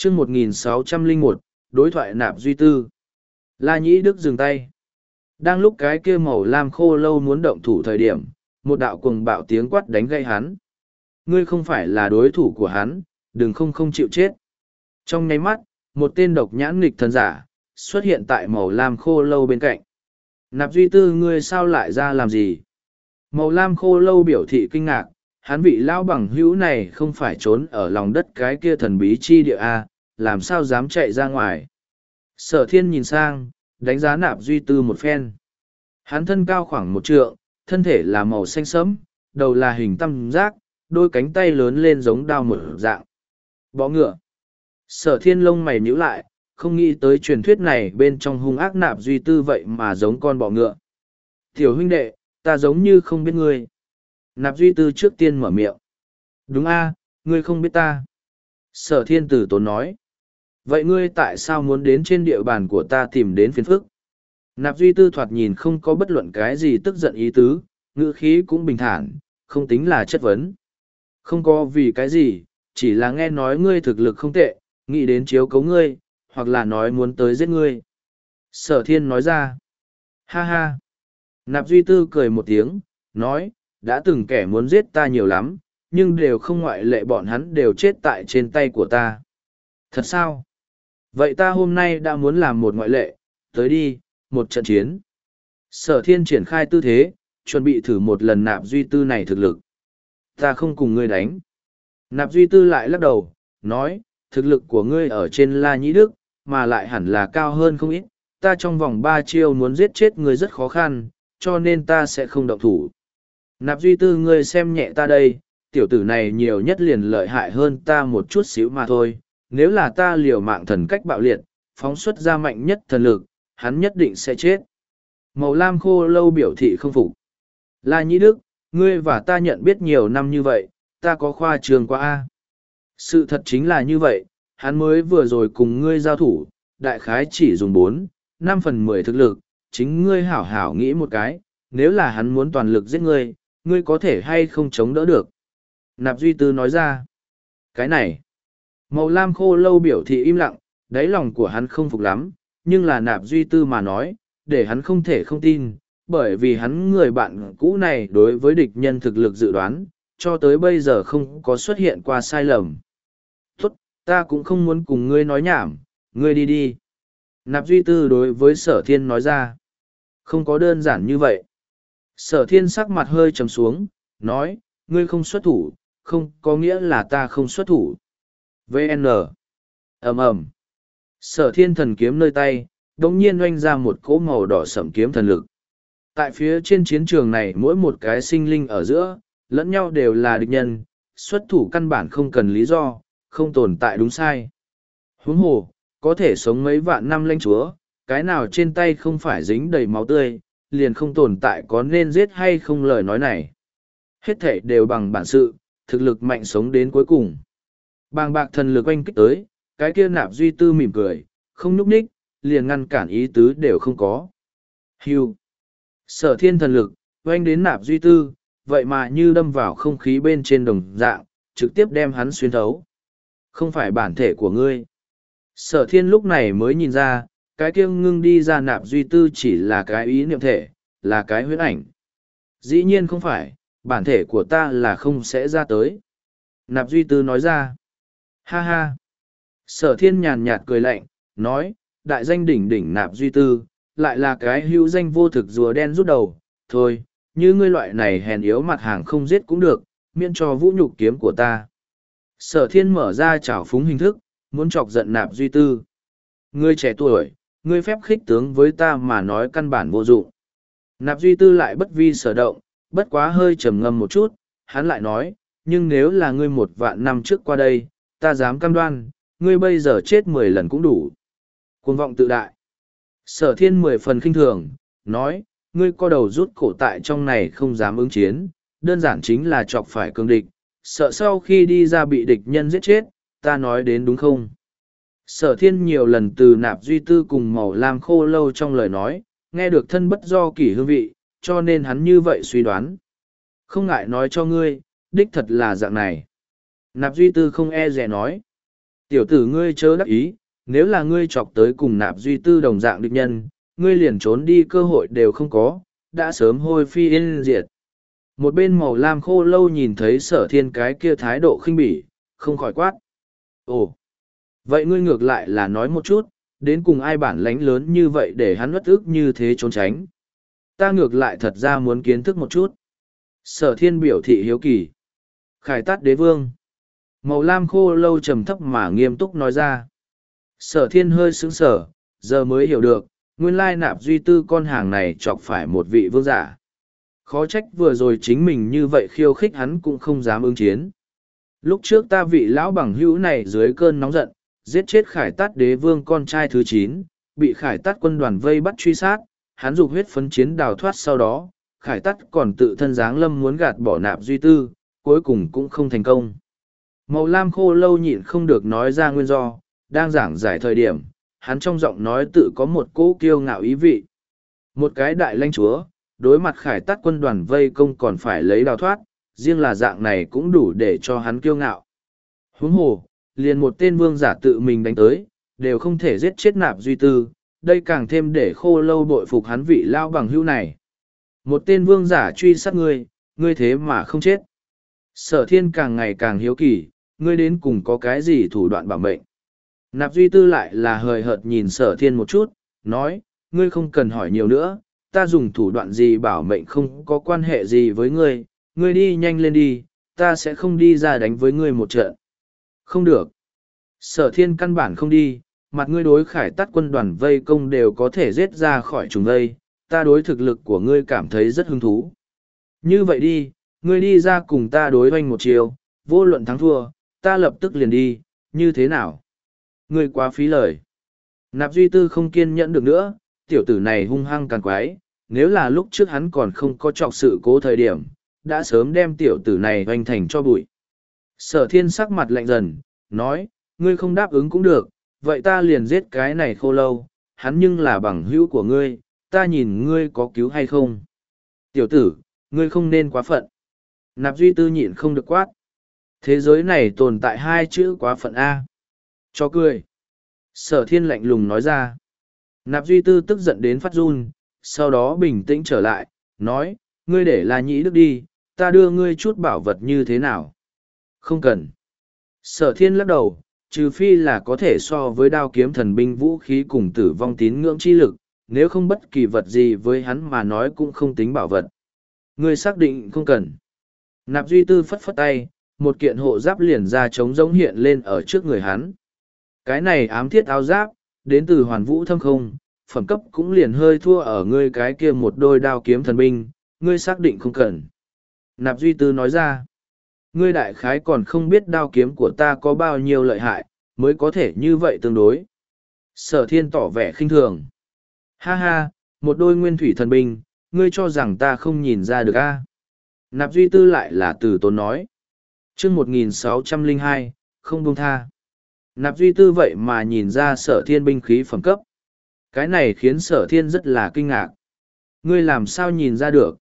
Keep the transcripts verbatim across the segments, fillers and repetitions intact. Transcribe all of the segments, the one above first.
chương một nghìn sáu trăm lẻ một, đối thoại nạp duy tư. La Nhĩ Đức dừng tay. Đang lúc cái kia màu lam khô lâu muốn động thủ thời điểm, một đạo cuồng bạo tiếng quát đánh gây hắn. Ngươi không phải là đối thủ của hắn, đừng không không chịu chết. Trong nháy mắt, một tên độc nhãn nghịch thần giả, xuất hiện tại màu lam khô lâu bên cạnh. Nạp duy tư ngươi sao lại ra làm gì? Màu lam khô lâu biểu thị kinh ngạc, hắn vị lão bằng hữu này không phải trốn ở lòng đất cái kia thần bí chi địa A, làm sao dám chạy ra ngoài. Sở thiên nhìn sang, đánh giá nạp duy tư một phen. Hắn thân cao khoảng một trượng, thân thể là màu xanh sẫm, đầu là hình tam giác, đôi cánh tay lớn lên giống đao mở dạng. Bọ ngựa. Sở thiên lông mày nhíu lại, không nghĩ tới truyền thuyết này bên trong hung ác nạp duy tư vậy mà giống con bọ ngựa. Tiểu huynh đệ, ta giống như không biết ngươi. Nạp duy tư trước tiên mở miệng. Đúng a, ngươi không biết ta. Sở thiên tử tốn nói. Vậy ngươi tại sao muốn đến trên địa bàn của ta tìm đến phiền phức? Nạp duy tư thoạt nhìn không có bất luận cái gì tức giận ý tứ, ngữ khí cũng bình thản, không tính là chất vấn. Không có vì cái gì, chỉ là nghe nói ngươi thực lực không tệ, nghĩ đến chiếu cấu ngươi, hoặc là nói muốn tới giết ngươi. Sở thiên nói ra. Ha ha. Nạp duy tư cười một tiếng, nói, đã từng kẻ muốn giết ta nhiều lắm, nhưng đều không ngoại lệ bọn hắn đều chết tại trên tay của ta. Thật sao? Vậy ta hôm nay đã muốn làm một ngoại lệ, tới đi, một trận chiến. Sở thiên triển khai tư thế, chuẩn bị thử một lần nạp duy tư này thực lực. Ta không cùng ngươi đánh. Nạp duy tư lại lắc đầu, nói, thực lực của ngươi ở trên La Nhĩ Đức, mà lại hẳn là cao hơn không ít. Ta trong vòng ba chiêu muốn giết chết ngươi rất khó khăn, cho nên ta sẽ không động thủ. Nạp duy tư ngươi xem nhẹ ta đây, tiểu tử này nhiều nhất liền lợi hại hơn ta một chút xíu mà thôi. Nếu là ta liều mạng thần cách bạo liệt, phóng xuất ra mạnh nhất thần lực, hắn nhất định sẽ chết. Màu lam khô lâu biểu thị không phục. La Nhĩ Đức, ngươi và ta nhận biết nhiều năm như vậy, ta có khoa trường quá A. Sự thật chính là như vậy, hắn mới vừa rồi cùng ngươi giao thủ, đại khái chỉ dùng bốn, năm phần mười thực lực, chính ngươi hảo hảo nghĩ một cái, nếu là hắn muốn toàn lực giết ngươi, ngươi có thể hay không chống đỡ được. Nạp duy tư nói ra. Cái này. Màu lam khô lâu biểu thị im lặng, đáy lòng của hắn không phục lắm, nhưng là nạp duy tư mà nói, để hắn không thể không tin, bởi vì hắn người bạn cũ này đối với địch nhân thực lực dự đoán, cho tới bây giờ không có xuất hiện qua sai lầm. Tốt, ta cũng không muốn cùng ngươi nói nhảm, ngươi đi đi. Nạp duy tư đối với sở thiên nói ra. Không có đơn giản như vậy. Sở thiên sắc mặt hơi trầm xuống, nói, ngươi không xuất thủ, không có nghĩa là ta không xuất thủ. vê en ầm ầm Sở thiên thần kiếm nơi tay, đống nhiên oanh ra một cỗ màu đỏ sẫm kiếm thần lực. Tại phía trên chiến trường này mỗi một cái sinh linh ở giữa, lẫn nhau đều là địch nhân, xuất thủ căn bản không cần lý do, không tồn tại đúng sai. Huống hồ, có thể sống mấy vạn năm lãnh chúa, cái nào trên tay không phải dính đầy máu tươi, liền không tồn tại có nên giết hay không lời nói này. Hết thể đều bằng bản sự, thực lực mạnh sống đến cuối cùng. Bàng bạc thần lực oanh kích tới, cái kia nạp duy tư mỉm cười, không nhúc nhích, liền ngăn cản ý tứ đều không có. Hưu. Sở thiên thần lực, oanh đến nạp duy tư, vậy mà như đâm vào không khí bên trên đồng dạng, trực tiếp đem hắn xuyên thấu. Không phải bản thể của ngươi. Sở thiên lúc này mới nhìn ra, cái kia ngưng đi ra nạp duy tư chỉ là cái ý niệm thể, là cái huyễn ảnh. Dĩ nhiên không phải, bản thể của ta là không sẽ ra tới. Nạp duy tư nói ra. Ha ha. Sở thiên nhàn nhạt cười lạnh, nói, đại danh đỉnh đỉnh nạp duy tư, lại là cái hữu danh vô thực rùa đen rút đầu. Thôi, như ngươi loại này hèn yếu mặt hàng không giết cũng được, miễn cho vũ nhục kiếm của ta. Sở thiên mở ra trảo phúng hình thức, muốn chọc giận nạp duy tư. Ngươi trẻ tuổi, ngươi phép khích tướng với ta mà nói căn bản vô dụng. Nạp duy tư lại bất vi sở động, bất quá hơi trầm ngâm một chút, hắn lại nói, nhưng nếu là ngươi một vạn năm trước qua đây, ta dám cam đoan, ngươi bây giờ chết mười lần cũng đủ. Cuồng vọng tự đại. Sở thiên mười phần khinh thường, nói, ngươi co đầu rút cổ tại trong này không dám ứng chiến, đơn giản chính là chọc phải cường địch, sợ sau khi đi ra bị địch nhân giết chết, ta nói đến đúng không? Sở thiên nhiều lần từ nạp duy tư cùng màu lam khô lâu trong lời nói, nghe được thân bất do kỷ hương vị, cho nên hắn như vậy suy đoán. Không ngại nói cho ngươi, đích thật là dạng này. Nạp duy tư không e dè nói. Tiểu tử ngươi chớ đắc ý, nếu là ngươi chọc tới cùng nạp duy tư đồng dạng địch nhân, ngươi liền trốn đi cơ hội đều không có, đã sớm hôi phi yên diệt. Một bên màu lam khô lâu nhìn thấy sở thiên cái kia thái độ khinh bỉ, không khỏi quát. Ồ, vậy ngươi ngược lại là nói một chút, đến cùng ai bản lãnh lớn như vậy để hắn uất ức như thế trốn tránh. Ta ngược lại thật ra muốn kiến thức một chút. Sở thiên biểu thị hiếu kỳ. Khải tát đế vương. Màu lam khô lâu trầm thấp mà nghiêm túc nói ra. Sở thiên hơi sững sờ, giờ mới hiểu được, nguyên lai nạp duy tư con hàng này chọc phải một vị vương giả. Khó trách vừa rồi chính mình như vậy khiêu khích hắn cũng không dám ứng chiến. Lúc trước ta vị lão bằng hữu này dưới cơn nóng giận, giết chết khải tát đế vương con trai thứ chín, bị khải tát quân đoàn vây bắt truy sát, hắn dục huyết phấn chiến đào thoát sau đó, khải tát còn tự thân giáng lâm muốn gạt bỏ nạp duy tư, cuối cùng cũng không thành công. Màu lam khô lâu nhịn không được nói ra nguyên do, đang giảng giải thời điểm, hắn trong giọng nói tự có một cỗ kiêu ngạo ý vị. Một cái đại lãnh chúa, đối mặt khải tát quân đoàn vây công còn phải lấy đào thoát, riêng là dạng này cũng đủ để cho hắn kiêu ngạo. Huống hồ, liền một tên vương giả tự mình đánh tới, đều không thể giết chết nạp duy tư, đây càng thêm để khô lâu bội phục hắn vị lao bằng hữu này. Một tên vương giả truy sát ngươi, ngươi thế mà không chết. Sở thiên càng ngày càng hiếu kỳ, ngươi đến cùng có cái gì thủ đoạn bảo mệnh. Nạp duy tư lại là hời hợt nhìn sở thiên một chút, nói, ngươi không cần hỏi nhiều nữa, ta dùng thủ đoạn gì bảo mệnh không có quan hệ gì với ngươi, ngươi đi nhanh lên đi, ta sẽ không đi ra đánh với ngươi một trận. Không được. Sở thiên căn bản không đi, mặt ngươi đối khải tát quân đoàn vây công đều có thể giết ra khỏi chúng vây, ta đối thực lực của ngươi cảm thấy rất hứng thú. Như vậy đi, ngươi đi ra cùng ta đối hoanh một chiều, vô luận thắng thua, ta lập tức liền đi, như thế nào? Ngươi quá phí lời. Nạp duy tư không kiên nhẫn được nữa, tiểu tử này hung hăng càng quái, nếu là lúc trước hắn còn không có trọc sự cố thời điểm, đã sớm đem tiểu tử này hoành thành cho bụi. Sở thiên sắc mặt lạnh dần, nói, ngươi không đáp ứng cũng được, vậy ta liền giết cái này khô lâu, hắn nhưng là bằng hữu của ngươi, ta nhìn ngươi có cứu hay không. Tiểu tử, ngươi không nên quá phận. Nạp duy tư nhịn không được quát. Thế giới này tồn tại hai chữ quá phận A. Cho cười. Sở thiên lạnh lùng nói ra. Nạp duy tư tức giận đến phát run, sau đó bình tĩnh trở lại, nói, ngươi để là nhĩ đức đi, ta đưa ngươi chút bảo vật như thế nào. Không cần. Sở thiên lắc đầu, trừ phi là có thể so với đao kiếm thần binh vũ khí cùng tử vong tín ngưỡng chi lực, nếu không bất kỳ vật gì với hắn mà nói cũng không tính bảo vật. Ngươi xác định không cần. Nạp duy tư phất phất tay, một kiện hộ giáp liền ra trống rỗng hiện lên ở trước người hắn. Cái này ám thiết áo giáp, đến từ hoàn vũ thâm không, phẩm cấp cũng liền hơi thua ở ngươi cái kia một đôi đao kiếm thần binh, ngươi xác định không cần. Nạp duy tư nói ra, ngươi đại khái còn không biết đao kiếm của ta có bao nhiêu lợi hại, mới có thể như vậy tương đối. Sở thiên tỏ vẻ khinh thường. Ha ha, một đôi nguyên thủy thần binh, ngươi cho rằng ta không nhìn ra được a? Nạp duy tư lại là từ tốn nói. chương một nghìn sáu trăm lẻ hai, không buông tha. Nạp duy tư vậy mà nhìn ra sở thiên binh khí phẩm cấp. Cái này khiến sở thiên rất là kinh ngạc. Ngươi làm sao nhìn ra được?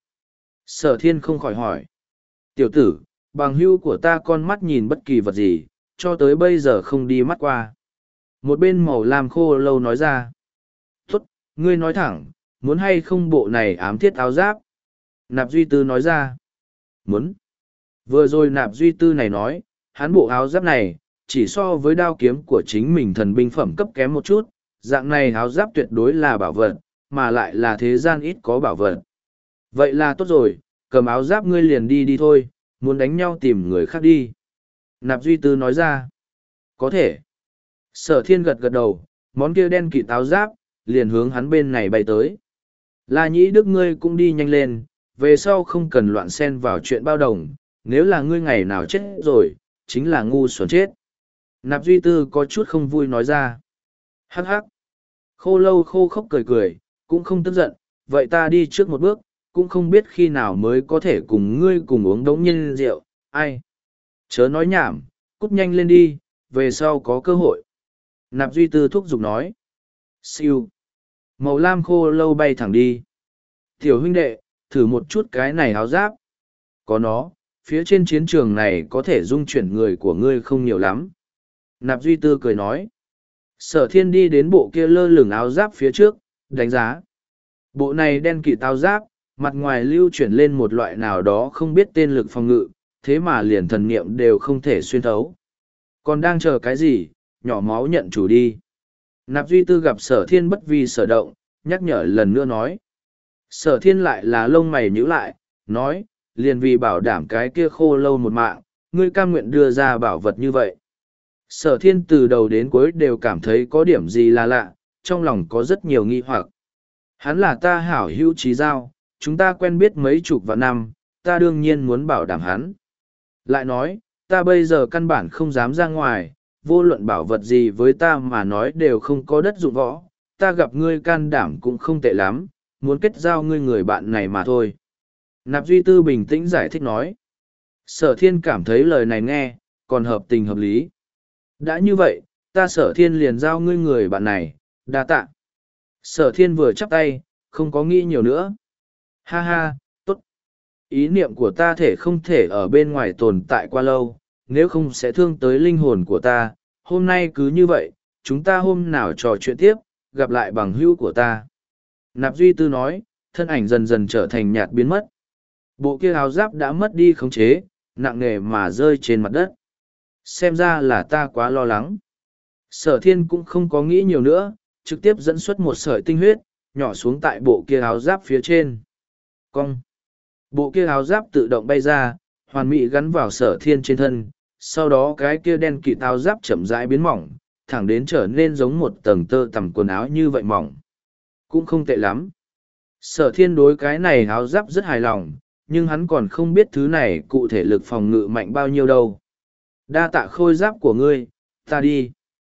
Sở thiên không khỏi hỏi. Tiểu tử, bằng hữu của ta con mắt nhìn bất kỳ vật gì, cho tới bây giờ không đi mắt qua. Một bên màu lam khô lâu nói ra. Tốt, ngươi nói thẳng, muốn hay không bộ này ám thiết áo giáp? Nạp duy tư nói ra. Muốn. Vừa rồi nạp duy tư này nói, hắn bộ áo giáp này, chỉ so với đao kiếm của chính mình thần binh phẩm cấp kém một chút, dạng này áo giáp tuyệt đối là bảo vật, mà lại là thế gian ít có bảo vật. Vậy là tốt rồi, cầm áo giáp ngươi liền đi đi thôi, muốn đánh nhau tìm người khác đi. Nạp duy tư nói ra. Có thể. Sở thiên gật gật đầu, món kia đen kịt áo giáp, liền hướng hắn bên này bay tới. La nhĩ đức ngươi cũng đi nhanh lên, về sau không cần loạn xen vào chuyện bao đồng, nếu là ngươi ngày nào chết rồi, chính là ngu xuẩn chết. Nạp duy tư có chút không vui nói ra. Hắc hắc. Khô lâu khô khốc cười cười, cũng không tức giận, vậy ta đi trước một bước, cũng không biết khi nào mới có thể cùng ngươi cùng uống đống nhân rượu, ai. Chớ nói nhảm, cút nhanh lên đi, về sau có cơ hội. Nạp duy tư thúc giục nói. Siêu. Màu lam khô lâu bay thẳng đi. Tiểu huynh đệ, thử một chút cái này áo giáp. Có nó, phía trên chiến trường này có thể dung chuyển người của ngươi không nhiều lắm. Nạp Duy Tư cười nói. Sở thiên đi đến bộ kia lơ lửng áo giáp phía trước, đánh giá. Bộ này đen kịt áo giáp, mặt ngoài lưu chuyển lên một loại nào đó không biết tên lực phòng ngự, thế mà liền thần niệm đều không thể xuyên thấu. Còn đang chờ cái gì, nhỏ máu nhận chủ đi. Nạp Duy Tư gặp sở thiên bất vi sở động, nhắc nhở lần nữa nói. Sở thiên lại là lông mày nhíu lại, nói, liền vì bảo đảm cái kia khô lâu một mạng, ngươi cam nguyện đưa ra bảo vật như vậy. Sở thiên từ đầu đến cuối đều cảm thấy có điểm gì là lạ, trong lòng có rất nhiều nghi hoặc. Hắn là ta hảo hữu trí giao, chúng ta quen biết mấy chục vạn năm, ta đương nhiên muốn bảo đảm hắn. Lại nói, ta bây giờ căn bản không dám ra ngoài, vô luận bảo vật gì với ta mà nói đều không có đất dụng võ, ta gặp ngươi can đảm cũng không tệ lắm, muốn kết giao ngươi người bạn này mà thôi. Nạp Duy Tư bình tĩnh giải thích nói. Sở thiên cảm thấy lời này nghe, còn hợp tình hợp lý. Đã như vậy, ta sở thiên liền giao ngươi người bạn này, đa tạ. Sở thiên vừa chắp tay, không có nghĩ nhiều nữa. Ha ha, tốt. Ý niệm của ta thể không thể ở bên ngoài tồn tại qua lâu, nếu không sẽ thương tới linh hồn của ta. Hôm nay cứ như vậy, chúng ta hôm nào trò chuyện tiếp, gặp lại bằng hữu của ta. Nạp Duy Tư nói, thân ảnh dần dần trở thành nhạt biến mất. Bộ kia áo giáp đã mất đi khống chế, nặng nề mà rơi trên mặt đất. Xem ra là ta quá lo lắng. Sở thiên cũng không có nghĩ nhiều nữa, trực tiếp dẫn xuất một sợi tinh huyết, nhỏ xuống tại bộ kia áo giáp phía trên. Cong. Bộ kia áo giáp tự động bay ra, hoàn mỹ gắn vào sở thiên trên thân, sau đó cái kia đen kịt áo giáp chậm rãi biến mỏng, thẳng đến trở nên giống một tầng tơ tằm quần áo như vậy mỏng. Cũng không tệ lắm. Sở thiên đối cái này áo giáp rất hài lòng, nhưng hắn còn không biết thứ này cụ thể lực phòng ngự mạnh bao nhiêu đâu. Đa tạ khôi giáp của ngươi, ta đi.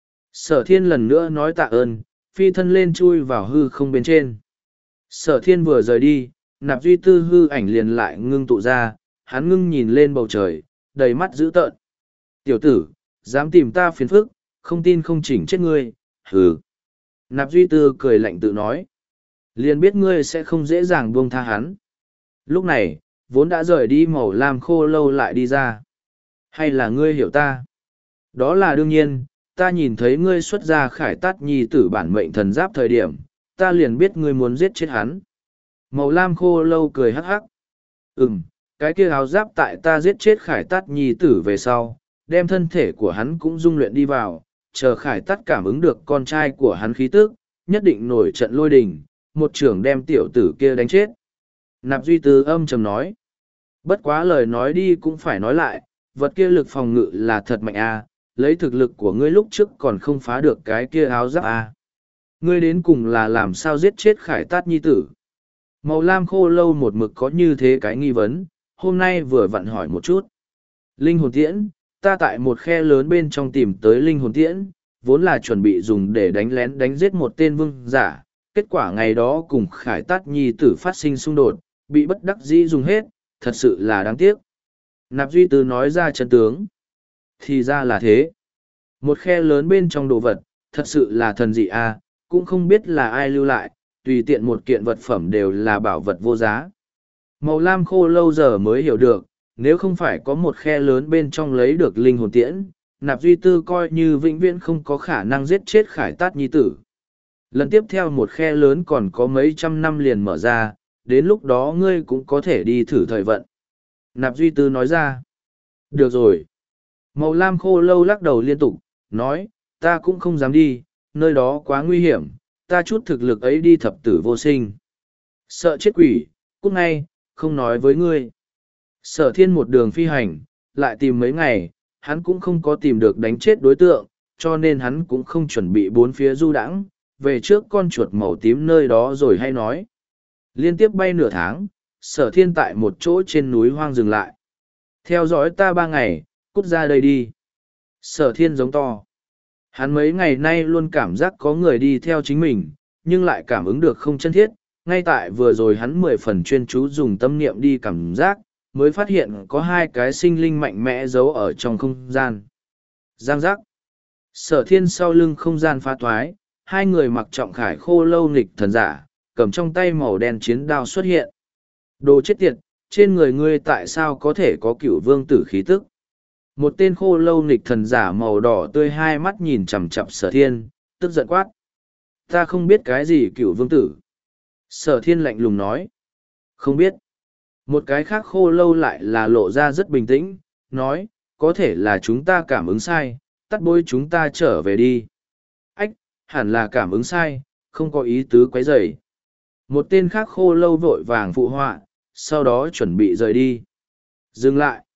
Sở thiên lần nữa nói tạ ơn, phi thân lên chui vào hư không bên trên. Sở thiên vừa rời đi, Nạp Duy Tư hư ảnh liền lại ngưng tụ ra, hắn ngưng nhìn lên bầu trời, đầy mắt dữ tợn. Tiểu tử, dám tìm ta phiền phức, không tin không chỉnh chết ngươi, hừ. Nạp Duy Tư cười lạnh tự nói. Liền biết ngươi sẽ không dễ dàng buông tha hắn. Lúc này, vốn đã rời đi màu lam khô lâu lại đi ra. Hay là ngươi hiểu ta? Đó là đương nhiên, ta nhìn thấy ngươi xuất ra khải tát nhi tử bản mệnh thần giáp thời điểm, ta liền biết ngươi muốn giết chết hắn. Màu lam khô lâu cười hắc hắc. Ừm, cái kia áo giáp tại ta giết chết khải tát nhi tử về sau, đem thân thể của hắn cũng dung luyện đi vào, chờ khải tát cảm ứng được con trai của hắn khí tức, nhất định nổi trận lôi đình, một trưởng đem tiểu tử kia đánh chết. Nạp Duy Tư âm trầm nói. Bất quá lời nói đi cũng phải nói lại, vật kia lực phòng ngự là thật mạnh a, lấy thực lực của ngươi lúc trước còn không phá được cái kia áo giáp a. Ngươi đến cùng là làm sao giết chết khải tát nhi tử. Màu lam khô lâu một mực có như thế cái nghi vấn, hôm nay vừa vặn hỏi một chút. Linh hồn tiễn, ta tại một khe lớn bên trong tìm tới linh hồn tiễn, vốn là chuẩn bị dùng để đánh lén đánh giết một tên vương giả. Kết quả ngày đó cùng khải tát nhi tử phát sinh xung đột, bị bất đắc dĩ dùng hết, thật sự là đáng tiếc. Nạp Duy Tư nói ra chân tướng. Thì ra là thế. Một khe lớn bên trong đồ vật, thật sự là thần dị a, cũng không biết là ai lưu lại, tùy tiện một kiện vật phẩm đều là bảo vật vô giá. Màu lam khô lâu giờ mới hiểu được, nếu không phải có một khe lớn bên trong lấy được linh hồn tiễn, Nạp Duy Tư coi như vĩnh viễn không có khả năng giết chết khải tát nhi tử. Lần tiếp theo một khe lớn còn có mấy trăm năm liền mở ra, đến lúc đó ngươi cũng có thể đi thử thời vận. Nạp Duy Tư nói ra. Được rồi. Màu lam khô lâu lắc đầu liên tục, nói, ta cũng không dám đi, nơi đó quá nguy hiểm, ta chút thực lực ấy đi thập tử vô sinh. Sợ chết quỷ, cút ngay, không nói với ngươi. Sở thiên một đường phi hành, lại tìm mấy ngày, hắn cũng không có tìm được đánh chết đối tượng, cho nên hắn cũng không chuẩn bị bốn phía du đãng, về trước con chuột màu tím nơi đó rồi hay nói. Liên tiếp bay nửa tháng, sở thiên tại một chỗ trên núi hoang dừng lại. Theo dõi ta ba ngày, cút ra đây đi. Sở thiên giống to. Hắn mấy ngày nay luôn cảm giác có người đi theo chính mình, nhưng lại cảm ứng được không chân thiết. Ngay tại vừa rồi hắn mười phần chuyên chú dùng tâm niệm đi cảm giác, mới phát hiện có hai cái sinh linh mạnh mẽ giấu ở trong không gian. Giang giác. Sở thiên sau lưng không gian phá thoái, hai người mặc trọng khải khô lâu nghịch thần giả, cầm trong tay màu đen chiến đao xuất hiện. Đồ chết tiệt, trên người ngươi tại sao có thể có cửu vương tử khí tức? Một tên khô lâu nghịch thần giả màu đỏ tươi hai mắt nhìn chằm chằm sở thiên, tức giận quát. Ta không biết cái gì cựu vương tử. Sở thiên lạnh lùng nói. Không biết. Một cái khác khô lâu lại là lộ ra rất bình tĩnh, nói, có thể là chúng ta cảm ứng sai, tắt bôi chúng ta trở về đi. Ách, hẳn là cảm ứng sai, không có ý tứ quấy rầy. Một tên khác khô lâu vội vàng phụ họa, sau đó chuẩn bị rời đi. Dừng lại.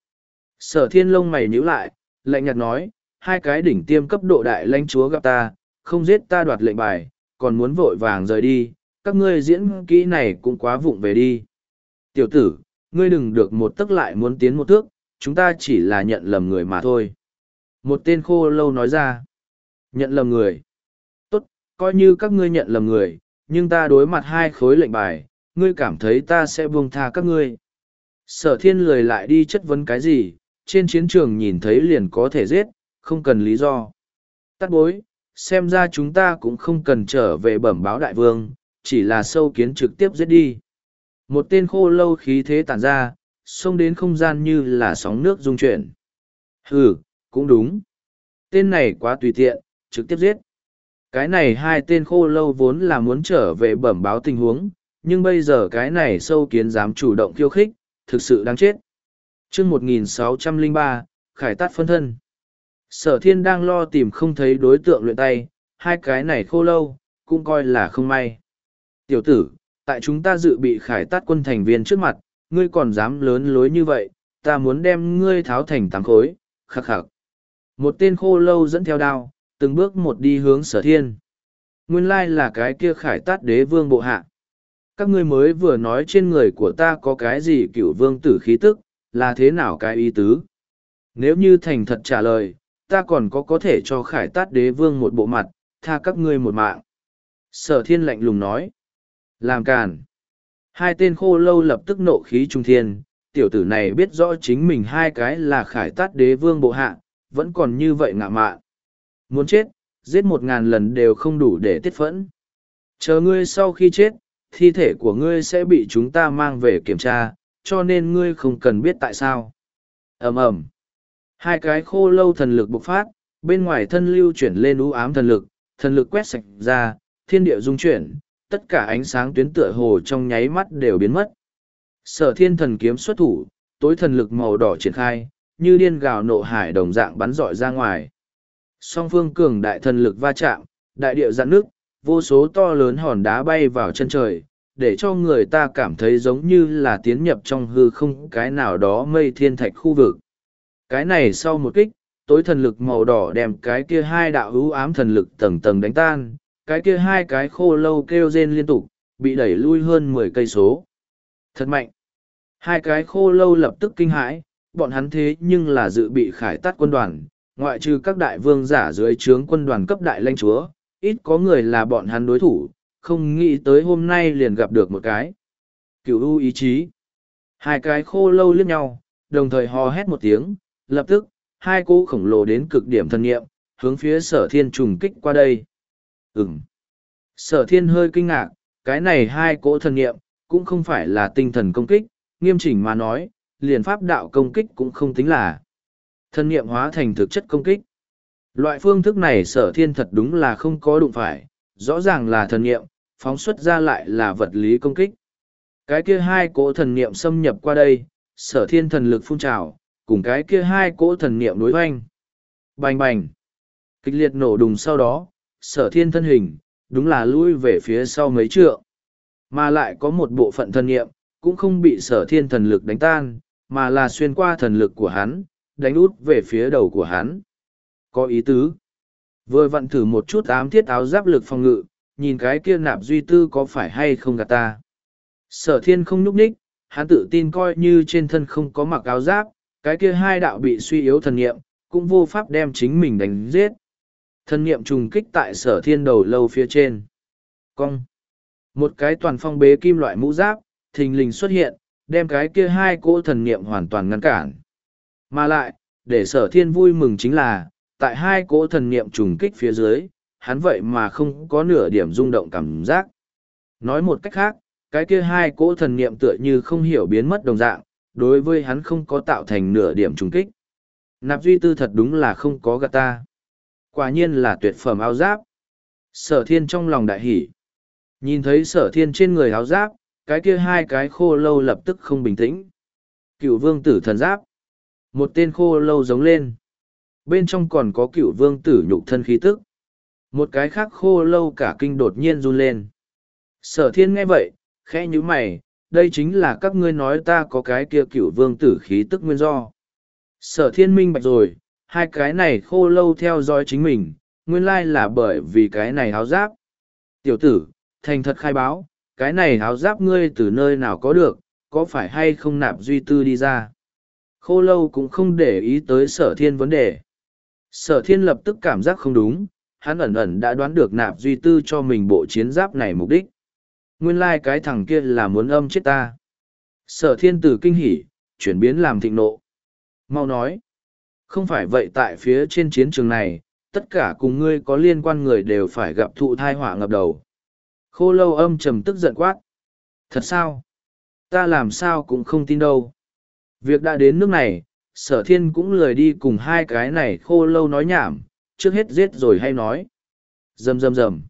Sở thiên lông mày nhíu lại, lạnh nhạt nói, hai cái đỉnh tiêm cấp độ đại lãnh chúa gặp ta, không giết ta đoạt lệnh bài, còn muốn vội vàng rời đi, các ngươi diễn kỹ này cũng quá vụng về đi. Tiểu tử, ngươi đừng được một tức lại muốn tiến một thước, chúng ta chỉ là nhận lầm người mà thôi. Một tên khô lâu nói ra. Nhận lầm người. Tốt, coi như các ngươi nhận lầm người, nhưng ta đối mặt hai khối lệnh bài, ngươi cảm thấy ta sẽ buông tha các ngươi. Sở thiên lười lại đi chất vấn cái gì, trên chiến trường nhìn thấy liền có thể giết, không cần lý do. Tắt bối, xem ra chúng ta cũng không cần trở về bẩm báo đại vương, chỉ là sâu kiến trực tiếp giết đi. Một tên khô lâu khí thế tản ra, xông đến không gian như là sóng nước rung chuyển. Ừ, cũng đúng. Tên này quá tùy tiện, trực tiếp giết. Cái này hai tên khô lâu vốn là muốn trở về bẩm báo tình huống, nhưng bây giờ cái này sâu kiến dám chủ động khiêu khích, thực sự đáng chết. chương một nghìn sáu trăm lẻ ba, Khải Tát phân thân. Sở thiên đang lo tìm không thấy đối tượng luyện tay, hai cái này khô lâu, cũng coi là không may. Tiểu tử, tại chúng ta dự bị Khải Tát quân thành viên trước mặt, ngươi còn dám lớn lối như vậy, ta muốn đem ngươi tháo thành tám khối, khắc khắc. Một tên khô lâu dẫn theo đao, từng bước một đi hướng sở thiên. Nguyên lai là cái kia Khải Tát đế vương bộ hạ. Các ngươi mới vừa nói trên người của ta có cái gì cửu vương tử khí tức, là thế nào cái ý tứ? Nếu như thành thật trả lời, ta còn có có thể cho Khải Tát đế vương một bộ mặt, tha các ngươi một mạng. Sở thiên lạnh lùng nói. Làm càn. Hai tên khô lâu lập tức nộ khí trung thiên, tiểu tử này biết rõ chính mình hai cái là Khải Tát đế vương bộ hạ, vẫn còn như vậy ngạ mạn. Muốn chết, giết một ngàn lần đều không đủ để tiết phẫn. Chờ ngươi sau khi chết, thi thể của ngươi sẽ bị chúng ta mang về kiểm tra, cho nên ngươi không cần biết tại sao. Ầm ầm. Hai cái khô lâu thần lực bộc phát, bên ngoài thân lưu chuyển lên u ám thần lực, thần lực quét sạch ra, thiên địa dung chuyển, tất cả ánh sáng tuyến tựa hồ trong nháy mắt đều biến mất. Sở thiên thần kiếm xuất thủ, tối thần lực màu đỏ triển khai, như điên gào nộ hải đồng dạng bắn rọi ra ngoài. Song phương cường đại thần lực va chạm, đại địa dạn nước, vô số to lớn hòn đá bay vào chân trời, để cho người ta cảm thấy giống như là tiến nhập trong hư không cái nào đó mây thiên thạch khu vực. Cái này sau một kích, tối thần lực màu đỏ đem cái kia hai đạo ưu ám thần lực tầng tầng đánh tan, cái kia hai cái khô lâu kêu rên liên tục, bị đẩy lui hơn mười cây số. Thật mạnh! Hai cái khô lâu lập tức kinh hãi, bọn hắn thế nhưng là dự bị Khải Tát quân đoàn, ngoại trừ các đại vương giả dưới trướng quân đoàn cấp đại lãnh chúa, ít có người là bọn hắn đối thủ, không nghĩ tới hôm nay liền gặp được một cái. Cửu u ý chí. Hai cái khô lâu liếc nhau, đồng thời hò hét một tiếng, lập tức, hai cỗ khổng lồ đến cực điểm thân nghiệm, hướng phía sở thiên trùng kích qua đây. Ừm. Sở thiên hơi kinh ngạc, cái này hai cỗ thần nghiệm, cũng không phải là tinh thần công kích, nghiêm chỉnh mà nói, liền pháp đạo công kích cũng không tính là. Thần nghiệm hóa thành thực chất công kích. Loại phương thức này sở thiên thật đúng là không có đụng phải, rõ ràng là thần nghiệm, phóng xuất ra lại là vật lý công kích. Cái kia hai cỗ thần nghiệm xâm nhập qua đây, sở thiên thần lực phun trào, cùng cái kia hai cỗ thần nghiệm đối hoanh. Bành bành. Kịch liệt nổ đùng sau đó, sở thiên thân hình, đúng là lui về phía sau mấy trượng. Mà lại có một bộ phận thần nghiệm, cũng không bị sở thiên thần lực đánh tan, mà là xuyên qua thần lực của hắn, đánh út về phía đầu của hắn. Có ý tứ. Vừa vặn thử một chút ám thiết áo giáp lực phòng ngự, nhìn cái kia nạp duy tư có phải hay không gạt ta. Sở thiên không nhúc nhích, hắn tự tin coi như trên thân không có mặc áo giáp, cái kia hai đạo bị suy yếu thần niệm, cũng vô pháp đem chính mình đánh giết. Thần niệm trùng kích tại sở thiên đầu lâu phía trên. Cong. Một cái toàn phong bế kim loại mũ giáp, thình lình xuất hiện, đem cái kia hai cỗ thần niệm hoàn toàn ngăn cản. Mà lại, để sở thiên vui mừng chính là, tại hai cỗ thần niệm trùng kích phía dưới, hắn vậy mà không có nửa điểm rung động cảm giác. Nói một cách khác, cái kia hai cỗ thần niệm tựa như không hiểu biến mất đồng dạng, đối với hắn không có tạo thành nửa điểm trùng kích. Nạp duy tư thật đúng là không có gạt ta. Quả nhiên là tuyệt phẩm áo giáp. Sở thiên trong lòng đại hỉ. Nhìn thấy sở thiên trên người áo giáp, cái kia hai cái khô lâu lập tức không bình tĩnh. Cựu vương tử thần giáp. Một tên khô lâu giống lên. Bên trong còn có cựu vương tử nhục thân khí tức. Một cái khác khô lâu cả kinh đột nhiên run lên. Sở thiên nghe vậy, khẽ như mày, đây chính là các ngươi nói ta có cái kia cựu vương tử khí tức nguyên do. Sở thiên minh bạch rồi, hai cái này khô lâu theo dõi chính mình, nguyên lai là bởi vì cái này áo giáp. Tiểu tử, thành thật khai báo, cái này áo giáp ngươi từ nơi nào có được, có phải hay không nạp duy tư đi ra. Khô lâu cũng không để ý tới sở thiên vấn đề. Sở thiên lập tức cảm giác không đúng, hắn ẩn ẩn đã đoán được nạp duy tư cho mình bộ chiến giáp này mục đích. Nguyên lai cái thằng kia là muốn âm chết ta. Sở thiên từ kinh hỉ, chuyển biến làm thịnh nộ. Mau nói. Không phải vậy tại phía trên chiến trường này, tất cả cùng ngươi có liên quan người đều phải gặp thụ thai họa ngập đầu. Khô lâu âm trầm tức giận quát. Thật sao? Ta làm sao cũng không tin đâu. Việc đã đến nước này, sở thiên cũng lười đi cùng hai cái này khô lâu nói nhảm, trước hết giết rồi hay nói. Rầm rầm rầm.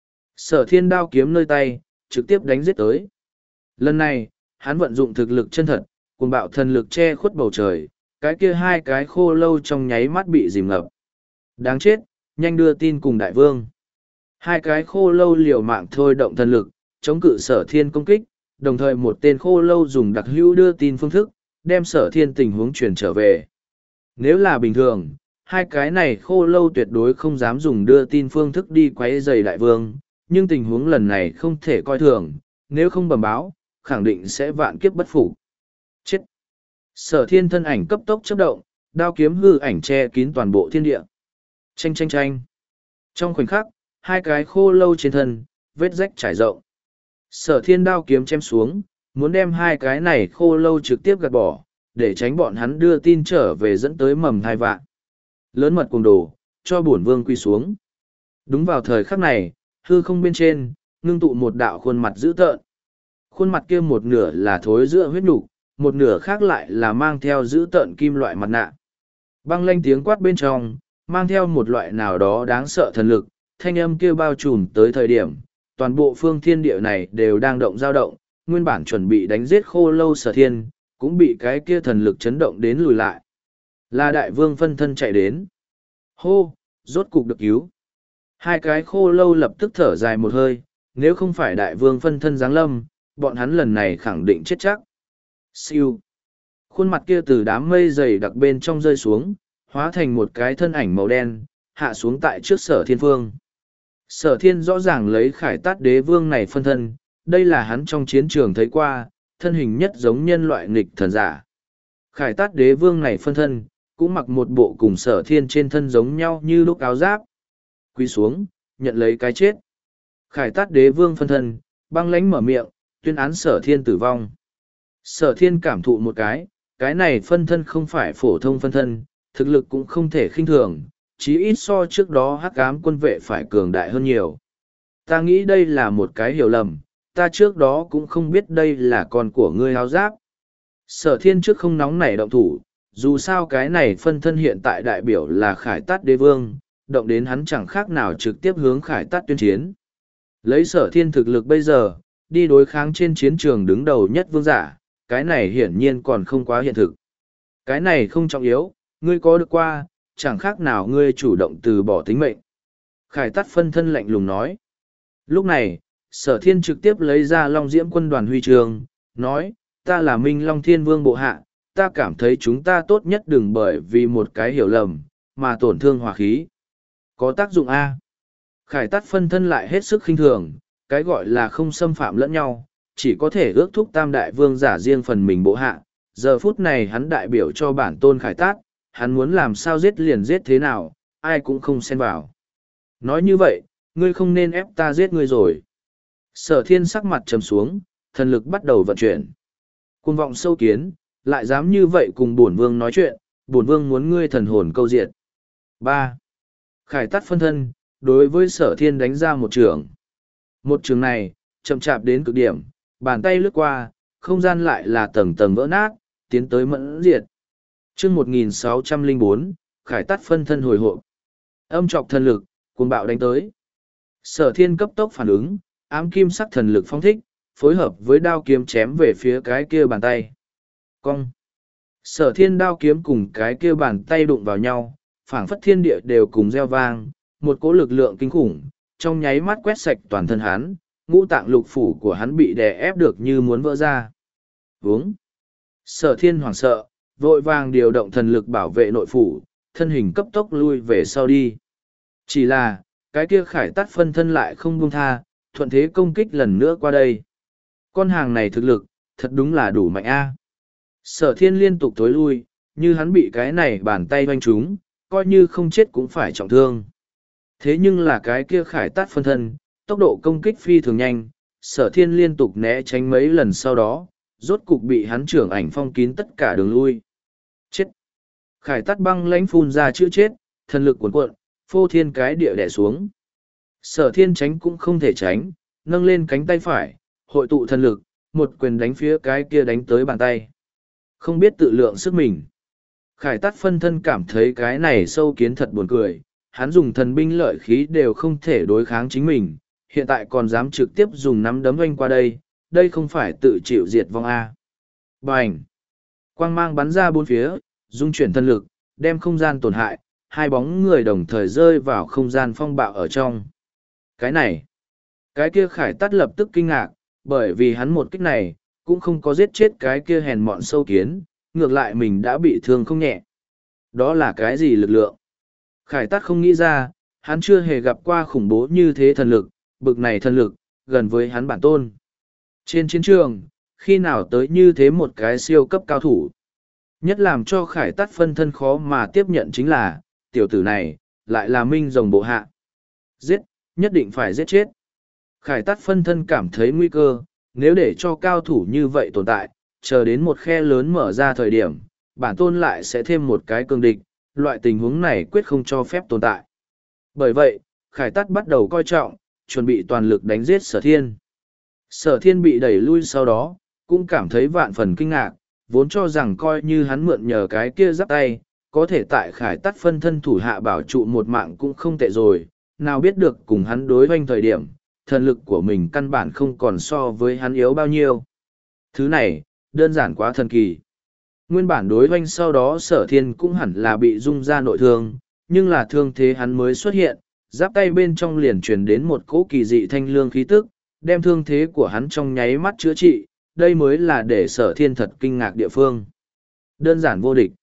Sở thiên đao kiếm nơi tay, trực tiếp đánh giết tới. Lần này, hắn vận dụng thực lực chân thật, cùng bạo thần lực che khuất bầu trời, cái kia hai cái khô lâu trong nháy mắt bị dìm ngập. Đáng chết, nhanh đưa tin cùng đại vương. Hai cái khô lâu liều mạng thôi động thần lực, chống cự sở thiên công kích, đồng thời một tên khô lâu dùng đặc hữu đưa tin phương thức, đem sở thiên tình huống truyền trở về. Nếu là bình thường, hai cái này khô lâu tuyệt đối không dám dùng đưa tin phương thức đi quấy rầy đại vương, nhưng tình huống lần này không thể coi thường, nếu không bẩm báo, khẳng định sẽ vạn kiếp bất phục. Chết! Sở thiên thân ảnh cấp tốc chớp động, đao kiếm hư ảnh che kín toàn bộ thiên địa. Chanh chanh chanh! Trong khoảnh khắc, hai cái khô lâu trên thân, vết rách trải rộng. Sở thiên đao kiếm chém xuống, muốn đem hai cái này khô lâu trực tiếp gạt bỏ, để tránh bọn hắn đưa tin trở về dẫn tới mầm thai vạn. Lớn mật cùng đồ, cho bổn vương quy xuống. Đúng vào thời khắc này, hư không bên trên, ngưng tụ một đạo khuôn mặt dữ tợn. Khuôn mặt kia một nửa là thối giữa huyết nục, một nửa khác lại là mang theo dữ tợn kim loại mặt nạ. Băng lanh tiếng quát bên trong, mang theo một loại nào đó đáng sợ thần lực, thanh âm kia bao trùm tới thời điểm, toàn bộ phương thiên địa này đều đang động dao động, nguyên bản chuẩn bị đánh giết khô lâu sở thiên, cũng bị cái kia thần lực chấn động đến lùi lại. Là đại vương phân thân chạy đến. Hô, rốt cục được cứu. Hai cái khô lâu lập tức thở dài một hơi, nếu không phải đại vương phân thân giáng lâm, bọn hắn lần này khẳng định chết chắc. Siêu. Khuôn mặt kia từ đám mây dày đặc bên trong rơi xuống, hóa thành một cái thân ảnh màu đen, hạ xuống tại trước sở thiên phương. Sở thiên rõ ràng lấy khải tát đế vương này phân thân, đây là hắn trong chiến trường thấy qua, thân hình nhất giống nhân loại nghịch thần giả. Khải tát đế vương này phân thân, cũng mặc một bộ cùng sở thiên trên thân giống nhau như lúc áo giáp. Quy xuống, nhận lấy cái chết. Khải tát đế vương phân thân, băng lãnh mở miệng, tuyên án sở thiên tử vong. Sở thiên cảm thụ một cái, cái này phân thân không phải phổ thông phân thân, thực lực cũng không thể khinh thường, chí ít so trước đó hắc ám quân vệ phải cường đại hơn nhiều. Ta nghĩ đây là một cái hiểu lầm, ta trước đó cũng không biết đây là con của ngươi áo giáp. Sở thiên trước không nóng nảy động thủ, dù sao cái này phân thân hiện tại đại biểu là khải tát đế vương, động đến hắn chẳng khác nào trực tiếp hướng khải tát tuyên chiến. Lấy sở thiên thực lực bây giờ, đi đối kháng trên chiến trường đứng đầu nhất vương giả, cái này hiển nhiên còn không quá hiện thực. Cái này không trọng yếu, ngươi có được qua, chẳng khác nào ngươi chủ động từ bỏ tính mệnh. Khải tát phân thân lạnh lùng nói. Lúc này, sở thiên trực tiếp lấy ra Long Diễm quân đoàn huy chương, nói, ta là Minh Long Thiên Vương bộ hạ, ta cảm thấy chúng ta tốt nhất đừng bởi vì một cái hiểu lầm, mà tổn thương hòa khí. Có tác dụng A. Khải tát phân thân lại hết sức khinh thường, cái gọi là không xâm phạm lẫn nhau, chỉ có thể ước thúc tam đại vương giả riêng phần mình bộ hạ. Giờ phút này hắn đại biểu cho bản tôn khải tát, hắn muốn làm sao giết liền giết thế nào, ai cũng không xen vào. Nói như vậy, ngươi không nên ép ta giết ngươi rồi. Sở thiên sắc mặt trầm xuống, thần lực bắt đầu vận chuyển. Cuồng vọng sâu kiến, lại dám như vậy cùng bổn vương nói chuyện, bổn vương muốn ngươi thần hồn câu diệt. ba. Khải tát phân thân, đối với sở thiên đánh ra một trường. Một trường này, chậm chạp đến cực điểm, bàn tay lướt qua, không gian lại là tầng tầng vỡ nát, tiến tới mẫn diệt. chương một nghìn sáu trăm lẻ bốn, khải tắt phân thân hồi hộp. Âm trọc thần lực, cuồng bạo đánh tới. Sở thiên cấp tốc phản ứng, ám kim sắc thần lực phong thích, phối hợp với đao kiếm chém về phía cái kia bàn tay. Cong. Sở thiên đao kiếm cùng cái kia bàn tay đụng vào nhau, phảng phất thiên địa đều cùng reo vang, một cỗ lực lượng kinh khủng, trong nháy mắt quét sạch toàn thân hắn, ngũ tạng lục phủ của hắn bị đè ép được như muốn vỡ ra. Vướng. Sở thiên hoảng sợ, vội vàng điều động thần lực bảo vệ nội phủ, thân hình cấp tốc lui về sau đi. Chỉ là, cái kia khải tắt phân thân lại không buông tha, thuận thế công kích lần nữa qua đây. Con hàng này thực lực, thật đúng là đủ mạnh a. Sở thiên liên tục tối lui, như hắn bị cái này bàn tay hoanh trúng, coi như không chết cũng phải trọng thương. Thế nhưng là cái kia khải tát phân thân, tốc độ công kích phi thường nhanh, sở thiên liên tục né tránh mấy lần sau đó, rốt cục bị hắn trưởng ảnh phong kín tất cả đường lui. Chết! Khải tát băng lãnh phun ra chữ chết, thần lực cuồn cuộn, phô thiên cái địa đè xuống. Sở thiên tránh cũng không thể tránh, nâng lên cánh tay phải, hội tụ thần lực, một quyền đánh phía cái kia đánh tới bàn tay. Không biết tự lượng sức mình. Khải tát phân thân cảm thấy cái này sâu kiến thật buồn cười, hắn dùng thần binh lợi khí đều không thể đối kháng chính mình, hiện tại còn dám trực tiếp dùng nắm đấm oanh qua đây, đây không phải tự chịu diệt vong A. Bành! Quang mang bắn ra bốn phía, dung chuyển thân lực, đem không gian tổn hại, hai bóng người đồng thời rơi vào không gian phong bạo ở trong. Cái này! Cái kia khải tát lập tức kinh ngạc, bởi vì hắn một kích này, cũng không có giết chết cái kia hèn mọn sâu kiến, ngược lại mình đã bị thương không nhẹ. Đó là cái gì lực lượng? Khải tát không nghĩ ra, hắn chưa hề gặp qua khủng bố như thế thần lực, bực này thần lực, gần với hắn bản tôn. Trên chiến trường, khi nào tới như thế một cái siêu cấp cao thủ? Nhất làm cho khải tát phân thân khó mà tiếp nhận chính là, tiểu tử này, lại là minh rồng bộ hạ. Giết, nhất định phải giết chết. Khải tát phân thân cảm thấy nguy cơ, nếu để cho cao thủ như vậy tồn tại, chờ đến một khe lớn mở ra thời điểm, bản tôn lại sẽ thêm một cái cương địch, loại tình huống này quyết không cho phép tồn tại. Bởi vậy, Khải Tát bắt đầu coi trọng, chuẩn bị toàn lực đánh giết Sở Thiên. Sở Thiên bị đẩy lui sau đó, cũng cảm thấy vạn phần kinh ngạc, vốn cho rằng coi như hắn mượn nhờ cái kia giáp tay, có thể tại Khải Tát phân thân thủ hạ bảo trụ một mạng cũng không tệ rồi, nào biết được cùng hắn đối hoanh thời điểm, thần lực của mình căn bản không còn so với hắn yếu bao nhiêu. Thứ này, đơn giản quá thần kỳ. Nguyên bản đối hoanh sau đó Sở Thiên cũng hẳn là bị rung ra nội thương, nhưng là thương thế hắn mới xuất hiện, giáp tay bên trong liền truyền đến một cỗ kỳ dị thanh lương khí tức, đem thương thế của hắn trong nháy mắt chữa trị, đây mới là để Sở Thiên thật kinh ngạc địa phương. Đơn giản vô địch.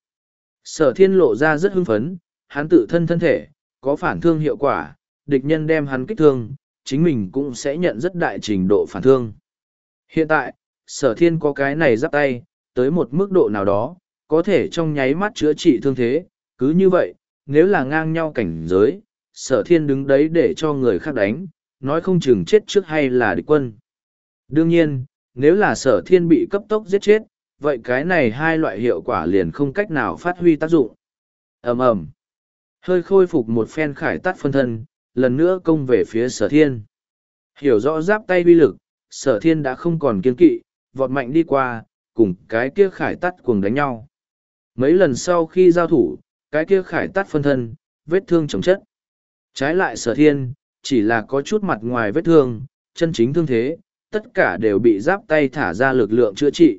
Sở Thiên lộ ra rất hưng phấn, hắn tự thân thân thể, có phản thương hiệu quả, địch nhân đem hắn kích thương, chính mình cũng sẽ nhận rất đại trình độ phản thương. Hiện tại, Sở Thiên có cái này giáp tay, tới một mức độ nào đó, có thể trong nháy mắt chữa trị thương thế, cứ như vậy, nếu là ngang nhau cảnh giới, Sở Thiên đứng đấy để cho người khác đánh, nói không chừng chết trước hay là địch quân. Đương nhiên, nếu là Sở Thiên bị cấp tốc giết chết, vậy cái này hai loại hiệu quả liền không cách nào phát huy tác dụng. Ầm ầm, hơi khôi phục một phen Khải Tát phân thân, lần nữa công về phía Sở Thiên. Hiểu rõ giáp tay uy lực, Sở Thiên đã không còn kiên kỵ, vọt mạnh đi qua, cùng cái kia Khải Tát cuồng đánh nhau. Mấy lần sau khi giao thủ, cái kia Khải Tát phân thân, vết thương chồng chất. Trái lại Sở Thiên, chỉ là có chút mặt ngoài vết thương, chân chính thương thế, tất cả đều bị giáp tay thả ra lực lượng chữa trị.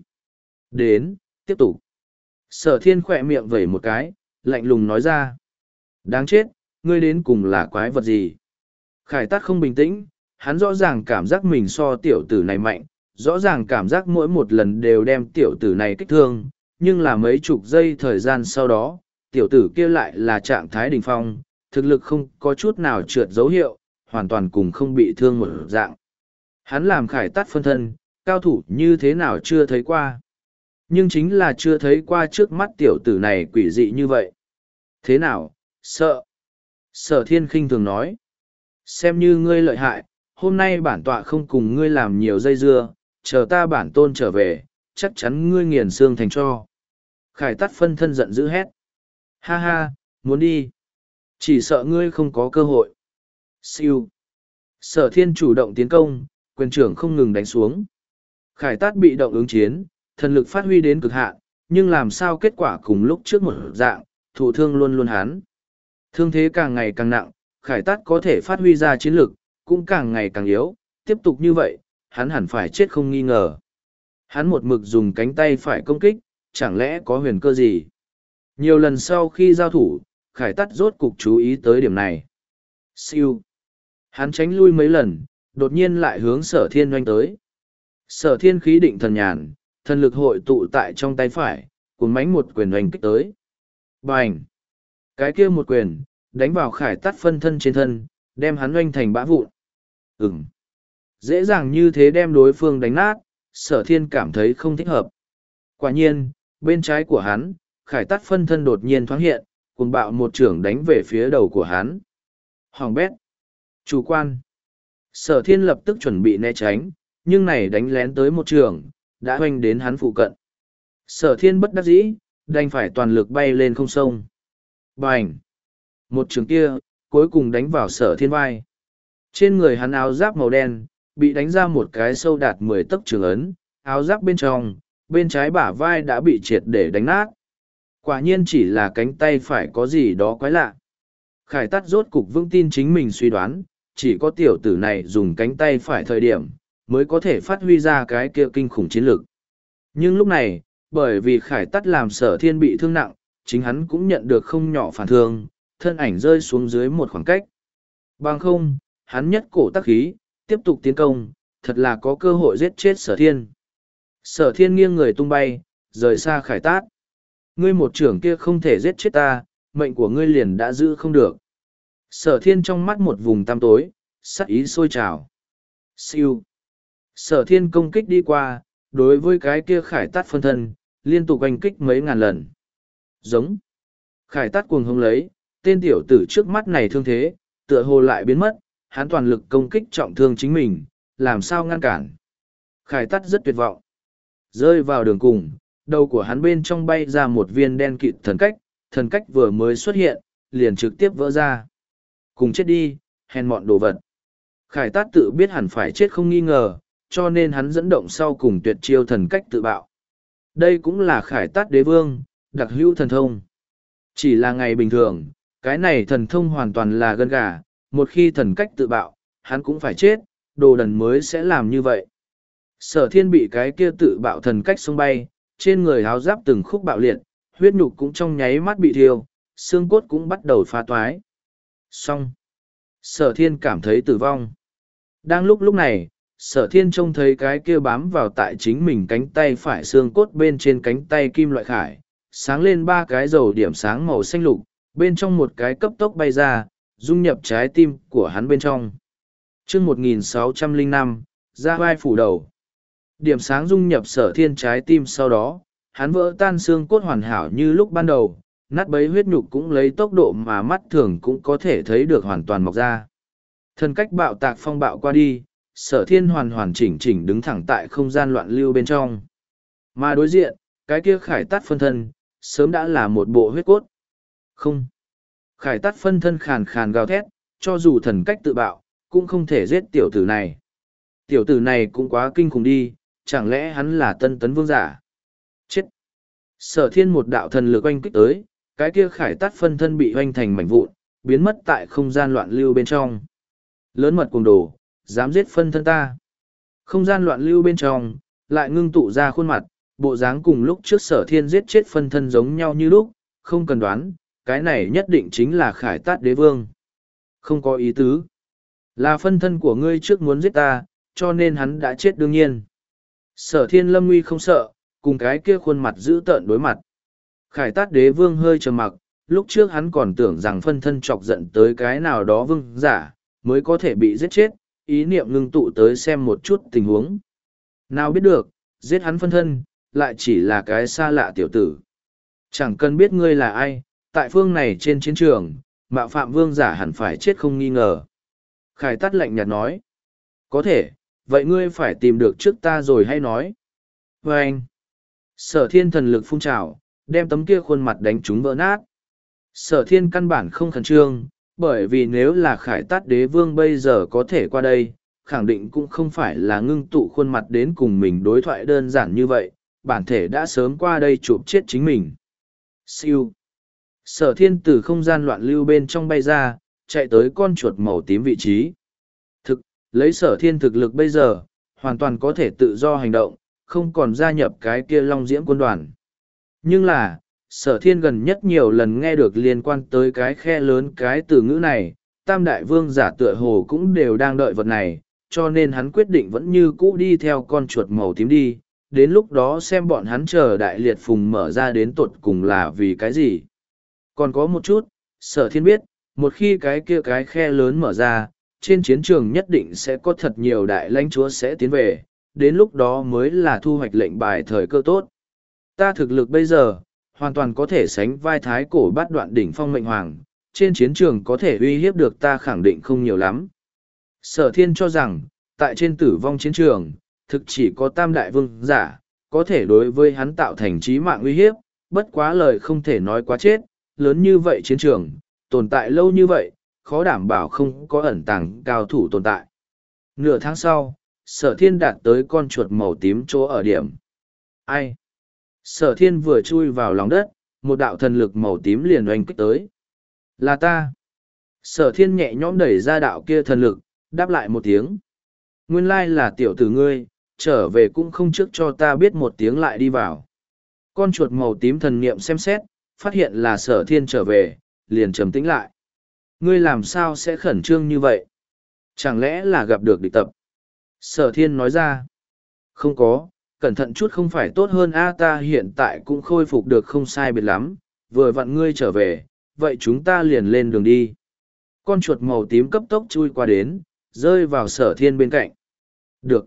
Đến, tiếp tục. Sở Thiên khỏe miệng vẩy một cái, lạnh lùng nói ra. Đáng chết, ngươi đến cùng là quái vật gì? Khải Tát không bình tĩnh, hắn rõ ràng cảm giác mình so tiểu tử này mạnh, rõ ràng cảm giác mỗi một lần đều đem tiểu tử này kích thương, nhưng là mấy chục giây thời gian sau đó, tiểu tử kia lại là trạng thái đỉnh phong, thực lực không có chút nào trượt dấu hiệu, hoàn toàn cùng không bị thương một dạng. Hắn làm Khải Tát phân thân, cao thủ như thế nào chưa thấy qua. Nhưng chính là chưa thấy qua trước mắt tiểu tử này quỷ dị như vậy. Thế nào, sợ? Sở Thiên khinh thường nói. Xem như ngươi lợi hại, hôm nay bản tọa không cùng ngươi làm nhiều dây dưa, chờ ta bản tôn trở về, chắc chắn ngươi nghiền xương thành cho. Khải Tát phân thân giận dữ hét. Ha ha, muốn đi. Chỉ sợ ngươi không có cơ hội. Siêu. Sở Thiên chủ động tiến công, quyền trưởng không ngừng đánh xuống. Khải Tát bị động ứng chiến, thần lực phát huy đến cực hạn, nhưng làm sao kết quả cùng lúc trước một dạng, thụ thương luôn luôn hắn. Thương thế càng ngày càng nặng, Khải Tát có thể phát huy ra chiến lực, cũng càng ngày càng yếu, tiếp tục như vậy, hắn hẳn phải chết không nghi ngờ. Hắn một mực dùng cánh tay phải công kích, chẳng lẽ có huyền cơ gì? Nhiều lần sau khi giao thủ, Khải Tát rốt cục chú ý tới điểm này. Siêu. Hắn tránh lui mấy lần, đột nhiên lại hướng Sở Thiên oanh tới. Sở Thiên khí định thần nhàn, thần lực hội tụ tại trong tay phải, cuốn mánh một quyền oanh kích tới. Bành! Cái kia một quyền, đánh vào Khải Tát phân thân trên thân, đem hắn oanh thành bã vụn. Ừm! Dễ dàng như thế đem đối phương đánh nát, Sở Thiên cảm thấy không thích hợp. Quả nhiên, bên trái của hắn, Khải Tát phân thân đột nhiên thoáng hiện, cùng bạo một trưởng đánh về phía đầu của hắn. Hoàng bét! Chủ quan! Sở Thiên lập tức chuẩn bị né tránh, nhưng này đánh lén tới một trường, đã hoành đến hắn phụ cận. Sở Thiên bất đắc dĩ, đành phải toàn lực bay lên không sông. Bành! Một trường kia, cuối cùng đánh vào Sở Thiên vai. Trên người hắn áo giáp màu đen, bị đánh ra một cái sâu đạt mười tấc trường ấn, áo giáp bên trong, bên trái bả vai đã bị triệt để đánh nát. Quả nhiên chỉ là cánh tay phải có gì đó quái lạ. Khải Tát rốt cục vững tin chính mình suy đoán, chỉ có tiểu tử này dùng cánh tay phải thời điểm, mới có thể phát huy ra cái kia kinh khủng chiến lực. Nhưng lúc này, bởi vì Khải Tát làm Sở Thiên bị thương nặng, chính hắn cũng nhận được không nhỏ phản thương, thân ảnh rơi xuống dưới một khoảng cách. Bằng không, hắn nhất cổ tắc khí, tiếp tục tiến công, thật là có cơ hội giết chết Sở Thiên. Sở Thiên nghiêng người tung bay, rời xa Khải Tát. Ngươi một trưởng kia không thể giết chết ta, mệnh của ngươi liền đã giữ không được. Sở Thiên trong mắt một vùng tăm tối, sắc ý sôi trào. Siêu. Sở Thiên công kích đi qua, đối với cái kia Khải Tát phân thân, liên tục oanh kích mấy ngàn lần. Giống. Khải Tát cuồng hống lấy, tên tiểu tử trước mắt này thương thế, tựa hồ lại biến mất, hắn toàn lực công kích trọng thương chính mình, làm sao ngăn cản. Khải Tát rất tuyệt vọng. Rơi vào đường cùng, đầu của hắn bên trong bay ra một viên đen kịt thần cách, thần cách vừa mới xuất hiện, liền trực tiếp vỡ ra. Cùng chết đi, hèn mọn đồ vật. Khải Tát tự biết hẳn phải chết không nghi ngờ, cho nên hắn dẫn động sau cùng tuyệt chiêu thần cách tự bạo. Đây cũng là Khải Tát đế vương, đặc hữu thần thông. Chỉ là ngày bình thường, cái này thần thông hoàn toàn là gân gà, một khi thần cách tự bạo, hắn cũng phải chết, đồ đần mới sẽ làm như vậy. Sở Thiên bị cái kia tự bạo thần cách xông bay, trên người áo giáp từng khúc bạo liệt, huyết nhục cũng trong nháy mắt bị thiêu, xương cốt cũng bắt đầu phá toái. Xong. Sở Thiên cảm thấy tử vong. Đang lúc lúc này, Sở Thiên trông thấy cái kia bám vào tại chính mình cánh tay phải xương cốt bên trên cánh tay kim loại khải, sáng lên ba cái dầu điểm sáng màu xanh lục, bên trong một cái cấp tốc bay ra, dung nhập trái tim của hắn bên trong. Chương một nghìn sáu trăm lẻ năm, ra vai phủ đầu. Điểm sáng dung nhập Sở Thiên trái tim sau đó, hắn vỡ tan xương cốt hoàn hảo như lúc ban đầu, nát bấy huyết nhục cũng lấy tốc độ mà mắt thường cũng có thể thấy được hoàn toàn mọc ra. Thần cách bạo tạc phong bạo qua đi, Sở Thiên hoàn hoàn chỉnh chỉnh đứng thẳng tại không gian loạn lưu bên trong. Mà đối diện, cái kia Khải Tát phân thân, sớm đã là một bộ huyết cốt. Không. Khải Tát phân thân khàn khàn gào thét, cho dù thần cách tự bạo, cũng không thể giết tiểu tử này. Tiểu tử này cũng quá kinh khủng đi, chẳng lẽ hắn là tân tấn vương giả? Chết! Sở Thiên một đạo thần lực oanh kích tới, cái kia Khải Tát phân thân bị oanh thành mảnh vụn, biến mất tại không gian loạn lưu bên trong. Lớn mật cuồng đồ, dám giết phân thân ta. Không gian loạn lưu bên trong, lại ngưng tụ ra khuôn mặt, bộ dáng cùng lúc trước Sở Thiên giết chết phân thân giống nhau như lúc, không cần đoán, cái này nhất định chính là Khải Tát đế vương. Không có ý tứ. Là phân thân của ngươi trước muốn giết ta, cho nên hắn đã chết đương nhiên. Sở Thiên lâm nguy không sợ, cùng cái kia khuôn mặt giữ tợn đối mặt. Khải Tát đế vương hơi trầm mặc, lúc trước hắn còn tưởng rằng phân thân chọc giận tới cái nào đó vương giả, mới có thể bị giết chết, ý niệm ngưng tụ tới xem một chút tình huống. Nào biết được, giết hắn phân thân, lại chỉ là cái xa lạ tiểu tử. Chẳng cần biết ngươi là ai, tại phương này trên chiến trường, mạo phạm vương giả hẳn phải chết không nghi ngờ. Khải Tát lạnh nhạt nói. Có thể, vậy ngươi phải tìm được trước ta rồi hay nói. Và anh, Sở Thiên thần lực phun trào, đem tấm kia khuôn mặt đánh trúng vỡ nát. Sở Thiên căn bản không khẩn trương, bởi vì nếu là Khải Tát đế vương bây giờ có thể qua đây, khẳng định cũng không phải là ngưng tụ khuôn mặt đến cùng mình đối thoại đơn giản như vậy, bản thể đã sớm qua đây chụp chết chính mình. Siêu. Sở thiên từ không gian loạn lưu bên trong bay ra, chạy tới con chuột màu tím vị trí. Thực, lấy sở thiên thực lực bây giờ, hoàn toàn có thể tự do hành động, không còn gia nhập cái kia long diễm quân đoàn. Nhưng là, sở thiên gần nhất nhiều lần nghe được liên quan tới cái khe lớn cái từ ngữ này, tam đại vương giả tựa hồ cũng đều đang đợi vật này, cho nên hắn quyết định vẫn như cũ đi theo con chuột màu tím đi, đến lúc đó xem bọn hắn chờ đại liệt phùng mở ra đến tột cùng là vì cái gì. Còn có một chút, sở thiên biết, một khi cái kia cái khe lớn mở ra, trên chiến trường nhất định sẽ có thật nhiều đại lãnh chúa sẽ tiến về, đến lúc đó mới là thu hoạch lệnh bài thời cơ tốt. Ta thực lực bây giờ, hoàn toàn có thể sánh vai thái cổ bát đoạn đỉnh phong mệnh hoàng, trên chiến trường có thể uy hiếp được ta khẳng định không nhiều lắm. Sở thiên cho rằng, tại trên tử vong chiến trường, thực chỉ có tam đại vương giả, có thể đối với hắn tạo thành chí mạng uy hiếp, bất quá lời không thể nói quá chết, lớn như vậy chiến trường, tồn tại lâu như vậy, khó đảm bảo không có ẩn tàng cao thủ tồn tại. Nửa tháng sau, sở thiên đạt tới con chuột màu tím chỗ ở điểm. Ai? Sở thiên vừa chui vào lòng đất, một đạo thần lực màu tím liền oanh kích tới. Là ta. Sở thiên nhẹ nhõm đẩy ra đạo kia thần lực, đáp lại một tiếng. Nguyên lai là tiểu tử ngươi, trở về cũng không trước cho ta biết một tiếng lại đi vào. Con chuột màu tím thần niệm xem xét, phát hiện là sở thiên trở về, liền trầm tĩnh lại. Ngươi làm sao sẽ khẩn trương như vậy? Chẳng lẽ là gặp được địch tập? Sở thiên nói ra. Không có, cẩn thận chút không phải tốt hơn a, ta hiện tại cũng khôi phục được không sai biệt lắm, vừa vặn ngươi trở về, vậy chúng ta liền lên đường đi. Con chuột màu tím cấp tốc chui qua đến, rơi vào sở thiên bên cạnh. Được.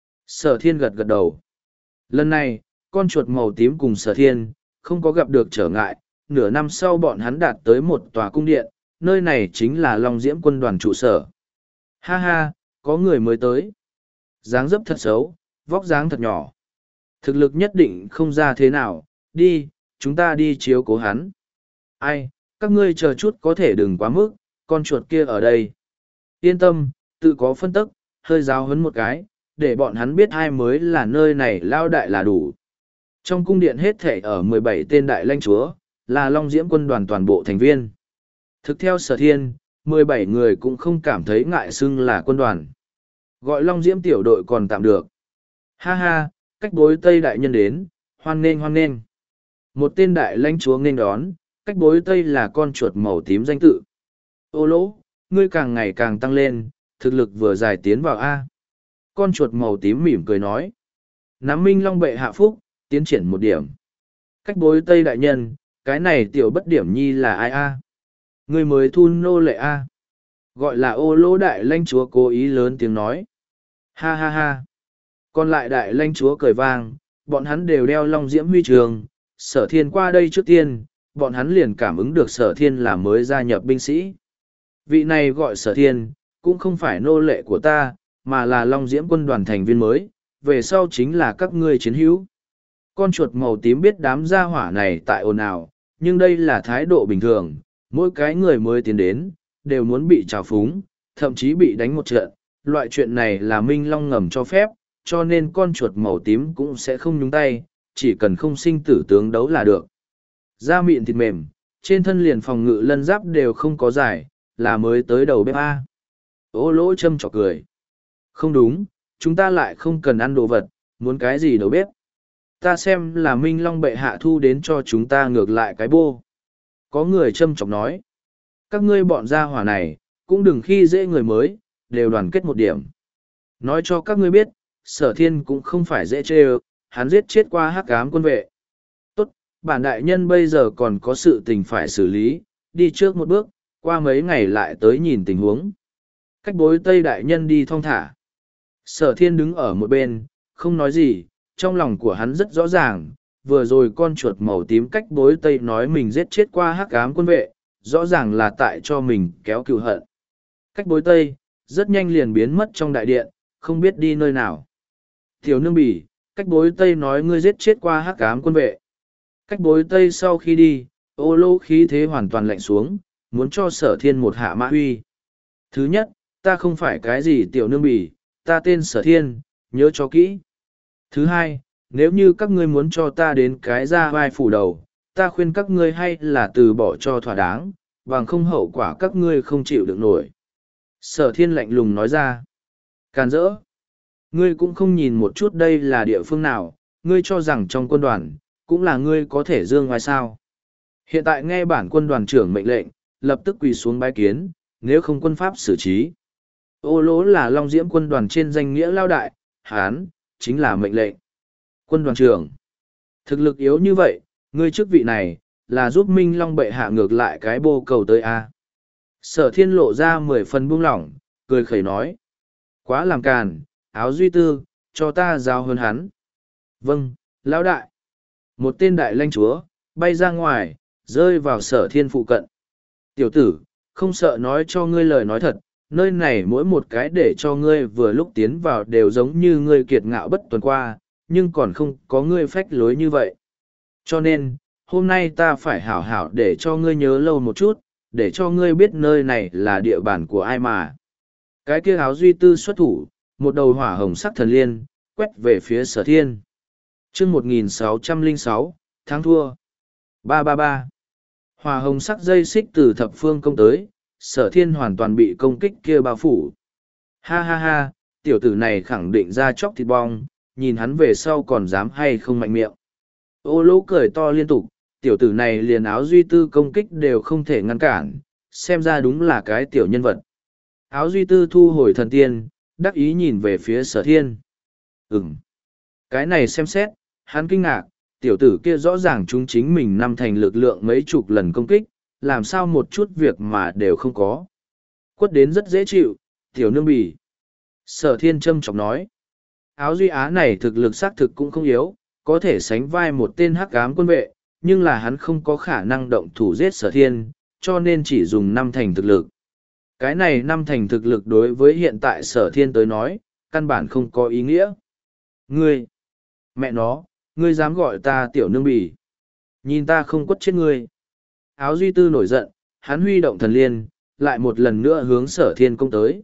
Sở thiên gật gật đầu. Lần này, con chuột màu tím cùng sở thiên, không có gặp được trở ngại, nửa năm sau bọn hắn đạt tới một tòa cung điện, nơi này chính là Long Diễm quân đoàn trụ sở. Ha ha, có người mới tới. Dáng dấp thật xấu, vóc dáng thật nhỏ. Thực lực nhất định không ra thế nào, đi, chúng ta đi chiếu cố hắn. Ai, các ngươi chờ chút có thể đừng quá mức, con chuột kia ở đây. Yên tâm, tự có phân tức, hơi giáo huấn một cái, để bọn hắn biết ai mới là nơi này lao đại là đủ. Trong cung điện hết thể ở mười bảy tên đại lãnh chúa, là Long Diễm quân đoàn toàn bộ thành viên. Thực theo sở thiên, mười bảy người cũng không cảm thấy ngại xưng là quân đoàn. Gọi Long Diễm tiểu đội còn tạm được. Ha ha, cách bối Tây đại nhân đến, hoan nghênh hoan nghênh. Một tên đại lãnh chúa nghênh đón, cách bối Tây là con chuột màu tím danh tự. Ô lỗ, ngươi càng ngày càng tăng lên, thực lực vừa dài tiến vào A. Con chuột màu tím mỉm cười nói. Nắm Minh Long bệ hạ phúc, tiến triển một điểm. Cách bối Tây đại nhân, cái này tiểu bất điểm nhi là ai A? Ngươi mới thu nô lệ A. Gọi là ô lỗ đại lãnh chúa cố ý lớn tiếng nói. Ha ha ha. Còn lại đại lãnh chúa cười vang, bọn hắn đều đeo long diễm huy trường. Sở thiên qua đây trước tiên, bọn hắn liền cảm ứng được sở thiên là mới gia nhập binh sĩ. Vị này gọi sở thiên, cũng không phải nô lệ của ta, mà là long diễm quân đoàn thành viên mới, về sau chính là các ngươi chiến hữu. Con chuột màu tím biết đám gia hỏa này tại ồn ào, nhưng đây là thái độ bình thường, mỗi cái người mới tiến đến, đều muốn bị trào phúng, thậm chí bị đánh một trận. Loại chuyện này là Minh Long ngầm cho phép, cho nên con chuột màu tím cũng sẽ không nhúng tay, chỉ cần không sinh tử tướng đấu là được. Da mịn thịt mềm, trên thân liền phòng ngự lân giáp đều không có giải, là mới tới đầu bếp A. Ô lỗ châm chọc cười. Không đúng, chúng ta lại không cần ăn đồ vật, muốn cái gì đầu bếp. Ta xem là Minh Long bệ hạ thu đến cho chúng ta ngược lại cái bô. Có người châm chọc nói. Các ngươi bọn gia hỏa này, cũng đừng khi dễ người mới, đều đoàn kết một điểm. Nói cho các ngươi biết, sở thiên cũng không phải dễ chê ơ, hắn giết chết qua hắc ám quân vệ. Tốt, bản đại nhân bây giờ còn có sự tình phải xử lý, đi trước một bước, qua mấy ngày lại tới nhìn tình huống. Cách bối Tây đại nhân đi thong thả. Sở thiên đứng ở một bên, không nói gì, trong lòng của hắn rất rõ ràng, vừa rồi con chuột màu tím cách bối Tây nói mình giết chết qua hắc ám quân vệ, rõ ràng là tại cho mình kéo cựu hận. Cách bối Tây, rất nhanh liền biến mất trong đại điện, không biết đi nơi nào. Tiểu nương bỉ, cách bối Tây nói ngươi giết chết qua hắc ám quân vệ. Cách bối Tây sau khi đi, ô lô khí thế hoàn toàn lạnh xuống, muốn cho sở thiên một hạ mã huy. Thứ nhất, ta không phải cái gì tiểu nương bỉ, ta tên sở thiên, nhớ cho kỹ. Thứ hai, nếu như các ngươi muốn cho ta đến cái ra vai phủ đầu, ta khuyên các ngươi hay là từ bỏ cho thỏa đáng, bằng không hậu quả các ngươi không chịu được nổi. Sở thiên lạnh lùng nói ra. Càn rỡ. Ngươi cũng không nhìn một chút đây là địa phương nào, ngươi cho rằng trong quân đoàn, cũng là ngươi có thể dương ngoài sao. Hiện tại nghe bản quân đoàn trưởng mệnh lệnh, lập tức quỳ xuống bái kiến, nếu không quân pháp xử trí. Ô lỗ là Long Diễm quân đoàn trên danh nghĩa lao đại, hán, chính là mệnh lệnh. Quân đoàn trưởng. Thực lực yếu như vậy, ngươi chức vị này, là giúp Minh Long bệ hạ ngược lại cái bô cầu tới A. Sở thiên lộ ra mười phần buông lỏng, cười khẩy nói. Quá làm càn, áo duy tư, cho ta giao hơn hắn. Vâng, lão đại. Một tên đại lãnh chúa, bay ra ngoài, rơi vào sở thiên phụ cận. Tiểu tử, không sợ nói cho ngươi lời nói thật, nơi này mỗi một cái để cho ngươi vừa lúc tiến vào đều giống như ngươi kiệt ngạo bất tuần qua, nhưng còn không có ngươi phách lối như vậy. Cho nên, hôm nay ta phải hảo hảo để cho ngươi nhớ lâu một chút, để cho ngươi biết nơi này là địa bàn của ai mà. Cái kia áo duy tư xuất thủ, một đầu hỏa hồng sắc thần liên, quét về phía sở thiên. chương một nghìn sáu trăm lẻ sáu, tháng thua. ba ba ba. Hỏa hồng sắc dây xích từ thập phương công tới, sở thiên hoàn toàn bị công kích kia bao phủ. Ha ha ha, tiểu tử này khẳng định ra chóc thịt bong, nhìn hắn về sau còn dám hay không mạnh miệng. Ô lỗ cười to liên tục, tiểu tử này liền áo duy tư công kích đều không thể ngăn cản, xem ra đúng là cái tiểu nhân vật. Áo duy tư thu hồi thần tiên, đắc ý nhìn về phía sở thiên. Ừm. Cái này xem xét, hắn kinh ngạc, tiểu tử kia rõ ràng chúng chính mình năm thành lực lượng mấy chục lần công kích, làm sao một chút việc mà đều không có. Quất đến rất dễ chịu, tiểu nương bì. Sở thiên châm chọc nói. Áo duy á này thực lực xác thực cũng không yếu, có thể sánh vai một tên hắc ám quân vệ, nhưng là hắn không có khả năng động thủ giết sở thiên, cho nên chỉ dùng năm thành thực lực. Cái này năm thành thực lực đối với hiện tại sở thiên tới nói, căn bản không có ý nghĩa. Ngươi, mẹ nó, ngươi dám gọi ta tiểu nương bỉ. Nhìn ta không quất chết ngươi. Áo duy tư nổi giận, hắn huy động thần liên, lại một lần nữa hướng sở thiên công tới.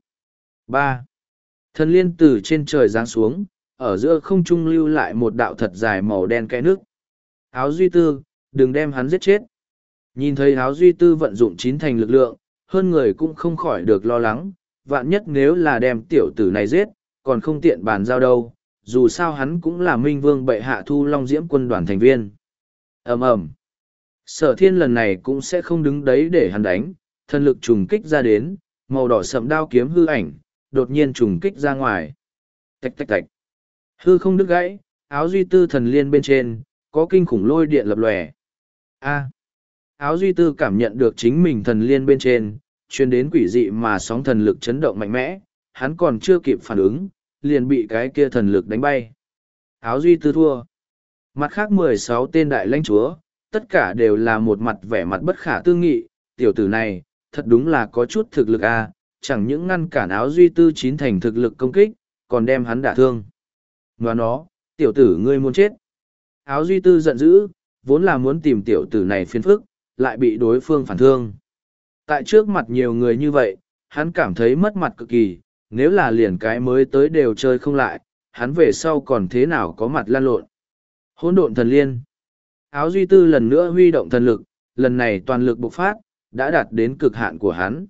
ba. Thần liên từ trên trời giáng xuống, ở giữa không trung lưu lại một đạo thật dài màu đen kẽ nước. Áo duy tư, đừng đem hắn giết chết. Nhìn thấy áo duy tư vận dụng chín thành lực lượng, hơn người cũng không khỏi được lo lắng, vạn nhất nếu là đem tiểu tử này giết, còn không tiện bàn giao đâu, dù sao hắn cũng là minh vương bệ hạ thu Long Diễm quân đoàn thành viên. ầm ầm, sở thiên lần này cũng sẽ không đứng đấy để hắn đánh, thần lực trùng kích ra đến, màu đỏ sậm đao kiếm hư ảnh, đột nhiên trùng kích ra ngoài. Tạch tạch tạch, hư không đứt gãy, áo duy tư thần liên bên trên, có kinh khủng lôi điện lập lòe. A. Áo duy tư cảm nhận được chính mình thần liên bên trên, truyền đến quỷ dị mà sóng thần lực chấn động mạnh mẽ, hắn còn chưa kịp phản ứng, liền bị cái kia thần lực đánh bay. Áo duy tư thua. Mặt khác mười sáu tên đại lãnh chúa, tất cả đều là một mặt vẻ mặt bất khả tư nghị, tiểu tử này, thật đúng là có chút thực lực a, chẳng những ngăn cản áo duy tư chín thành thực lực công kích, còn đem hắn đả thương. Và nó, tiểu tử ngươi muốn chết. Áo duy tư giận dữ, vốn là muốn tìm tiểu tử này phiền phức, lại bị đối phương phản thương. Tại trước mặt nhiều người như vậy, hắn cảm thấy mất mặt cực kỳ, nếu là liền cái mới tới đều chơi không lại, hắn về sau còn thế nào có mặt lan lộn. Hỗn độn thần liên. Áo duy tư lần nữa huy động thần lực, lần này toàn lực bộc phát, đã đạt đến cực hạn của hắn.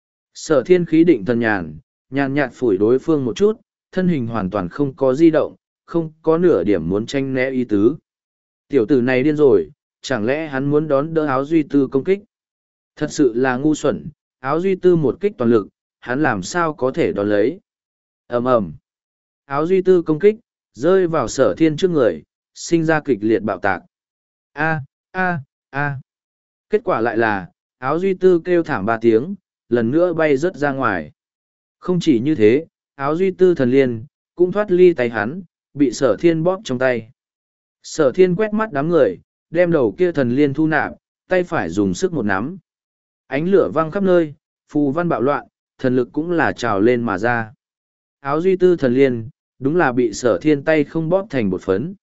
Sở thiên khí định thần nhàn, nhàn nhạt phủi đối phương một chút, thân hình hoàn toàn không có di động, không có nửa điểm muốn tranh né ý tứ. Tiểu tử này điên rồi, chẳng lẽ hắn muốn đón đỡ áo duy tư công kích? Thật sự là ngu xuẩn, áo duy tư một kích toàn lực, hắn làm sao có thể đón lấy? Ầm ầm. Áo duy tư công kích, rơi vào sở thiên trước người, sinh ra kịch liệt bạo tạc. A, a, a. Kết quả lại là, áo duy tư kêu thảm ba tiếng, lần nữa bay rớt ra ngoài. Không chỉ như thế, áo duy tư thần liên, cũng thoát ly tay hắn, bị sở thiên bóp trong tay. Sở thiên quét mắt đám người, đem đầu kia thần liên thu nạp, tay phải dùng sức một nắm. Ánh lửa văng khắp nơi, phù văn bạo loạn, thần lực cũng là trào lên mà ra. Áo duy tư thần liên, đúng là bị sở thiên tay không bóp thành bột phấn.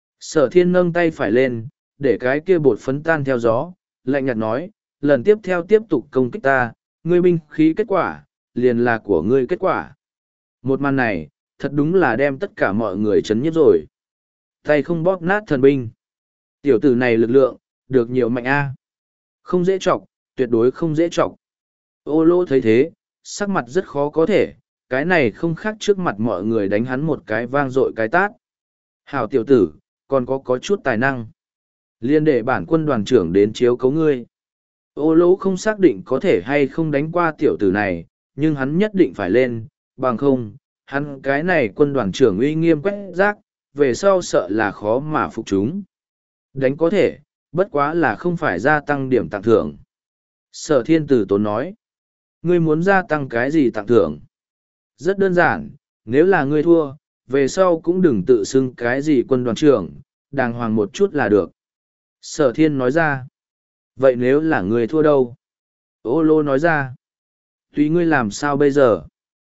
Sở thiên nâng tay phải lên, để cái kia bột phấn tan theo gió, lạnh nhạt nói, lần tiếp theo tiếp tục công kích ta, ngươi binh khí kết quả, liền là của ngươi kết quả. Một màn này, thật đúng là đem tất cả mọi người chấn nhiếp rồi. tay không bóp nát thần binh. Tiểu tử này lực lượng, được nhiều mạnh a. Không dễ chọc, tuyệt đối không dễ chọc. Ô lô thấy thế, sắc mặt rất khó có thể, cái này không khác trước mặt mọi người đánh hắn một cái vang dội cái tát. Hảo tiểu tử, còn có có chút tài năng. Liên để bản quân đoàn trưởng đến chiếu cấu ngươi. Ô lỗ không xác định có thể hay không đánh qua tiểu tử này, nhưng hắn nhất định phải lên, bằng không, hắn cái này quân đoàn trưởng uy nghiêm quét rác, về sau sợ là khó mà phục chúng. Đánh có thể, bất quá là không phải gia tăng điểm tặng thưởng. Sở thiên tử tốn nói, ngươi muốn gia tăng cái gì tặng thưởng? Rất đơn giản, nếu là ngươi thua, về sau cũng đừng tự xưng cái gì quân đoàn trưởng, đàng hoàng một chút là được. Sở thiên nói ra, vậy nếu là ngươi thua đâu? Ô lô nói ra, tùy ngươi làm sao bây giờ?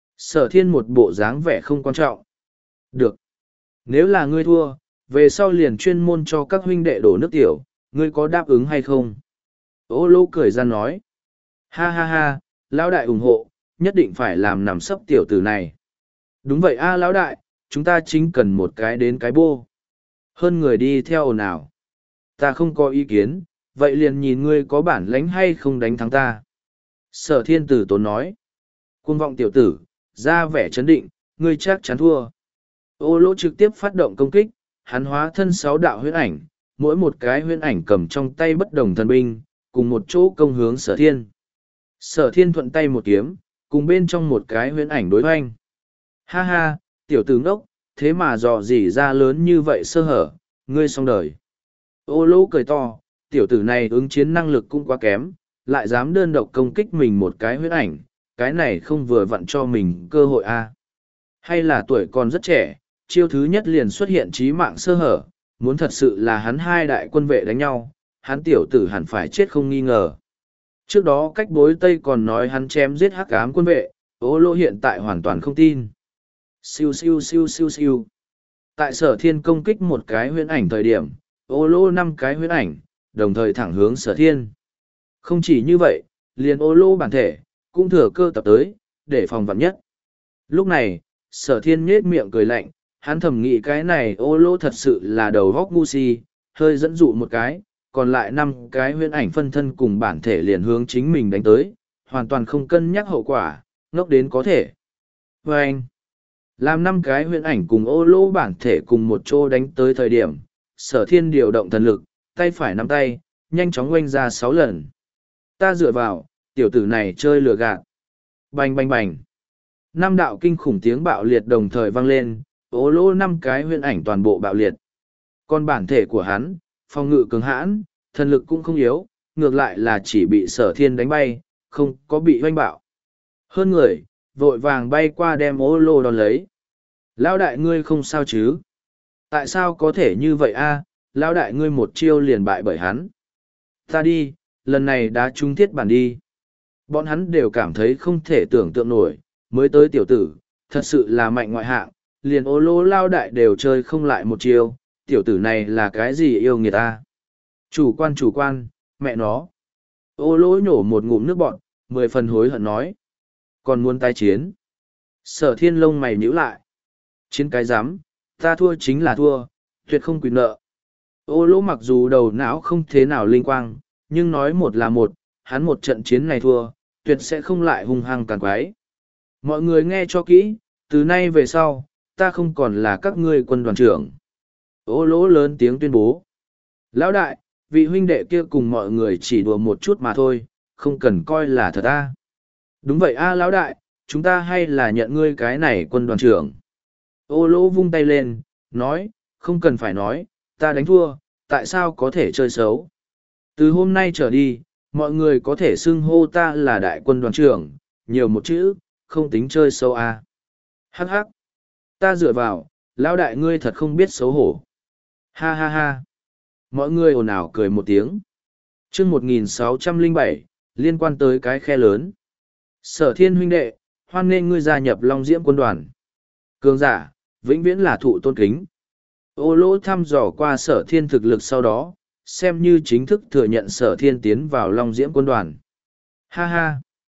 Sở thiên một bộ dáng vẻ không quan trọng. Được. Nếu là ngươi thua, về sau liền chuyên môn cho các huynh đệ đổ nước tiểu, ngươi có đáp ứng hay không? Ô lô cười ra nói, ha ha ha, lão đại ủng hộ, nhất định phải làm nằm sấp tiểu tử này. Đúng vậy a lão đại, chúng ta chính cần một cái đến cái bô. Hơn người đi theo ồn ào. Ta không có ý kiến, vậy liền nhìn ngươi có bản lãnh hay không đánh thắng ta. Sở thiên tử tốn nói. Cuồng vọng tiểu tử, ra vẻ chấn định, ngươi chắc chắn thua. Ô lỗ trực tiếp phát động công kích, hắn hóa thân sáu đạo huyễn ảnh, mỗi một cái huyễn ảnh cầm trong tay bất đồng thần binh, cùng một chỗ công hướng sở thiên. Sở thiên thuận tay một kiếm, cùng bên trong một cái huyễn ảnh đối hoanh. Ha ha, tiểu tử ngốc, thế mà dò dỉ ra lớn như vậy sơ hở, ngươi xong đời. Ô lỗ cười to, tiểu tử này ứng chiến năng lực cũng quá kém, lại dám đơn độc công kích mình một cái huyễn ảnh, cái này không vừa vặn cho mình cơ hội a à? Hay là tuổi còn rất trẻ, chiêu thứ nhất liền xuất hiện trí mạng sơ hở, muốn thật sự là hắn hai đại quân vệ đánh nhau, hắn tiểu tử hẳn phải chết không nghi ngờ. Trước đó cách bối Tây còn nói hắn chém giết hắc ám quân vệ, ô lô hiện tại hoàn toàn không tin. Siêu siêu siêu siêu siêu. Tại sở thiên công kích một cái huyễn ảnh thời điểm, ô lô năm cái huyễn ảnh, đồng thời thẳng hướng sở thiên. Không chỉ như vậy, liền ô lô bản thể, cũng thừa cơ tập tới, để phòng vạn nhất. Lúc này, sở thiên nhết miệng cười lạnh, hắn thầm nghĩ cái này ô lô thật sự là đầu góc ngu si, hơi dẫn dụ một cái, còn lại năm cái huyễn ảnh phân thân cùng bản thể liền hướng chính mình đánh tới, hoàn toàn không cân nhắc hậu quả, ngốc đến có thể. Và anh, làm năm cái huyễn ảnh cùng ô lô bản thể cùng một chỗ đánh tới thời điểm, sở thiên điều động thần lực, tay phải nắm tay, nhanh chóng oanh ra sáu lần. Ta dựa vào, tiểu tử này chơi lừa gạt. Bành bành bành. Năm đạo kinh khủng tiếng bạo liệt đồng thời vang lên, ố lô năm cái huyễn ảnh toàn bộ bạo liệt. Còn bản thể của hắn, phòng ngự cường hãn, thần lực cũng không yếu, ngược lại là chỉ bị sở thiên đánh bay, không có bị hoanh bạo. Hơn người, vội vàng bay qua đem ố lô đón lấy. Lão đại ngươi không sao chứ? Tại sao có thể như vậy a? Lão đại ngươi một chiêu liền bại bởi hắn. Ta đi, lần này đã trúng thiết bản đi. Bọn hắn đều cảm thấy không thể tưởng tượng nổi, mới tới tiểu tử, thật sự là mạnh ngoại hạng, liền ô lô lao đại đều chơi không lại một chiêu, tiểu tử này là cái gì yêu người ta. Chủ quan chủ quan, mẹ nó. Ô lô nhổ một ngụm nước bọn, mười phần hối hận nói. Còn muốn tái chiến. Sở thiên lông mày nhíu lại. Chiến cái giám, ta thua chính là thua, tuyệt không quyền nợ. Ô lô mặc dù đầu não không thế nào linh quang, nhưng nói một là một, hắn một trận chiến này thua, tuyệt sẽ không lại hung hăng càng quái. Mọi người nghe cho kỹ, từ nay về sau, ta không còn là các ngươi quân đoàn trưởng. Ô lỗ lớn tiếng tuyên bố. Lão đại, vị huynh đệ kia cùng mọi người chỉ đùa một chút mà thôi, không cần coi là thật a. Đúng vậy a lão đại, chúng ta hay là nhận ngươi cái này quân đoàn trưởng. Ô lỗ vung tay lên, nói, không cần phải nói, ta đánh thua, tại sao có thể chơi xấu. Từ hôm nay trở đi, mọi người có thể xưng hô ta là đại quân đoàn trưởng, nhiều một chữ, không tính chơi xấu a. Hắc hắc, ta dựa vào, lão đại ngươi thật không biết xấu hổ. Ha ha ha. Mọi người ồn ào cười một tiếng. Chương một nghìn sáu trăm lẻ bảy, liên quan tới cái khe lớn. Sở thiên huynh đệ, hoan nghênh ngươi gia nhập Long Diễm quân đoàn. Cường giả, vĩnh viễn là thụ tôn kính. Ô lỗ thăm dò qua sở thiên thực lực sau đó, xem như chính thức thừa nhận sở thiên tiến vào Long Diễm quân đoàn. Ha ha.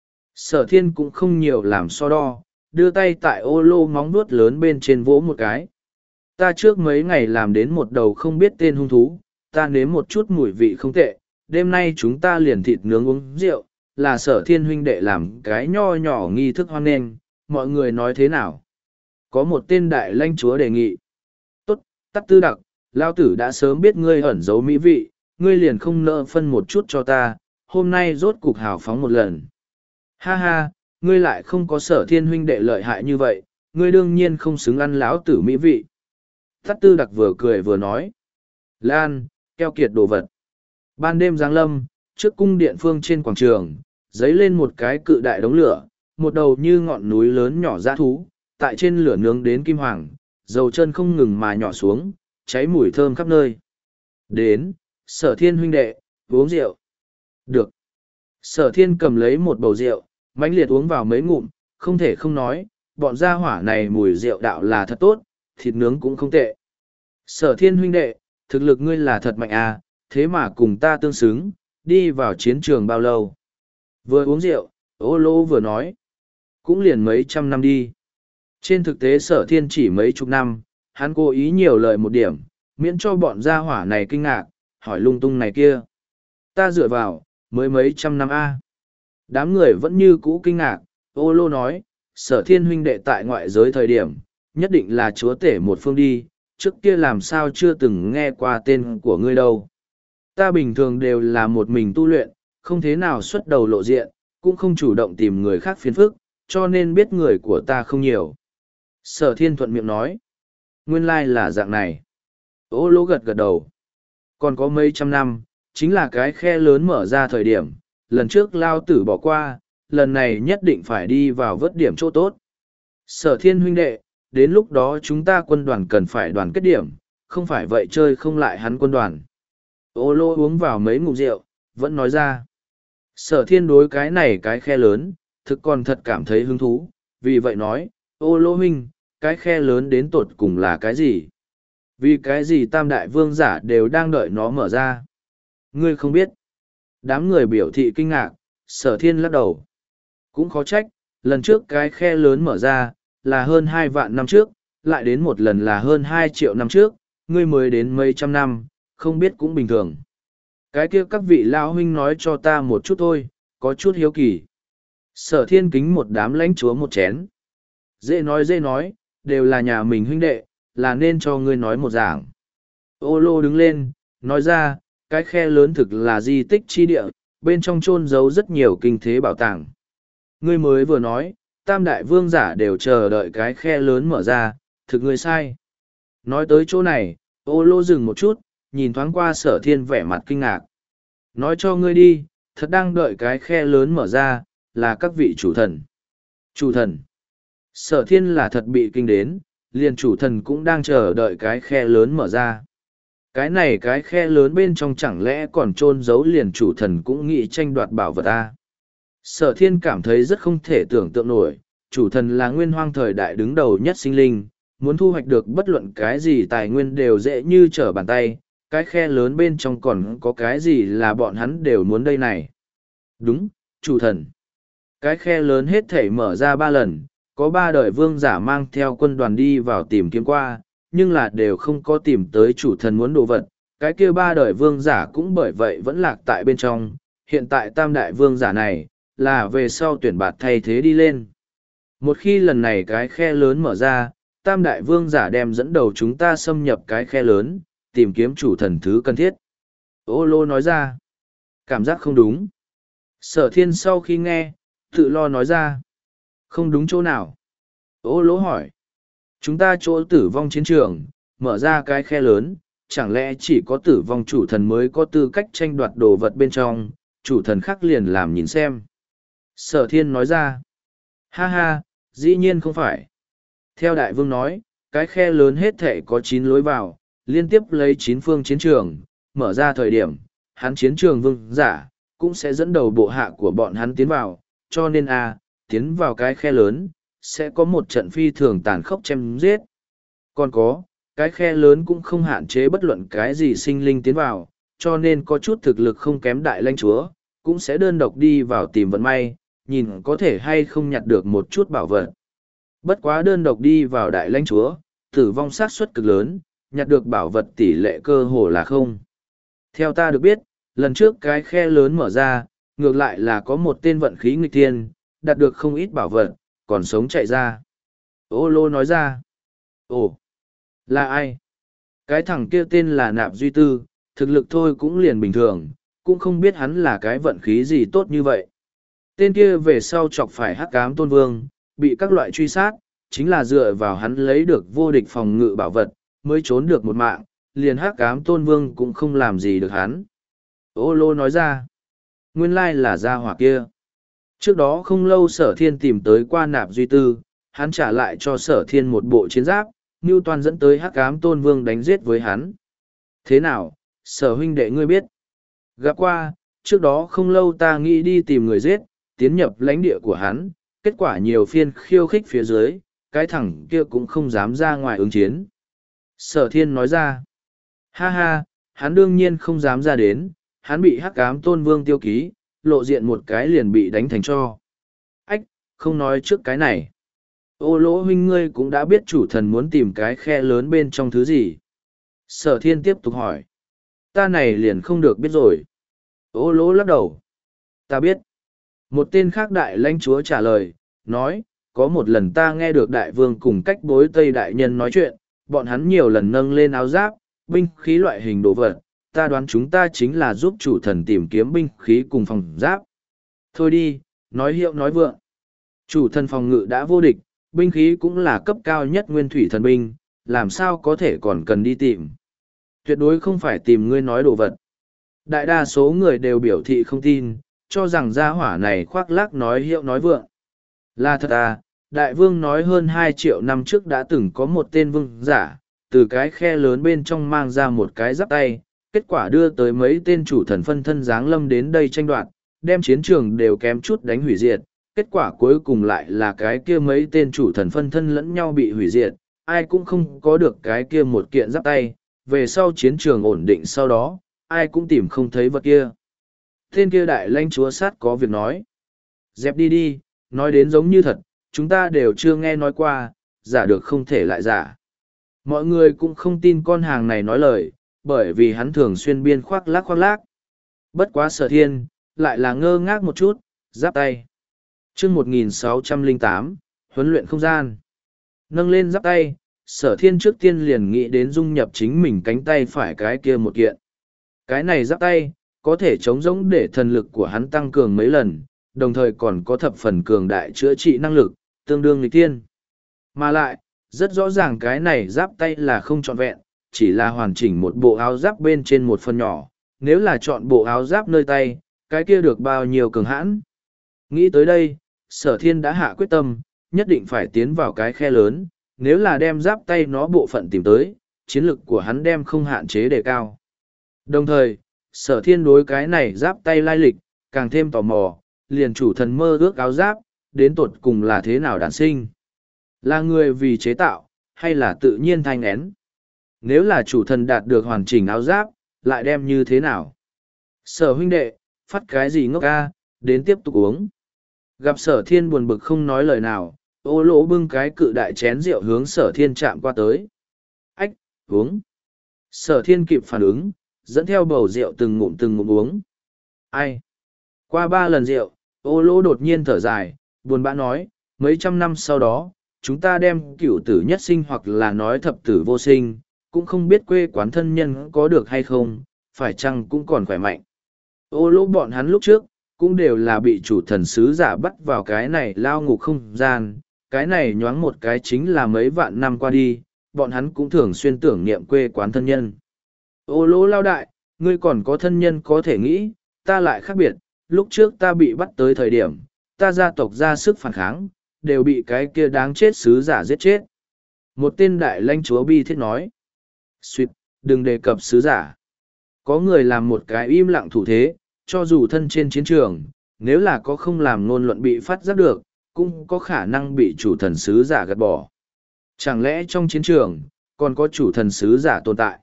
Sở thiên cũng không nhiều làm so đo, đưa tay tại ô lô móng nuốt lớn bên trên vỗ một cái. Ta trước mấy ngày làm đến một đầu không biết tên hung thú, ta nếm một chút mùi vị không tệ, đêm nay chúng ta liền thịt nướng uống rượu, là Sở Thiên huynh đệ làm cái nho nhỏ nghi thức hoan nghênh, mọi người nói thế nào? Có một tên đại lãnh chúa đề nghị. Tốt, Tắt Tư Đặc, lao tử đã sớm biết ngươi ẩn giấu mỹ vị, ngươi liền không nỡ phân một chút cho ta, hôm nay rốt cục hào phóng một lần. Ha ha, ngươi lại không có Sở Thiên huynh đệ lợi hại như vậy, ngươi đương nhiên không xứng ăn lão tử mỹ vị. Tắt Tư Đặc vừa cười vừa nói. Lan, keo kiệt đồ vật. Ban đêm giáng lâm, trước cung điện phương trên quảng trường, dấy lên một cái cự đại đống lửa, một đầu như ngọn núi lớn nhỏ dã thú, tại trên lửa nướng đến kim hoàng, dầu chân không ngừng mà nhỏ xuống, cháy mùi thơm khắp nơi. Đến, Sở Thiên huynh đệ, uống rượu. Được. Sở Thiên cầm lấy một bầu rượu, mãnh liệt uống vào mấy ngụm, không thể không nói, bọn gia hỏa này mùi rượu đạo là thật tốt, thịt nướng cũng không tệ. Sở Thiên huynh đệ, thực lực ngươi là thật mạnh à, thế mà cùng ta tương xứng, đi vào chiến trường bao lâu? Vừa uống rượu, Ô Lô vừa nói, cũng liền mấy trăm năm đi. Trên thực tế Sở Thiên chỉ mấy chục năm, hắn cố ý nhiều lời một điểm, miễn cho bọn gia hỏa này kinh ngạc, hỏi lung tung này kia. Ta dựa vào, mới mấy trăm năm a. Đám người vẫn như cũ kinh ngạc, Ô Lô nói, Sở Thiên huynh đệ tại ngoại giới thời điểm, nhất định là chúa tể một phương đi, trước kia làm sao chưa từng nghe qua tên của ngươi đâu. Ta bình thường đều là một mình tu luyện, không thế nào xuất đầu lộ diện, cũng không chủ động tìm người khác phiền phức, cho nên biết người của ta không nhiều. Sở Thiên thuận miệng nói, nguyên lai là dạng này. Ô Lô gật gật đầu. Còn có mấy trăm năm, chính là cái khe lớn mở ra thời điểm, lần trước lao tử bỏ qua, lần này nhất định phải đi vào vớt điểm chỗ tốt. Sở Thiên huynh đệ, đến lúc đó chúng ta quân đoàn cần phải đoàn kết điểm, không phải vậy chơi không lại hắn quân đoàn. Ô Lô uống vào mấy ngụm rượu, vẫn nói ra. Sở Thiên đối cái này cái khe lớn, thực còn thật cảm thấy hứng thú, vì vậy nói, Ô Lô huynh, cái khe lớn đến tột cùng là cái gì? Vì cái gì tam đại vương giả đều đang đợi nó mở ra? Ngươi không biết. Đám người biểu thị kinh ngạc, Sở Thiên lắc đầu. Cũng khó trách, lần trước cái khe lớn mở ra, là hơn hai vạn năm trước, lại đến một lần là hơn hai triệu năm trước, ngươi mới đến mấy trăm năm, không biết cũng bình thường. Cái kia các vị lão huynh nói cho ta một chút thôi, có chút hiếu kỳ. Sở Thiên kính một đám lãnh chúa một chén. Dễ nói dễ nói, đều là nhà mình huynh đệ, là nên cho ngươi nói một giảng. Ô Lô đứng lên, nói ra, cái khe lớn thực là di tích chi địa, bên trong chôn giấu rất nhiều kinh thế bảo tàng. Ngươi mới vừa nói, tam đại vương giả đều chờ đợi cái khe lớn mở ra, thực ngươi sai. Nói tới chỗ này, Ô Lô dừng một chút, nhìn thoáng qua Sở Thiên vẻ mặt kinh ngạc. Nói cho ngươi đi, thật đang đợi cái khe lớn mở ra, là các vị chủ thần. Chủ thần. Sở Thiên là thật bị kinh đến, liền chủ thần cũng đang chờ đợi cái khe lớn mở ra. Cái này cái khe lớn bên trong chẳng lẽ còn chôn giấu liền chủ thần cũng nghĩ tranh đoạt bảo vật ta. Sở Thiên cảm thấy rất không thể tưởng tượng nổi, chủ thần là nguyên hoang thời đại đứng đầu nhất sinh linh, muốn thu hoạch được bất luận cái gì tài nguyên đều dễ như trở bàn tay, cái khe lớn bên trong còn có cái gì là bọn hắn đều muốn đây này. Đúng, chủ thần. Cái khe lớn hết thể mở ra ba lần, có ba đời vương giả mang theo quân đoàn đi vào tìm kiếm qua, nhưng là đều không có tìm tới chủ thần muốn đồ vật. Cái kia ba đời vương giả cũng bởi vậy vẫn lạc tại bên trong, hiện tại tam đại vương giả này, là về sau tuyển bạt thay thế đi lên. Một khi lần này cái khe lớn mở ra, tam đại vương giả đem dẫn đầu chúng ta xâm nhập cái khe lớn, tìm kiếm chủ thần thứ cần thiết. Ô Lô nói ra, cảm giác không đúng. Sở Thiên sau khi nghe, tự lo nói ra, không đúng chỗ nào. Ô Lô hỏi, chúng ta chỗ tử vong chiến trường, mở ra cái khe lớn, chẳng lẽ chỉ có tử vong chủ thần mới có tư cách tranh đoạt đồ vật bên trong, chủ thần khác liền làm nhìn xem. Sở Thiên nói ra, ha ha, dĩ nhiên không phải. Theo đại vương nói, cái khe lớn hết thể có chín lối vào, liên tiếp lấy chín phương chiến trường, mở ra thời điểm, hắn chiến trường vương giả, cũng sẽ dẫn đầu bộ hạ của bọn hắn tiến vào, cho nên a tiến vào cái khe lớn, sẽ có một trận phi thường tàn khốc chém giết. Còn có, cái khe lớn cũng không hạn chế bất luận cái gì sinh linh tiến vào, cho nên có chút thực lực không kém đại lãnh chúa, cũng sẽ đơn độc đi vào tìm vận may, nhìn có thể hay không nhặt được một chút bảo vật. Bất quá đơn độc đi vào đại lãnh chúa, tử vong xác suất cực lớn, nhặt được bảo vật tỷ lệ cơ hồ là không. Theo ta được biết, lần trước cái khe lớn mở ra, ngược lại là có một tên vận khí nghịch thiên, đạt được không ít bảo vật, còn sống chạy ra. Ô lô nói ra. Ồ, là ai? Cái thằng kia tên là Nạp Duy Tư, thực lực thôi cũng liền bình thường, cũng không biết hắn là cái vận khí gì tốt như vậy. Tên kia về sau chọc phải hắc ám tôn vương, bị các loại truy sát, chính là dựa vào hắn lấy được vô địch phòng ngự bảo vật, mới trốn được một mạng, liền hắc ám tôn vương cũng không làm gì được hắn. Ô lô nói ra, nguyên lai là gia hỏa kia. Trước đó không lâu sở thiên tìm tới qua Nạp Duy Tư, hắn trả lại cho sở thiên một bộ chiến giáp, Ngưu Toàn dẫn tới hắc ám tôn vương đánh giết với hắn. Thế nào, sở huynh đệ ngươi biết? Gặp qua, trước đó không lâu ta nghĩ đi tìm người giết, tiến nhập lãnh địa của hắn, kết quả nhiều phiên khiêu khích phía dưới, cái thằng kia cũng không dám ra ngoài ứng chiến. Sở thiên nói ra, ha ha, hắn đương nhiên không dám ra đến, hắn bị hắc ám tôn vương tiêu ký, lộ diện một cái liền bị đánh thành cho. Ách, không nói trước cái này. Ô lỗ huynh ngươi cũng đã biết chủ thần muốn tìm cái khe lớn bên trong thứ gì. Sở thiên tiếp tục hỏi. Ta này liền không được biết rồi. Ô lỗ lắc đầu. Ta biết. Một tên khác đại lãnh chúa trả lời, nói, có một lần ta nghe được đại vương cùng cách bối tây đại nhân nói chuyện, bọn hắn nhiều lần nâng lên áo giáp, binh khí loại hình đồ vật, ta đoán chúng ta chính là giúp chủ thần tìm kiếm binh khí cùng phòng giáp. Thôi đi, nói hiệu nói vượng. Chủ thần phòng ngự đã vô địch, binh khí cũng là cấp cao nhất nguyên thủy thần binh, làm sao có thể còn cần đi tìm. Tuyệt đối không phải tìm ngươi nói đồ vật. Đại đa số người đều biểu thị không tin, cho rằng gia hỏa này khoác lác nói hiệu nói vượng. Là thật à, đại vương nói hơn hai triệu năm trước đã từng có một tên vương giả, từ cái khe lớn bên trong mang ra một cái giáp tay, kết quả đưa tới mấy tên chủ thần phân thân giáng lâm đến đây tranh đoạt, đem chiến trường đều kém chút đánh hủy diệt, kết quả cuối cùng lại là cái kia mấy tên chủ thần phân thân lẫn nhau bị hủy diệt, ai cũng không có được cái kia một kiện giáp tay, về sau chiến trường ổn định sau đó, ai cũng tìm không thấy vật kia. Tên kia đại lãnh chúa sát có việc nói. Dẹp đi đi, nói đến giống như thật, chúng ta đều chưa nghe nói qua, giả được không thể lại giả. Mọi người cũng không tin con hàng này nói lời, bởi vì hắn thường xuyên biên khoác lác khoác lác. Bất quá sở thiên, lại là ngơ ngác một chút, giáp tay. chương một nghìn sáu trăm lẻ tám, huấn luyện không gian. Nâng lên giáp tay, sở thiên trước tiên liền nghĩ đến dung nhập chính mình cánh tay phải cái kia một kiện. Cái này giáp tay, có thể chống rỗng để thần lực của hắn tăng cường mấy lần, đồng thời còn có thập phần cường đại chữa trị năng lực, tương đương nghịch thiên. Mà lại, rất rõ ràng cái này giáp tay là không trọn vẹn, chỉ là hoàn chỉnh một bộ áo giáp bên trên một phần nhỏ, nếu là chọn bộ áo giáp nơi tay, cái kia được bao nhiêu cường hãn. Nghĩ tới đây, sở thiên đã hạ quyết tâm, nhất định phải tiến vào cái khe lớn, nếu là đem giáp tay nó bộ phận tìm tới, chiến lực của hắn đem không hạn chế đề cao. Đồng thời, sở thiên đối cái này giáp tay lai lịch, càng thêm tò mò, liền chủ thần mơ ước áo giáp, đến tột cùng là thế nào đản sinh. Là người vì chế tạo, hay là tự nhiên thanh én. Nếu là chủ thần đạt được hoàn chỉnh áo giáp, lại đem như thế nào? Sở huynh đệ, phát cái gì ngốc ca, đến tiếp tục uống. Gặp sở thiên buồn bực không nói lời nào, ô lỗ bưng cái cự đại chén rượu hướng sở thiên chạm qua tới. Ách, uống. Sở thiên kịp phản ứng, dẫn theo bầu rượu từng ngụm từng ngụm uống. Ai? Qua ba lần rượu, ô lỗ đột nhiên thở dài, buồn bã nói, mấy trăm năm sau đó, chúng ta đem cửu tử nhất sinh hoặc là nói thập tử vô sinh, cũng không biết quê quán thân nhân có được hay không, phải chăng cũng còn khỏe mạnh. Ô lỗ bọn hắn lúc trước, cũng đều là bị chủ thần sứ giả bắt vào cái này lao ngục không gian, cái này nhoáng một cái chính là mấy vạn năm qua đi, bọn hắn cũng thường xuyên tưởng niệm quê quán thân nhân. Ô lỗ lao đại, ngươi còn có thân nhân có thể nghĩ, ta lại khác biệt, lúc trước ta bị bắt tới thời điểm, ta gia tộc ra sức phản kháng, đều bị cái kia đáng chết sứ giả giết chết. Một tên đại lãnh chúa bi thiết nói, suýt, đừng đề cập sứ giả. Có người làm một cái im lặng thủ thế, cho dù thân trên chiến trường, nếu là có không làm ngôn luận bị phát giác được, cũng có khả năng bị chủ thần sứ giả gạt bỏ. Chẳng lẽ trong chiến trường, còn có chủ thần sứ giả tồn tại?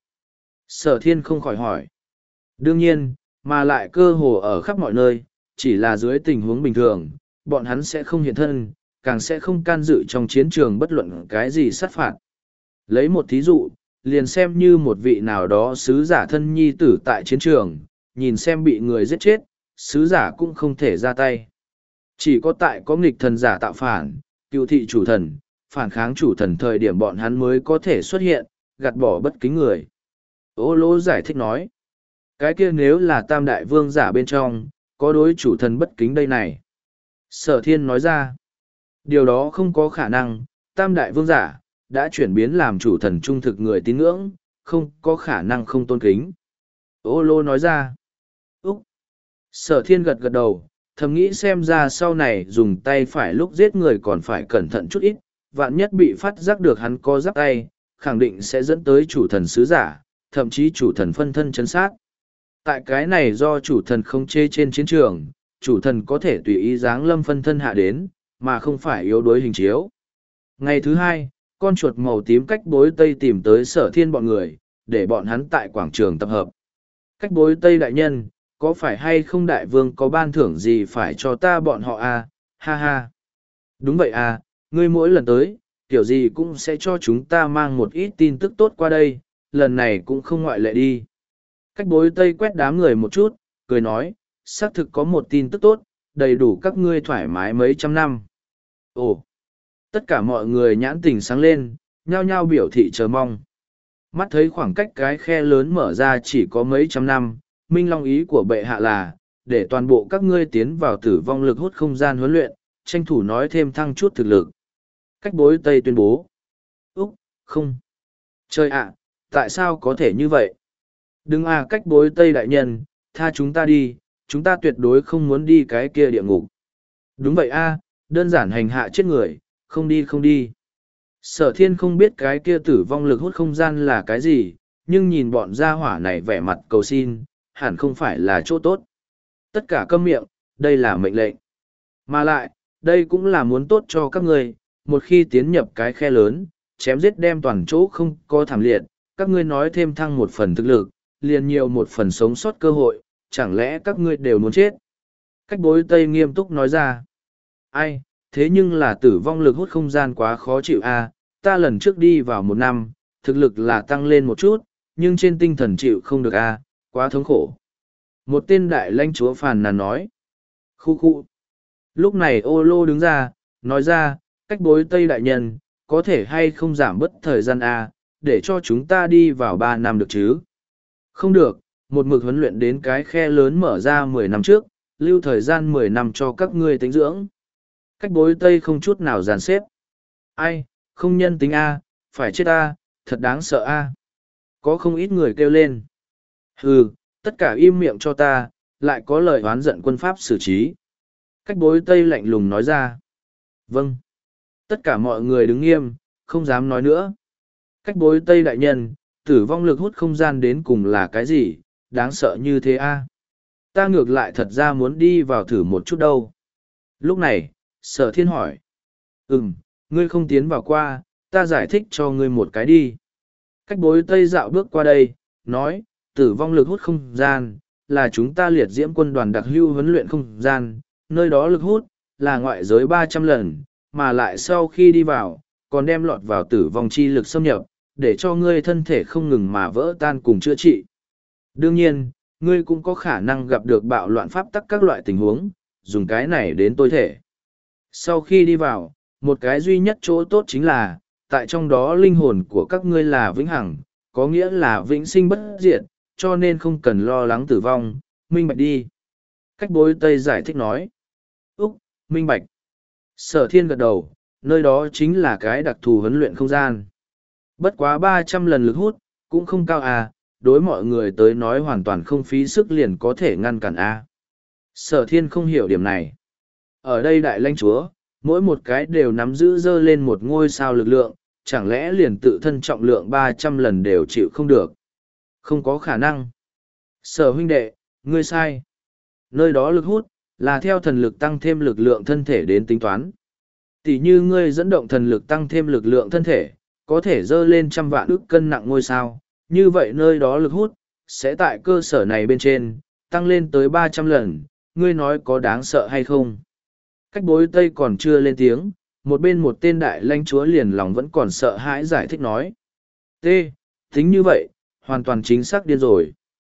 Sở thiên không khỏi hỏi. Đương nhiên, mà lại cơ hồ ở khắp mọi nơi, chỉ là dưới tình huống bình thường, bọn hắn sẽ không hiện thân, càng sẽ không can dự trong chiến trường bất luận cái gì sát phạt. Lấy một thí dụ, liền xem như một vị nào đó sứ giả thân nhi tử tại chiến trường, nhìn xem bị người giết chết, sứ giả cũng không thể ra tay. Chỉ có tại có nghịch thần giả tạo phản, cựu thị chủ thần, phản kháng chủ thần thời điểm bọn hắn mới có thể xuất hiện, gạt bỏ bất kính người. Ô lô giải thích nói, cái kia nếu là tam đại vương giả bên trong, có đối chủ thần bất kính đây này. Sở thiên nói ra, điều đó không có khả năng, tam đại vương giả, đã chuyển biến làm chủ thần trung thực người tín ngưỡng, không có khả năng không tôn kính. Ô lô nói ra, Úc. Sở thiên gật gật đầu, thầm nghĩ xem ra sau này dùng tay phải lúc giết người còn phải cẩn thận chút ít, vạn nhất bị phát giác được hắn có giáp tay, khẳng định sẽ dẫn tới chủ thần sứ giả, thậm chí chủ thần phân thân chấn sát. Tại cái này do chủ thần không chê trên chiến trường, chủ thần có thể tùy ý giáng lâm phân thân hạ đến, mà không phải yếu đuối hình chiếu. Ngày thứ hai, con chuột màu tím cách bối tây tìm tới sở thiên bọn người, để bọn hắn tại quảng trường tập hợp. Cách bối tây đại nhân, có phải hay không đại vương có ban thưởng gì phải cho ta bọn họ à, ha ha. Đúng vậy à, ngươi mỗi lần tới, kiểu gì cũng sẽ cho chúng ta mang một ít tin tức tốt qua đây, lần này cũng không ngoại lệ đi. Cách bối tây quét đám người một chút, cười nói, xác thực có một tin tức tốt, đầy đủ các ngươi thoải mái mấy trăm năm. Ồ, tất cả mọi người nhãn tình sáng lên, nhao nhao biểu thị chờ mong. Mắt thấy khoảng cách cái khe lớn mở ra chỉ có mấy trăm năm, Minh Long ý của bệ hạ là, để toàn bộ các ngươi tiến vào tử vong lực hút không gian huấn luyện, tranh thủ nói thêm thăng chút thực lực. Cách bối Tây tuyên bố. Úc, không. Trời ạ, tại sao có thể như vậy? Đừng à cách bối Tây đại nhân, tha chúng ta đi, chúng ta tuyệt đối không muốn đi cái kia địa ngục. Đúng vậy a, đơn giản hành hạ chết người, không đi không đi. Sở thiên không biết cái kia tử vong lực hút không gian là cái gì, nhưng nhìn bọn gia hỏa này vẻ mặt cầu xin, hẳn không phải là chỗ tốt. Tất cả câm miệng, đây là mệnh lệnh. Mà lại, đây cũng là muốn tốt cho các ngươi, một khi tiến nhập cái khe lớn, chém giết đem toàn chỗ không có thảm liệt, các ngươi nói thêm thăng một phần thực lực, liền nhiều một phần sống sót cơ hội, chẳng lẽ các ngươi đều muốn chết? Cách bối Tây nghiêm túc nói ra. Ai, thế nhưng là tử vong lực hút không gian quá khó chịu a. Ta lần trước đi vào một năm, thực lực là tăng lên một chút, nhưng trên tinh thần chịu không được a, quá thống khổ. Một tên đại lãnh chúa phàn nàn nói. Khu khu. Lúc này ô lô đứng ra, nói ra, cách bối Tây đại nhân, có thể hay không giảm bớt thời gian a, để cho chúng ta đi vào ba năm được chứ? Không được, một mực huấn luyện đến cái khe lớn mở ra mười năm trước, lưu thời gian mười năm cho các ngươi tính dưỡng. Cách bối Tây không chút nào dàn xếp. Ai, không nhân tính a, phải chết a, thật đáng sợ a. Có không ít người kêu lên. Hừ, tất cả im miệng cho ta, lại có lời oán giận quân pháp xử trí. Cách bối Tây lạnh lùng nói ra. Vâng. Tất cả mọi người đứng nghiêm, không dám nói nữa. Cách bối Tây đại nhân, tử vong lực hút không gian đến cùng là cái gì, đáng sợ như thế a? Ta ngược lại thật ra muốn đi vào thử một chút đâu. Lúc này, sở thiên hỏi. Ừm, ngươi không tiến vào qua, ta giải thích cho ngươi một cái đi. Cách bối Tây dạo bước qua đây, nói, tử vong lực hút không gian, là chúng ta liệt diễm quân đoàn đặc hưu huấn luyện không gian, nơi đó lực hút, là ngoại giới ba trăm lần, mà lại sau khi đi vào, còn đem lọt vào tử vong chi lực xâm nhập, để cho ngươi thân thể không ngừng mà vỡ tan cùng chữa trị. Đương nhiên, ngươi cũng có khả năng gặp được bạo loạn pháp tắc các loại tình huống, dùng cái này đến tối thể. Sau khi đi vào, một cái duy nhất chỗ tốt chính là, tại trong đó linh hồn của các ngươi là vĩnh hằng, có nghĩa là vĩnh sinh bất diệt, cho nên không cần lo lắng tử vong, minh bạch đi. Cách bối Tây giải thích nói. Úc, minh bạch. Sở thiên gật đầu, nơi đó chính là cái đặc thù huấn luyện không gian. Bất quá ba trăm lần lực hút, cũng không cao à, đối mọi người tới nói hoàn toàn không phí sức liền có thể ngăn cản a. Sở thiên không hiểu điểm này. Ở đây đại lãnh chúa, mỗi một cái đều nắm giữ dơ lên một ngôi sao lực lượng, chẳng lẽ liền tự thân trọng lượng ba trăm lần đều chịu không được. Không có khả năng. Sở huynh đệ, ngươi sai. Nơi đó lực hút, là theo thần lực tăng thêm lực lượng thân thể đến tính toán. Tỷ như ngươi dẫn động thần lực tăng thêm lực lượng thân thể, có thể dơ lên trăm vạn ức cân nặng ngôi sao, như vậy nơi đó lực hút, sẽ tại cơ sở này bên trên, tăng lên tới ba trăm lần, ngươi nói có đáng sợ hay không? Cách bối Tây còn chưa lên tiếng, một bên một tên đại lãnh chúa liền lòng vẫn còn sợ hãi giải thích nói. T, tính như vậy, hoàn toàn chính xác điên rồi.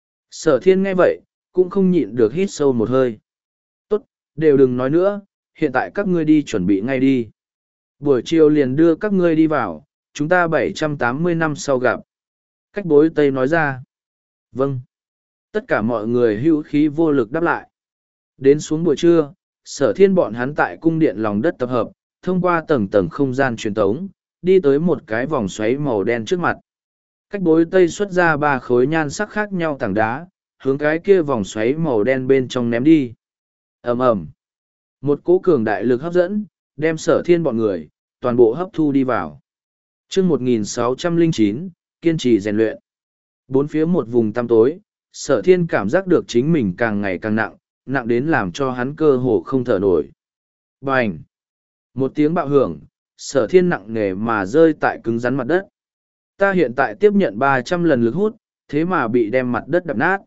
Sở thiên nghe vậy, cũng không nhịn được hít sâu một hơi. Tốt, đều đừng nói nữa, hiện tại các ngươi đi chuẩn bị ngay đi. Buổi chiều liền đưa các ngươi đi vào, chúng ta bảy trăm tám mươi năm sau gặp. Cách bối Tây nói ra. Vâng. Tất cả mọi người hữu khí vô lực đáp lại. Đến xuống buổi trưa, sở thiên bọn hắn tại cung điện lòng đất tập hợp, thông qua tầng tầng không gian truyền tống, đi tới một cái vòng xoáy màu đen trước mặt. Cách bối Tây xuất ra ba khối nhan sắc khác nhau tảng đá, hướng cái kia vòng xoáy màu đen bên trong ném đi. Ầm ầm. Một cỗ cường đại lực hấp dẫn, đem sở thiên bọn người, toàn bộ hấp thu đi vào. chương một nghìn sáu trăm lẻ chín, kiên trì rèn luyện. Bốn phía một vùng tăm tối, sở thiên cảm giác được chính mình càng ngày càng nặng, nặng đến làm cho hắn cơ hồ không thở nổi. Bành! Một tiếng bạo hưởng, sở thiên nặng nề mà rơi tại cứng rắn mặt đất. Ta hiện tại tiếp nhận ba trăm lần lực hút, thế mà bị đem mặt đất đập nát.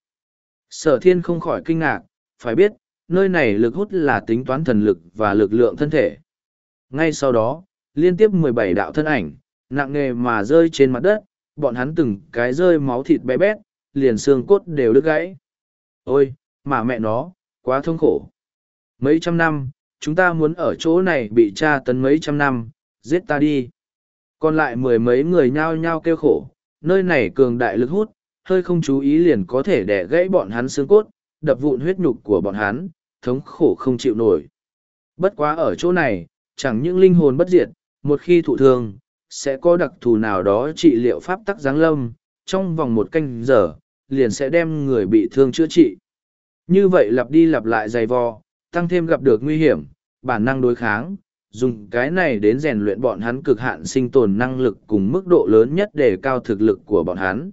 Sở thiên không khỏi kinh ngạc, phải biết, nơi này lực hút là tính toán thần lực và lực lượng thân thể. Ngay sau đó, liên tiếp mười bảy đạo thân ảnh, nặng nề mà rơi trên mặt đất, bọn hắn từng cái rơi máu thịt bé bét, liền xương cốt đều đứt gãy. Ôi, mà mẹ nó, quá thống khổ. Mấy trăm năm, chúng ta muốn ở chỗ này bị tra tấn mấy trăm năm, giết ta đi. Còn lại mười mấy người nhao nhao kêu khổ, nơi này cường đại lực hút, hơi không chú ý liền có thể đẻ gãy bọn hắn xương cốt, đập vụn huyết nhục của bọn hắn, thống khổ không chịu nổi. Bất quá ở chỗ này, chẳng những linh hồn bất diệt, một khi thụ thương, sẽ có đặc thù nào đó trị liệu pháp tắc giáng lâm, trong vòng một canh giờ, liền sẽ đem người bị thương chữa trị. Như vậy lặp đi lặp lại dày vò, tăng thêm gặp được nguy hiểm, bản năng đối kháng, dùng cái này đến rèn luyện bọn hắn cực hạn sinh tồn năng lực cùng mức độ lớn nhất để cao thực lực của bọn hắn.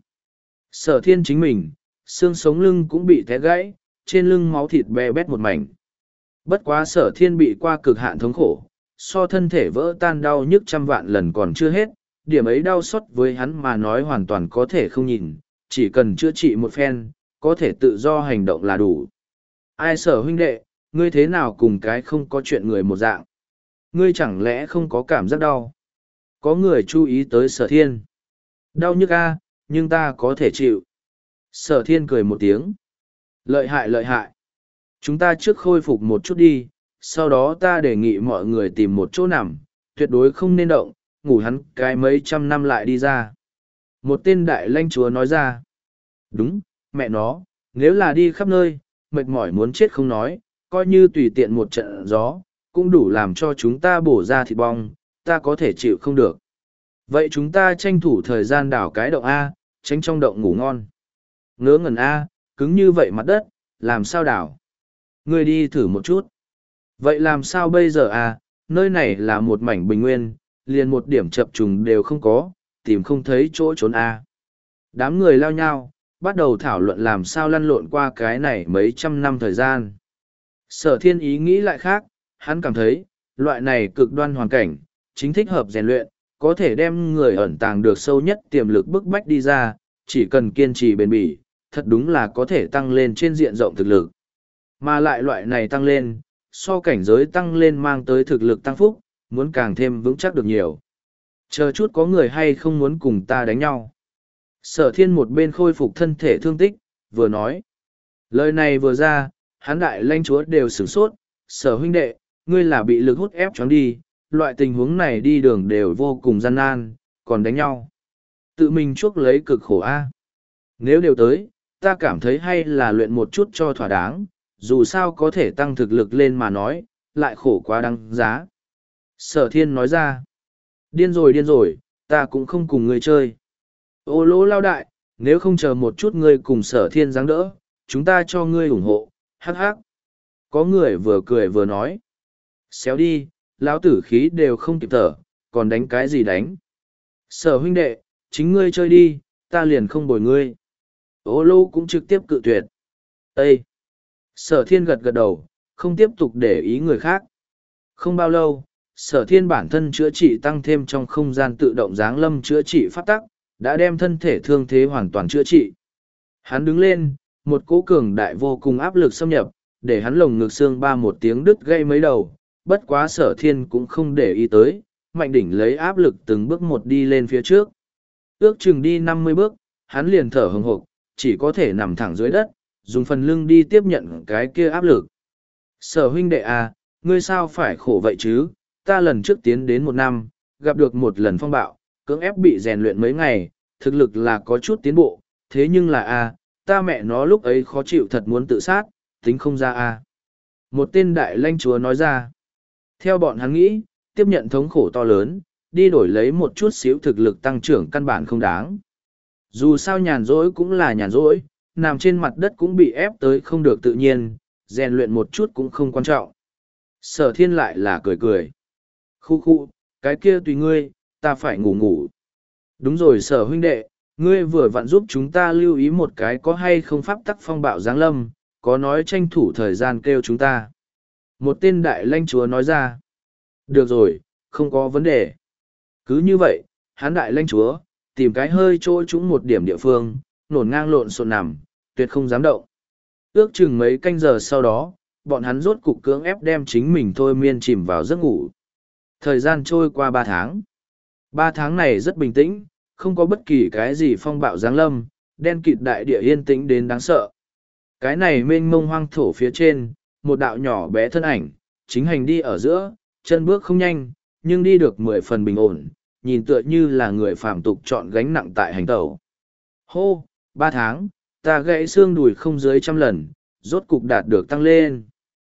Sở thiên chính mình, xương sống lưng cũng bị té gãy, trên lưng máu thịt be bét một mảnh. Bất quá sở thiên bị qua cực hạn thống khổ, so thân thể vỡ tan đau nhức trăm vạn lần còn chưa hết, điểm ấy đau xót với hắn mà nói hoàn toàn có thể không nhìn, chỉ cần chữa trị một phen, có thể tự do hành động là đủ. Ai sở huynh đệ, ngươi thế nào cùng cái không có chuyện người một dạng? Ngươi chẳng lẽ không có cảm giác đau? Có người chú ý tới sở thiên. Đau nhức a, nhưng ta có thể chịu. Sở thiên cười một tiếng. Lợi hại lợi hại. Chúng ta trước khôi phục một chút đi, sau đó ta đề nghị mọi người tìm một chỗ nằm, tuyệt đối không nên động, ngủ hắn cái mấy trăm năm lại đi ra. Một tên đại lãnh chúa nói ra. Đúng, mẹ nó, nếu là đi khắp nơi, mệt mỏi muốn chết không nói, coi như tùy tiện một trận gió, cũng đủ làm cho chúng ta bổ ra thịt bong, ta có thể chịu không được. Vậy chúng ta tranh thủ thời gian đảo cái động A, tránh trong động ngủ ngon. Ngớ ngẩn A, cứng như vậy mặt đất, làm sao đảo? Ngươi đi thử một chút. Vậy làm sao bây giờ à, nơi này là một mảnh bình nguyên, liền một điểm chập trùng đều không có, tìm không thấy chỗ trốn à. Đám người lao nhau, bắt đầu thảo luận làm sao lăn lộn qua cái này mấy trăm năm thời gian. Sở thiên ý nghĩ lại khác, hắn cảm thấy, loại này cực đoan hoàn cảnh, chính thích hợp rèn luyện, có thể đem người ẩn tàng được sâu nhất tiềm lực bức bách đi ra, chỉ cần kiên trì bền bỉ, thật đúng là có thể tăng lên trên diện rộng thực lực. Mà lại loại này tăng lên, so cảnh giới tăng lên mang tới thực lực tăng phúc, muốn càng thêm vững chắc được nhiều. Chờ chút có người hay không muốn cùng ta đánh nhau. Sở thiên một bên khôi phục thân thể thương tích, vừa nói. Lời này vừa ra, hán đại lãnh chúa đều sửng sốt, sở huynh đệ, ngươi là bị lực hút ép choáng đi, loại tình huống này đi đường đều vô cùng gian nan, còn đánh nhau. Tự mình chuốc lấy cực khổ a. Nếu đều tới, ta cảm thấy hay là luyện một chút cho thỏa đáng, dù sao có thể tăng thực lực lên mà nói, lại khổ quá đáng giá. Sở thiên nói ra, điên rồi điên rồi, ta cũng không cùng ngươi chơi. Ô lỗ lao đại, nếu không chờ một chút ngươi cùng sở thiên giáng đỡ, chúng ta cho ngươi ủng hộ, hắc hắc. Có người vừa cười vừa nói, xéo đi, lão tử khí đều không kịp thở, còn đánh cái gì đánh. Sở huynh đệ, chính ngươi chơi đi, ta liền không bồi ngươi. Ô lô cũng trực tiếp cự tuyệt. Ê! Sở thiên gật gật đầu, không tiếp tục để ý người khác. Không bao lâu, sở thiên bản thân chữa trị tăng thêm trong không gian tự động giáng lâm chữa trị phát tắc, đã đem thân thể thương thế hoàn toàn chữa trị. Hắn đứng lên, một cỗ cường đại vô cùng áp lực xâm nhập, để hắn lồng ngực xương ba một tiếng đứt gây mấy đầu, bất quá sở thiên cũng không để ý tới, mạnh đỉnh lấy áp lực từng bước một đi lên phía trước. Ước chừng đi năm mươi bước, hắn liền thở hừng hực, chỉ có thể nằm thẳng dưới đất, dùng phần lưng đi tiếp nhận cái kia áp lực. Sở huynh đệ à, ngươi sao phải khổ vậy chứ, ta lần trước tiến đến một năm, gặp được một lần phong bạo, cưỡng ép bị rèn luyện mấy ngày, thực lực là có chút tiến bộ, thế nhưng là à, ta mẹ nó lúc ấy khó chịu thật muốn tự sát, tính không ra à. Một tên đại lãnh chúa nói ra, theo bọn hắn nghĩ, tiếp nhận thống khổ to lớn, đi đổi lấy một chút xíu thực lực tăng trưởng căn bản không đáng. Dù sao nhàn rỗi cũng là nhàn rỗi, nằm trên mặt đất cũng bị ép tới không được tự nhiên, rèn luyện một chút cũng không quan trọng. Sở thiên lại là cười cười. Khu khu, cái kia tùy ngươi, ta phải ngủ ngủ. Đúng rồi sở huynh đệ, ngươi vừa vặn giúp chúng ta lưu ý một cái có hay không pháp tắc phong bạo giáng lâm, có nói tranh thủ thời gian kêu chúng ta. Một tên đại lãnh chúa nói ra. Được rồi, không có vấn đề. Cứ như vậy, hắn đại lãnh chúa, tìm cái hơi chỗ trũng một điểm địa phương, nổn ngang lộn xộn nằm, tuyệt không dám động. Ước chừng mấy canh giờ sau đó, bọn hắn rốt cục cưỡng ép đem chính mình thôi miên chìm vào giấc ngủ. Thời gian trôi qua ba tháng. Ba tháng này rất bình tĩnh, không có bất kỳ cái gì phong bạo giáng lâm, đen kịt đại địa yên tĩnh đến đáng sợ. Cái này mênh mông hoang thổ phía trên, một đạo nhỏ bé thân ảnh, chính hành đi ở giữa, chân bước không nhanh, nhưng đi được mười phần bình ổn, nhìn tựa như là người phàm tục chọn gánh nặng tại hành tẩu. Hô, ba tháng, ta gãy xương đùi không dưới trăm lần, rốt cục đạt được tăng lên.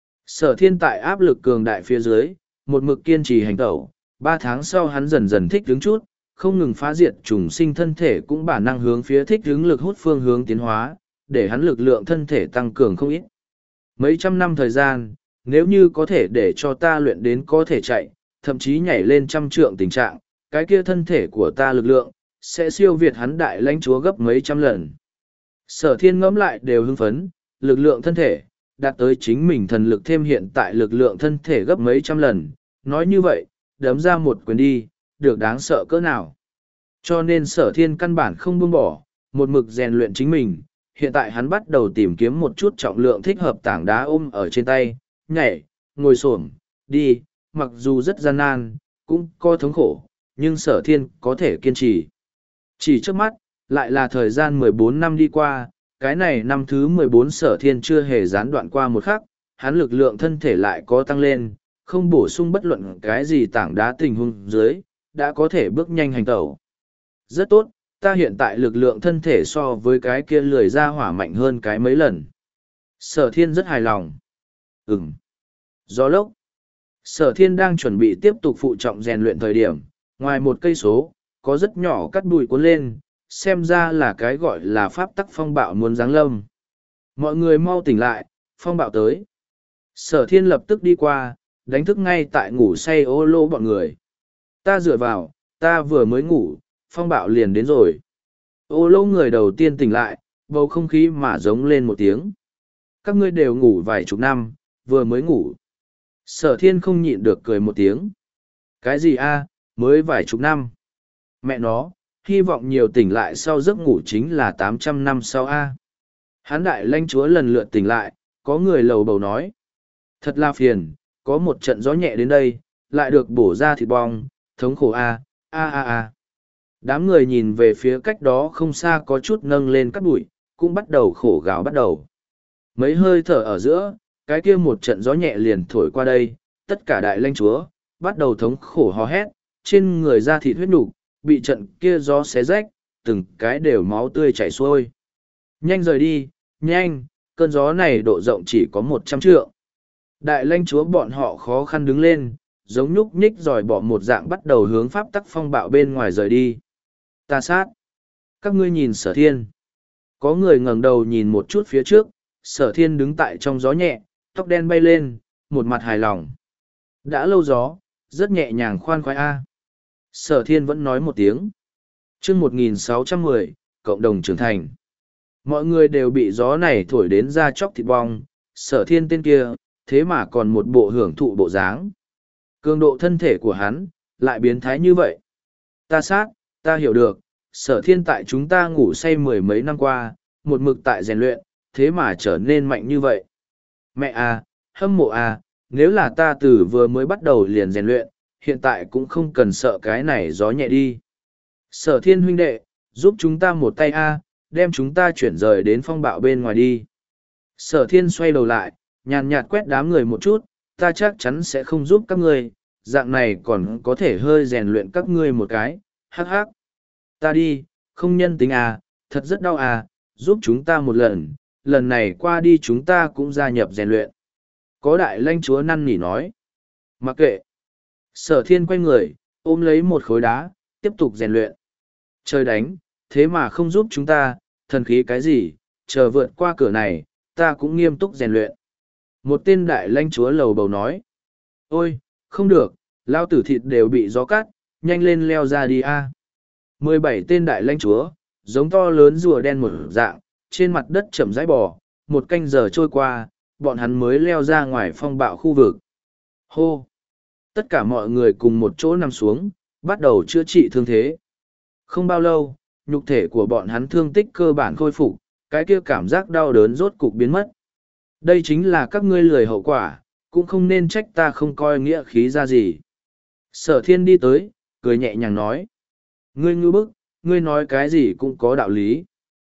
Sở thiên tại áp lực cường đại phía dưới, một mực kiên trì hành tẩu, ba tháng sau hắn dần dần thích đứng chút, không ngừng phá diệt trùng sinh thân thể cũng bản năng hướng phía thích hướng lực hút phương hướng tiến hóa, để hắn lực lượng thân thể tăng cường không ít. Mấy trăm năm thời gian, nếu như có thể để cho ta luyện đến có thể chạy, thậm chí nhảy lên trăm trượng tình trạng, cái kia thân thể của ta lực lượng, sẽ siêu việt hắn đại lãnh chúa gấp mấy trăm lần. Sở thiên ngẫm lại đều hưng phấn, lực lượng thân thể, đạt tới chính mình thần lực thêm hiện tại lực lượng thân thể gấp mấy trăm lần, nói như vậy, đấm ra một quyền đi, được đáng sợ cỡ nào. Cho nên sở thiên căn bản không buông bỏ, một mực rèn luyện chính mình, hiện tại hắn bắt đầu tìm kiếm một chút trọng lượng thích hợp tảng đá ôm ở trên tay, nhảy, ngồi xổm, đi, mặc dù rất gian nan, cũng có thống khổ, nhưng sở thiên có thể kiên trì. Chỉ trước mắt, lại là thời gian mười bốn năm đi qua, cái này năm thứ mười bốn sở thiên chưa hề gián đoạn qua một khắc, hắn lực lượng thân thể lại có tăng lên, không bổ sung bất luận cái gì tảng đá tình huống dưới, đã có thể bước nhanh hành tẩu. Rất tốt, ta hiện tại lực lượng thân thể so với cái kia lười ra hỏa mạnh hơn cái mấy lần. Sở thiên rất hài lòng. Ừm. Gió lốc. Sở thiên đang chuẩn bị tiếp tục phụ trọng rèn luyện thời điểm, ngoài một cây số, có rất nhỏ cắt bụi cuốn lên, xem ra là cái gọi là pháp tắc phong bạo muốn giáng lâm. Mọi người mau tỉnh lại, phong bạo tới. Sở thiên lập tức đi qua, đánh thức ngay tại ngủ say ô lô bọn người. Ta dựa vào, ta vừa mới ngủ, phong bạo liền đến rồi. Ô lô người đầu tiên tỉnh lại, bầu không khí mà giống lên một tiếng. Các ngươi đều ngủ vài chục năm, vừa mới ngủ. Sở thiên không nhịn được cười một tiếng. Cái gì a, mới vài chục năm. Mẹ nó, hy vọng nhiều tỉnh lại sau giấc ngủ chính là tám trăm năm sau a. Hán đại lãnh chúa lần lượt tỉnh lại, có người lầu bầu nói. Thật là phiền, có một trận gió nhẹ đến đây, lại được bổ ra thịt bong, thống khổ a, a a a. Đám người nhìn về phía cách đó không xa có chút nâng lên cắt bụi, cũng bắt đầu khổ gào bắt đầu. Mấy hơi thở ở giữa, cái kia một trận gió nhẹ liền thổi qua đây, tất cả đại lãnh chúa, bắt đầu thống khổ hò hét, trên người da thịt huyết nục bị trận kia gió xé rách, từng cái đều máu tươi chảy xuôi. Nhanh rời đi, nhanh, cơn gió này độ rộng chỉ có một trăm trượng. Đại lãnh chúa bọn họ khó khăn đứng lên, giống nhúc nhích dòi bỏ một dạng bắt đầu hướng pháp tắc phong bạo bên ngoài rời đi. Ta sát. Các ngươi nhìn sở thiên. Có người ngẩng đầu nhìn một chút phía trước, sở thiên đứng tại trong gió nhẹ, tóc đen bay lên, một mặt hài lòng. Đã lâu gió, rất nhẹ nhàng khoan khoái a. Sở thiên vẫn nói một tiếng. chương một nghìn sáu trăm mười, cộng đồng trưởng thành. Mọi người đều bị gió này thổi đến da chóc thịt bong, sở thiên tên kia, thế mà còn một bộ hưởng thụ bộ dáng. Cường độ thân thể của hắn, lại biến thái như vậy. Ta sát, ta hiểu được, sở thiên tại chúng ta ngủ say mười mấy năm qua, một mực tại rèn luyện, thế mà trở nên mạnh như vậy. Mẹ à, hâm mộ à, nếu là ta từ vừa mới bắt đầu liền rèn luyện, hiện tại cũng không cần sợ cái này gió nhẹ đi. Sở thiên huynh đệ, giúp chúng ta một tay a, đem chúng ta chuyển rời đến phong bạo bên ngoài đi. Sở thiên xoay đầu lại, nhàn nhạt quét đám người một chút, ta chắc chắn sẽ không giúp các ngươi, dạng này còn có thể hơi rèn luyện các ngươi một cái, hắc hắc. Ta đi, không nhân tính à, thật rất đau à, giúp chúng ta một lần, lần này qua đi chúng ta cũng gia nhập rèn luyện. Có đại lãnh chúa năn nỉ nói. Mặc kệ. Sở thiên quay người, ôm lấy một khối đá, tiếp tục rèn luyện. Trời đánh, thế mà không giúp chúng ta, thần khí cái gì, chờ vượt qua cửa này, ta cũng nghiêm túc rèn luyện. Một tên đại lãnh chúa lầu bầu nói. Ôi, không được, lao tử thịt đều bị gió cắt, nhanh lên leo ra đi a. Mười bảy tên đại lãnh chúa, giống to lớn rùa đen một dạng, trên mặt đất chậm rãi bò, một canh giờ trôi qua, bọn hắn mới leo ra ngoài phong bạo khu vực. Hô! Tất cả mọi người cùng một chỗ nằm xuống, bắt đầu chữa trị thương thế. Không bao lâu, nhục thể của bọn hắn thương tích cơ bản khôi phục, cái kia cảm giác đau đớn rốt cục biến mất. Đây chính là các ngươi lười hậu quả, cũng không nên trách ta không coi nghĩa khí ra gì. Sở thiên đi tới, cười nhẹ nhàng nói. Ngươi ngư bức, ngươi nói cái gì cũng có đạo lý.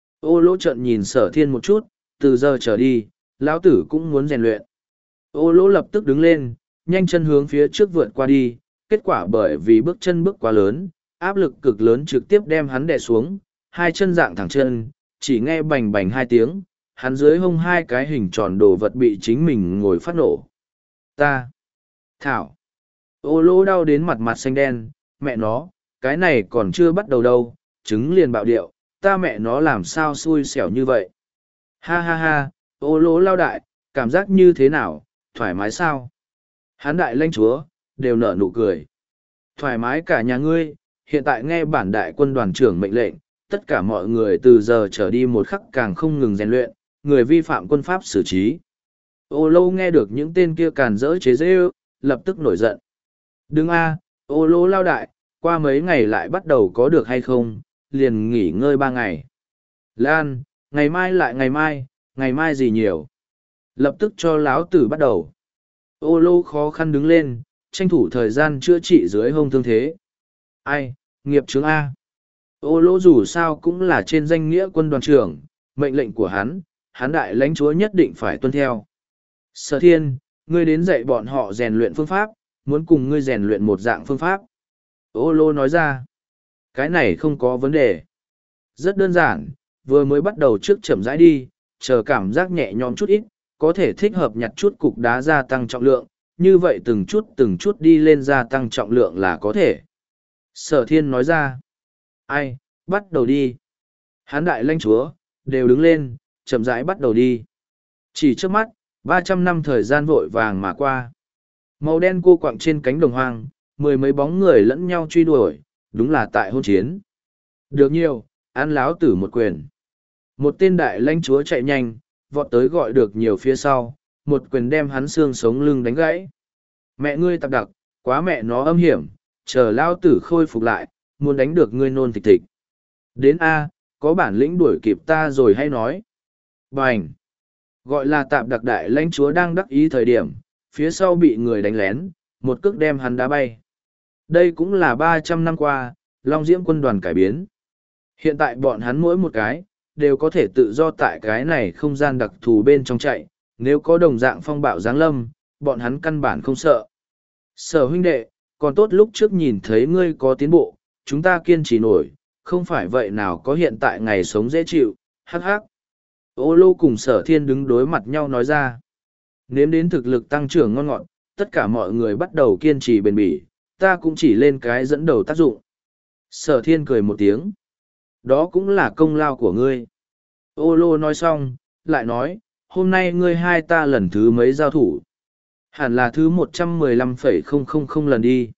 Ô lỗ trận nhìn sở thiên một chút, từ giờ trở đi, lão tử cũng muốn rèn luyện. Ô lỗ lập tức đứng lên, nhanh chân hướng phía trước vượt qua đi, kết quả bởi vì bước chân bước quá lớn, áp lực cực lớn trực tiếp đem hắn đè xuống, hai chân dạng thẳng chân, chỉ nghe bành bành hai tiếng, hắn dưới hông hai cái hình tròn đồ vật bị chính mình ngồi phát nổ. Ta! Thảo! Ô lỗ đau đến mặt mặt xanh đen, mẹ nó, cái này còn chưa bắt đầu đâu, trứng liền bạo điệu, ta mẹ nó làm sao xui xẻo như vậy. Ha ha ha, ô lỗ lao đại, cảm giác như thế nào, thoải mái sao? Hán đại lãnh chúa, đều nở nụ cười. Thoải mái cả nhà ngươi, hiện tại nghe bản đại quân đoàn trưởng mệnh lệnh, tất cả mọi người từ giờ trở đi một khắc càng không ngừng rèn luyện, người vi phạm quân pháp xử trí. Ô lô nghe được những tên kia càn rỡ chế dễ ư, lập tức nổi giận. Đừng a, ô lô lao đại, qua mấy ngày lại bắt đầu có được hay không, liền nghỉ ngơi ba ngày. Lan, ngày mai lại ngày mai, ngày mai gì nhiều. Lập tức cho lão tử bắt đầu. Ô lô khó khăn đứng lên, tranh thủ thời gian chữa trị dưới hông thương thế. Ai, nghiệp chứng A. Ô lô dù sao cũng là trên danh nghĩa quân đoàn trưởng, mệnh lệnh của hắn, hắn đại lãnh chúa nhất định phải tuân theo. Sở thiên, ngươi đến dạy bọn họ rèn luyện phương pháp, muốn cùng ngươi rèn luyện một dạng phương pháp. Ô lô nói ra, cái này không có vấn đề. Rất đơn giản, vừa mới bắt đầu trước chậm rãi đi, chờ cảm giác nhẹ nhõm chút ít, có thể thích hợp nhặt chút cục đá gia tăng trọng lượng, như vậy từng chút từng chút đi lên gia tăng trọng lượng là có thể. Sở thiên nói ra, ai, bắt đầu đi. Hán đại lãnh chúa, đều đứng lên, chậm rãi bắt đầu đi. Chỉ trước mắt, ba trăm năm thời gian vội vàng mà qua. Màu đen cô quặng trên cánh đồng hoang, mười mấy bóng người lẫn nhau truy đuổi, đúng là tại hôn chiến. Được nhiều, ăn láo tử một quyền. Một tên đại lãnh chúa chạy nhanh, vọt tới gọi được nhiều phía sau, một quyền đem hắn xương sống lưng đánh gãy. Mẹ ngươi tạp đặc, quá mẹ nó âm hiểm, chờ lao tử khôi phục lại, muốn đánh được ngươi nôn thịch thịch. Đến A, có bản lĩnh đuổi kịp ta rồi hay nói. Bành! Gọi là tạp đặc đại lãnh chúa đang đắc ý thời điểm, phía sau bị người đánh lén, một cước đem hắn đá bay. Đây cũng là ba trăm năm qua, Long Diễm quân đoàn cải biến. Hiện tại bọn hắn mỗi một cái, đều có thể tự do tại cái này không gian đặc thù bên trong chạy, nếu có đồng dạng phong bạo giáng lâm, bọn hắn căn bản không sợ. Sở huynh đệ, còn tốt lúc trước nhìn thấy ngươi có tiến bộ, chúng ta kiên trì nổi, không phải vậy nào có hiện tại ngày sống dễ chịu, hắc hắc. Ô lô cùng sở thiên đứng đối mặt nhau nói ra. Nếm đến thực lực tăng trưởng ngon ngọt, tất cả mọi người bắt đầu kiên trì bền bỉ, ta cũng chỉ lên cái dẫn đầu tác dụng. Sở thiên cười một tiếng. Đó cũng là công lao của ngươi. Ô lô nói xong, lại nói, hôm nay ngươi hai ta lần thứ mấy giao thủ. Hẳn là thứ một trăm mười lăm phẩy không không không lần đi.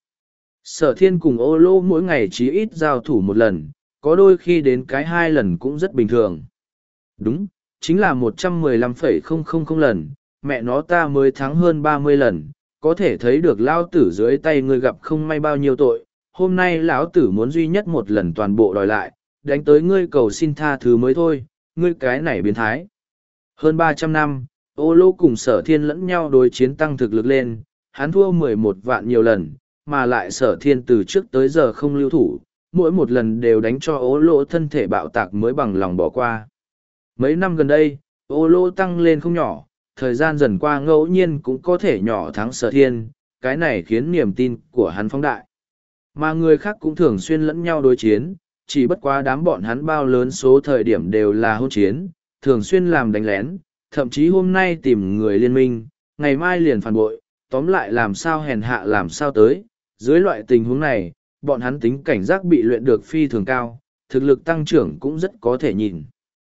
Sở thiên cùng ô lô mỗi ngày chí ít giao thủ một lần, có đôi khi đến cái hai lần cũng rất bình thường. Đúng, chính là một trăm mười lăm phẩy không không không lần, mẹ nó ta mới thắng hơn ba mươi lần, có thể thấy được lao tử dưới tay ngươi gặp không may bao nhiêu tội. Hôm nay lão tử muốn duy nhất một lần toàn bộ đòi lại, đánh tới ngươi cầu xin tha thứ mới thôi, ngươi cái này biến thái. Hơn ba trăm năm, ô lô cùng sở thiên lẫn nhau đối chiến tăng thực lực lên, hắn thua mười một vạn nhiều lần, mà lại sở thiên từ trước tới giờ không lưu thủ, mỗi một lần đều đánh cho ô lô thân thể bạo tạc mới bằng lòng bỏ qua. Mấy năm gần đây, ô lô tăng lên không nhỏ, thời gian dần qua ngẫu nhiên cũng có thể nhỏ thắng Sở Thiên, cái này khiến niềm tin của hắn phóng đại. Mà người khác cũng thường xuyên lẫn nhau đối chiến, chỉ bất quá đám bọn hắn bao lớn số thời điểm đều là hôn chiến, thường xuyên làm đánh lén, thậm chí hôm nay tìm người liên minh, ngày mai liền phản bội, tóm lại làm sao hèn hạ làm sao tới. Dưới loại tình huống này, bọn hắn tính cảnh giác bị luyện được phi thường cao, thực lực tăng trưởng cũng rất có thể nhìn.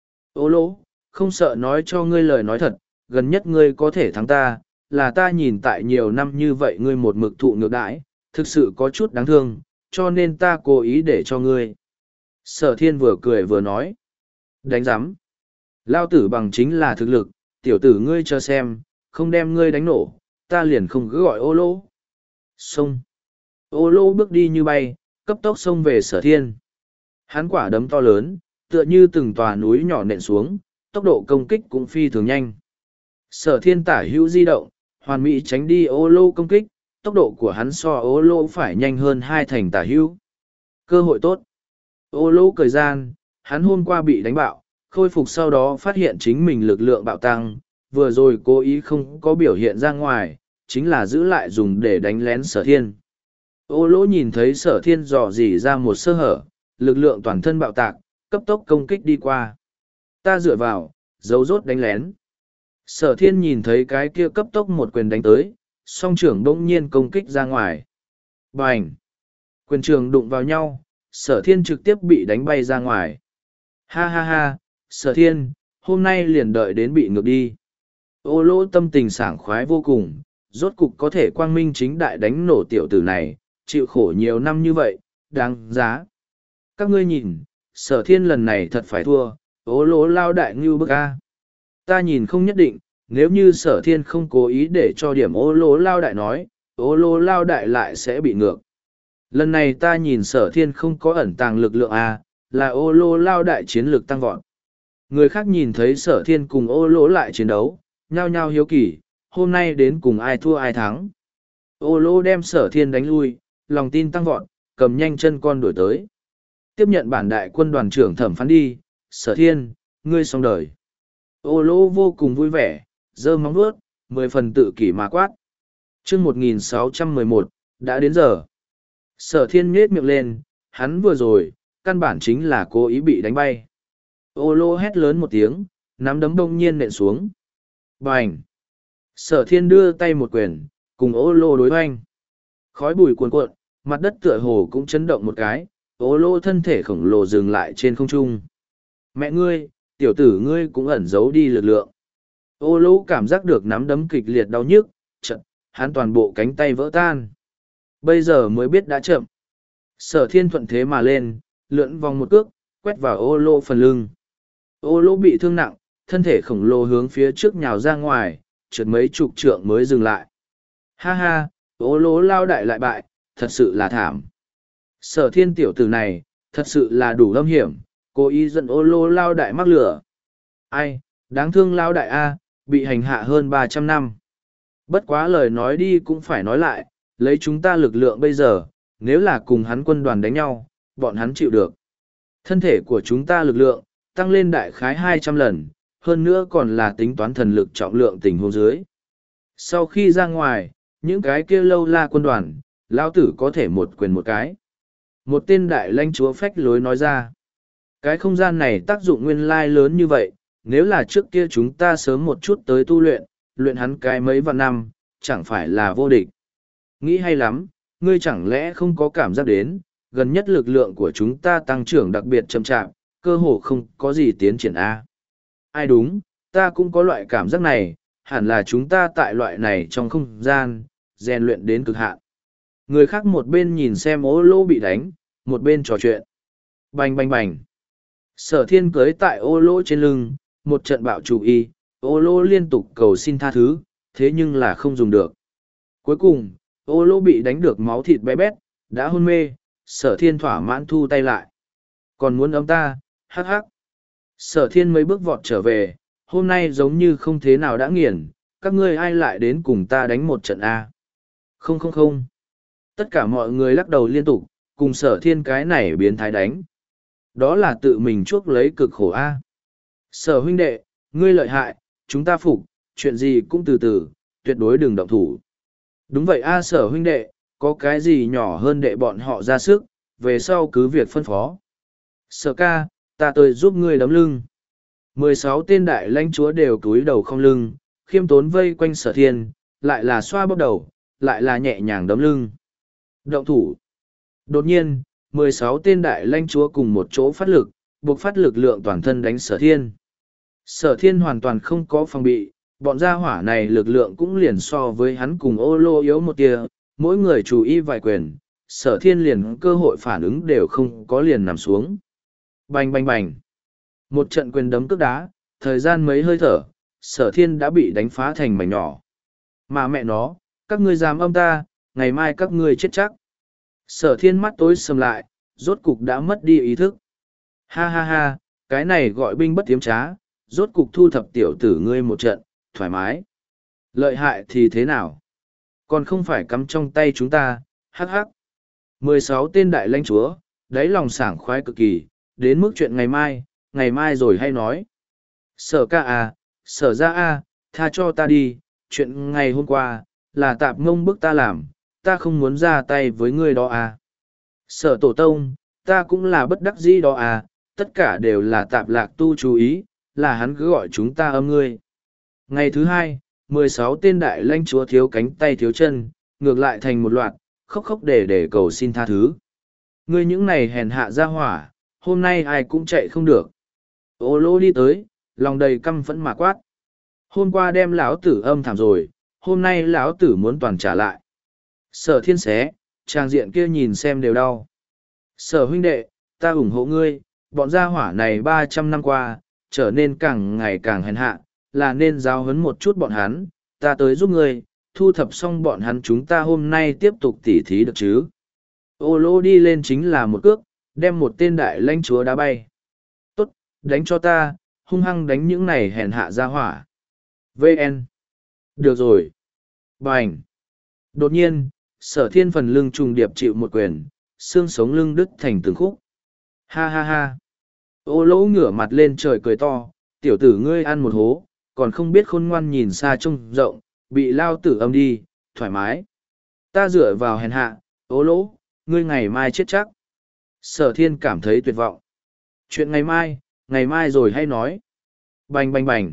Ô lỗ, không sợ nói cho ngươi lời nói thật, gần nhất ngươi có thể thắng ta, là ta nhìn tại nhiều năm như vậy ngươi một mực thụ ngược đãi, thực sự có chút đáng thương, cho nên ta cố ý để cho ngươi. Sở Thiên vừa cười vừa nói. Đánh giám. Lao tử bằng chính là thực lực, tiểu tử ngươi cho xem, không đem ngươi đánh nổ, ta liền không cứ gọi ô lỗ. Xông. Ô lỗ bước đi như bay, cấp tốc xông về Sở Thiên. Hắn quả đấm to lớn, tựa như từng tòa núi nhỏ nện xuống, tốc độ công kích cũng phi thường nhanh. Sở Thiên tả hữu di động, hoàn mỹ tránh đi ô lô công kích, tốc độ của hắn so ô lô phải nhanh hơn hai thành tả hữu. Cơ hội tốt. Ô lô cười gian, hắn hôm qua bị đánh bạo, khôi phục sau đó phát hiện chính mình lực lượng bạo tăng, vừa rồi cố ý không có biểu hiện ra ngoài, chính là giữ lại dùng để đánh lén Sở Thiên. Ô lỗ nhìn thấy Sở Thiên dò dỉ ra một sơ hở, lực lượng toàn thân bạo tạc, cấp tốc công kích đi qua. Ta dựa vào, dấu rốt đánh lén. Sở Thiên nhìn thấy cái kia cấp tốc một quyền đánh tới, song trưởng bỗng nhiên công kích ra ngoài. Bành! Quyền trường đụng vào nhau, Sở Thiên trực tiếp bị đánh bay ra ngoài. Ha ha ha, Sở Thiên, hôm nay liền đợi đến bị ngược đi. Ô lỗ tâm tình sảng khoái vô cùng, rốt cục có thể quang minh chính đại đánh nổ tiểu tử này, chịu khổ nhiều năm như vậy, đáng giá. Các ngươi nhìn, Sở Thiên lần này thật phải thua, ô lỗ lao đại ngưu bức a. Ta nhìn không nhất định, nếu như Sở Thiên không cố ý để cho điểm ô lỗ lao đại nói, ô lỗ lao đại lại sẽ bị ngược. Lần này ta nhìn Sở Thiên không có ẩn tàng lực lượng a, là ô lỗ lao đại chiến lược tăng vọt. Người khác nhìn thấy Sở Thiên cùng ô lỗ lại chiến đấu, nhao nhao hiếu kỳ, hôm nay đến cùng ai thua ai thắng. Ô lỗ đem Sở Thiên đánh lui, lòng tin tăng vọt, cầm nhanh chân con đuổi tới. Tiếp nhận bản đại quân đoàn trưởng thẩm phán đi, Sở Thiên, ngươi xong đời. Ô lỗ vô cùng vui vẻ, giơ móng vuốt, mười phần tự kỷ mà quát. Chương một nghìn sáu trăm mười một, đã đến giờ. Sở Thiên nhếch miệng lên, hắn vừa rồi, căn bản chính là cố ý bị đánh bay. Ô lỗ hét lớn một tiếng, nắm đấm đông nhiên nện xuống. Bành! Sở Thiên đưa tay một quyền, cùng ô lỗ đối hoành. Khói bụi cuồn cuộn, mặt đất tựa hồ cũng chấn động một cái, ô lỗ thân thể khổng lồ dừng lại trên không trung. Mẹ ngươi, tiểu tử ngươi cũng ẩn giấu đi lực lượng. Ô lỗ cảm giác được nắm đấm kịch liệt đau nhức, chật, hắn toàn bộ cánh tay vỡ tan. Bây giờ mới biết đã chậm. Sở Thiên thuận thế mà lên, lượn vòng một cước, quét vào ô lỗ phần lưng. Ô lỗ bị thương nặng, thân thể khổng lồ hướng phía trước nhào ra ngoài, trượt mấy chục trượng mới dừng lại. Ha ha, ô lỗ lao đại lại bại, thật sự là thảm. Sở Thiên tiểu tử này, thật sự là đủ lâm hiểm, cố ý dẫn ô lỗ lao đại mắc lửa. Ai, đáng thương lao đại A, bị hành hạ hơn ba trăm năm. Bất quá lời nói đi cũng phải nói lại, lấy chúng ta lực lượng bây giờ, nếu là cùng hắn quân đoàn đánh nhau, bọn hắn chịu được. Thân thể của chúng ta lực lượng, tăng lên đại khái hai trăm lần, hơn nữa còn là tính toán thần lực trọng lượng tình huống dưới. Sau khi ra ngoài, những cái kia lâu la quân đoàn, lao tử có thể một quyền một cái. Một tên đại lãnh chúa phách lối nói ra. Cái không gian này tác dụng nguyên lai lớn như vậy, nếu là trước kia chúng ta sớm một chút tới tu luyện, luyện hắn cái mấy vạn năm, chẳng phải là vô địch. Nghĩ hay lắm, ngươi chẳng lẽ không có cảm giác đến, gần nhất lực lượng của chúng ta tăng trưởng đặc biệt chậm chạp, cơ hồ không có gì tiến triển A. Ai đúng, ta cũng có loại cảm giác này, hẳn là chúng ta tại loại này trong không gian, rèn luyện đến cực hạn. Người khác một bên nhìn xem ô lô bị đánh, một bên trò chuyện. Bành bành bành. Sở Thiên cưới tại ô lô trên lưng, một trận bạo chủ y, ô lô liên tục cầu xin tha thứ, thế nhưng là không dùng được. Cuối cùng, ô lô bị đánh được máu thịt bé bét, đã hôn mê, Sở Thiên thỏa mãn thu tay lại. Còn muốn ấm ta, hắc hắc. Sở Thiên mấy bước vọt trở về, hôm nay giống như không thế nào đã nghiền, các ngươi ai lại đến cùng ta đánh một trận A. Không không không. Tất cả mọi người lắc đầu liên tục, cùng sở thiên cái này biến thái đánh. Đó là tự mình chuốc lấy cực khổ a. Sở huynh đệ, ngươi lợi hại, chúng ta phục, chuyện gì cũng từ từ, tuyệt đối đừng động thủ. Đúng vậy a sở huynh đệ, có cái gì nhỏ hơn đệ bọn họ ra sức, về sau cứ việc phân phó. Sở ca, ta tới giúp ngươi đấm lưng. Mười sáu tên đại lãnh chúa đều cúi đầu không lưng, khiêm tốn vây quanh sở thiên, lại là xoa bóp đầu, lại là nhẹ nhàng đấm lưng. Động thủ. Đột nhiên, mười sáu tên đại lãnh chúa cùng một chỗ phát lực, buộc phát lực lượng toàn thân đánh sở thiên. Sở thiên hoàn toàn không có phòng bị, bọn gia hỏa này lực lượng cũng liền so với hắn cùng ô lô yếu một tia, mỗi người chú ý vài quyền, sở thiên liền cơ hội phản ứng đều không có liền nằm xuống. Bành bành bành. Một trận quyền đấm cước đá, thời gian mấy hơi thở, sở thiên đã bị đánh phá thành mảnh nhỏ. Mà mẹ nó, các ngươi dám âm ta, ngày mai các ngươi chết chắc. Sở thiên mắt tối sầm lại, rốt cục đã mất đi ý thức. Ha ha ha, cái này gọi binh bất tiếm trá, rốt cục thu thập tiểu tử ngươi một trận, thoải mái. Lợi hại thì thế nào? Còn không phải cắm trong tay chúng ta, hắc hắc. mười sáu tên đại lãnh chúa, đáy lòng sảng khoái cực kỳ, đến mức chuyện ngày mai, ngày mai rồi hay nói. Sở ca à, sở ra a, tha cho ta đi, chuyện ngày hôm qua, là tạp ngông bức ta làm, ta không muốn ra tay với ngươi đó à. Sở tổ tông, ta cũng là bất đắc dĩ đó à, tất cả đều là tạp lạc tu chú ý, là hắn cứ gọi chúng ta âm ngươi. Ngày thứ hai, mười sáu tên đại lãnh chúa thiếu cánh tay thiếu chân, ngược lại thành một loạt, khóc khóc để để cầu xin tha thứ. Ngươi những này hèn hạ ra hỏa, hôm nay ai cũng chạy không được. Ô lô đi tới, lòng đầy căm phẫn mà quát. Hôm qua đem lão tử âm thảm rồi, hôm nay lão tử muốn toàn trả lại. Sở thiên xé, trang diện kia nhìn xem đều đau. Sở huynh đệ, ta ủng hộ ngươi, bọn gia hỏa này ba trăm năm qua, trở nên càng ngày càng hèn hạ, là nên giáo huấn một chút bọn hắn, ta tới giúp ngươi, thu thập xong bọn hắn chúng ta hôm nay tiếp tục tỉ thí được chứ. Ô lô đi lên chính là một cước, đem một tên đại lãnh chúa đá bay. Tốt, đánh cho ta, hung hăng đánh những này hèn hạ gia hỏa. vê en. Được rồi. Bành. Đột nhiên, sở thiên phần lưng trùng điệp chịu một quyền, xương sống lưng đứt thành từng khúc. Ha ha ha. Ô lỗ ngửa mặt lên trời cười to, tiểu tử ngươi ăn một hố, còn không biết khôn ngoan nhìn xa trông rộng, bị lao tử âm đi, thoải mái. Ta dựa vào hèn hạ, ô lỗ, ngươi ngày mai chết chắc. Sở thiên cảm thấy tuyệt vọng. Chuyện ngày mai, ngày mai rồi hay nói. Bành bành bành.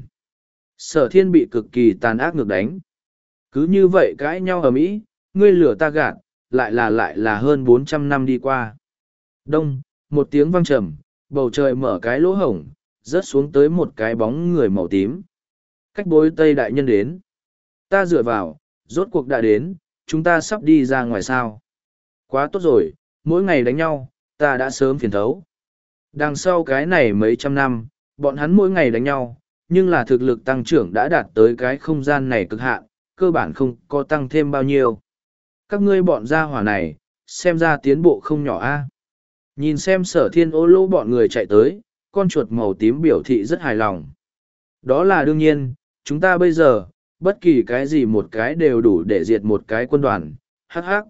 Sở thiên bị cực kỳ tàn ác ngược đánh. Cứ như vậy cãi nhau ở mỹ, ngươi lửa ta gạt, lại là lại là hơn bốn trăm năm đi qua. Đông, một tiếng vang trầm, bầu trời mở cái lỗ hổng, rớt xuống tới một cái bóng người màu tím. Cách bối Tây đại nhân đến. Ta dựa vào, rốt cuộc đã đến, chúng ta sắp đi ra ngoài sao. Quá tốt rồi, mỗi ngày đánh nhau, ta đã sớm phiền thấu. Đằng sau cái này mấy trăm năm, bọn hắn mỗi ngày đánh nhau, nhưng là thực lực tăng trưởng đã đạt tới cái không gian này cực hạn, cơ bản không có tăng thêm bao nhiêu. Các ngươi bọn gia hỏa này, xem ra tiến bộ không nhỏ a. Nhìn xem sở thiên ô lô bọn người chạy tới, con chuột màu tím biểu thị rất hài lòng. Đó là đương nhiên, chúng ta bây giờ, bất kỳ cái gì một cái đều đủ để diệt một cái quân đoàn, hắc hắc.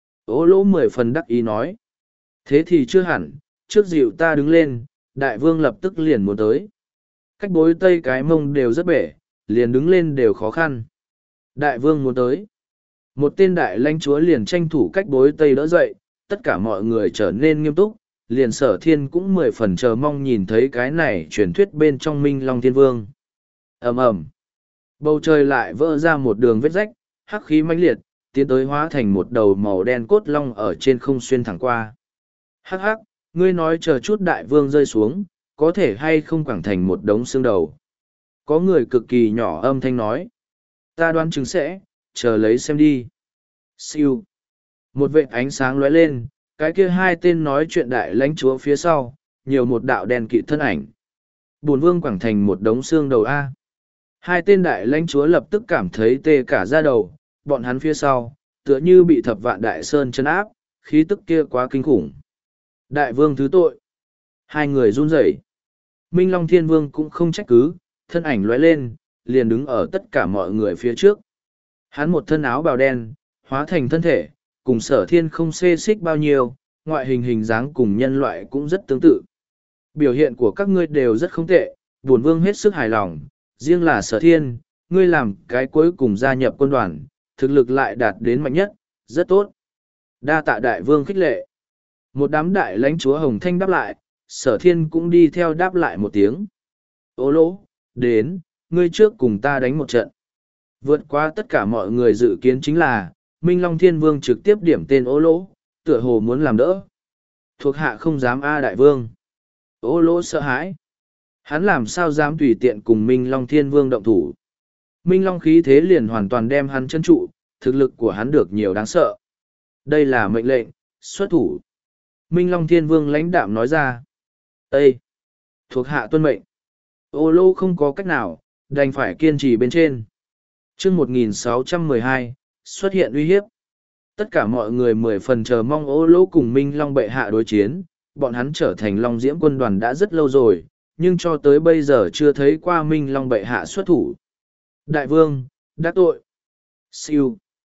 Ô lô mười phần đắc ý nói. Thế thì chưa hẳn, trước dịu ta đứng lên, đại vương lập tức liền muốn tới. Cách bối Tây cái mông đều rất bể, liền đứng lên đều khó khăn. Đại vương muốn tới. Một tên đại lãnh chúa liền tranh thủ cách bối Tây đỡ dậy, tất cả mọi người trở nên nghiêm túc, liền sở thiên cũng mười phần chờ mong nhìn thấy cái này truyền thuyết bên trong Minh Long Thiên Vương. Ầm ầm, bầu trời lại vỡ ra một đường vết rách, hắc khí mãnh liệt, tiến tới hóa thành một đầu màu đen cốt long ở trên không xuyên thẳng qua. Hắc hắc, ngươi nói chờ chút đại vương rơi xuống, có thể hay không quẳng thành một đống xương đầu. Có người cực kỳ nhỏ âm thanh nói. Ta đoán chừng sẽ, chờ lấy xem đi. Siêu. Một vệt ánh sáng lóe lên, cái kia hai tên nói chuyện đại lãnh chúa phía sau, nhiều một đạo đen kịt thân ảnh. Bổn vương quẳng thành một đống xương đầu A. Hai tên đại lãnh chúa lập tức cảm thấy tê cả da đầu, bọn hắn phía sau, tựa như bị thập vạn đại sơn chân áp, khí tức kia quá kinh khủng. Đại vương thứ tội. Hai người run rẩy. Minh Long Thiên Vương cũng không trách cứ, thân ảnh lóe lên, liền đứng ở tất cả mọi người phía trước. Hắn một thân áo bào đen, hóa thành thân thể, cùng sở thiên không xê xích bao nhiêu, ngoại hình hình dáng cùng nhân loại cũng rất tương tự. Biểu hiện của các ngươi đều rất không tệ, bổn vương hết sức hài lòng, riêng là Sở Thiên, ngươi làm cái cuối cùng gia nhập quân đoàn, thực lực lại đạt đến mạnh nhất, rất tốt. Đa tạ đại vương khích lệ. Một đám đại lãnh chúa Hồng Thanh đáp lại, Sở Thiên cũng đi theo đáp lại một tiếng. Ô lỗ, đến, ngươi trước cùng ta đánh một trận. Vượt qua tất cả mọi người dự kiến chính là, Minh Long Thiên Vương trực tiếp điểm tên ô lỗ, tựa hồ muốn làm đỡ. Thuộc hạ không dám A đại vương. Ô lỗ sợ hãi. Hắn làm sao dám tùy tiện cùng Minh Long Thiên Vương động thủ. Minh Long khí thế liền hoàn toàn đem hắn chân trụ, thực lực của hắn được nhiều đáng sợ. Đây là mệnh lệnh, xuất thủ. Minh Long Thiên Vương lãnh đạm nói ra. Ê! Thuộc hạ tuân mệnh. Ô lô không có cách nào, đành phải kiên trì bên trên. chương một nghìn sáu trăm mười hai, xuất hiện uy hiếp. Tất cả mọi người mười phần chờ mong ô lô cùng Minh Long bệ hạ đối chiến, bọn hắn trở thành Long Diễm quân đoàn đã rất lâu rồi, nhưng cho tới bây giờ chưa thấy qua Minh Long bệ hạ xuất thủ. Đại vương, đắc tội. Siêu.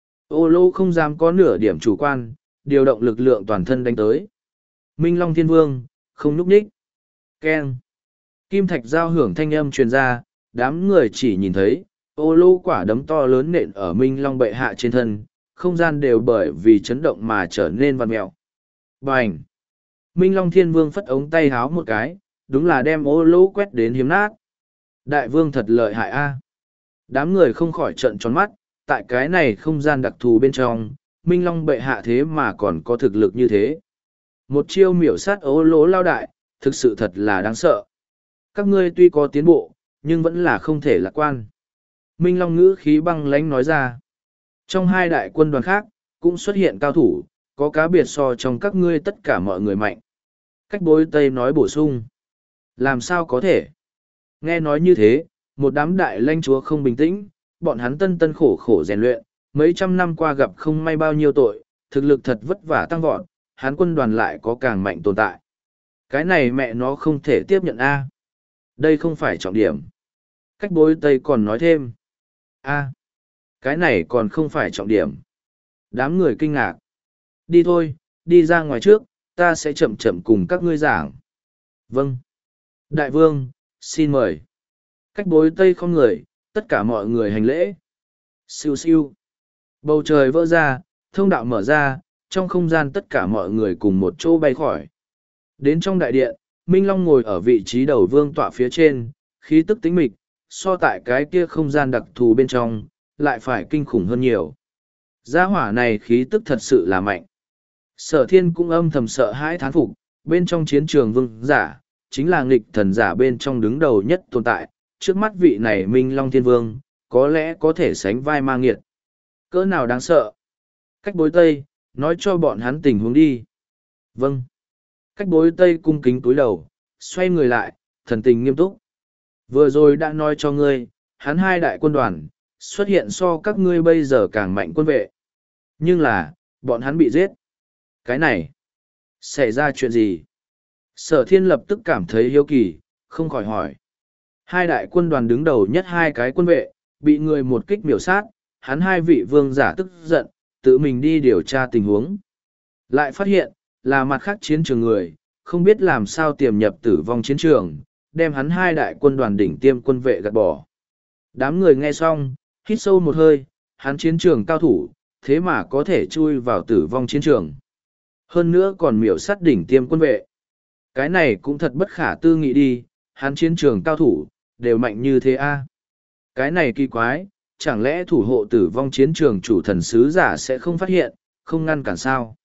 Ô lô không dám có nửa điểm chủ quan, điều động lực lượng toàn thân đánh tới. Minh Long Thiên Vương, không núp ních. Keng. Kim thạch giao hưởng thanh âm truyền ra, đám người chỉ nhìn thấy, ô lô quả đấm to lớn nện ở Minh Long bệ hạ trên thân, không gian đều bởi vì chấn động mà trở nên vằn mẹo. Bành! Minh Long Thiên Vương phất ống tay háo một cái, đúng là đem ô lô quét đến hiếm nát. Đại vương thật lợi hại a. Đám người không khỏi trợn tròn mắt, tại cái này không gian đặc thù bên trong, Minh Long bệ hạ thế mà còn có thực lực như thế. Một chiêu miểu sát ô lỗ lao đại, thực sự thật là đáng sợ. Các ngươi tuy có tiến bộ, nhưng vẫn là không thể lạc quan. Minh Long ngữ khí băng lãnh nói ra. Trong hai đại quân đoàn khác, cũng xuất hiện cao thủ, có cá biệt so trong các ngươi tất cả mọi người mạnh. Cách bối Tây nói bổ sung. Làm sao có thể? Nghe nói như thế, một đám đại lãnh chúa không bình tĩnh, bọn hắn tân tân khổ khổ rèn luyện, mấy trăm năm qua gặp không may bao nhiêu tội, thực lực thật vất vả tăng vọt, hắn quân đoàn lại có càng mạnh tồn tại. Cái này mẹ nó không thể tiếp nhận a. Đây không phải trọng điểm. Cách bối Tây còn nói thêm. a cái này còn không phải trọng điểm. Đám người kinh ngạc. Đi thôi, đi ra ngoài trước, ta sẽ chậm chậm cùng các ngươi giảng. Vâng. Đại vương, xin mời. Cách bối Tây không người, tất cả mọi người hành lễ. Siêu siêu. Bầu trời vỡ ra, thông đạo mở ra, trong không gian tất cả mọi người cùng một chỗ bay khỏi. Đến trong đại điện, Minh Long ngồi ở vị trí đầu vương tọa phía trên, khí tức tĩnh mịch, so tại cái kia không gian đặc thù bên trong, lại phải kinh khủng hơn nhiều. Gia hỏa này khí tức thật sự là mạnh. Sở Thiên cũng âm thầm sợ hãi thán phục, bên trong chiến trường vương giả, chính là nghịch thần giả bên trong đứng đầu nhất tồn tại, trước mắt vị này Minh Long Thiên Vương, có lẽ có thể sánh vai ma nghiệt. Cỡ nào đáng sợ? Cách bối Tây, nói cho bọn hắn tình huống đi. Vâng. Cách bối Tây cung kính túi đầu, xoay người lại, thần tình nghiêm túc. Vừa rồi đã nói cho ngươi, hắn hai đại quân đoàn, xuất hiện so các ngươi bây giờ càng mạnh quân vệ. Nhưng là, bọn hắn bị giết. Cái này, xảy ra chuyện gì? Sở Thiên lập tức cảm thấy hiếu kỳ, không khỏi hỏi. Hai đại quân đoàn đứng đầu nhất hai cái quân vệ, bị người một kích miểu sát, hắn hai vị vương giả tức giận, tự mình đi điều tra tình huống. Lại phát hiện, là mặt khác chiến trường người, không biết làm sao tiềm nhập tử vong chiến trường, đem hắn hai đại quân đoàn đỉnh tiêm quân vệ gạt bỏ. Đám người nghe xong, hít sâu một hơi, hắn chiến trường cao thủ, thế mà có thể chui vào tử vong chiến trường. Hơn nữa còn miểu sát đỉnh tiêm quân vệ. Cái này cũng thật bất khả tư nghị đi, hắn chiến trường cao thủ, đều mạnh như thế a. Cái này kỳ quái, chẳng lẽ thủ hộ tử vong chiến trường chủ thần sứ giả sẽ không phát hiện, không ngăn cản sao?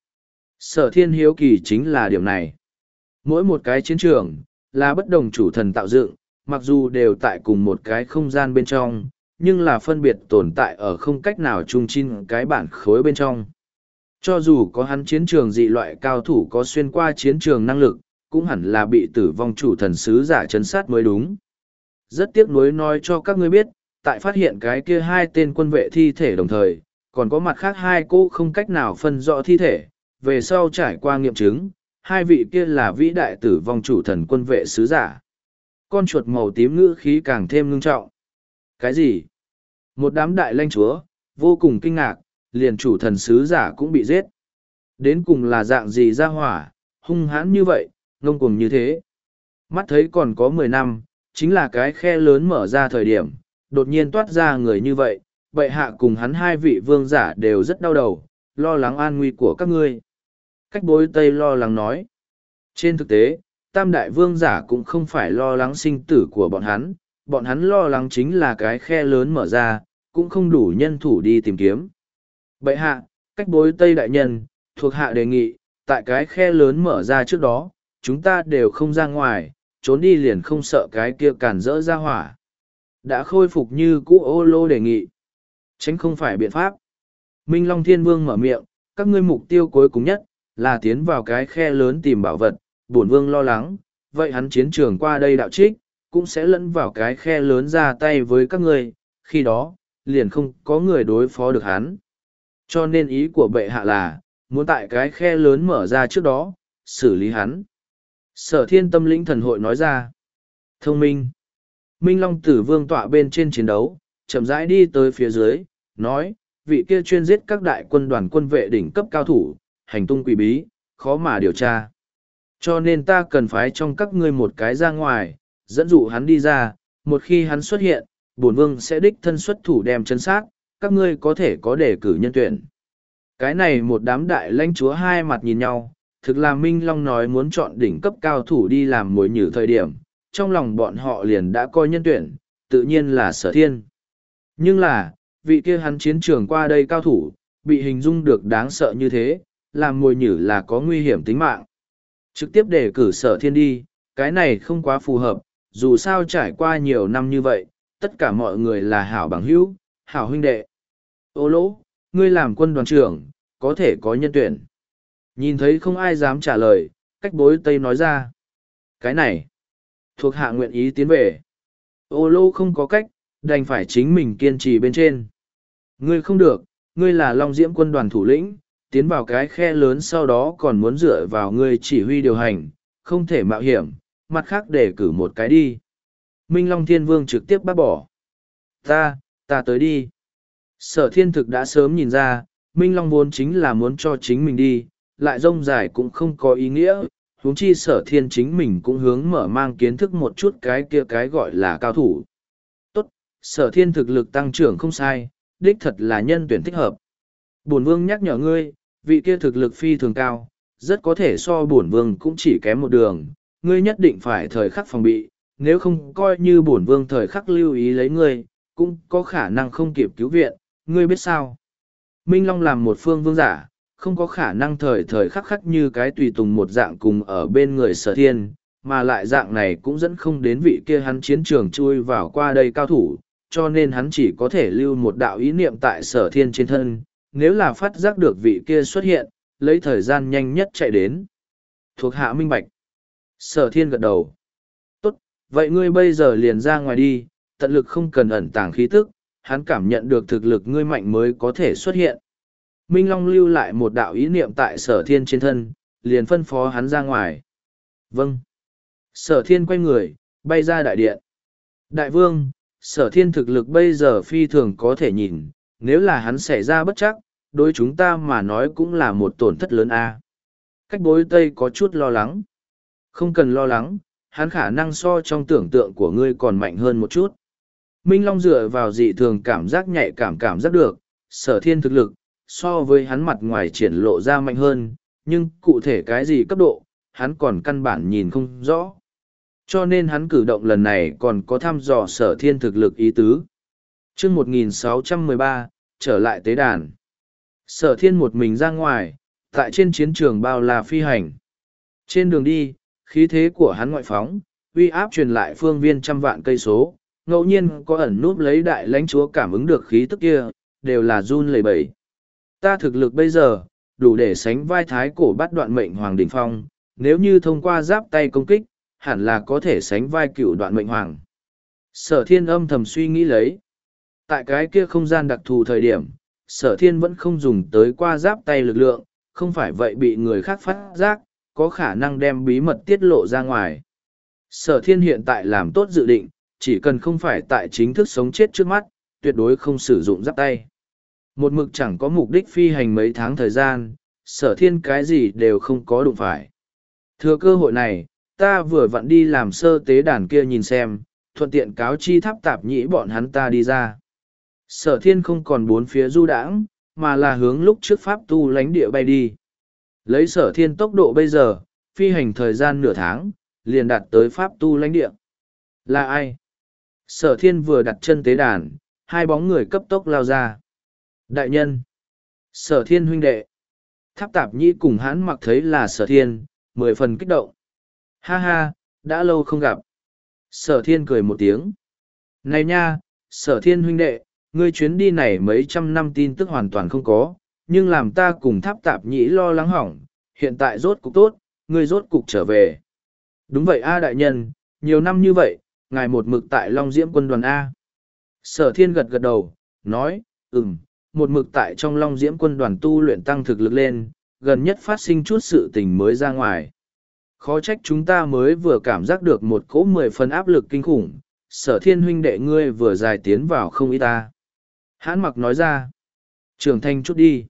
Sở Thiên hiếu kỳ chính là điểm này. Mỗi một cái chiến trường, là bất đồng chủ thần tạo dựng, mặc dù đều tại cùng một cái không gian bên trong, nhưng là phân biệt tồn tại ở không cách nào chung chinh cái bản khối bên trong. Cho dù có hắn chiến trường dị loại cao thủ có xuyên qua chiến trường năng lực, cũng hẳn là bị tử vong chủ thần sứ giả chấn sát mới đúng. Rất tiếc nuối nói cho các ngươi biết, tại phát hiện cái kia hai tên quân vệ thi thể đồng thời, còn có mặt khác hai cô không cách nào phân rõ thi thể, về sau trải qua nghiệm chứng, hai vị kia là vĩ đại tử vong chủ thần quân vệ sứ giả. Con chuột màu tím ngữ khí càng thêm ngưng trọng. Cái gì? Một đám đại lãnh chúa, vô cùng kinh ngạc, liền chủ thần sứ giả cũng bị giết. Đến cùng là dạng gì ra hỏa, hung hãn như vậy, ngông cuồng như thế. Mắt thấy còn có mười năm, chính là cái khe lớn mở ra thời điểm, đột nhiên toát ra người như vậy, bệ hạ cùng hắn hai vị vương giả đều rất đau đầu, lo lắng an nguy của các ngươi. Cách bối Tây lo lắng nói. Trên thực tế, tam đại vương giả cũng không phải lo lắng sinh tử của bọn hắn, bọn hắn lo lắng chính là cái khe lớn mở ra, cũng không đủ nhân thủ đi tìm kiếm. Bệ hạ, cách bối Tây đại nhân, thuộc hạ đề nghị, tại cái khe lớn mở ra trước đó, chúng ta đều không ra ngoài, trốn đi liền không sợ cái kia cản rỡ ra hỏa. Đã khôi phục như cũ ô lô đề nghị. Tránh không phải biện pháp. Minh Long Thiên Vương mở miệng, các ngươi mục tiêu cuối cùng nhất, là tiến vào cái khe lớn tìm bảo vật, bổn vương lo lắng, vậy hắn chiến trường qua đây đạo trích, cũng sẽ lẫn vào cái khe lớn ra tay với các ngươi, khi đó, liền không có người đối phó được hắn. Cho nên ý của bệ hạ là, muốn tại cái khe lớn mở ra trước đó, xử lý hắn. Sở Thiên Tâm Lĩnh Thần Hội nói ra. Thông minh. Minh Long Tử Vương tọa bên trên chiến đấu, chậm rãi đi tới phía dưới, nói, vị kia chuyên giết các đại quân đoàn quân vệ đỉnh cấp cao thủ, hành tung quỷ bí, khó mà điều tra. Cho nên ta cần phái trong các ngươi một cái ra ngoài, dẫn dụ hắn đi ra, một khi hắn xuất hiện, bổn vương sẽ đích thân xuất thủ đem chân sát, các ngươi có thể có đề cử nhân tuyển. Cái này một đám đại lãnh chúa hai mặt nhìn nhau, thực là Minh Long nói muốn chọn đỉnh cấp cao thủ đi làm mồi nhử thời điểm, trong lòng bọn họ liền đã coi nhân tuyển, tự nhiên là Sở Thiên. Nhưng là, vị kia hắn chiến trường qua đây cao thủ, bị hình dung được đáng sợ như thế, làm mồi nhử là có nguy hiểm tính mạng. Trực tiếp đề cử Sở Thiên đi, cái này không quá phù hợp, dù sao trải qua nhiều năm như vậy, tất cả mọi người là hảo bằng hữu, hảo huynh đệ. Ô lỗ, ngươi làm quân đoàn trưởng, có thể có nhân tuyển. Nhìn thấy không ai dám trả lời, cách bối Tây nói ra. Cái này, thuộc hạ nguyện ý tiến về. Ô lô không có cách, đành phải chính mình kiên trì bên trên. Ngươi không được, ngươi là Long Diễm quân đoàn thủ lĩnh, tiến vào cái khe lớn sau đó còn muốn dựa vào ngươi chỉ huy điều hành, không thể mạo hiểm, mặt khác để cử một cái đi. Minh Long Thiên Vương trực tiếp bác bỏ. Ta, ta tới đi. Sở Thiên Thực đã sớm nhìn ra, Minh Long vốn chính là muốn cho chính mình đi, lại rông dài cũng không có ý nghĩa, huống chi Sở Thiên chính mình cũng hướng mở mang kiến thức một chút cái kia cái gọi là cao thủ. Tốt, Sở Thiên thực lực tăng trưởng không sai, đích thật là nhân tuyển thích hợp. Bổn Vương nhắc nhở ngươi, vị kia thực lực phi thường cao, rất có thể so bổn Vương cũng chỉ kém một đường, ngươi nhất định phải thời khắc phòng bị, nếu không coi như bổn Vương thời khắc lưu ý lấy ngươi, cũng có khả năng không kịp cứu viện, ngươi biết sao? Minh Long làm một phương vương giả, không có khả năng thời thời khắc khắc như cái tùy tùng một dạng cùng ở bên người Sở Thiên, mà lại dạng này cũng dẫn không đến vị kia hắn chiến trường chui vào qua đây cao thủ, cho nên hắn chỉ có thể lưu một đạo ý niệm tại Sở Thiên trên thân, nếu là phát giác được vị kia xuất hiện, lấy thời gian nhanh nhất chạy đến. Thuộc hạ minh bạch. Sở Thiên gật đầu. Tốt, vậy ngươi bây giờ liền ra ngoài đi, tận lực không cần ẩn tàng khí tức, hắn cảm nhận được thực lực ngươi mạnh mới có thể xuất hiện. Minh Long lưu lại một đạo ý niệm tại Sở Thiên trên thân, liền phân phó hắn ra ngoài. Vâng. Sở Thiên quay người, bay ra đại điện. Đại vương, Sở Thiên thực lực bây giờ phi thường có thể nhìn, nếu là hắn xảy ra bất chắc, đối chúng ta mà nói cũng là một tổn thất lớn a. Cách bối Tây có chút lo lắng. Không cần lo lắng, hắn khả năng so trong tưởng tượng của ngươi còn mạnh hơn một chút. Minh Long dựa vào dị thường cảm giác nhạy cảm cảm giác được, Sở Thiên thực lực, so với hắn mặt ngoài triển lộ ra mạnh hơn, nhưng cụ thể cái gì cấp độ, hắn còn căn bản nhìn không rõ. Cho nên hắn cử động lần này còn có thăm dò Sở Thiên thực lực ý tứ. Chương một nghìn sáu trăm mười ba, trở lại tế đàn. Sở Thiên một mình ra ngoài, tại trên chiến trường bao la phi hành. Trên đường đi, khí thế của hắn ngoại phóng, uy áp truyền lại phương viên trăm vạn cây số, ngẫu nhiên có ẩn núp lấy đại lãnh chúa cảm ứng được khí tức kia, đều là run lẩy bẩy. Ta thực lực bây giờ, đủ để sánh vai thái cổ bắt đoạn mệnh hoàng đỉnh phong, nếu như thông qua giáp tay công kích, hẳn là có thể sánh vai cựu đoạn mệnh hoàng. Sở Thiên âm thầm suy nghĩ lấy. Tại cái kia không gian đặc thù thời điểm, Sở Thiên vẫn không dùng tới qua giáp tay lực lượng, không phải vậy bị người khác phát giác, có khả năng đem bí mật tiết lộ ra ngoài. Sở Thiên hiện tại làm tốt dự định, chỉ cần không phải tại chính thức sống chết trước mắt, tuyệt đối không sử dụng giáp tay. Một mực chẳng có mục đích phi hành mấy tháng thời gian, Sở Thiên cái gì đều không có đụng phải. Thừa cơ hội này, ta vừa vặn đi làm sơ tế đàn kia nhìn xem, thuận tiện cáo chi Tháp Tạp Nhĩ bọn hắn ta đi ra. Sở Thiên không còn bốn phía du đãng, mà là hướng lúc trước pháp tu lánh địa bay đi. Lấy Sở Thiên tốc độ bây giờ, phi hành thời gian nửa tháng, liền đạt tới pháp tu lánh địa. Là ai? Sở Thiên vừa đặt chân tế đàn, hai bóng người cấp tốc lao ra. Đại nhân! Sở Thiên huynh đệ! Tháp Tạp Nhĩ cùng Hãn Mặc thấy là Sở Thiên, mười phần kích động. Ha ha, đã lâu không gặp. Sở Thiên cười một tiếng. Này nha, Sở Thiên huynh đệ, ngươi chuyến đi này mấy trăm năm tin tức hoàn toàn không có, nhưng làm ta cùng Tháp Tạp Nhĩ lo lắng hỏng, hiện tại rốt cục tốt, ngươi rốt cục trở về. Đúng vậy a đại nhân, nhiều năm như vậy, ngài một mực tại Long Diễm quân đoàn A. Sở Thiên gật gật đầu, nói, ừm, một mực tại trong Long Diễm quân đoàn tu luyện tăng thực lực lên, gần nhất phát sinh chút sự tình mới ra ngoài. Khó trách chúng ta mới vừa cảm giác được một cỗ mười phần áp lực kinh khủng, Sở Thiên huynh đệ ngươi vừa dài tiến vào không ít ta. Hãn Mặc nói ra, trưởng thành chút đi.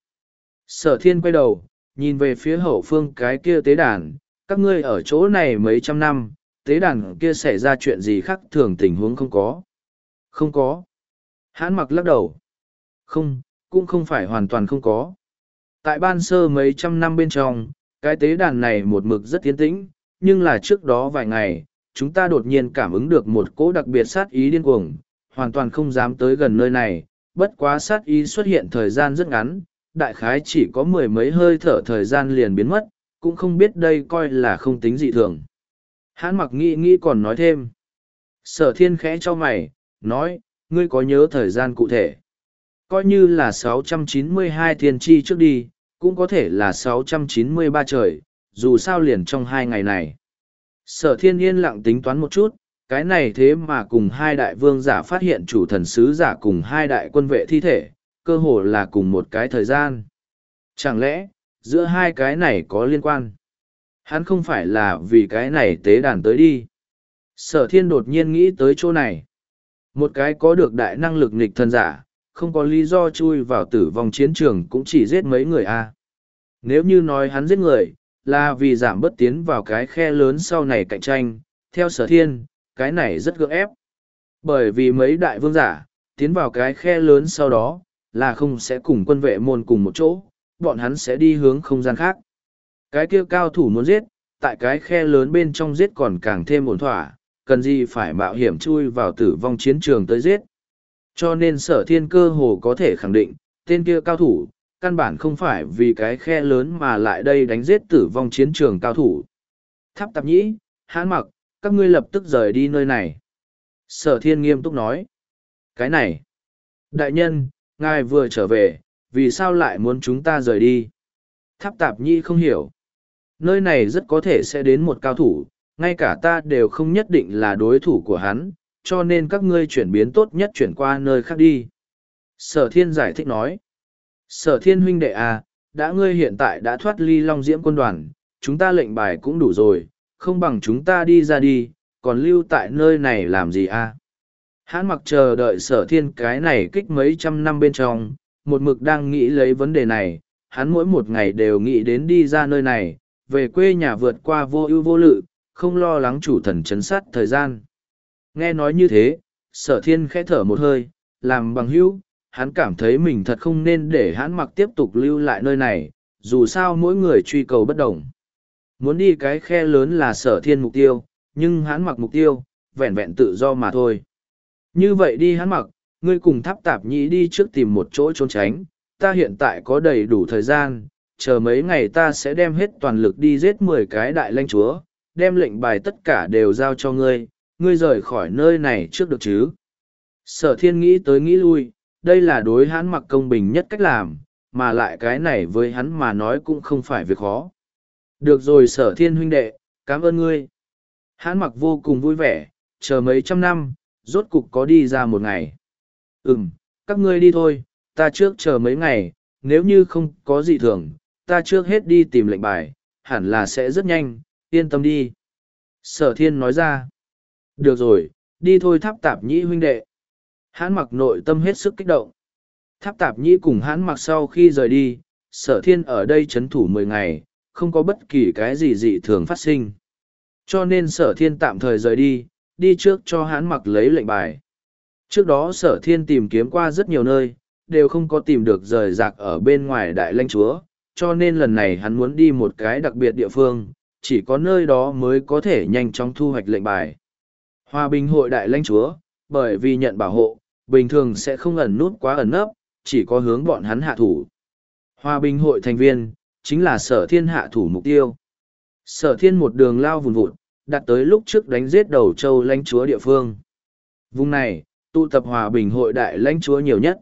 Sở Thiên quay đầu, nhìn về phía hậu phương cái kia tế đàn, các ngươi ở chỗ này mấy trăm năm, tế đàn kia xảy ra chuyện gì khác thường tình huống không có. Không có. Hãn Mặc lắc đầu. Không, cũng không phải hoàn toàn không có. Tại ban sơ mấy trăm năm bên trong, cái tế đàn này một mực rất tiến tĩnh, nhưng là trước đó vài ngày, chúng ta đột nhiên cảm ứng được một cỗ đặc biệt sát ý điên cuồng, hoàn toàn không dám tới gần nơi này, bất quá sát ý xuất hiện thời gian rất ngắn, đại khái chỉ có mười mấy hơi thở thời gian liền biến mất, cũng không biết đây coi là không tính dị thường. Hãn Mặc nghĩ nghĩ còn nói thêm. Sở Thiên khẽ cho mày, nói, ngươi có nhớ thời gian cụ thể. Coi như là sáu trăm chín mươi hai thiên tri trước đi, cũng có thể là sáu trăm chín mươi ba trời, dù sao liền trong hai ngày này. Sở Thiên yên lặng tính toán một chút, cái này thế mà cùng hai đại vương giả phát hiện chủ thần sứ giả cùng hai đại quân vệ thi thể, cơ hồ là cùng một cái thời gian. Chẳng lẽ, giữa hai cái này có liên quan? Hắn không phải là vì cái này tế đàn tới đi. Sở Thiên đột nhiên nghĩ tới chỗ này. Một cái có được đại năng lực nghịch thần giả, không có lý do chui vào tử vong chiến trường cũng chỉ giết mấy người a. Nếu như nói hắn giết người, là vì giảm bất tiến vào cái khe lớn sau này cạnh tranh, theo Sở Thiên, cái này rất gượng ép. Bởi vì mấy đại vương giả, tiến vào cái khe lớn sau đó, là không sẽ cùng quân vệ môn cùng một chỗ, bọn hắn sẽ đi hướng không gian khác. Cái kia cao thủ muốn giết, tại cái khe lớn bên trong giết còn càng thêm ổn thỏa, cần gì phải mạo hiểm chui vào tử vong chiến trường tới giết. Cho nên Sở Thiên cơ hồ có thể khẳng định, tên kia cao thủ, căn bản không phải vì cái khe lớn mà lại đây đánh giết tử vong chiến trường cao thủ. Tháp Tạp Nhĩ, Hãn Mặc, các ngươi lập tức rời đi nơi này. Sở Thiên nghiêm túc nói. Cái này, đại nhân, ngài vừa trở về, vì sao lại muốn chúng ta rời đi? Tháp Tạp Nhĩ không hiểu. Nơi này rất có thể sẽ đến một cao thủ, ngay cả ta đều không nhất định là đối thủ của hắn, cho nên các ngươi chuyển biến tốt nhất chuyển qua nơi khác đi. Sở Thiên giải thích nói. Sở Thiên huynh đệ à, đã ngươi hiện tại đã thoát ly Long Diễm quân đoàn, chúng ta lệnh bài cũng đủ rồi, không bằng chúng ta đi ra đi, còn lưu tại nơi này làm gì à? Hãn Mặc chờ đợi Sở Thiên cái này kích mấy trăm năm bên trong, một mực đang nghĩ lấy vấn đề này, hắn mỗi một ngày đều nghĩ đến đi ra nơi này, về quê nhà vượt qua vô ưu vô lự, không lo lắng chủ thần chấn sát thời gian. Nghe nói như thế, Sở Thiên khẽ thở một hơi, làm bằng hữu, hắn cảm thấy mình thật không nên để Hãn Mặc tiếp tục lưu lại nơi này, dù sao mỗi người truy cầu bất đồng. Muốn đi cái khe lớn là Sở Thiên mục tiêu, nhưng Hãn Mặc mục tiêu, vẹn vẹn tự do mà thôi. Như vậy đi Hãn Mặc, ngươi cùng Tháp Tạp Nhĩ đi trước tìm một chỗ trốn tránh, ta hiện tại có đầy đủ thời gian, chờ mấy ngày ta sẽ đem hết toàn lực đi giết mười cái đại lãnh chúa, đem lệnh bài tất cả đều giao cho ngươi, ngươi rời khỏi nơi này trước được chứ. Sở Thiên nghĩ tới nghĩ lui, đây là đối Hãn Mặc công bình nhất cách làm, mà lại cái này với hắn mà nói cũng không phải việc khó. Được rồi Sở Thiên huynh đệ, cảm ơn ngươi. Hãn Mặc vô cùng vui vẻ, chờ mấy trăm năm, rốt cục có đi ra một ngày. Ừm, các ngươi đi thôi, ta trước chờ mấy ngày, nếu như không có gì thường, ta trước hết đi tìm lệnh bài, hẳn là sẽ rất nhanh, yên tâm đi. Sở Thiên nói ra. Được rồi, đi thôi Tháp Tạp Nhĩ huynh đệ. Hãn Mặc nội tâm hết sức kích động. Tháp Tạp Nhĩ cùng Hãn Mặc sau khi rời đi, Sở thiên ở đây chấn thủ mười ngày, không có bất kỳ cái gì dị thường phát sinh. Cho nên sở thiên tạm thời rời đi, đi trước cho hãn mặc lấy lệnh bài. Trước đó sở thiên tìm kiếm qua rất nhiều nơi, đều không có tìm được rời rạc ở bên ngoài đại lãnh chúa, cho nên lần này hắn muốn đi một cái đặc biệt địa phương, chỉ có nơi đó mới có thể nhanh chóng thu hoạch lệnh bài. Hòa bình hội đại lãnh chúa, bởi vì nhận bảo hộ, bình thường sẽ không ẩn nút quá ẩn nấp, chỉ có hướng bọn hắn hạ thủ. Hòa bình hội thành viên, chính là sở thiên hạ thủ mục tiêu. Sở thiên một đường lao vùn vụt, đặt tới lúc trước đánh giết đầu châu lãnh chúa địa phương. Vùng này, tụ tập hòa bình hội đại lãnh chúa nhiều nhất.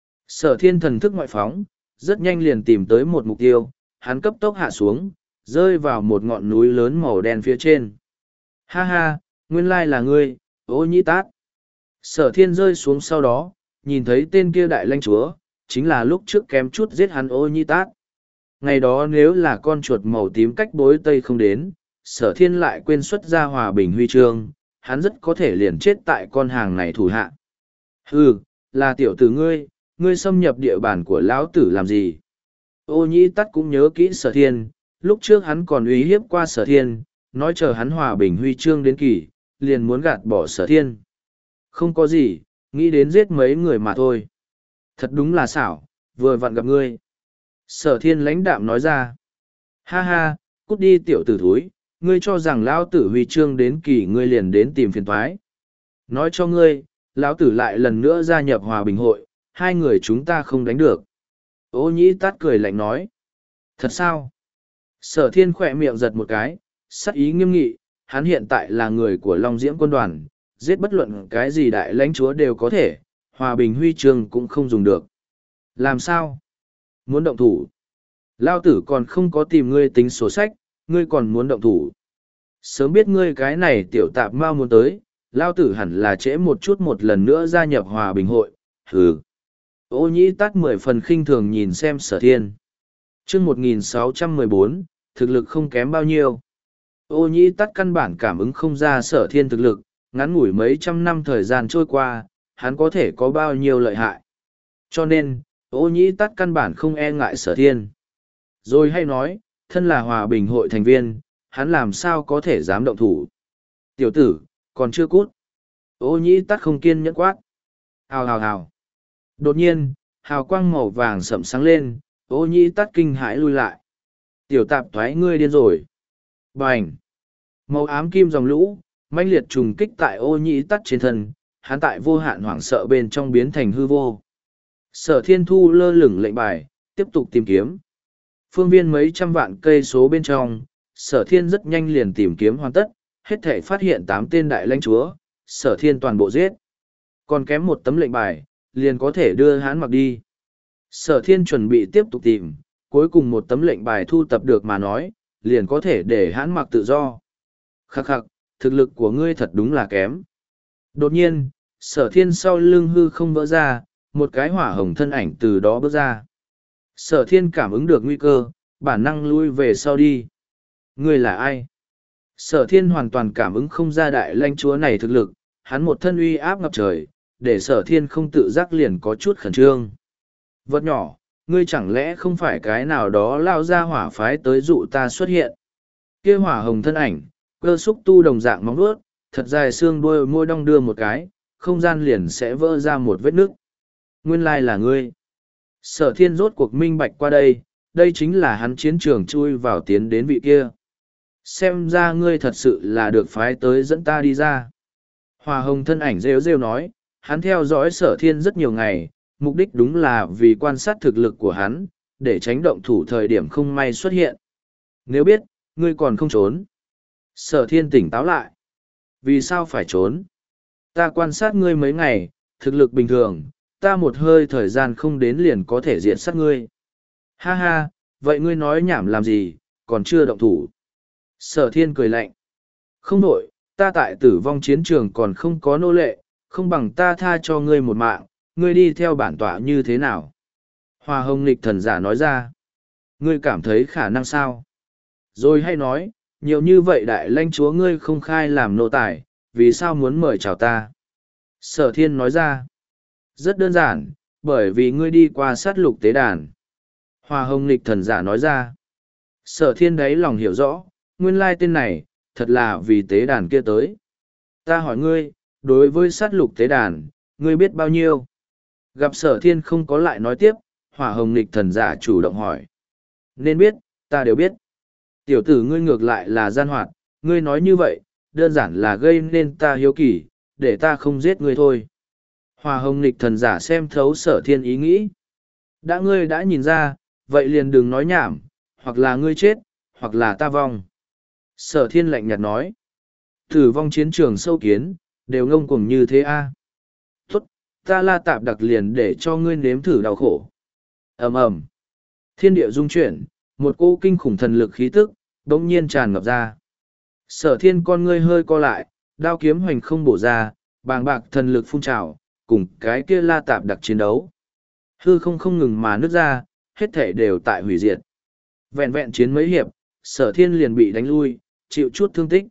Sở thiên thần thức ngoại phóng, rất nhanh liền tìm tới một mục tiêu, hắn cấp tốc hạ xuống, rơi vào một ngọn núi lớn màu đen phía trên. Ha ha, nguyên lai là ngươi, Ô Nhĩ Tát. Sở thiên rơi xuống sau đó, nhìn thấy tên kia đại lãnh chúa, chính là lúc trước kém chút giết hắn Ô Nhĩ Tát. Ngày đó nếu là con chuột màu tím cách bối tây không đến, sở thiên lại quên xuất ra hòa bình huy chương, hắn rất có thể liền chết tại con hàng này thủ hạ. Hừ, là tiểu tử ngươi, ngươi xâm nhập địa bàn của lão tử làm gì? Ô Nhĩ Tát cũng nhớ kỹ sở thiên, lúc trước hắn còn uy hiếp qua sở thiên, nói chờ hắn hòa bình huy chương đến kỳ, liền muốn gạt bỏ sở thiên. Không có gì, nghĩ đến giết mấy người mà thôi. Thật đúng là xảo, vừa vặn gặp ngươi. Sở thiên lãnh đạm nói ra. Ha ha, cút đi tiểu tử thúi, ngươi cho rằng lão tử huy chương đến kỳ ngươi liền đến tìm phiền toái. Nói cho ngươi, lão tử lại lần nữa gia nhập hòa bình hội, hai người chúng ta không đánh được. Ô Nhĩ Tát cười lạnh nói. Thật sao? Sở thiên khỏe miệng giật một cái, sắc ý nghiêm nghị, hắn hiện tại là người của Long Diễm quân đoàn, giết bất luận cái gì đại lãnh chúa đều có thể, hòa bình huy chương cũng không dùng được. Làm sao? Muốn động thủ? Lao tử còn không có tìm ngươi tính sổ sách, ngươi còn muốn động thủ. Sớm biết ngươi cái này tiểu tạp mau muốn tới, Lao tử hẳn là trễ một chút một lần nữa gia nhập hòa bình hội, hừ. Ô Nhĩ Tát mười phần khinh thường nhìn xem sở thiên. chương một nghìn sáu trăm mười bốn, thực lực không kém bao nhiêu. Ô Nhĩ Tát căn bản cảm ứng không ra sở thiên thực lực, ngắn ngủi mấy trăm năm thời gian trôi qua, hắn có thể có bao nhiêu lợi hại. Cho nên, Ô Nhĩ Tát căn bản không e ngại sở thiên. Rồi hay nói, thân là hòa bình hội thành viên, hắn làm sao có thể dám động thủ. Tiểu tử, còn chưa cút. Ô Nhĩ Tát không kiên nhẫn quát. Hào hào hào. Đột nhiên, hào quang màu vàng sậm sáng lên, Ô Nhĩ Tát kinh hãi lui lại. Tiểu tạp thoái ngươi điên rồi. Bành. Màu ám kim dòng lũ, mãnh liệt trùng kích tại Ô Nhĩ Tát trên thân, hắn tại vô hạn hoảng sợ bên trong biến thành hư vô. Sở thiên thu lơ lửng lệnh bài, tiếp tục tìm kiếm. Phương viên mấy trăm vạn cây số bên trong, sở thiên rất nhanh liền tìm kiếm hoàn tất, hết thể phát hiện tám tên đại lãnh chúa, sở thiên toàn bộ giết. Còn kém một tấm lệnh bài, liền có thể đưa hắn mặc đi. Sở thiên chuẩn bị tiếp tục tìm, cuối cùng một tấm lệnh bài thu tập được mà nói, liền có thể để hắn mặc tự do. Khắc khắc, thực lực của ngươi thật đúng là kém. Đột nhiên, sở thiên sau lưng hư không vỡ ra, một cái hỏa hồng thân ảnh từ đó bước ra. Sở thiên cảm ứng được nguy cơ, bản năng lui về sau đi. Ngươi là ai? Sở thiên hoàn toàn cảm ứng không ra đại lãnh chúa này thực lực, hắn một thân uy áp ngập trời, để sở thiên không tự giác liền có chút khẩn trương. Vật nhỏ, ngươi chẳng lẽ không phải cái nào đó lao ra hỏa phái tới dụ ta xuất hiện? Kia hỏa hồng thân ảnh, cơ xúc tu đồng dạng móng vuốt, thật dài xương đuôi môi đong đưa một cái, không gian liền sẽ vỡ ra một vết nước. Nguyên lai là ngươi. Sở thiên rốt cuộc minh bạch qua đây, đây chính là hắn chiến trường chui vào tiến đến vị kia. Xem ra ngươi thật sự là được phái tới dẫn ta đi ra. Hòa hồng thân ảnh rêu rêu nói, hắn theo dõi sở thiên rất nhiều ngày, mục đích đúng là vì quan sát thực lực của hắn, để tránh động thủ thời điểm không may xuất hiện. Nếu biết, ngươi còn không trốn. Sở thiên tỉnh táo lại. Vì sao phải trốn? Ta quan sát ngươi mấy ngày, thực lực bình thường, ta một hơi thời gian không đến liền có thể diện sát ngươi. Ha ha, vậy ngươi nói nhảm làm gì, còn chưa động thủ. Sở thiên cười lạnh. Không nổi, ta tại tử vong chiến trường còn không có nô lệ, không bằng ta tha cho ngươi một mạng, ngươi đi theo bản tọa như thế nào? Hoa hồng nghịch thần giả nói ra. Ngươi cảm thấy khả năng sao? Rồi hay nói, nhiều như vậy đại lãnh chúa ngươi không khai làm nô tài, vì sao muốn mời chào ta? Sở thiên nói ra. Rất đơn giản, bởi vì ngươi đi qua sát lục tế đàn. Hoa hồng nghịch thần giả nói ra. Sở thiên đáy lòng hiểu rõ, nguyên lai tên này, thật là vì tế đàn kia tới. Ta hỏi ngươi, đối với sát lục tế đàn, ngươi biết bao nhiêu? Gặp sở thiên không có lại nói tiếp, hỏa hồng nghịch thần giả chủ động hỏi. Nên biết, ta đều biết. Tiểu tử ngươi ngược lại là gian hoạt, ngươi nói như vậy, đơn giản là gây nên ta hiếu kỳ, để ta không giết ngươi thôi. Hỏa hồng nghịch thần giả xem thấu sở thiên ý nghĩ. Đã ngươi đã nhìn ra, vậy liền đừng nói nhảm, hoặc là ngươi chết, hoặc là ta vong. Sở thiên lạnh nhạt nói. Tử vong chiến trường sâu kiến, đều ngông cuồng như thế a. Tốt, ta La Tạp Đặc liền để cho ngươi nếm thử đau khổ. Ầm ầm. Thiên địa rung chuyển, một cỗ kinh khủng thần lực khí tức, đống nhiên tràn ngập ra. Sở thiên con ngươi hơi co lại, đao kiếm hoành không bổ ra, bàng bạc thần lực phun trào, cùng cái kia La Tạp Đặc chiến đấu. Hư không không ngừng mà nứt ra, hết thể đều tại hủy diệt. Vẹn vẹn chiến mấy hiệp, sở thiên liền bị đánh lui, chịu chút thương tích.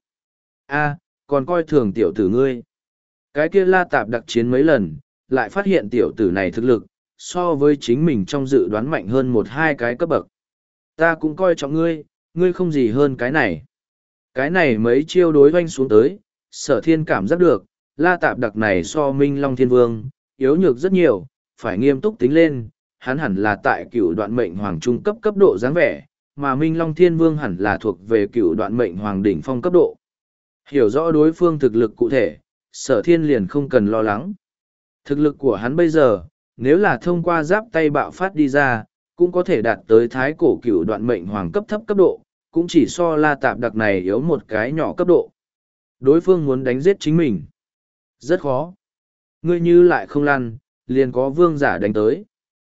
A, còn coi thường tiểu tử ngươi. Cái kia La Tạp Đặc chiến mấy lần, lại phát hiện tiểu tử này thực lực, so với chính mình trong dự đoán mạnh hơn một hai cái cấp bậc. Ta cũng coi trọng ngươi, ngươi không gì hơn cái này. Cái này mấy chiêu đối hoanh xuống tới, sở thiên cảm giác được, La Tạp Đặc này so Minh Long Thiên Vương, yếu nhược rất nhiều, phải nghiêm túc tính lên, hắn hẳn là tại cựu đoạn mệnh hoàng trung cấp cấp độ dáng vẻ, mà Minh Long Thiên Vương hẳn là thuộc về cựu đoạn mệnh hoàng đỉnh phong cấp độ. Hiểu rõ đối phương thực lực cụ thể, sở thiên liền không cần lo lắng. Thực lực của hắn bây giờ, nếu là thông qua giáp tay bạo phát đi ra, cũng có thể đạt tới thái cổ cựu đoạn mệnh hoàng cấp thấp cấp độ, cũng chỉ so La Tạp Đặc này yếu một cái nhỏ cấp độ. Đối phương muốn đánh giết chính mình. Rất khó. Ngươi như lại không lăn, liền có vương giả đánh tới.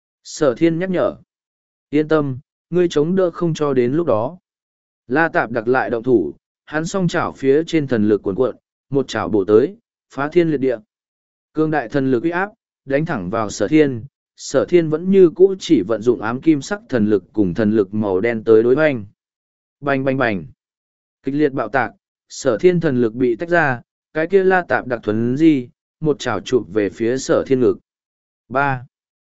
Sở thiên nhắc nhở. Yên tâm, ngươi chống đỡ không cho đến lúc đó. La Tạp Đặc lại động thủ, hắn song chảo phía trên thần lực cuồn cuộn, một chảo bổ tới, phá thiên liệt địa. Cương đại thần lực uy áp, đánh thẳng vào sở thiên. Sở thiên vẫn như cũ chỉ vận dụng ám kim sắc thần lực cùng thần lực màu đen tới đối hoành. Bành bành bành. Kịch liệt bạo tạc, sở thiên thần lực bị tách ra, cái kia La Tạp Đặc thuấn di, một chảo chụp về phía sở thiên ngực. ba.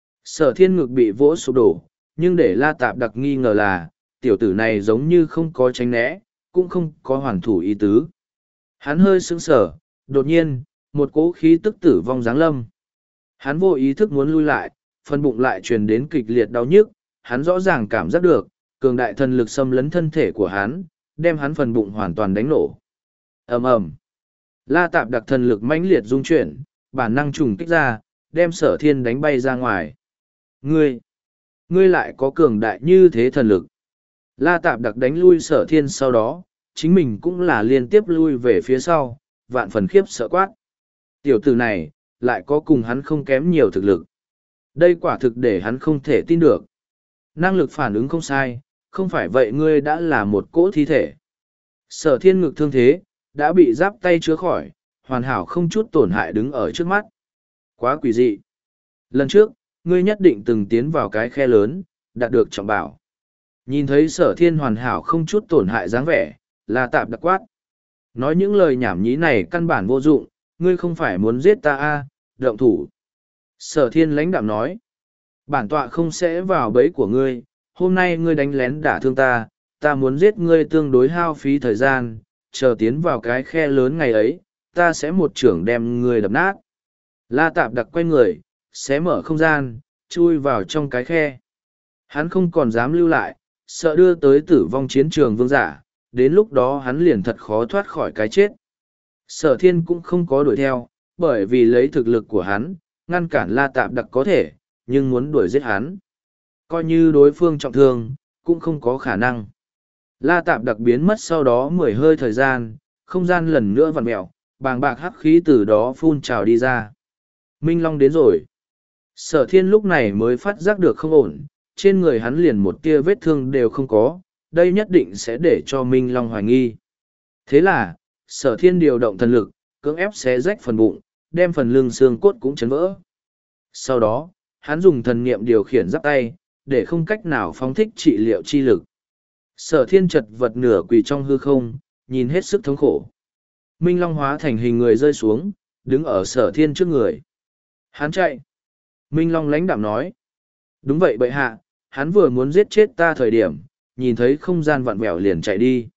Sở thiên ngực bị vỗ sụp đổ, nhưng để La Tạp Đặc nghi ngờ là, tiểu tử này giống như không có tránh né, cũng không có hoàn thủ ý tứ. Hắn hơi sững sờ, đột nhiên, một cỗ khí tức tử vong giáng lâm. Hắn vô ý thức muốn lui lại, phần bụng lại truyền đến kịch liệt đau nhức, hắn rõ ràng cảm giác được, cường đại thần lực xâm lấn thân thể của hắn, đem hắn phần bụng hoàn toàn đánh nổ. Ầm ầm. La Tạp Đặc thần lực mãnh liệt dung chuyển, bản năng trùng kích ra, đem sở thiên đánh bay ra ngoài. Ngươi, ngươi lại có cường đại như thế thần lực. La Tạp Đặc đánh lui sở thiên sau đó, chính mình cũng là liên tiếp lui về phía sau, vạn phần khiếp sợ quát. Tiểu tử này, lại có cùng hắn không kém nhiều thực lực. Đây quả thực để hắn không thể tin được. Năng lực phản ứng không sai, không phải vậy ngươi đã là một cỗ thi thể. Sở thiên ngực thương thế, đã bị giáp tay chữa khỏi, hoàn hảo không chút tổn hại đứng ở trước mắt. Quá quỷ dị. Lần trước, ngươi nhất định từng tiến vào cái khe lớn, đạt được trọng bảo. Nhìn thấy sở thiên hoàn hảo không chút tổn hại dáng vẻ, là Tạp Đặc quát. Nói những lời nhảm nhí này căn bản vô dụng, ngươi không phải muốn giết ta a, động thủ. Sở thiên lãnh đạm nói. Bản tọa không sẽ vào bẫy của ngươi, hôm nay ngươi đánh lén đả thương ta, ta muốn giết ngươi tương đối hao phí thời gian, chờ tiến vào cái khe lớn ngày ấy, ta sẽ một trưởng đem ngươi đập nát. La Tạp Đặc quay người, xé mở không gian, chui vào trong cái khe. Hắn không còn dám lưu lại, sợ đưa tới tử vong chiến trường vương giả, đến lúc đó hắn liền thật khó thoát khỏi cái chết. Sở thiên cũng không có đuổi theo, bởi vì lấy thực lực của hắn, ngăn cản La Tạp Đặc có thể, nhưng muốn đuổi giết hắn. Coi như đối phương trọng thương, cũng không có khả năng. La Tạp Đặc biến mất sau đó mười hơi thời gian, không gian lần nữa vặn mẹo, bàng bạc hắc khí từ đó phun trào đi ra. Minh Long đến rồi. Sở thiên lúc này mới phát giác được không ổn, trên người hắn liền một tia vết thương đều không có, đây nhất định sẽ để cho Minh Long hoài nghi. Thế là, sở thiên điều động thần lực, cưỡng ép xé rách phần bụng, đem phần lưng xương cốt cũng chấn vỡ. Sau đó, hắn dùng thần niệm điều khiển giáp tay, để không cách nào phóng thích trị liệu chi lực. Sở thiên chật vật nửa quỳ trong hư không, nhìn hết sức thống khổ. Minh Long hóa thành hình người rơi xuống, đứng ở sở thiên trước người. Hắn chạy. Minh Long lãnh đạm nói. Đúng vậy bệ hạ, hắn vừa muốn giết chết ta thời điểm, nhìn thấy không gian vặn vẹo liền chạy đi.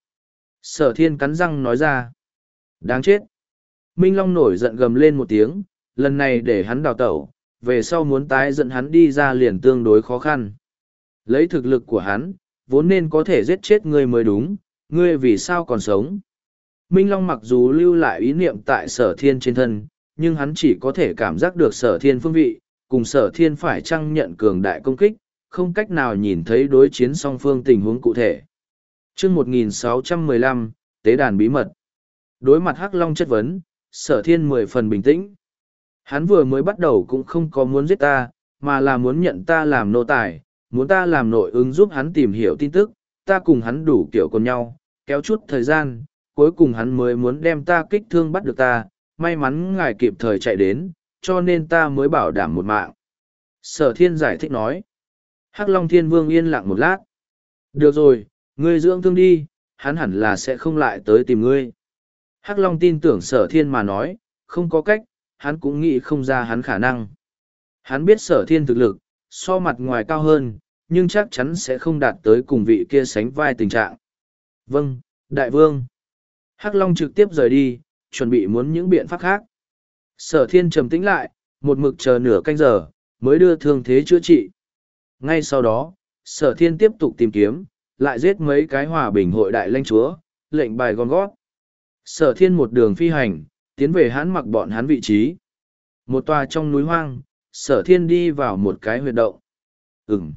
Sở thiên cắn răng nói ra. Đáng chết. Minh Long nổi giận gầm lên một tiếng, lần này để hắn đào tẩu, về sau muốn tái dẫn hắn đi ra liền tương đối khó khăn. Lấy thực lực của hắn, vốn nên có thể giết chết ngươi mới đúng, ngươi vì sao còn sống. Minh Long mặc dù lưu lại ý niệm tại sở thiên trên thân, nhưng hắn chỉ có thể cảm giác được sở thiên phương vị, cùng sở thiên phải chăng nhận cường đại công kích, không cách nào nhìn thấy đối chiến song phương tình huống cụ thể. chương một nghìn sáu trăm mười lăm, Tế đàn bí mật. Đối mặt Hắc Long chất vấn, sở thiên mười phần bình tĩnh. Hắn vừa mới bắt đầu cũng không có muốn giết ta, mà là muốn nhận ta làm nô tài, muốn ta làm nội ứng giúp hắn tìm hiểu tin tức, ta cùng hắn đủ kiểu con nhau, kéo chút thời gian, cuối cùng hắn mới muốn đem ta kích thương bắt được ta, may mắn ngài kịp thời chạy đến, cho nên ta mới bảo đảm một mạng. Sở thiên giải thích nói. Hắc Long Thiên Vương yên lặng một lát. Được rồi, ngươi dưỡng thương đi, hắn hẳn là sẽ không lại tới tìm ngươi. Hắc Long tin tưởng sở thiên mà nói, không có cách, hắn cũng nghĩ không ra hắn khả năng. Hắn biết sở thiên thực lực, so mặt ngoài cao hơn, nhưng chắc chắn sẽ không đạt tới cùng vị kia sánh vai tình trạng. Vâng, Đại Vương. Hắc Long trực tiếp rời đi, chuẩn bị muốn những biện pháp khác. Sở thiên trầm tĩnh lại, một mực chờ nửa canh giờ, mới đưa thương thế chữa trị. Ngay sau đó, sở thiên tiếp tục tìm kiếm, lại giết mấy cái hòa bình hội đại lãnh chúa, lệnh bài gom gót. Sở thiên một đường phi hành, tiến về hắn mặc bọn hắn vị trí. Một tòa trong núi hoang, sở thiên đi vào một cái huyệt động. Ừm.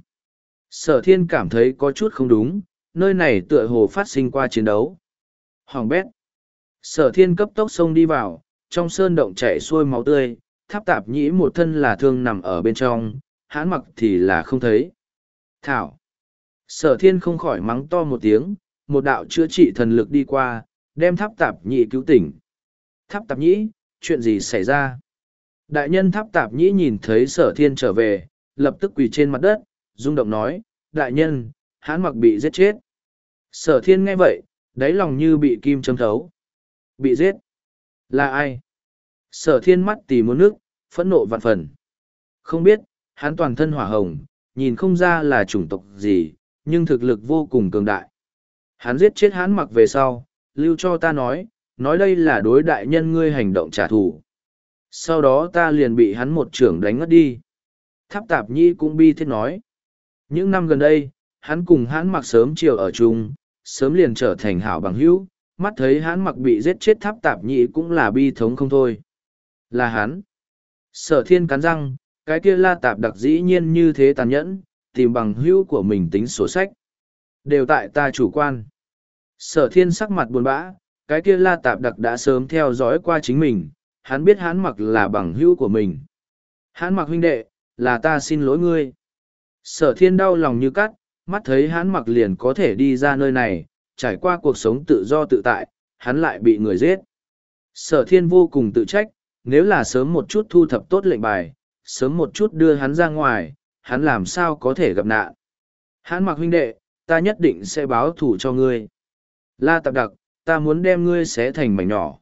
Sở thiên cảm thấy có chút không đúng, nơi này tựa hồ phát sinh qua chiến đấu. Hoàng bét. Sở thiên cấp tốc xông đi vào, trong sơn động chảy xuôi máu tươi, Tháp Tạp Nhĩ một thân là thương nằm ở bên trong, hắn mặc thì là không thấy. Thảo. Sở thiên không khỏi mắng to một tiếng, một đạo chữa trị thần lực đi qua, đem Tháp Tạp Nhĩ cứu tỉnh. Tháp Tạp Nhĩ, chuyện gì xảy ra? Đại nhân Tháp Tạp Nhĩ nhìn thấy sở thiên trở về, lập tức quỳ trên mặt đất, rung động nói, đại nhân, hắn mặc bị giết chết. Sở thiên nghe vậy, đáy lòng như bị kim châm thấu. Bị giết? Là ai? Sở thiên mắt tì muốn nước, phẫn nộ vạn phần. Không biết, hắn toàn thân hỏa hồng, nhìn không ra là chủng tộc gì, nhưng thực lực vô cùng cường đại. Hắn giết chết hắn mặc về sau, lưu cho ta nói, nói đây là đối đại nhân ngươi hành động trả thù. Sau đó ta liền bị hắn một trưởng đánh ngất đi. Tháp Tạp Nhĩ cũng bi thiết nói. Những năm gần đây, hắn cùng hắn mặc sớm chiều ở chung, sớm liền trở thành hảo bằng hữu, mắt thấy hắn mặc bị giết chết Tháp Tạp Nhĩ cũng là bi thống không thôi. Là hắn. Sở thiên cắn răng, cái kia La Tạp Đặc dĩ nhiên như thế tàn nhẫn, tìm bằng hữu của mình tính sổ sách. Đều tại ta chủ quan. Sở thiên sắc mặt buồn bã, cái kia La Tạp Đặc đã sớm theo dõi qua chính mình, hắn biết hắn mặc là bằng hữu của mình. Hắn mặc huynh đệ, là ta xin lỗi ngươi. Sở thiên đau lòng như cắt, mắt thấy hắn mặc liền có thể đi ra nơi này, trải qua cuộc sống tự do tự tại, hắn lại bị người giết. Sở thiên vô cùng tự trách, nếu là sớm một chút thu thập tốt lệnh bài, sớm một chút đưa hắn ra ngoài, hắn làm sao có thể gặp nạn. Hắn mặc huynh đệ, ta nhất định sẽ báo thù cho ngươi. La Tạp Đặc, ta muốn đem ngươi xé thành mảnh nhỏ.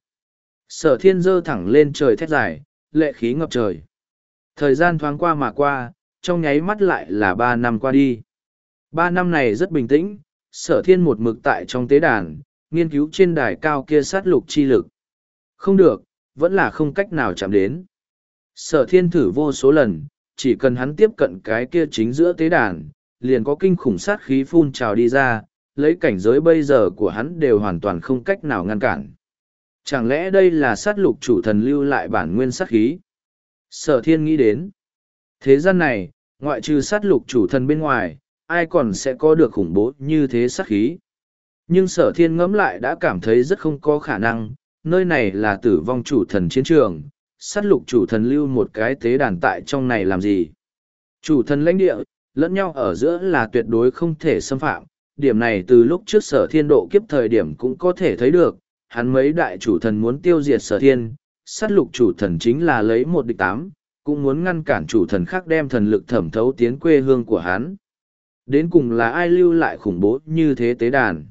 Sở thiên giơ thẳng lên trời thét dài, lệ khí ngập trời. Thời gian thoáng qua mà qua, trong nháy mắt lại là ba năm qua đi. Ba năm này rất bình tĩnh, sở thiên một mực tại trong tế đàn, nghiên cứu trên đài cao kia sát lục chi lực. Không được, vẫn là không cách nào chạm đến. Sở thiên thử vô số lần, chỉ cần hắn tiếp cận cái kia chính giữa tế đàn, liền có kinh khủng sát khí phun trào đi ra, lấy cảnh giới bây giờ của hắn đều hoàn toàn không cách nào ngăn cản. Chẳng lẽ đây là sát lục chủ thần lưu lại bản nguyên sát khí? Sở thiên nghĩ đến. Thế gian này, ngoại trừ sát lục chủ thần bên ngoài, ai còn sẽ có được khủng bố như thế sát khí? Nhưng sở thiên ngẫm lại đã cảm thấy rất không có khả năng, nơi này là tử vong chủ thần chiến trường, sát lục chủ thần lưu một cái tế đàn tại trong này làm gì? Chủ thần lãnh địa, lẫn nhau ở giữa là tuyệt đối không thể xâm phạm, điểm này từ lúc trước sở thiên độ kiếp thời điểm cũng có thể thấy được, hắn mấy đại chủ thần muốn tiêu diệt sở thiên, sát lục chủ thần chính là lấy một địch tám, cũng muốn ngăn cản chủ thần khác đem thần lực thẩm thấu tiến quê hương của hắn. Đến cùng là ai lưu lại khủng bố như thế tế đàn?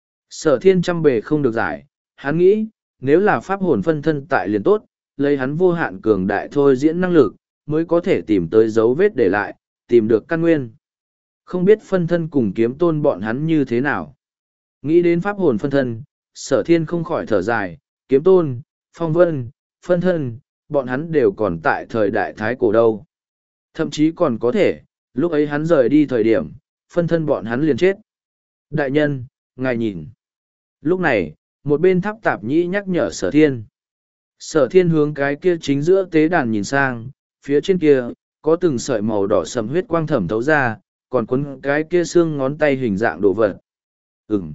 Sở thiên trăm bề không được giải, hắn nghĩ, nếu là pháp hồn phân thân tại liền tốt, lấy hắn vô hạn cường đại thôi diễn năng lực, mới có thể tìm tới dấu vết để lại, tìm được căn nguyên. Không biết phân thân cùng kiếm tôn bọn hắn như thế nào. Nghĩ đến pháp hồn phân thân, sở thiên không khỏi thở dài, kiếm tôn, phong vân, phân thân, bọn hắn đều còn tại thời đại thái cổ đâu. Thậm chí còn có thể, lúc ấy hắn rời đi thời điểm, phân thân bọn hắn liền chết. Đại nhân, ngài nhìn. Lúc này, một bên tháp tạp nhĩ nhắc nhở sở thiên. Sở thiên hướng cái kia chính giữa tế đàn nhìn sang, phía trên kia, có từng sợi màu đỏ sầm huyết quang thẩm thấu ra, còn cuốn cái kia xương ngón tay hình dạng đồ vật. Ừm.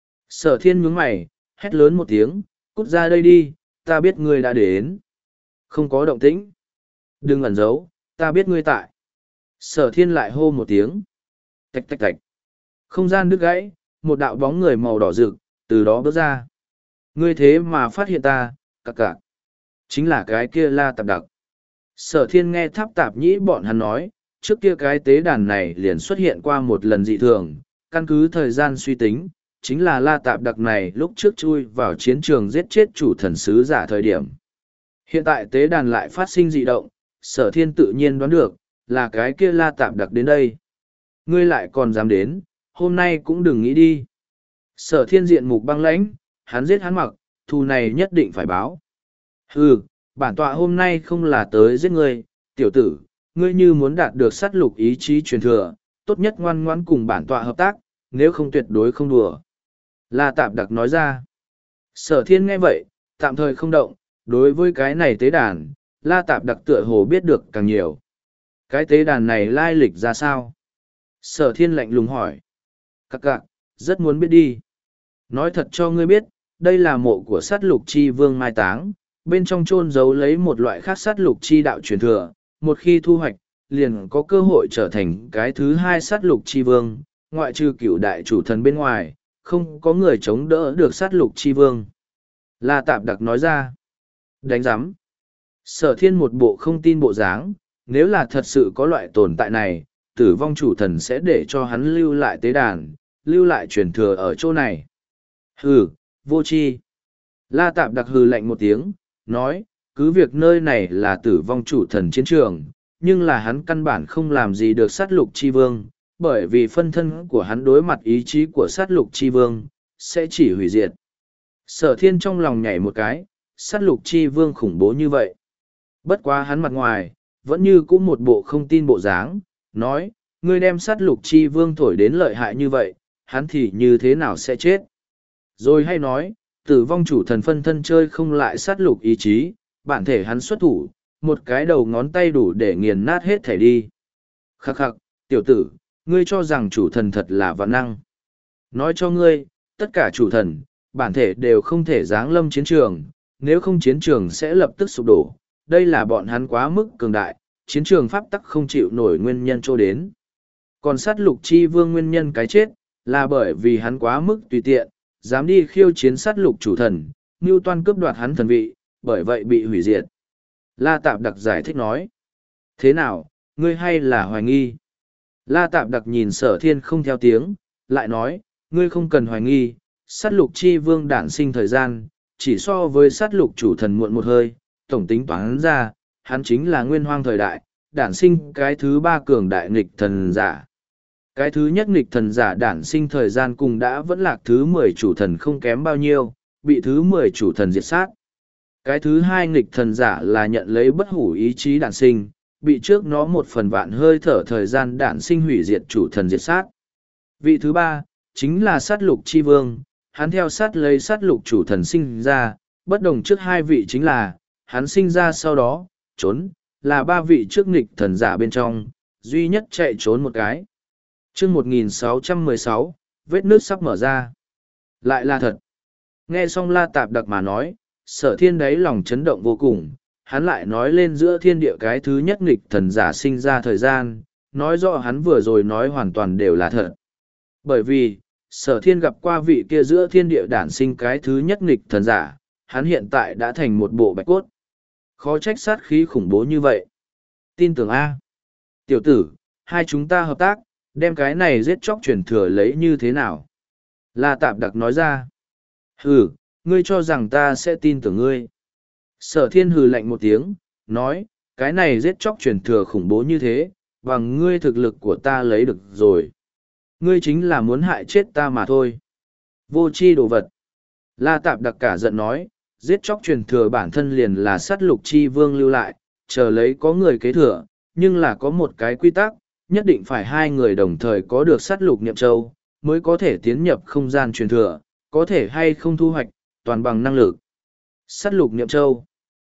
Sở thiên nhướng mày, hét lớn một tiếng, cút ra đây đi, ta biết ngươi đã đến. Không có động tĩnh. Đừng ẩn giấu, ta biết ngươi tại. Sở thiên lại hô một tiếng. Tạch tạch tạch. Không gian đứt gãy, một đạo bóng người màu đỏ rực, từ đó bước ra. Ngươi thế mà phát hiện ta, cặc cặc. Chính là cái kia La Tạp Đặc. Sở thiên nghe tháp tạp nhĩ bọn hắn nói, trước kia cái tế đàn này liền xuất hiện qua một lần dị thường, căn cứ thời gian suy tính, chính là La Tạp Đặc này lúc trước chui vào chiến trường giết chết chủ thần sứ giả thời điểm. Hiện tại tế đàn lại phát sinh dị động, sở thiên tự nhiên đoán được, là cái kia La Tạp Đặc đến đây. Ngươi lại còn dám đến, hôm nay cũng đừng nghĩ đi. Sở thiên diện mục băng lãnh, hắn giết hắn mặc, thù này nhất định phải báo. Hừ, bản tọa hôm nay không là tới giết ngươi, tiểu tử, ngươi như muốn đạt được sát lục ý chí truyền thừa, tốt nhất ngoan ngoãn cùng bản tọa hợp tác, nếu không tuyệt đối không đùa. La Tạp Đặc nói ra. Sở thiên nghe vậy, tạm thời không động, đối với cái này tế đàn, La Tạp Đặc tựa hồ biết được càng nhiều. Cái tế đàn này lai lịch ra sao? Sở thiên lạnh lùng hỏi. Cặc cặc, rất muốn biết đi. Nói thật cho ngươi biết, đây là mộ của sát lục chi vương mai táng, bên trong chôn giấu lấy một loại khác sát lục chi đạo truyền thừa, một khi thu hoạch, liền có cơ hội trở thành cái thứ hai sát lục chi vương, ngoại trừ cựu đại chủ thần bên ngoài, không có người chống đỡ được sát lục chi vương. La Tạp Đặc nói ra. Đánh giám. Sở thiên một bộ không tin bộ dáng, nếu là thật sự có loại tồn tại này, tử vong chủ thần sẽ để cho hắn lưu lại tế đàn, lưu lại truyền thừa ở chỗ này. Hừ, vô tri. La Tạp Đặc hừ lạnh một tiếng, nói, cứ việc nơi này là tử vong chủ thần chiến trường, nhưng là hắn căn bản không làm gì được sát lục chi vương, bởi vì phân thân của hắn đối mặt ý chí của sát lục chi vương, sẽ chỉ hủy diệt. Sở thiên trong lòng nhảy một cái, sát lục chi vương khủng bố như vậy. Bất quá hắn mặt ngoài, vẫn như cũng một bộ không tin bộ dáng, nói, ngươi đem sát lục chi vương thổi đến lợi hại như vậy, hắn thì như thế nào sẽ chết? Rồi hay nói, tử vong chủ thần phân thân chơi không lại sát lục ý chí, bản thể hắn xuất thủ, một cái đầu ngón tay đủ để nghiền nát hết thể đi. Khắc khắc, tiểu tử, ngươi cho rằng chủ thần thật là vạn năng. Nói cho ngươi, tất cả chủ thần, bản thể đều không thể giáng lâm chiến trường, nếu không chiến trường sẽ lập tức sụp đổ. Đây là bọn hắn quá mức cường đại, chiến trường pháp tắc không chịu nổi nguyên nhân cho đến. Còn sát lục chi vương nguyên nhân cái chết, là bởi vì hắn quá mức tùy tiện, dám đi khiêu chiến sát lục chủ thần, mưu toan cướp đoạt hắn thần vị, bởi vậy bị hủy diệt. La Tạp Đặc giải thích nói. Thế nào, ngươi hay là hoài nghi? La Tạp Đặc nhìn sở thiên không theo tiếng, lại nói, ngươi không cần hoài nghi, sát lục chi vương đản sinh thời gian, chỉ so với sát lục chủ thần muộn một hơi, tổng tính toán ra, hắn chính là nguyên hoang thời đại, đản sinh cái thứ ba cường đại nghịch thần giả. Cái thứ nhất nghịch thần giả đản sinh thời gian cùng đã vẫn lạc thứ mười chủ thần không kém bao nhiêu, bị thứ mười chủ thần diệt sát. Cái thứ hai nghịch thần giả là nhận lấy bất hủ ý chí đản sinh, bị trước nó một phần vạn hơi thở thời gian đản sinh hủy diệt chủ thần diệt sát. Vị thứ ba, chính là sát lục chi vương, hắn theo sát lấy sát lục chủ thần sinh ra, bất đồng trước hai vị chính là, hắn sinh ra sau đó, trốn, là ba vị trước nghịch thần giả bên trong, duy nhất chạy trốn một cái. Chương một nghìn sáu trăm mười sáu, vết nước sắp mở ra. Lại là thật. Nghe xong La Tạp Đặc mà nói, sở thiên đáy lòng chấn động vô cùng, hắn lại nói lên giữa thiên địa cái thứ nhất nghịch thần giả sinh ra thời gian, nói rõ hắn vừa rồi nói hoàn toàn đều là thật. Bởi vì, sở thiên gặp qua vị kia giữa thiên địa đản sinh cái thứ nhất nghịch thần giả, hắn hiện tại đã thành một bộ bạch cốt. Khó trách sát khí khủng bố như vậy. Tin tưởng A. Tiểu tử, hai chúng ta hợp tác, đem cái này giết chóc truyền thừa lấy như thế nào? La Tạp Đặc nói ra. Hừ, ngươi cho rằng ta sẽ tin tưởng ngươi. Sở thiên hừ lạnh một tiếng, nói, cái này giết chóc truyền thừa khủng bố như thế, bằng ngươi thực lực của ta lấy được rồi. Ngươi chính là muốn hại chết ta mà thôi. Vô tri đồ vật. La Tạp Đặc cả giận nói, giết chóc truyền thừa bản thân liền là sát lục chi vương lưu lại, chờ lấy có người kế thừa, nhưng là có một cái quy tắc, nhất định phải hai người đồng thời có được sát lục niệm châu, mới có thể tiến nhập không gian truyền thừa, có thể hay không thu hoạch, toàn bằng năng lực. Sát lục niệm châu.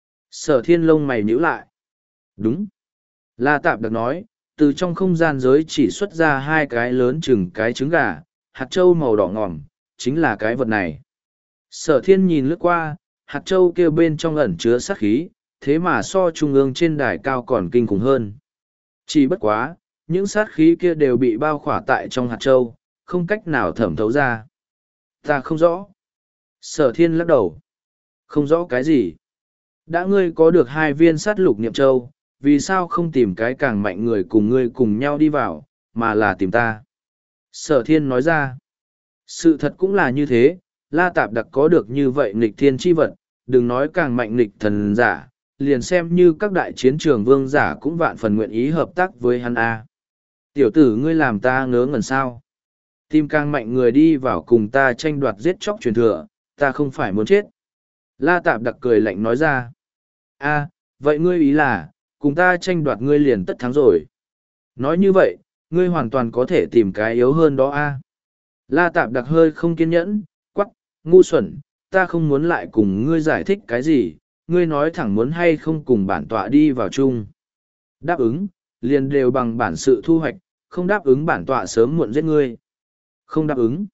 Sở Thiên lông mày nhíu lại. Đúng. La Tạp Đặc nói, từ trong không gian giới chỉ xuất ra hai cái lớn chừng cái trứng gà, hạt châu màu đỏ ngòm, chính là cái vật này. Sở Thiên nhìn lướt qua, hạt châu kia bên trong ẩn chứa sát khí, thế mà so trung ương trên đài cao còn kinh khủng hơn. Chỉ bất quá, những sát khí kia đều bị bao khỏa tại trong hạt châu, không cách nào thẩm thấu ra. Ta không rõ. Sở Thiên lắc đầu. Không rõ cái gì? Đã ngươi có được hai viên sát lục niệm châu, vì sao không tìm cái càng mạnh người cùng ngươi cùng nhau đi vào, mà là tìm ta? Sở Thiên nói ra. Sự thật cũng là như thế, La Tạp Đặc có được như vậy nghịch thiên chi vật, đừng nói càng mạnh nghịch thần giả, liền xem như các đại chiến trường vương giả cũng vạn phần nguyện ý hợp tác với hắn a. Tiểu tử ngươi làm ta ngớ ngẩn sao? Tìm càng mạnh người đi vào cùng ta tranh đoạt giết chóc truyền thừa, ta không phải muốn chết. La Tạp Đặc cười lạnh nói ra. A, vậy ngươi ý là, cùng ta tranh đoạt ngươi liền tất thắng rồi. Nói như vậy, ngươi hoàn toàn có thể tìm cái yếu hơn đó a. La Tạp Đặc hơi không kiên nhẫn, quắc, ngu xuẩn, ta không muốn lại cùng ngươi giải thích cái gì, ngươi nói thẳng muốn hay không cùng bản tọa đi vào chung. Đáp ứng, liền đều bằng bản sự thu hoạch, không đáp ứng bản tọa sớm muộn giết ngươi. Không đáp ứng.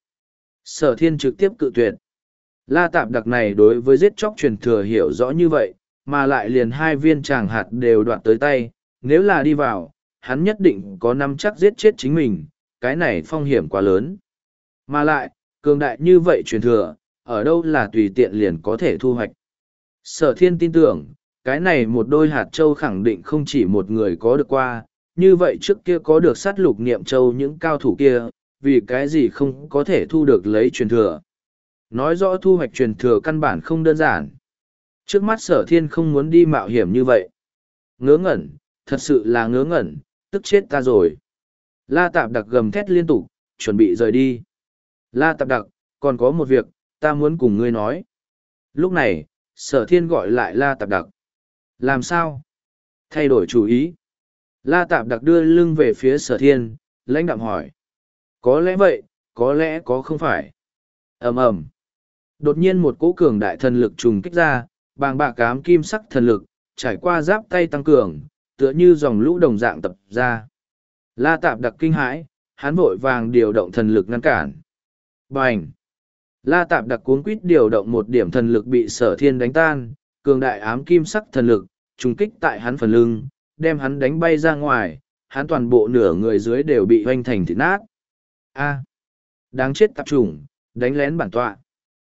Sở Thiên trực tiếp cự tuyệt. La Tạp Đặc này đối với giết chóc truyền thừa hiểu rõ như vậy, mà lại liền hai viên tràng hạt đều đoạt tới tay, nếu là đi vào, hắn nhất định có năm chắc giết chết chính mình, cái này phong hiểm quá lớn. Mà lại, cường đại như vậy truyền thừa, ở đâu là tùy tiện liền có thể thu hoạch. Sở Thiên tin tưởng, cái này một đôi hạt châu khẳng định không chỉ một người có được qua, như vậy trước kia có được sát lục niệm châu những cao thủ kia, vì cái gì không có thể thu được lấy truyền thừa. Nói rõ thu hoạch truyền thừa căn bản không đơn giản. Trước mắt Sở Thiên không muốn đi mạo hiểm như vậy. Ngớ ngẩn, thật sự là ngớ ngẩn, tức chết ta rồi. La Tạp Đặc gầm thét liên tục, chuẩn bị rời đi. La Tạp Đặc, còn có một việc, ta muốn cùng ngươi nói. Lúc này, Sở Thiên gọi lại La Tạp Đặc. Làm sao? Thay đổi chủ ý. La Tạp Đặc đưa lưng về phía Sở Thiên, lãnh đạm hỏi. Có lẽ vậy, có lẽ có không phải. Ầm ầm. Đột nhiên một cỗ cường đại thần lực trùng kích ra, bàng bạc cám kim sắc thần lực, trải qua giáp tay tăng cường, tựa như dòng lũ đồng dạng tập ra. La Tạp Đặc kinh hãi, hắn vội vàng điều động thần lực ngăn cản. Bành! La Tạp Đặc cuống quýt điều động một điểm thần lực bị Sở Thiên đánh tan, cường đại ám kim sắc thần lực, trùng kích tại hắn phần lưng, đem hắn đánh bay ra ngoài, hắn toàn bộ nửa người dưới đều bị hoanh thành thịt nát. A! Đáng chết tạp chủng, đánh lén bản tọa.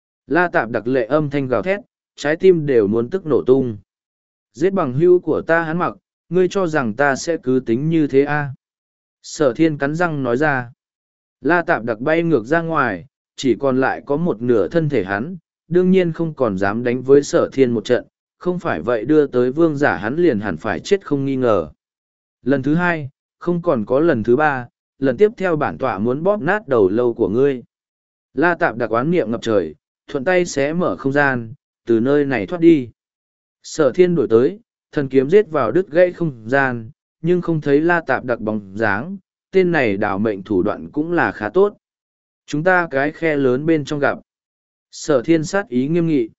La Tạp Đặc lệ âm thanh gào thét, trái tim đều muốn tức nổ tung. Giết bằng hữu của ta hắn mặc, ngươi cho rằng ta sẽ cứ tính như thế a? Sở Thiên cắn răng nói ra. La Tạp Đặc bay ngược ra ngoài, chỉ còn lại có một nửa thân thể hắn, đương nhiên không còn dám đánh với Sở Thiên một trận, không phải vậy đưa tới vương giả hắn liền hẳn phải chết không nghi ngờ. Lần thứ hai, không còn có lần thứ ba, lần tiếp theo bản tọa muốn bóp nát đầu lâu của ngươi. La Tạp Đặc oán niệm ngập trời, thuận tay xé mở không gian, từ nơi này thoát đi. Sở Thiên đổi tới, thần kiếm giết vào đứt gãy không gian, nhưng không thấy La Tạp Đặc bóng dáng, tên này đảo mệnh thủ đoạn cũng là khá tốt. Chúng ta cái khe lớn bên trong gặp. Sở Thiên sát ý nghiêm nghị.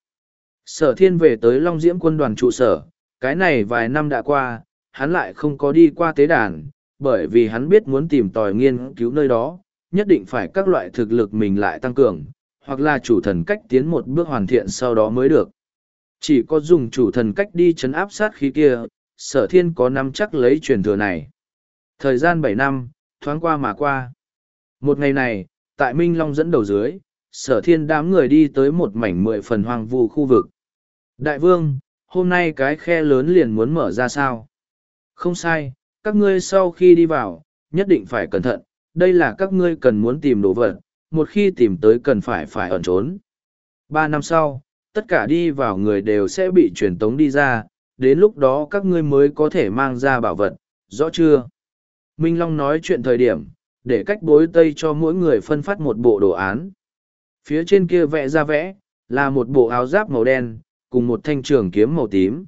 Sở Thiên về tới Long Diễm quân đoàn trụ sở, cái này vài năm đã qua, hắn lại không có đi qua tế đàn, bởi vì hắn biết muốn tìm tòi nghiên cứu nơi đó, nhất định phải các loại thực lực mình lại tăng cường, hoặc là chủ thần cách tiến một bước hoàn thiện sau đó mới được. Chỉ có dùng chủ thần cách đi chấn áp sát khí kia, Sở Thiên có nắm chắc lấy truyền thừa này. Thời gian bảy năm, thoáng qua mà qua. Một ngày này, tại Minh Long dẫn đầu dưới, Sở Thiên đám người đi tới một mảnh mười phần hoang vu khu vực. Đại vương, hôm nay cái khe lớn liền muốn mở ra sao? Không sai, các ngươi sau khi đi vào, nhất định phải cẩn thận, đây là các ngươi cần muốn tìm đồ vật, một khi tìm tới cần phải phải ẩn trốn. Ba năm sau, tất cả đi vào người đều sẽ bị truyền tống đi ra, đến lúc đó các ngươi mới có thể mang ra bảo vật, rõ chưa? Minh Long nói chuyện thời điểm, để cách bối tây cho mỗi người phân phát một bộ đồ án. Phía trên kia vẽ ra vẽ, là một bộ áo giáp màu đen, cùng một thanh trường kiếm màu tím.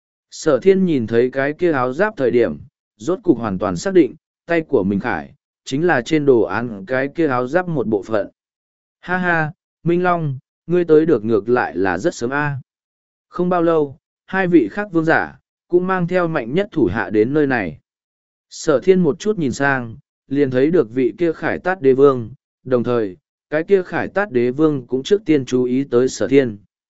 Sở thiên nhìn thấy cái kia áo giáp thời điểm, rốt cục hoàn toàn xác định, tay của Minh Khải, chính là trên đồ án cái kia áo giáp một bộ phận. Ha ha, Minh Long, ngươi tới được ngược lại là rất sớm a. Không bao lâu, hai vị khác vương giả, cũng mang theo mạnh nhất thủ hạ đến nơi này. Sở thiên một chút nhìn sang, liền thấy được vị kia Khải Tát đế vương, đồng thời, cái kia Khải Tát đế vương cũng trước tiên chú ý tới sở thiên.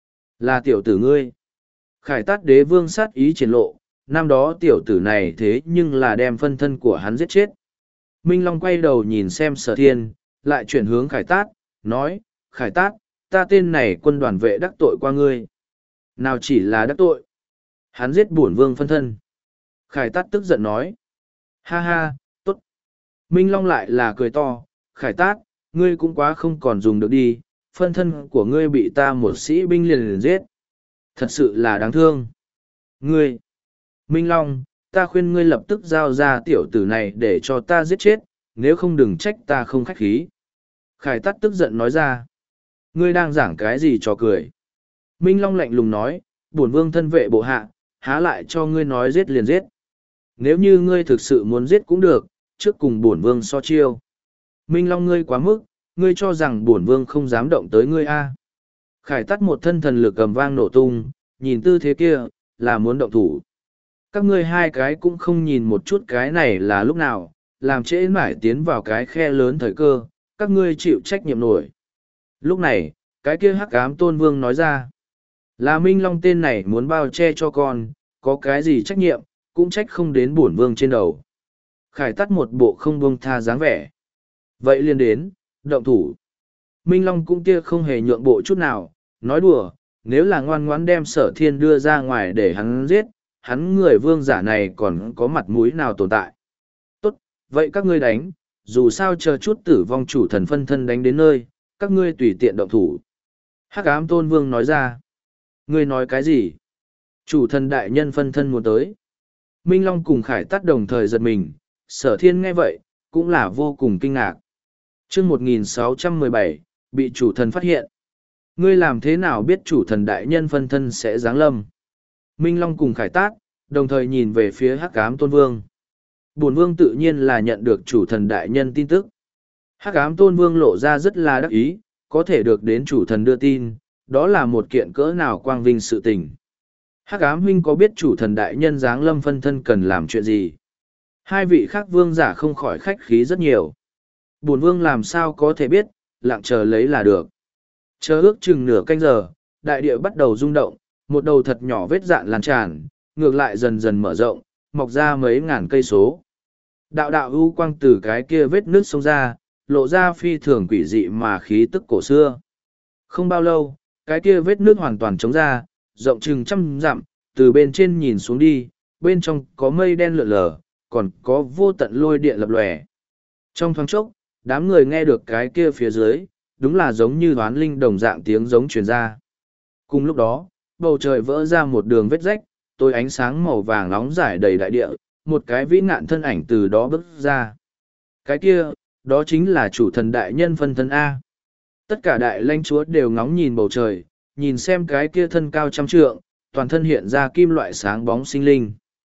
Là tiểu tử ngươi. Khải Tát đế vương sát ý triển lộ, năm đó tiểu tử này thế nhưng là đem phân thân của hắn giết chết. Minh Long quay đầu nhìn xem sở thiên, lại chuyển hướng Khải Tát, nói, Khải Tát, ta tên này quân đoàn vệ đắc tội qua ngươi. Nào chỉ là đắc tội. Hắn giết bổn vương phân thân. Khải Tát tức giận nói. Ha ha, tốt. Minh Long lại là cười to, Khải Tát, ngươi cũng quá không còn dùng được đi, phân thân của ngươi bị ta một sĩ binh liền liền giết. Thật sự là đáng thương. Ngươi, Minh Long, ta khuyên ngươi lập tức giao ra tiểu tử này để cho ta giết chết, nếu không đừng trách ta không khách khí. Khải Tát tức giận nói ra. Ngươi đang giảng cái gì cho cười. Minh Long lạnh lùng nói, bổn vương thân vệ bộ hạ, há lại cho ngươi nói giết liền giết. Nếu như ngươi thực sự muốn giết cũng được, trước cùng bổn vương so chiêu. Minh Long ngươi quá mức, ngươi cho rằng bổn vương không dám động tới ngươi a. Khải Tát một thân thần lực cầm vang nổ tung, nhìn tư thế kia, là muốn động thủ. Các ngươi hai cái cũng không nhìn một chút cái này là lúc nào, làm trễ mải tiến vào cái khe lớn thời cơ, các ngươi chịu trách nhiệm nổi. Lúc này, cái kia hắc ám tôn vương nói ra, là Minh Long tên này muốn bao che cho con, có cái gì trách nhiệm, cũng trách không đến bổn vương trên đầu. Khải Tát một bộ không buông tha dáng vẻ. Vậy liền đến, động thủ. Minh Long cũng kia không hề nhượng bộ chút nào, nói đùa, nếu là ngoan ngoãn đem sở thiên đưa ra ngoài để hắn giết, hắn người vương giả này còn có mặt mũi nào tồn tại. Tốt, vậy các ngươi đánh, dù sao chờ chút tử vong chủ thần phân thân đánh đến nơi, các ngươi tùy tiện động thủ. Hắc ám tôn vương nói ra. Ngươi nói cái gì? Chủ thần đại nhân phân thân muốn tới. Minh Long cùng Khải Tát đồng thời giật mình, sở thiên nghe vậy, cũng là vô cùng kinh ngạc. chương một nghìn sáu trăm mười bảy, bị chủ thần phát hiện. Ngươi làm thế nào biết chủ thần đại nhân phân thân sẽ giáng lâm? Minh Long cùng Khải Tát, đồng thời nhìn về phía Hắc ám tôn vương. Bổn vương tự nhiên là nhận được chủ thần đại nhân tin tức. Hắc ám tôn vương lộ ra rất là đắc ý, có thể được đến chủ thần đưa tin, đó là một kiện cỡ nào quang vinh sự tình. Hắc ám huynh có biết chủ thần đại nhân giáng lâm phân thân cần làm chuyện gì? Hai vị khác vương giả không khỏi khách khí rất nhiều. Bổn vương làm sao có thể biết, lặng chờ lấy là được. Chờ ước chừng nửa canh giờ, đại địa bắt đầu rung động, một đầu thật nhỏ vết dạn lan tràn, ngược lại dần dần mở rộng, mọc ra mấy ngàn cây số. Đạo đạo ưu quang từ cái kia vết nước sông ra, lộ ra phi thường quỷ dị mà khí tức cổ xưa. Không bao lâu, cái kia vết nước hoàn toàn trống ra, rộng chừng trăm dặm, từ bên trên nhìn xuống đi, bên trong có mây đen lượn lờ, còn có vô tận lôi điện lập lòe. Trong thoáng chốc, đám người nghe được cái kia phía dưới, đúng là giống như hoán linh đồng dạng tiếng giống truyền ra. Cùng lúc đó, bầu trời vỡ ra một đường vết rách, tối ánh sáng màu vàng nóng rải đầy đại địa, một cái vĩ ngạn thân ảnh từ đó bước ra. Cái kia, đó chính là chủ thần đại nhân phân thân A. Tất cả đại lãnh chúa đều ngóng nhìn bầu trời, nhìn xem cái kia thân cao trăm trượng, toàn thân hiện ra kim loại sáng bóng sinh linh.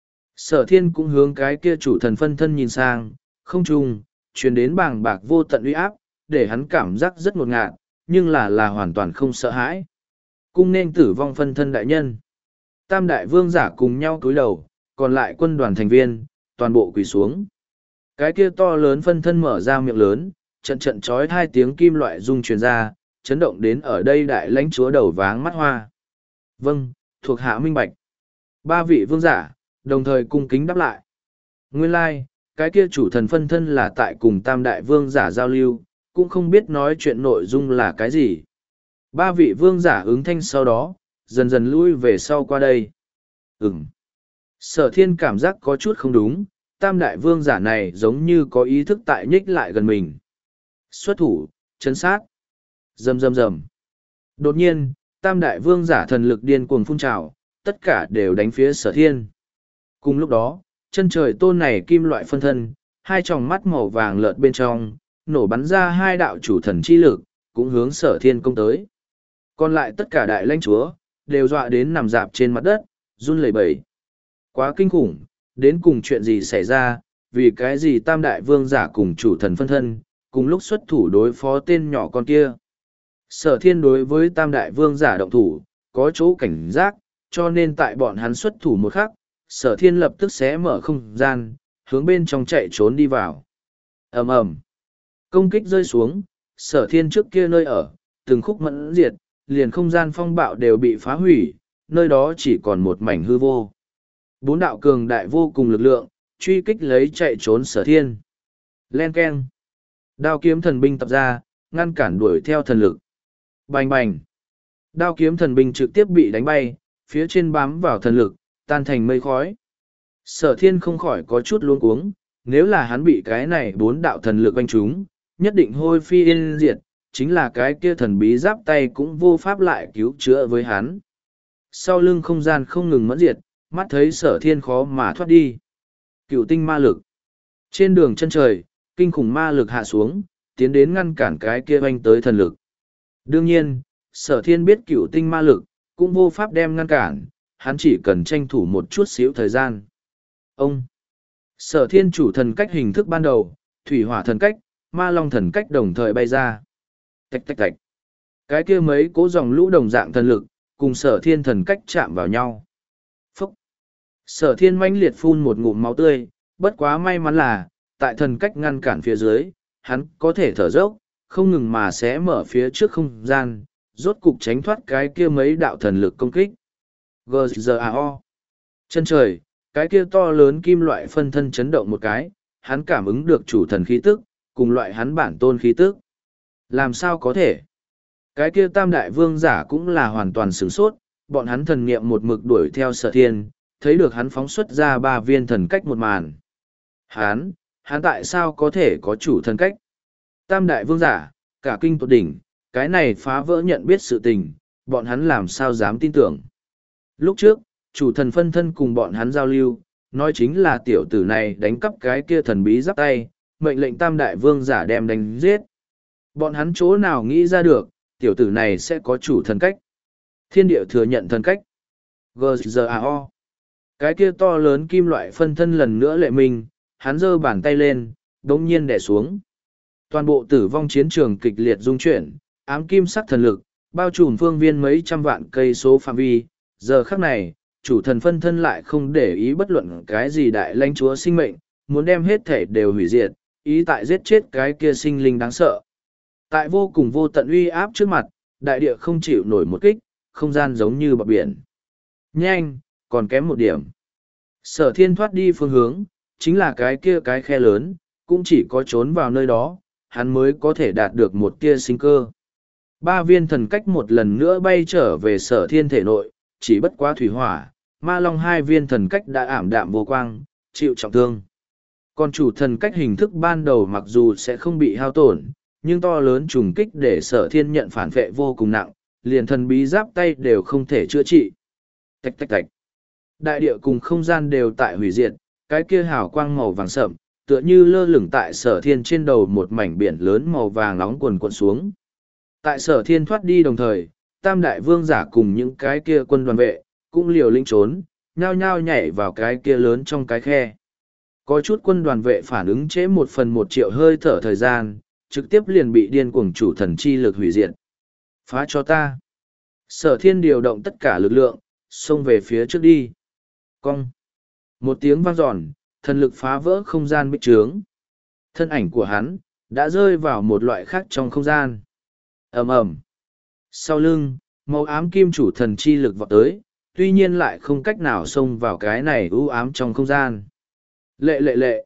Sở thiên cũng hướng cái kia chủ thần phân thân nhìn sang, không trung, truyền đến bàng bạc vô tận uy áp, để hắn cảm giác rất ngột ngạt, nhưng là là hoàn toàn không sợ hãi. Cung nên tử vong phân thân đại nhân. Tam đại vương giả cùng nhau cúi đầu, còn lại quân đoàn thành viên, toàn bộ quỳ xuống. Cái kia to lớn phân thân mở ra miệng lớn, trận trận trói hai tiếng kim loại rung truyền ra, chấn động đến ở đây đại lãnh chúa đầu váng mắt hoa. Vâng, thuộc hạ minh bạch. Ba vị vương giả, đồng thời cung kính đáp lại. Nguyên lai, like, cái kia chủ thần phân thân là tại cùng tam đại vương giả giao lưu, cũng không biết nói chuyện nội dung là cái gì. Ba vị vương giả ứng thanh sau đó, dần dần lui về sau qua đây. Ừm. Sở thiên cảm giác có chút không đúng, tam đại vương giả này giống như có ý thức tại nhích lại gần mình. Xuất thủ, chấn sát. Rầm rầm rầm. Đột nhiên, tam đại vương giả thần lực điên cuồng phun trào, tất cả đều đánh phía sở thiên. Cùng lúc đó, chân trời tôn này kim loại phân thân, hai tròng mắt màu vàng lợt bên trong, nổ bắn ra hai đạo chủ thần chi lực, cũng hướng sở thiên công tới. Còn lại tất cả đại lãnh chúa, đều dọa đến nằm dạp trên mặt đất, run lẩy bẩy. Quá kinh khủng, đến cùng chuyện gì xảy ra, vì cái gì tam đại vương giả cùng chủ thần phân thân, cùng lúc xuất thủ đối phó tên nhỏ con kia. Sở thiên đối với tam đại vương giả động thủ, có chỗ cảnh giác, cho nên tại bọn hắn xuất thủ một khắc, sở thiên lập tức xé mở không gian, hướng bên trong chạy trốn đi vào. ầm ầm, công kích rơi xuống, sở thiên trước kia nơi ở, từng khúc mẫn diệt, liền không gian phong bạo đều bị phá hủy, nơi đó chỉ còn một mảnh hư vô. Bốn đạo cường đại vô cùng lực lượng, truy kích lấy chạy trốn sở thiên. Len keng. Đao kiếm thần binh tập ra, ngăn cản đuổi theo thần lực. Bành bành. Đao kiếm thần binh trực tiếp bị đánh bay, phía trên bám vào thần lực, tan thành mây khói. Sở thiên không khỏi có chút luống cuống, nếu là hắn bị cái này bốn đạo thần lực quanh chúng, nhất định hôi phi yên diệt, chính là cái kia thần bí giáp tay cũng vô pháp lại cứu chữa với hắn. Sau lưng không gian không ngừng mẫn diệt, mắt thấy sở thiên khó mà thoát đi. Cựu tinh ma lực. Trên đường chân trời, kinh khủng ma lực hạ xuống, tiến đến ngăn cản cái kia oanh tới thần lực. Đương nhiên, sở thiên biết cựu tinh ma lực, cũng vô pháp đem ngăn cản, hắn chỉ cần tranh thủ một chút xíu thời gian. Ông. Sở thiên chủ thần cách hình thức ban đầu, thủy hỏa thần cách, ma long thần cách đồng thời bay ra. Tạch tạch tạch. Cái kia mấy cố dòng lũ đồng dạng thần lực, cùng sở thiên thần cách chạm vào nhau. Phúc. Sở thiên mãnh liệt phun một ngụm máu tươi, bất quá may mắn là, tại thần cách ngăn cản phía dưới, hắn có thể thở dốc, không ngừng mà sẽ mở phía trước không gian, rốt cục tránh thoát cái kia mấy đạo thần lực công kích. giê giê a o. Chân trời, cái kia to lớn kim loại phân thân chấn động một cái, hắn cảm ứng được chủ thần khí tức, cùng loại hắn bản tôn khí tức. Làm sao có thể? Cái kia tam đại vương giả cũng là hoàn toàn sửng sốt, bọn hắn thần niệm một mực đuổi theo sở thiên, thấy được hắn phóng xuất ra ba viên thần cách một màn. Hắn, hắn tại sao có thể có chủ thần cách? Tam đại vương giả, cả kinh tột đỉnh, cái này phá vỡ nhận biết sự tình, bọn hắn làm sao dám tin tưởng. Lúc trước, chủ thần phân thân cùng bọn hắn giao lưu, nói chính là tiểu tử này đánh cắp cái kia thần bí giáp tay, mệnh lệnh tam đại vương giả đem đánh giết. Bọn hắn chỗ nào nghĩ ra được, tiểu tử này sẽ có chủ thần cách. Thiên địa thừa nhận thần cách. giê giê a o. Cái kia to lớn kim loại phân thân lần nữa lệ mình, hắn giơ bàn tay lên, đống nhiên đè xuống. Toàn bộ tử vong chiến trường kịch liệt rung chuyển, ám kim sắc thần lực, bao trùm phương viên mấy trăm vạn cây số phạm vi. Giờ khắc này, chủ thần phân thân lại không để ý bất luận cái gì đại lãnh chúa sinh mệnh, muốn đem hết thể đều hủy diệt, ý tại giết chết cái kia sinh linh đáng sợ. Tại vô cùng vô tận uy áp trước mặt, đại địa không chịu nổi một kích, không gian giống như bọt biển. Nhanh, còn kém một điểm. Sở thiên thoát đi phương hướng, chính là cái kia cái khe lớn, cũng chỉ có trốn vào nơi đó, hắn mới có thể đạt được một tia sinh cơ. Ba viên thần cách một lần nữa bay trở về sở thiên thể nội, chỉ bất quá thủy hỏa, ma long hai viên thần cách đã ảm đạm vô quang, chịu trọng thương. Còn chủ thần cách hình thức ban đầu mặc dù sẽ không bị hao tổn, nhưng to lớn trùng kích để sở thiên nhận phản vệ vô cùng nặng, liền thần bí giáp tay đều không thể chữa trị. Tạch tạch tạch. Đại địa cùng không gian đều tại hủy diệt, cái kia hào quang màu vàng sậm, tựa như lơ lửng tại sở thiên trên đầu một mảnh biển lớn màu vàng nóng cuồn cuộn xuống. Tại sở thiên thoát đi đồng thời, tam đại vương giả cùng những cái kia quân đoàn vệ, cũng liều lĩnh trốn, nhao nhao nhảy vào cái kia lớn trong cái khe. Có chút quân đoàn vệ phản ứng trễ một phần một triệu hơi thở thời gian, trực tiếp liền bị điên cuồng chủ thần chi lực hủy diệt. Phá cho ta. Sở thiên điều động tất cả lực lượng, xông về phía trước đi. Cong. Một tiếng vang dọn, thần lực phá vỡ không gian bích trướng. Thân ảnh của hắn, đã rơi vào một loại khác trong không gian. ầm ầm. Sau lưng, màu ám kim chủ thần chi lực vọt tới, tuy nhiên lại không cách nào xông vào cái này u ám trong không gian. Lệ lệ lệ.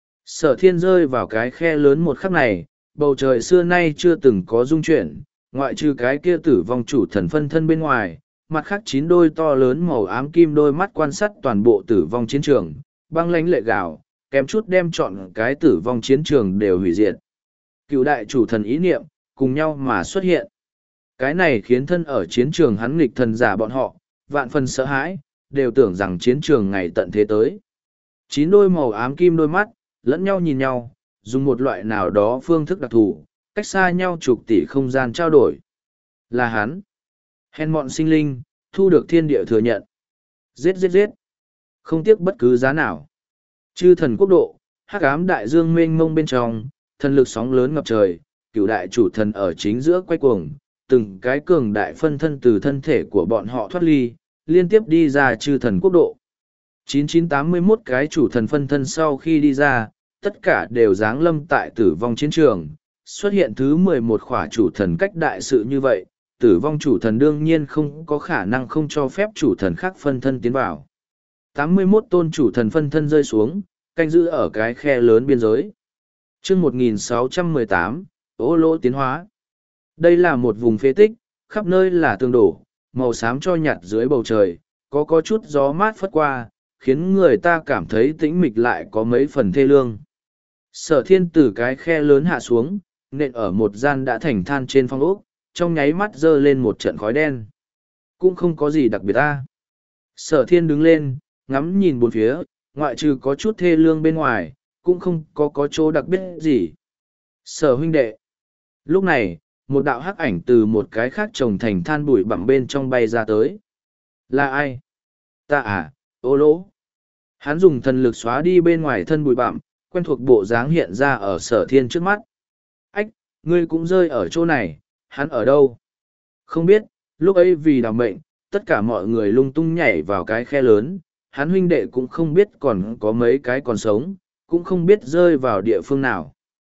Sở thiên rơi vào cái khe lớn một khắc này, bầu trời xưa nay chưa từng có rung chuyển, ngoại trừ cái kia tử vong chủ thần phân thân bên ngoài, mặt khác chín đôi to lớn màu ám kim đôi mắt quan sát toàn bộ tử vong chiến trường, băng lãnh lệ gạo, kém chút đem chọn cái tử vong chiến trường đều hủy diệt. Cựu đại chủ thần ý niệm, cùng nhau mà xuất hiện. Cái này khiến thân ở chiến trường hắn nghịch thần giả bọn họ, vạn phần sợ hãi, đều tưởng rằng chiến trường ngày tận thế tới. Chín đôi màu ám kim đôi mắt, lẫn nhau nhìn nhau, dùng một loại nào đó phương thức đặc thù, cách xa nhau chục tỷ không gian trao đổi. Là hắn. Hèn mọn sinh linh, thu được thiên địa thừa nhận. Giết giết giết. Không tiếc bất cứ giá nào. Chư thần quốc độ, hắc ám đại dương mênh mông bên trong, thần lực sóng lớn ngập trời, cửu đại chủ thần ở chính giữa quay cuồng, từng cái cường đại phân thân từ thân thể của bọn họ thoát ly, liên tiếp đi ra chư thần quốc độ. chín chín tám mươi mốt cái chủ thần phân thân sau khi đi ra, tất cả đều giáng lâm tại tử vong chiến trường, xuất hiện thứ mười một khỏa chủ thần cách đại sự như vậy, tử vong chủ thần đương nhiên không có khả năng không cho phép chủ thần khác phân thân tiến vào. tám mươi mốt tôn chủ thần phân thân rơi xuống, canh giữ ở cái khe lớn biên giới. Chương một nghìn sáu trăm mười tám, Ô Lô tiến hóa. Đây là một vùng phế tích, khắp nơi là tường đổ, màu xám cho nhạt dưới bầu trời, có có chút gió mát phất qua, khiến người ta cảm thấy tĩnh mịch lại có mấy phần thê lương. Sở thiên từ cái khe lớn hạ xuống, nện ở một gian đã thành than trên phong ốc, trong nháy mắt giơ lên một trận khói đen. Cũng không có gì đặc biệt ta. Sở thiên đứng lên, ngắm nhìn bốn phía, ngoại trừ có chút thê lương bên ngoài, cũng không có có chỗ đặc biệt gì. Sở huynh đệ. Lúc này, một đạo hắc ảnh từ một cái khác trồng thành than bụi bặm bên trong bay ra tới. Là ai? Ta à, Ô Lỗ. Hắn dùng thần lực xóa đi bên ngoài thân bụi bặm, quen thuộc bộ dáng hiện ra ở sở thiên trước mắt. Ách, ngươi cũng rơi ở chỗ này, hắn ở đâu? Không biết, lúc ấy vì đảm mệnh, tất cả mọi người lung tung nhảy vào cái khe lớn, hắn huynh đệ cũng không biết còn có mấy cái còn sống, cũng không biết rơi vào địa phương nào.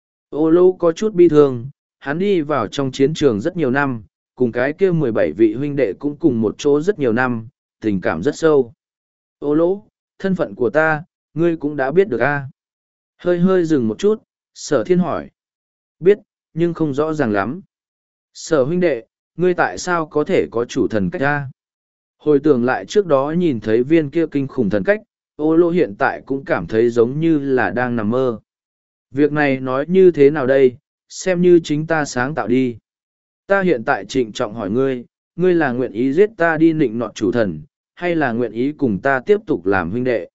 Ô Lô có chút bi thương, hắn đi vào trong chiến trường rất nhiều năm, cùng cái kia mười bảy vị huynh đệ cũng cùng một chỗ rất nhiều năm, tình cảm rất sâu. Ô Lô, thân phận của ta, ngươi cũng đã biết được a? Hơi hơi dừng một chút, sở thiên hỏi. Biết, nhưng không rõ ràng lắm. Sở huynh đệ, ngươi tại sao có thể có chủ thần cách a? Hồi tưởng lại trước đó nhìn thấy viên kia kinh khủng thần cách, Ô Lô hiện tại cũng cảm thấy giống như là đang nằm mơ. Việc này nói như thế nào đây, xem như chính ta sáng tạo đi. Ta hiện tại trịnh trọng hỏi ngươi, ngươi là nguyện ý giết ta đi nịnh nọt chủ thần, hay là nguyện ý cùng ta tiếp tục làm huynh đệ?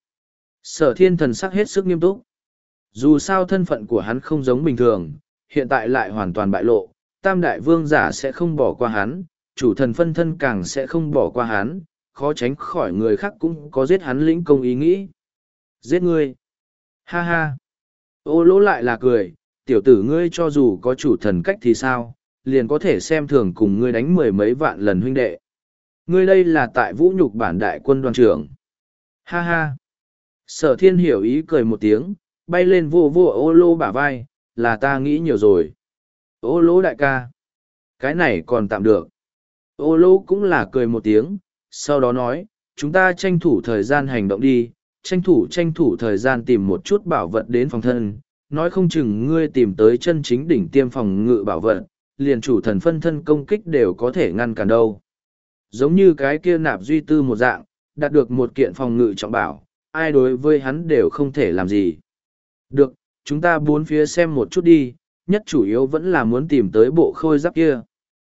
Sở thiên thần sắc hết sức nghiêm túc. Dù sao thân phận của hắn không giống bình thường, hiện tại lại hoàn toàn bại lộ, tam đại vương giả sẽ không bỏ qua hắn, chủ thần phân thân càng sẽ không bỏ qua hắn, khó tránh khỏi người khác cũng có giết hắn lĩnh công ý nghĩ. Giết ngươi! Ha ha! Ô Lỗ lại là cười, tiểu tử ngươi cho dù có chủ thần cách thì sao, liền có thể xem thường cùng ngươi đánh mười mấy vạn lần huynh đệ. Ngươi đây là tại vũ nhục bản đại quân đoàn trưởng. Ha ha! Sở thiên hiểu ý cười một tiếng, bay lên vô vô Ô Lô bả vai, là ta nghĩ nhiều rồi. Ô Lô đại ca! Cái này còn tạm được. Ô Lô cũng là cười một tiếng, sau đó nói, chúng ta tranh thủ thời gian hành động đi, tranh thủ tranh thủ thời gian tìm một chút bảo vật đến phòng thân, nói không chừng ngươi tìm tới chân chính đỉnh tiêm phòng ngự bảo vật, liền chủ thần phân thân công kích đều có thể ngăn cản đâu. Giống như cái kia nạp duy tư một dạng, đạt được một kiện phòng ngự trọng bảo, ai đối với hắn đều không thể làm gì. Được, chúng ta bốn phía xem một chút đi, nhất chủ yếu vẫn là muốn tìm tới bộ khôi giáp kia.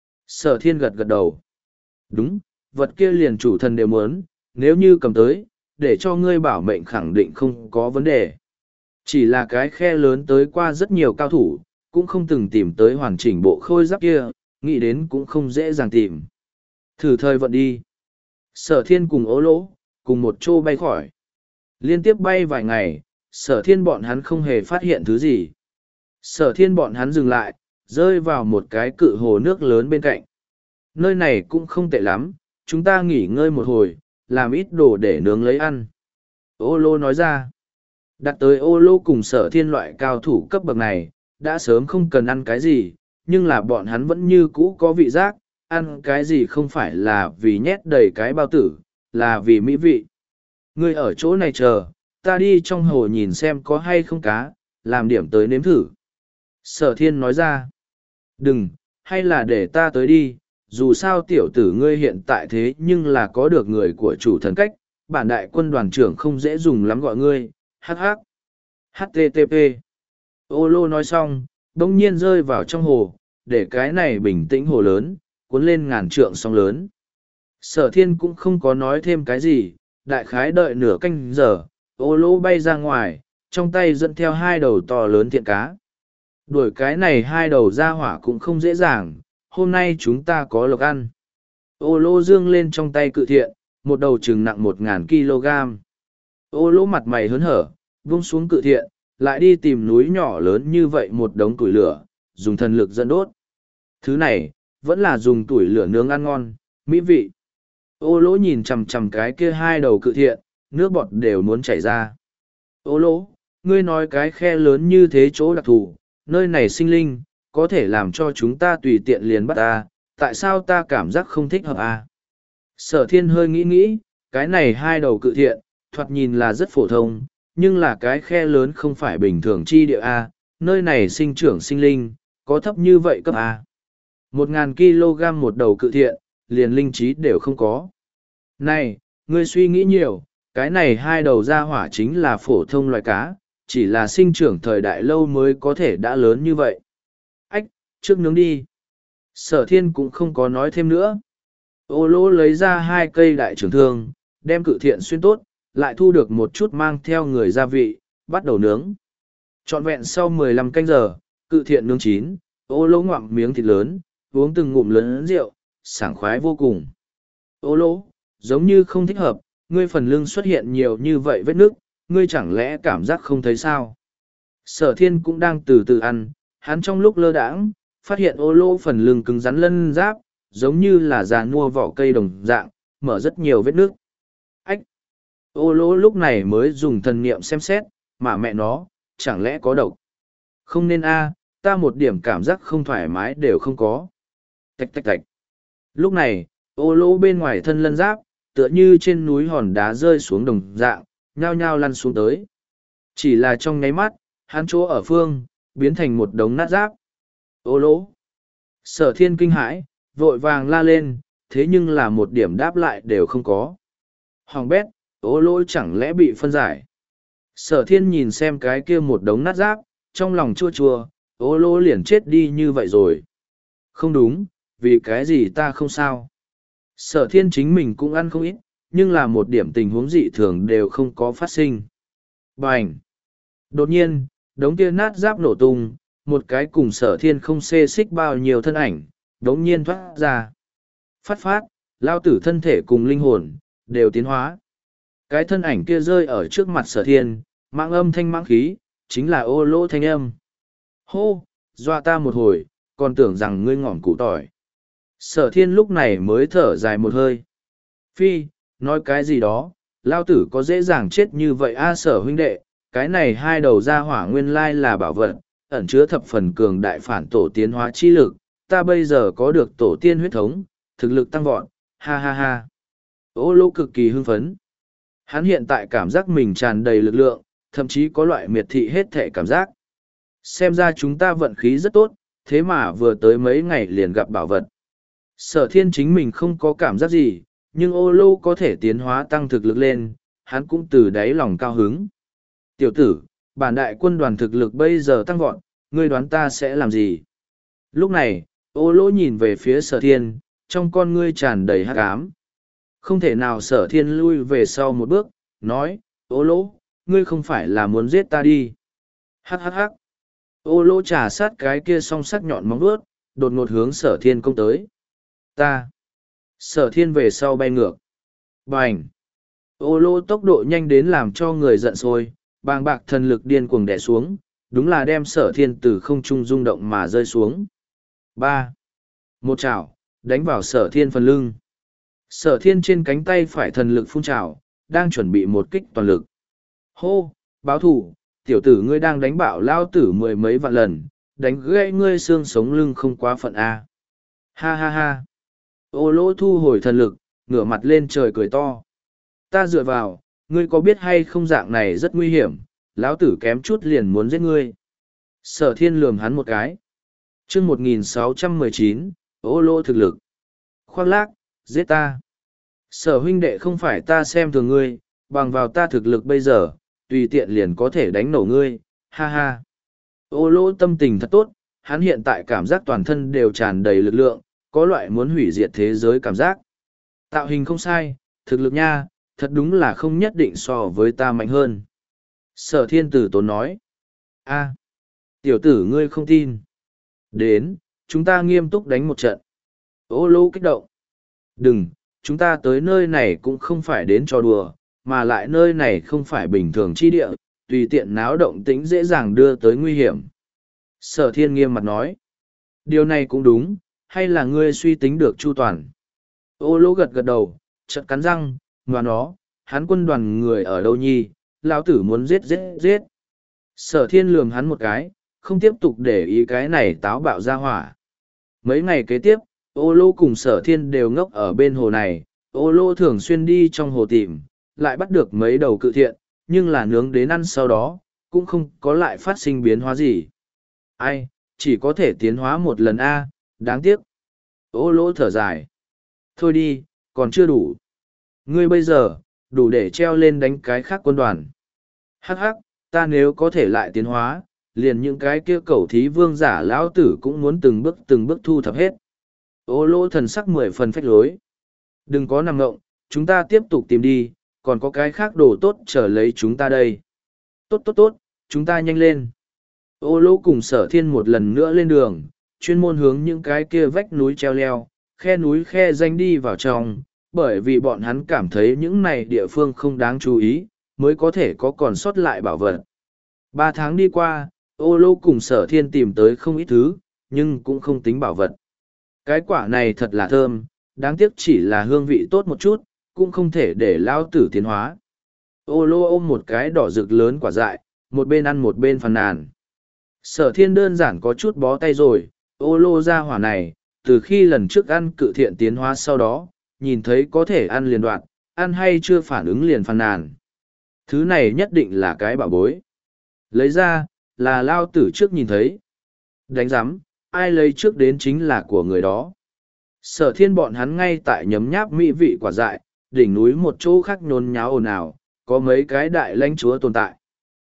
Sở thiên gật gật đầu. Đúng, vật kia liền chủ thần đều muốn, nếu như cầm tới, để cho ngươi bảo mệnh khẳng định không có vấn đề. Chỉ là cái khe lớn tới qua rất nhiều cao thủ, cũng không từng tìm tới hoàn chỉnh bộ khôi giáp kia, nghĩ đến cũng không dễ dàng tìm. Thử thời vận đi. Sở thiên cùng Ô Lỗ, cùng một chỗ bay khỏi. Liên tiếp bay vài ngày, sở thiên bọn hắn không hề phát hiện thứ gì. Sở thiên bọn hắn dừng lại, rơi vào một cái cự hồ nước lớn bên cạnh. Nơi này cũng không tệ lắm, chúng ta nghỉ ngơi một hồi, làm ít đồ để nướng lấy ăn. Ô Lô nói ra, đặt tới Ô Lô cùng sở thiên loại cao thủ cấp bậc này, đã sớm không cần ăn cái gì, nhưng là bọn hắn vẫn như cũ có vị giác, ăn cái gì không phải là vì nhét đầy cái bao tử, là vì mỹ vị. Ngươi ở chỗ này chờ, ta đi trong hồ nhìn xem có hay không cá, làm điểm tới nếm thử. Sở thiên nói ra, đừng, hay là để ta tới đi, dù sao tiểu tử ngươi hiện tại thế nhưng là có được người của chủ thần cách, bản đại quân đoàn trưởng không dễ dùng lắm gọi ngươi, hắc hắc. hát tê tê pê. Ô Lô nói xong, đông nhiên rơi vào trong hồ, để cái này bình tĩnh hồ lớn, cuốn lên ngàn trượng sóng lớn. Sở thiên cũng không có nói thêm cái gì, đại khái đợi nửa canh giờ, Ô Lô bay ra ngoài, trong tay dẫn theo hai đầu to lớn thiện cá. Đuổi cái này hai đầu ra hỏa cũng không dễ dàng, hôm nay chúng ta có lộc ăn. Ô lô dương lên trong tay cự thiện, một đầu chừng nặng một ngàn kg. Ô lô mặt mày hớn hở, vung xuống cự thiện, lại đi tìm núi nhỏ lớn như vậy một đống củi lửa, dùng thần lực dẫn đốt. Thứ này, vẫn là dùng củi lửa nướng ăn ngon, mỹ vị. Ô lỗ nhìn chằm chằm cái kia hai đầu cự thiện, nước bọt đều muốn chảy ra. Ô lỗ, ngươi nói cái khe lớn như thế chỗ đặc thù, nơi này sinh linh, có thể làm cho chúng ta tùy tiện liền bắt ta, tại sao ta cảm giác không thích hợp à? Sở thiên hơi nghĩ nghĩ, cái này hai đầu cự thiện, thoạt nhìn là rất phổ thông, nhưng là cái khe lớn không phải bình thường chi địa A, nơi này sinh trưởng sinh linh, có thấp như vậy cấp A. Một ngàn kg một đầu cự thiện, liền linh trí đều không có. Này, ngươi suy nghĩ nhiều, cái này hai đầu ra hỏa chính là phổ thông loài cá, chỉ là sinh trưởng thời đại lâu mới có thể đã lớn như vậy. Ách, trước nướng đi. Sở thiên cũng không có nói thêm nữa. Ô lỗ lấy ra hai cây đại trưởng thương, đem cự thiện xuyên tốt, lại thu được một chút mang theo người gia vị, bắt đầu nướng. Trọn vẹn sau mười lăm canh giờ, cự thiện nướng chín, ô lỗ ngoạm miếng thịt lớn, uống từng ngụm lớn rượu, sảng khoái vô cùng. Ô lỗ, giống như không thích hợp, ngươi phần lưng xuất hiện nhiều như vậy vết nước, ngươi chẳng lẽ cảm giác không thấy sao? Sở thiên cũng đang từ từ ăn, hắn trong lúc lơ đãng, phát hiện ô lỗ phần lưng cứng rắn lân giáp, giống như là già nua vỏ cây đồng dạng, mở rất nhiều vết nước. Ách! Ô lỗ lúc này mới dùng thần niệm xem xét, mà mẹ nó, chẳng lẽ có độc? Không nên a, ta một điểm cảm giác không thoải mái đều không có. Tạch tạch tạch. Lúc này, ô lỗ bên ngoài thân lân giáp, tựa như trên núi hòn đá rơi xuống đồng dạng, nhao nhao lăn xuống tới. Chỉ là trong nháy mắt, hắn chỗ ở phương, biến thành một đống nát giáp. Ô lỗ. Sở thiên kinh hãi, vội vàng la lên, thế nhưng là một điểm đáp lại đều không có. Hoàng bét, ô lỗ chẳng lẽ bị phân giải. Sở thiên nhìn xem cái kia một đống nát giáp, trong lòng chua chua, ô lỗ liền chết đi như vậy rồi. Không đúng, vì cái gì ta không sao. Sở thiên chính mình cũng ăn không ít, nhưng là một điểm tình huống dị thường đều không có phát sinh. Bành! Đột nhiên, đống kia nát giáp nổ tung, một cái cùng sở thiên không xê xích bao nhiêu thân ảnh, đống nhiên thoát ra. Phát phát, lao tử thân thể cùng linh hồn, đều tiến hóa. Cái thân ảnh kia rơi ở trước mặt sở thiên, mạng âm thanh mãng khí, chính là ô lỗ thanh âm. Hô, dọa ta một hồi, còn tưởng rằng ngươi ngỏm củ tỏi. Sở thiên lúc này mới thở dài một hơi. Phi, nói cái gì đó, lao tử có dễ dàng chết như vậy a sở huynh đệ, cái này hai đầu ra hỏa nguyên lai là bảo vật, ẩn chứa thập phần cường đại phản tổ tiến hóa chi lực, ta bây giờ có được tổ tiên huyết thống, thực lực tăng vọt, ha ha ha. Ô lỗ cực kỳ hưng phấn. Hắn hiện tại cảm giác mình tràn đầy lực lượng, thậm chí có loại miệt thị hết thể cảm giác. Xem ra chúng ta vận khí rất tốt, thế mà vừa tới mấy ngày liền gặp bảo vật. Sở thiên chính mình không có cảm giác gì, nhưng ô lô có thể tiến hóa tăng thực lực lên, hắn cũng từ đáy lòng cao hứng. Tiểu tử, bản đại quân đoàn thực lực bây giờ tăng vọt, ngươi đoán ta sẽ làm gì? Lúc này, ô lô nhìn về phía sở thiên, trong con ngươi tràn đầy hắc ám. Không thể nào sở thiên lui về sau một bước, nói, ô lô, ngươi không phải là muốn giết ta đi. Hắc hắc hắc. Ô lô trà sát cái kia song sắc nhọn móng vuốt, đột ngột hướng sở thiên công tới. Ta. Sở thiên về sau bay ngược. Bành. Ô lô tốc độ nhanh đến làm cho người giận sôi, bàng bạc thần lực điên cuồng đè xuống, đúng là đem sở thiên từ không trung rung động mà rơi xuống. Ba. Một chảo, đánh vào sở thiên phần lưng. Sở thiên trên cánh tay phải thần lực phun trào, đang chuẩn bị một kích toàn lực. Hô, báo thủ, tiểu tử ngươi đang đánh bạo lao tử mười mấy vạn lần, đánh gãy ngươi xương sống lưng không quá phận A. Ha ha ha. Ô lỗ thu hồi thần lực, ngửa mặt lên trời cười to. Ta dựa vào, ngươi có biết hay không dạng này rất nguy hiểm, lão tử kém chút liền muốn giết ngươi. Sở thiên lườm hắn một cái. chương một nghìn sáu trăm mười chín, ô lỗ thực lực. Khoác lác, giết ta. Sở huynh đệ không phải ta xem thường ngươi, bằng vào ta thực lực bây giờ, tùy tiện liền có thể đánh nổ ngươi, ha ha. Ô lỗ tâm tình thật tốt, hắn hiện tại cảm giác toàn thân đều tràn đầy lực lượng, có loại muốn hủy diệt thế giới cảm giác. Tạo hình không sai, thực lực nha, thật đúng là không nhất định so với ta mạnh hơn. Sở thiên tử tốn nói. A, tiểu tử ngươi không tin. Đến, chúng ta nghiêm túc đánh một trận. Ô lô kích động. Đừng, chúng ta tới nơi này cũng không phải đến trò đùa, mà lại nơi này không phải bình thường chi địa, tùy tiện náo động tĩnh dễ dàng đưa tới nguy hiểm. Sở thiên nghiêm mặt nói. Điều này cũng đúng, hay là ngươi suy tính được chu toàn. Ô lô gật gật đầu, chợt cắn răng, và nó, hắn quân đoàn người ở đâu nhi, lão tử muốn giết giết giết. Sở thiên lườm hắn một cái, không tiếp tục để ý cái này táo bạo ra hỏa. Mấy ngày kế tiếp, ô lô cùng sở thiên đều ngốc ở bên hồ này, ô lô thường xuyên đi trong hồ tìm, lại bắt được mấy đầu cự thiện, nhưng là nướng đến ăn sau đó, cũng không có lại phát sinh biến hóa gì. Ai, chỉ có thể tiến hóa một lần a, đáng tiếc. Ô lô thở dài. Thôi đi, còn chưa đủ. Ngươi bây giờ, đủ để treo lên đánh cái khác quân đoàn. Hắc hắc, ta nếu có thể lại tiến hóa, liền những cái kia cẩu thí vương giả lão tử cũng muốn từng bước từng bước thu thập hết. Ô lô thần sắc mười phần phách lối. Đừng có nằm ngộng, chúng ta tiếp tục tìm đi, còn có cái khác đồ tốt chờ lấy chúng ta đây. Tốt tốt tốt, chúng ta nhanh lên. Ô lô cùng sở thiên một lần nữa lên đường, chuyên môn hướng những cái kia vách núi treo leo, khe núi khe danh đi vào trong, bởi vì bọn hắn cảm thấy những này địa phương không đáng chú ý, mới có thể có còn sót lại bảo vật. Ba tháng đi qua, ô lô cùng sở thiên tìm tới không ít thứ, nhưng cũng không tính bảo vật. Cái quả này thật là thơm, đáng tiếc chỉ là hương vị tốt một chút, cũng không thể để lao tử tiến hóa. Ô lô ôm một cái đỏ rực lớn quả dại, một bên ăn một bên phàn nàn. Sở thiên đơn giản có chút bó tay rồi, ô lô ra hỏa này, từ khi lần trước ăn cự thiện tiến hóa sau đó, nhìn thấy có thể ăn liền đoạn, ăn hay chưa phản ứng liền phàn nàn. Thứ này nhất định là cái bảo bối. Lấy ra, là lao tử trước nhìn thấy. Đánh giám, ai lấy trước đến chính là của người đó. Sở thiên bọn hắn ngay tại nhấm nháp mỹ vị quả dại, đỉnh núi một chỗ khác nhốn nháo ồn ào, có mấy cái đại lãnh chúa tồn tại.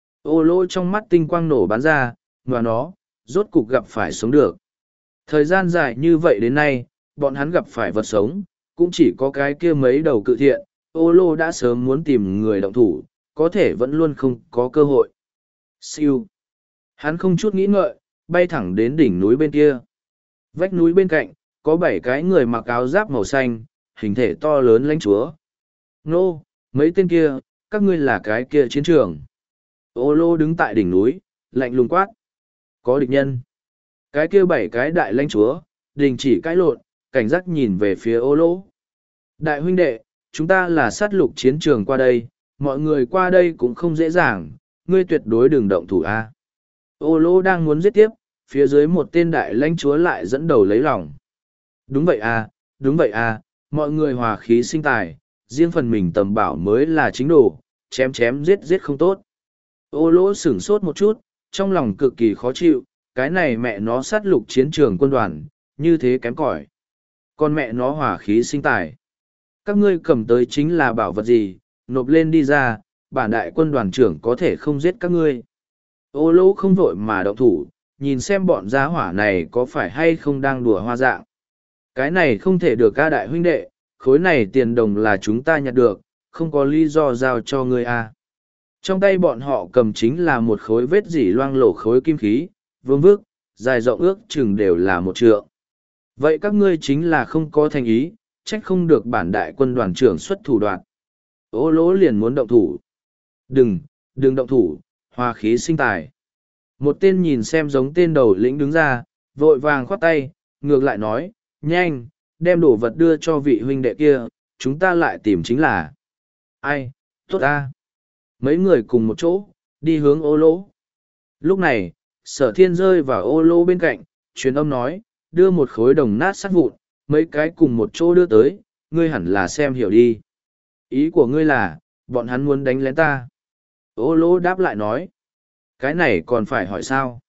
Ô lô trong mắt tinh quang nổ bắn ra, và nó, rốt cục gặp phải sống được. Thời gian dài như vậy đến nay, bọn hắn gặp phải vật sống, cũng chỉ có cái kia mấy đầu cự thiện, ô lô đã sớm muốn tìm người động thủ, có thể vẫn luôn không có cơ hội. Siêu. Hắn không chút nghĩ ngợi, bay thẳng đến đỉnh núi bên kia. Vách núi bên cạnh, có bảy cái người mặc áo giáp màu xanh, hình thể to lớn lãnh chúa. Nô, mấy tên kia, các ngươi là cái kia chiến trường. Ô lô đứng tại đỉnh núi, lạnh lùng quát. Có địch nhân. Cái kia bảy cái đại lãnh chúa, đình chỉ cãi lộn, cảnh giác nhìn về phía ô lô. Đại huynh đệ, chúng ta là sát lục chiến trường qua đây, mọi người qua đây cũng không dễ dàng, ngươi tuyệt đối đừng động thủ a. Ô lô đang muốn giết tiếp, phía dưới một tên đại lãnh chúa lại dẫn đầu lấy lòng. Đúng vậy à, đúng vậy à, mọi người hòa khí sinh tài, riêng phần mình tầm bảo mới là chính đồ, chém chém giết giết không tốt. Ô lô sửng sốt một chút, trong lòng cực kỳ khó chịu, cái này mẹ nó sát lục chiến trường quân đoàn, như thế kém cỏi. Con mẹ nó hòa khí sinh tài. Các ngươi cầm tới chính là bảo vật gì, nộp lên đi ra, bản đại quân đoàn trưởng có thể không giết các ngươi. Ô lô không vội mà động thủ, nhìn xem bọn gia hỏa này có phải hay không đang đùa hoa dạng. Cái này không thể được ca đại huynh đệ, khối này tiền đồng là chúng ta nhặt được, không có lý do giao cho ngươi a. Trong tay bọn họ cầm chính là một khối vết dỉ loang lổ khối kim khí, vương vước, dài rộng ước chừng đều là một trượng. Vậy các ngươi chính là không có thành ý, trách không được bản đại quân đoàn trưởng xuất thủ đoạn. Ô lỗ liền muốn động thủ. Đừng, đừng động thủ, hòa khí sinh tài. Một tên nhìn xem giống tên đầu lĩnh đứng ra, vội vàng khoát tay, ngược lại nói, nhanh, đem đồ vật đưa cho vị huynh đệ kia, chúng ta lại tìm chính là. Ai, tốt ta. Mấy người cùng một chỗ, đi hướng ô lỗ. Lúc này, sở thiên rơi vào ô lỗ bên cạnh, truyền âm nói, đưa một khối đồng nát sắt vụn, mấy cái cùng một chỗ đưa tới, ngươi hẳn là xem hiểu đi. Ý của ngươi là, bọn hắn muốn đánh lén ta. Ô lỗ đáp lại nói, cái này còn phải hỏi sao?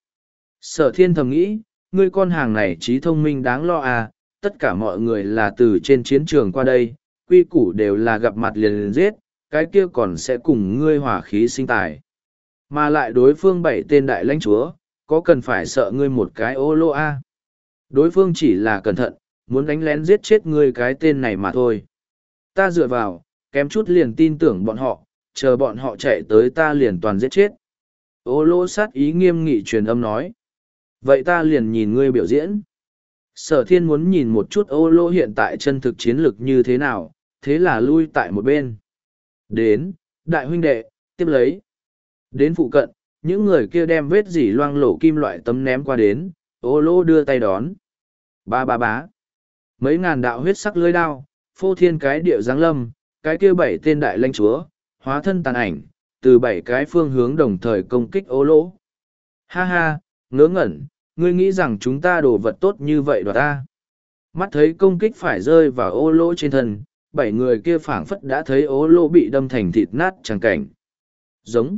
Sở thiên thầm nghĩ, ngươi con hàng này trí thông minh đáng lo à, tất cả mọi người là từ trên chiến trường qua đây, quy củ đều là gặp mặt liền liền giết, cái kia còn sẽ cùng ngươi hỏa khí sinh tài. Mà lại đối phương bảy tên đại lãnh chúa, có cần phải sợ ngươi một cái ô lô a? Đối phương chỉ là cẩn thận, muốn đánh lén giết chết ngươi cái tên này mà thôi. Ta dựa vào, kém chút liền tin tưởng bọn họ, chờ bọn họ chạy tới ta liền toàn giết chết. Ô lô sát ý nghiêm nghị truyền âm nói. Vậy ta liền nhìn ngươi biểu diễn. Sở thiên muốn nhìn một chút ô lô hiện tại chân thực chiến lực như thế nào, thế là lui tại một bên. Đến, đại huynh đệ, tiếp lấy. Đến phụ cận, những người kia đem vết dỉ loang lổ kim loại tấm ném qua đến, ô lô đưa tay đón. Ba ba bá. Mấy ngàn đạo huyết sắc lưới đao, phô thiên cái địa giáng lâm, cái kia bảy tên đại lãnh chúa, hóa thân tàn ảnh, từ bảy cái phương hướng đồng thời công kích ô lô. Ha ha, ngớ ngẩn, ngươi nghĩ rằng chúng ta đồ vật tốt như vậy đoạt ta. Mắt thấy công kích phải rơi vào ô lô trên thân, bảy người kia phảng phất đã thấy ô lô bị đâm thành thịt nát chẳng cảnh. Giống.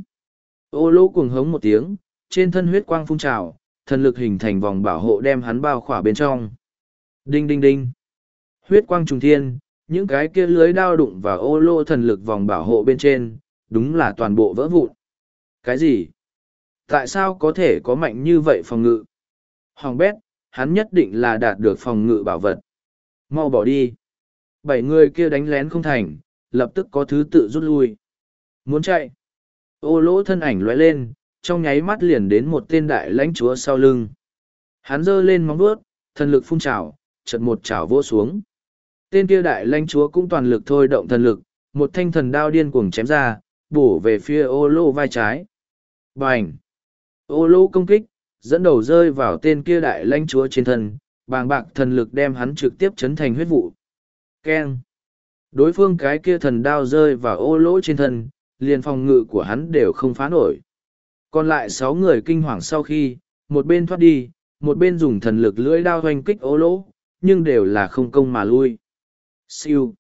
Ô lô cuồng hống một tiếng, trên thân huyết quang phun trào, thần lực hình thành vòng bảo hộ đem hắn bao khỏa bên trong. Đinh đinh đinh. Huyết quang trùng thiên, những cái kia lưới đao đụng vào ô lô thần lực vòng bảo hộ bên trên, đúng là toàn bộ vỡ vụn. Cái gì? Tại sao có thể có mạnh như vậy phòng ngự? Hoàng bét, hắn nhất định là đạt được phòng ngự bảo vật. Mau bỏ đi. Bảy người kia đánh lén không thành, lập tức có thứ tự rút lui. Muốn chạy. Ô lỗ thân ảnh lóe lên, trong nháy mắt liền đến một tên đại lãnh chúa sau lưng. Hắn giơ lên móng vuốt, thần lực phun trào, chợt một chảo vỗ xuống. Tên kia đại lãnh chúa cũng toàn lực thôi động thần lực, một thanh thần đao điên cuồng chém ra, bổ về phía ô lô vai trái. Bành! Ô lô công kích, dẫn đầu rơi vào tên kia đại lãnh chúa trên thân, bàng bạc thần lực đem hắn trực tiếp chấn thành huyết vụ. Keng! Đối phương cái kia thần đao rơi vào ô lỗ trên thân, liền phòng ngự của hắn đều không phá nổi. Còn lại sáu người kinh hoàng sau khi, một bên thoát đi, một bên dùng thần lực lưỡi đao hoành kích ô lỗ, nhưng đều là không công mà lui. Siêu!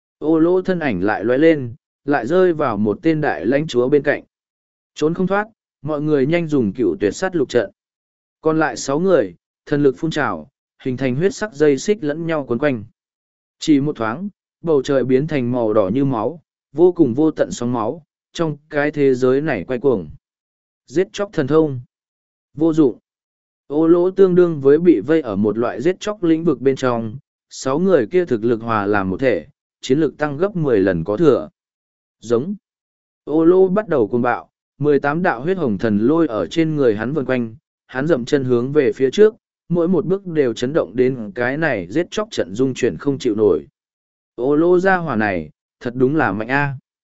Ô lỗ thân ảnh lại lóe lên, lại rơi vào một tên đại lãnh chúa bên cạnh. Trốn không thoát, mọi người nhanh dùng cựu tuyệt sắt lục trận. Còn lại sáu người, thần lực phun trào, hình thành huyết sắc dây xích lẫn nhau quấn quanh. Chỉ một thoáng, bầu trời biến thành màu đỏ như máu, vô cùng vô tận sóng máu, trong cái thế giới này quay cuồng. Giết chóc thần thông. Vô dụng. Ô lỗ tương đương với bị vây ở một loại giết chóc lĩnh vực bên trong, sáu người kia thực lực hòa làm một thể, chiến lực tăng gấp mười lần có thừa. Giống. Ô lỗ bắt đầu cuồng bạo, mười tám đạo huyết hồng thần lôi ở trên người hắn vần quanh, hắn dậm chân hướng về phía trước, mỗi một bước đều chấn động đến cái này giết chóc trận dung chuyển không chịu nổi. Ô lô gia hỏa này, thật đúng là mạnh a.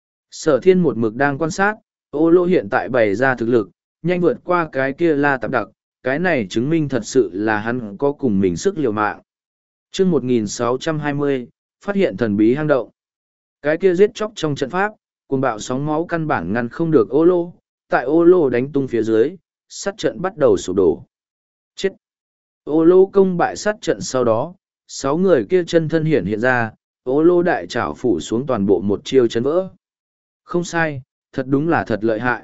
Sở thiên một mực đang quan sát, ô lô hiện tại bày ra thực lực, nhanh vượt qua cái kia la tạp đặc, cái này chứng minh thật sự là hắn có cùng mình sức liều mạng. chương một nghìn sáu trăm hai mươi, phát hiện thần bí hang động. Cái kia giết chóc trong trận pháp, cuồng bạo sóng máu căn bản ngăn không được ô lô, tại ô lô đánh tung phía dưới, sát trận bắt đầu sụp đổ. Chết! Ô lô công bại sát trận sau đó, sáu người kia chân thân hiện hiện ra, ô lô đại trảo phủ xuống toàn bộ một chiêu chấn vỡ. Không sai, thật đúng là thật lợi hại.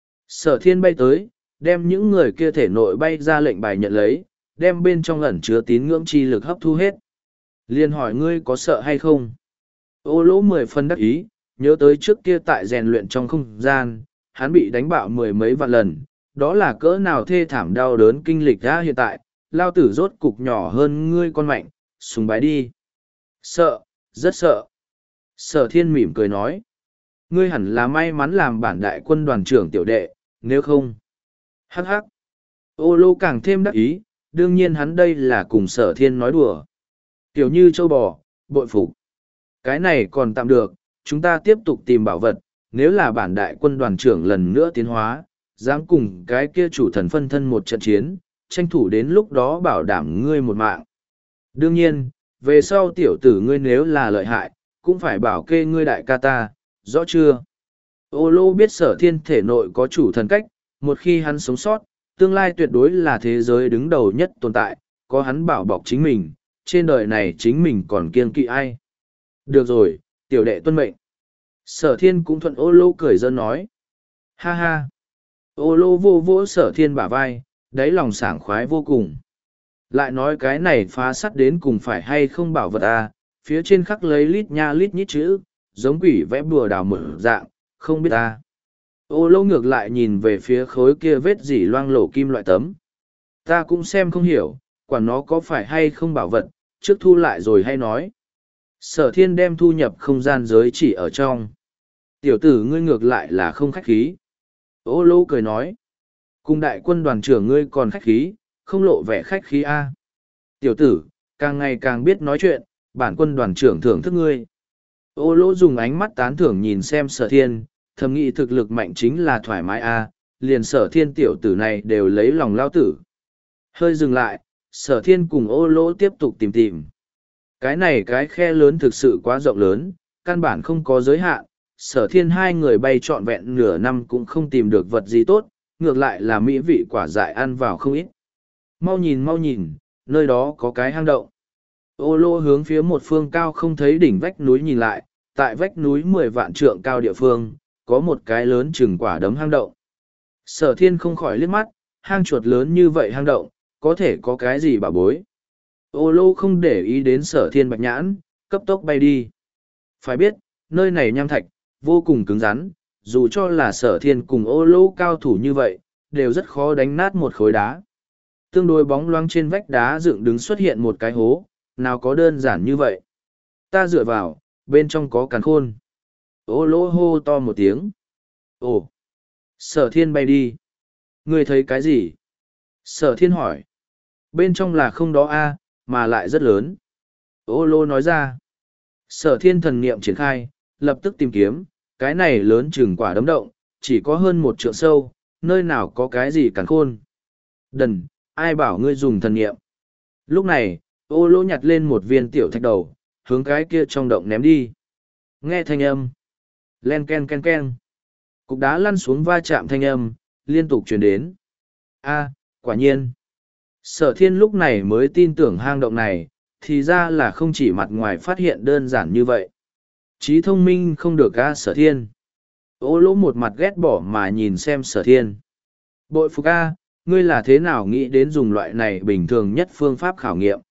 Sở thiên bay tới, đem những người kia thể nội bay ra lệnh bài nhận lấy, đem bên trong ẩn chứa tín ngưỡng chi lực hấp thu hết. Liên hỏi ngươi có sợ hay không? Ô lỗ mười phân đắc ý, nhớ tới trước kia tại rèn luyện trong không gian, hắn bị đánh bạo mười mấy vạn lần, đó là cỡ nào thê thảm đau đớn kinh lịch ra hiện tại, lao tử rốt cục nhỏ hơn ngươi con mạnh, sùng bái đi. Sợ, rất sợ. Sở thiên mỉm cười nói. Ngươi hẳn là may mắn làm bản đại quân đoàn trưởng tiểu đệ, nếu không. Hắc hắc. Ô lô càng thêm đắc ý, đương nhiên hắn đây là cùng sở thiên nói đùa. Tiểu như châu bò, bội phục. Cái này còn tạm được, chúng ta tiếp tục tìm bảo vật, nếu là bản đại quân đoàn trưởng lần nữa tiến hóa, dám cùng cái kia chủ thần phân thân một trận chiến, tranh thủ đến lúc đó bảo đảm ngươi một mạng. Đương nhiên, về sau tiểu tử ngươi nếu là lợi hại, cũng phải bảo kê ngươi đại ca ta, rõ chưa? Ô lô biết sở thiên thể nội có chủ thần cách, một khi hắn sống sót, tương lai tuyệt đối là thế giới đứng đầu nhất tồn tại, có hắn bảo bọc chính mình, trên đời này chính mình còn kiêng kỵ ai. Được rồi, tiểu đệ tuân mệnh. Sở thiên cũng thuận ô lô cười dân nói. Ha ha. Ô lô vô vỗ sở thiên bả vai, đáy lòng sảng khoái vô cùng. Lại nói cái này phá sắt đến cùng phải hay không bảo vật à, phía trên khắc lấy lít nha lít nhít chữ, giống quỷ vẽ bùa đào mở dạng, không biết ta. Ô lô ngược lại nhìn về phía khối kia vết dỉ loang lổ kim loại tấm. Ta cũng xem không hiểu, quả nó có phải hay không bảo vật, trước thu lại rồi hay nói. Sở thiên đem thu nhập không gian giới chỉ ở trong. Tiểu tử ngươi ngược lại là không khách khí. Ô lô cười nói. Cùng đại quân đoàn trưởng ngươi còn khách khí, không lộ vẻ khách khí a. Tiểu tử, càng ngày càng biết nói chuyện, bản quân đoàn trưởng thưởng thức ngươi. Ô lô dùng ánh mắt tán thưởng nhìn xem sở thiên, thầm nghĩ thực lực mạnh chính là thoải mái a, liền sở thiên tiểu tử này đều lấy lòng lao tử. Hơi dừng lại, sở thiên cùng ô lô tiếp tục tìm tìm. Cái này cái khe lớn thực sự quá rộng lớn, căn bản không có giới hạn, sở thiên hai người bay trọn vẹn nửa năm cũng không tìm được vật gì tốt, ngược lại là mỹ vị quả dại ăn vào không ít. Mau nhìn mau nhìn, nơi đó có cái hang động. Ô lô hướng phía một phương cao không thấy đỉnh vách núi nhìn lại, tại vách núi mười vạn trượng cao địa phương, có một cái lớn chừng quả đấm hang động. Sở thiên không khỏi liếc mắt, hang chuột lớn như vậy hang động, có thể có cái gì bảo bối. Ô lô không để ý đến sở thiên bạch nhãn, cấp tốc bay đi. Phải biết, nơi này nham thạch, vô cùng cứng rắn, dù cho là sở thiên cùng ô lô cao thủ như vậy, đều rất khó đánh nát một khối đá. Tương đối bóng loáng trên vách đá dựng đứng xuất hiện một cái hố, nào có đơn giản như vậy. Ta dựa vào, bên trong có càn khôn. Ô lô hô to một tiếng. Ồ! Sở thiên bay đi. Ngươi thấy cái gì? Sở thiên hỏi. Bên trong là không đó a, mà lại rất lớn. Ô lô nói ra. Sở thiên thần niệm triển khai, lập tức tìm kiếm, cái này lớn chừng quả đấm động, chỉ có hơn một trượng sâu, nơi nào có cái gì càn khôn. Đần, ai bảo ngươi dùng thần niệm. Lúc này, ô lô nhặt lên một viên tiểu thạch đầu, hướng cái kia trong động ném đi. Nghe thanh âm. Len ken ken ken. Cục đá lăn xuống va chạm thanh âm, liên tục truyền đến. A, quả nhiên. Sở thiên lúc này mới tin tưởng hang động này, thì ra là không chỉ mặt ngoài phát hiện đơn giản như vậy. Trí thông minh không được a sở thiên. Ô lỗ một mặt ghét bỏ mà nhìn xem sở thiên. Bội phục a, ngươi là thế nào nghĩ đến dùng loại này bình thường nhất phương pháp khảo nghiệm.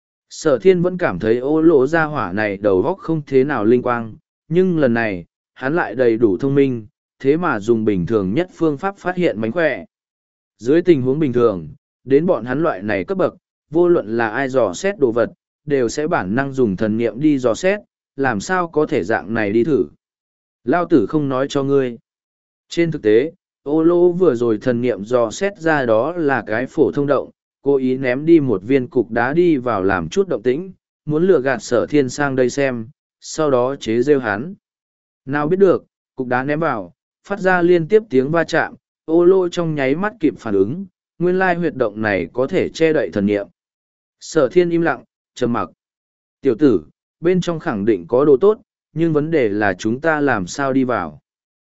Sở thiên vẫn cảm thấy ô lỗ ra hỏa này đầu óc không thế nào linh quang, nhưng lần này, hắn lại đầy đủ thông minh, thế mà dùng bình thường nhất phương pháp phát hiện mánh khỏe. Dưới tình huống bình thường, đến bọn hắn loại này cấp bậc, vô luận là ai dò xét đồ vật, đều sẽ bản năng dùng thần niệm đi dò xét, làm sao có thể dạng này đi thử. Lao tử không nói cho ngươi. Trên thực tế, ô lô vừa rồi thần niệm dò xét ra đó là cái phổ thông động, cố ý ném đi một viên cục đá đi vào làm chút động tĩnh, muốn lừa gạt sở thiên sang đây xem, sau đó chế rêu hắn. Nào biết được, cục đá ném vào, phát ra liên tiếp tiếng va chạm, ô lô trong nháy mắt kịp phản ứng, nguyên lai huyệt động này có thể che đậy thần niệm. Sở thiên im lặng, trầm mặc. Tiểu tử, bên trong khẳng định có đồ tốt, nhưng vấn đề là chúng ta làm sao đi vào.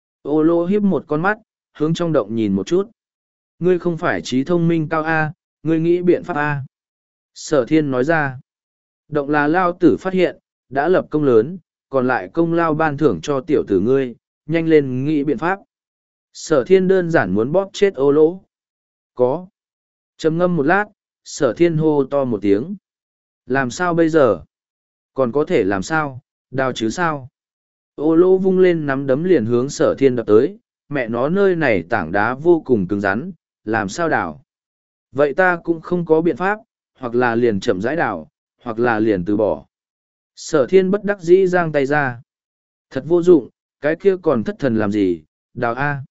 Ô lô hiếp một con mắt, hướng trong động nhìn một chút. Ngươi không phải trí thông minh cao A, ngươi nghĩ biện pháp A. Sở thiên nói ra. Động là lao tử phát hiện, đã lập công lớn, còn lại công lao ban thưởng cho tiểu tử ngươi, nhanh lên nghĩ biện pháp. Sở thiên đơn giản muốn bóp chết ô lỗ. Có. Trầm ngâm một lát, sở thiên hô to một tiếng. Làm sao bây giờ? Còn có thể làm sao? Đào chứ sao? Ô lỗ vung lên nắm đấm liền hướng sở thiên đập tới, mẹ nó nơi này tảng đá vô cùng cứng rắn, làm sao đào? Vậy ta cũng không có biện pháp, hoặc là liền chậm rãi đào, hoặc là liền từ bỏ. Sở thiên bất đắc dĩ giang tay ra. Thật vô dụng, cái kia còn thất thần làm gì, đào A.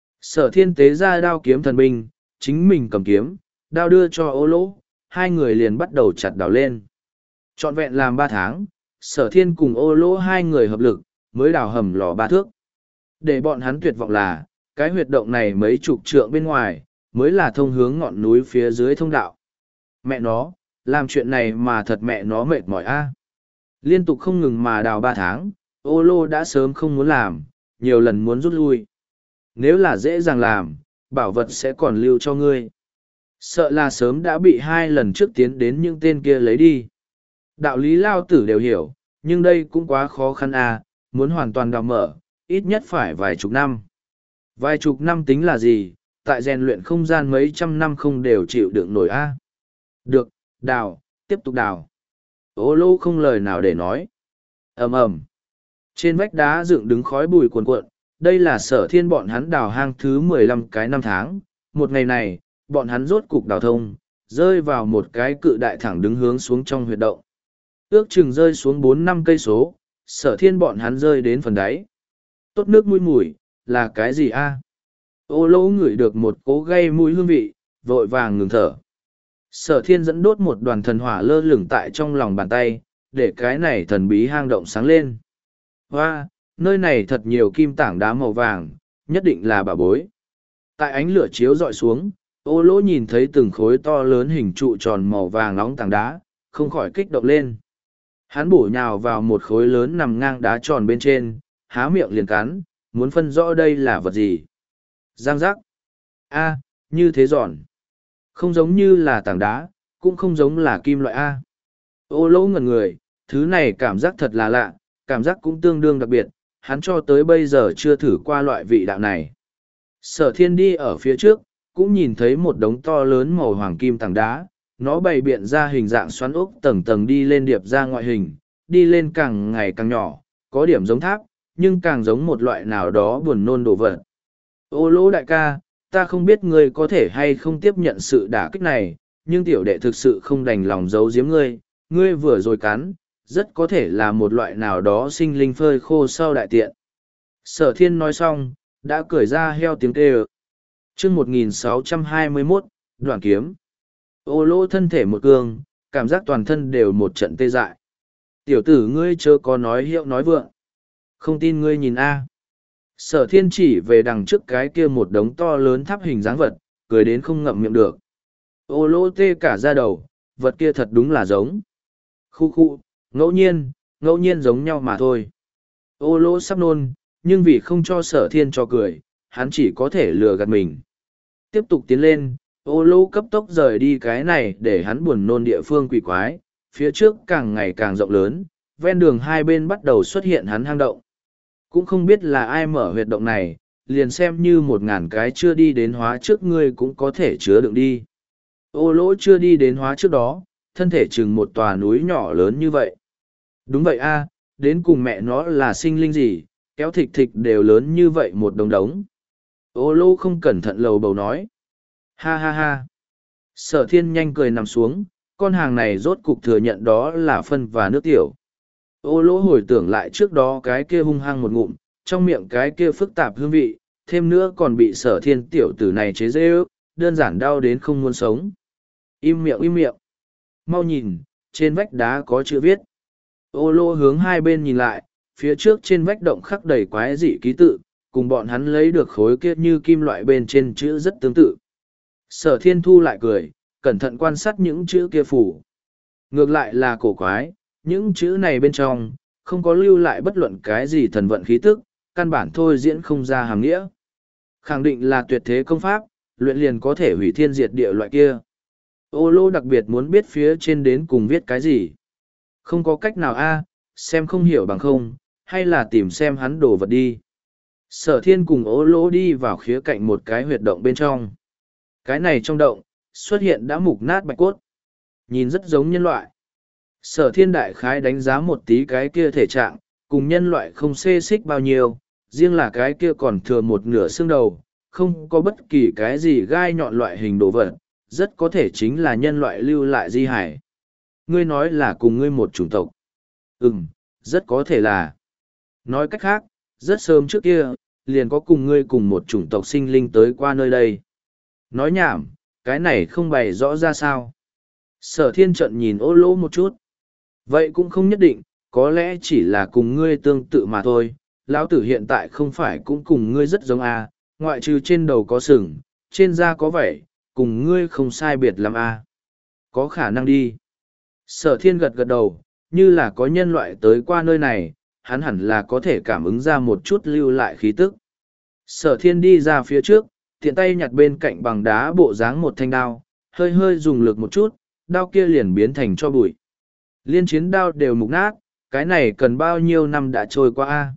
Sở thiên tế ra đao kiếm thần binh, chính mình cầm kiếm, đao đưa cho ô lỗ, hai người liền bắt đầu chặt đào lên. Trọn vẹn làm ba tháng, sở thiên cùng ô lỗ hai người hợp lực, mới đào hầm lò ba thước. Để bọn hắn tuyệt vọng là, cái huyệt động này mấy chục trượng bên ngoài, mới là thông hướng ngọn núi phía dưới thông đạo. Mẹ nó, làm chuyện này mà thật mẹ nó mệt mỏi a. Liên tục không ngừng mà đào ba tháng, ô lô đã sớm không muốn làm, nhiều lần muốn rút lui. Nếu là dễ dàng làm, bảo vật sẽ còn lưu cho ngươi. Sợ là sớm đã bị hai lần trước tiến đến những tên kia lấy đi. Đạo lý lao tử đều hiểu, nhưng đây cũng quá khó khăn à, muốn hoàn toàn đào mở, ít nhất phải vài chục năm. Vài chục năm tính là gì, tại rèn luyện không gian mấy trăm năm không đều chịu đựng nổi a. Được, đào, tiếp tục đào. Ô lô không lời nào để nói. Ầm ầm. Trên vách đá dựng đứng khói bụi cuồn cuộn, đây là sở thiên bọn hắn đào hang thứ mười lăm cái năm tháng. Một ngày này, bọn hắn rốt cục đào thông, rơi vào một cái cự đại thẳng đứng hướng xuống trong huyệt động. Ước chừng rơi xuống bốn năm cây số, sở thiên bọn hắn rơi đến phần đáy. Tốt nước mũi mùi, là cái gì a? Ô lỗ ngửi được một cỗ gây mũi hương vị, vội vàng ngừng thở. Sở thiên dẫn đốt một đoàn thần hỏa lơ lửng tại trong lòng bàn tay, để cái này thần bí hang động sáng lên. Hoa, nơi này thật nhiều kim tảng đá màu vàng, nhất định là bảo bối. Tại ánh lửa chiếu dọi xuống, ô lỗ nhìn thấy từng khối to lớn hình trụ tròn màu vàng nóng tảng đá, không khỏi kích động lên. Hắn bổ nhào vào một khối lớn nằm ngang đá tròn bên trên, há miệng liền cắn, muốn phân rõ đây là vật gì. Giang giác. A, như thế giòn. Không giống như là tảng đá, cũng không giống là kim loại A. Ô lỗ ngẩn người, thứ này cảm giác thật là lạ, cảm giác cũng tương đương đặc biệt, hắn cho tới bây giờ chưa thử qua loại vị đạo này. Sở thiên đi ở phía trước, cũng nhìn thấy một đống to lớn màu hoàng kim tảng đá, nó bày biện ra hình dạng xoắn ốc tầng tầng đi lên điệp ra ngoại hình, đi lên càng ngày càng nhỏ, có điểm giống tháp, nhưng càng giống một loại nào đó buồn nôn đồ vật. Ô lỗ đại ca, ta không biết ngươi có thể hay không tiếp nhận sự đả kích này, nhưng tiểu đệ thực sự không đành lòng giấu giếm ngươi, ngươi vừa rồi cắn, rất có thể là một loại nào đó sinh linh phơi khô sau đại tiện. Sở thiên nói xong, đã cười ra heo tiếng kêu. Chương một nghìn sáu trăm hai mươi mốt, Đoạn kiếm. Ô lỗ thân thể một cương, cảm giác toàn thân đều một trận tê dại. Tiểu tử ngươi chớ có nói hiệu nói vượng. Không tin ngươi nhìn a. Sở thiên chỉ về đằng trước cái kia một đống to lớn tháp hình dáng vật, cười đến không ngậm miệng được. Ô lỗ tê cả da đầu, vật kia thật đúng là giống. Khu khu, ngẫu nhiên, ngẫu nhiên giống nhau mà thôi. Ô lỗ sắp nôn, nhưng vì không cho sở thiên cho cười, hắn chỉ có thể lừa gạt mình. Tiếp tục tiến lên, ô lỗ cấp tốc rời đi cái này để hắn buồn nôn địa phương quỷ quái, phía trước càng ngày càng rộng lớn, ven đường hai bên bắt đầu xuất hiện hắn hang động. Cũng không biết là ai mở huyệt động này, liền xem như một ngàn cái chưa đi đến hóa trước ngươi cũng có thể chứa đựng đi. Ô lỗ chưa đi đến hóa trước đó, thân thể chừng một tòa núi nhỏ lớn như vậy. Đúng vậy a, đến cùng mẹ nó là sinh linh gì, kéo thịt thịt đều lớn như vậy một đống đống. Ô lỗ không cẩn thận lầu bầu nói. Ha ha ha. Sở thiên nhanh cười nằm xuống, con hàng này rốt cục thừa nhận đó là phân và nước tiểu. Ô lỗ hồi tưởng lại trước đó cái kia hung hăng một ngụm, trong miệng cái kia phức tạp hương vị, thêm nữa còn bị sở thiên tiểu tử này chế dê ước, đơn giản đau đến không muốn sống. Im miệng im miệng. Mau nhìn, trên vách đá có chữ viết. Ô lỗ hướng hai bên nhìn lại, phía trước trên vách động khắc đầy quái dị ký tự, cùng bọn hắn lấy được khối kia như kim loại bên trên chữ rất tương tự. Sở thiên thu lại cười, cẩn thận quan sát những chữ kia phủ. Ngược lại là cổ quái, những chữ này bên trong, không có lưu lại bất luận cái gì thần vận khí tức, căn bản thôi diễn không ra hàm nghĩa. Khẳng định là tuyệt thế công pháp, luyện liền có thể hủy thiên diệt địa loại kia. Ô lô đặc biệt muốn biết phía trên đến cùng viết cái gì. Không có cách nào a, xem không hiểu bằng không, hay là tìm xem hắn đồ vật đi. Sở thiên cùng ô lô đi vào khía cạnh một cái huyệt động bên trong. Cái này trong động, xuất hiện đã mục nát bạch cốt. Nhìn rất giống nhân loại. Sở thiên đại khái đánh giá một tí cái kia thể trạng, cùng nhân loại không xê xích bao nhiêu, riêng là cái kia còn thừa một nửa xương đầu, không có bất kỳ cái gì gai nhọn loại hình đồ vật, rất có thể chính là nhân loại lưu lại di hải. Ngươi nói là cùng ngươi một chủng tộc. Ừm, rất có thể là. Nói cách khác, rất sớm trước kia, liền có cùng ngươi cùng một chủng tộc sinh linh tới qua nơi đây. Nói nhảm, cái này không bày rõ ra sao. Sở thiên trận nhìn ô lỗ một chút. Vậy cũng không nhất định, có lẽ chỉ là cùng ngươi tương tự mà thôi. Lão tử hiện tại không phải cũng cùng ngươi rất giống à, ngoại trừ trên đầu có sừng, trên da có vảy, cùng ngươi không sai biệt lắm à. Có khả năng đi. Sở thiên gật gật đầu, như là có nhân loại tới qua nơi này, hắn hẳn là có thể cảm ứng ra một chút lưu lại khí tức. Sở thiên đi ra phía trước, tiện tay nhặt bên cạnh bằng đá bộ dáng một thanh đao, hơi hơi dùng lực một chút, đao kia liền biến thành cho bụi. Liên chiến đao đều mục nát, cái này cần bao nhiêu năm đã trôi qua a?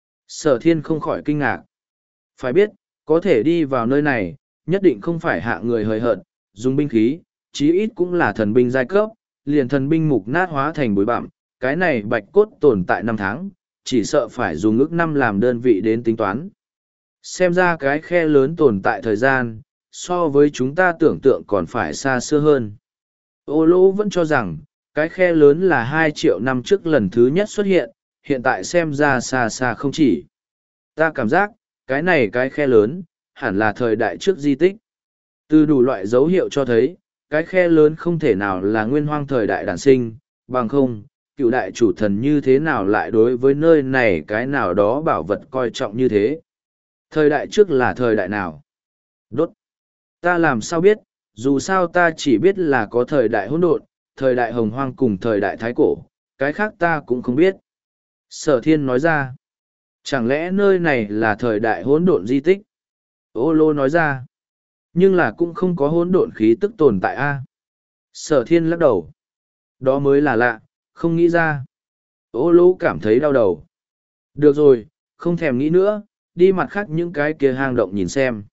Sở thiên không khỏi kinh ngạc. Phải biết, có thể đi vào nơi này, nhất định không phải hạ người hời hợt, dùng binh khí, chí ít cũng là thần binh giai cấp, liền thần binh mục nát hóa thành bụi bặm, cái này bạch cốt tồn tại năm tháng, chỉ sợ phải dùng ước năm làm đơn vị đến tính toán. Xem ra cái khe lớn tồn tại thời gian, so với chúng ta tưởng tượng còn phải xa xưa hơn. Ô lỗ vẫn cho rằng, cái khe lớn là hai triệu năm trước lần thứ nhất xuất hiện, hiện tại xem ra xa xa không chỉ. Ta cảm giác, cái này cái khe lớn, hẳn là thời đại trước di tích. Từ đủ loại dấu hiệu cho thấy, cái khe lớn không thể nào là nguyên hoang thời đại đản sinh, bằng không, cựu đại chủ thần như thế nào lại đối với nơi này cái nào đó bảo vật coi trọng như thế. Thời đại trước là thời đại nào? Đốt. Ta làm sao biết, dù sao ta chỉ biết là có thời đại hỗn độn, thời đại hồng hoang cùng thời đại thái cổ, cái khác ta cũng không biết. Sở thiên nói ra, chẳng lẽ nơi này là thời đại hỗn độn di tích? Ô lô nói ra, nhưng là cũng không có hỗn độn khí tức tồn tại a. Sở thiên lắc đầu, đó mới là lạ, không nghĩ ra. Ô lô cảm thấy đau đầu. Được rồi, không thèm nghĩ nữa, đi mặt khác những cái kia hang động nhìn xem.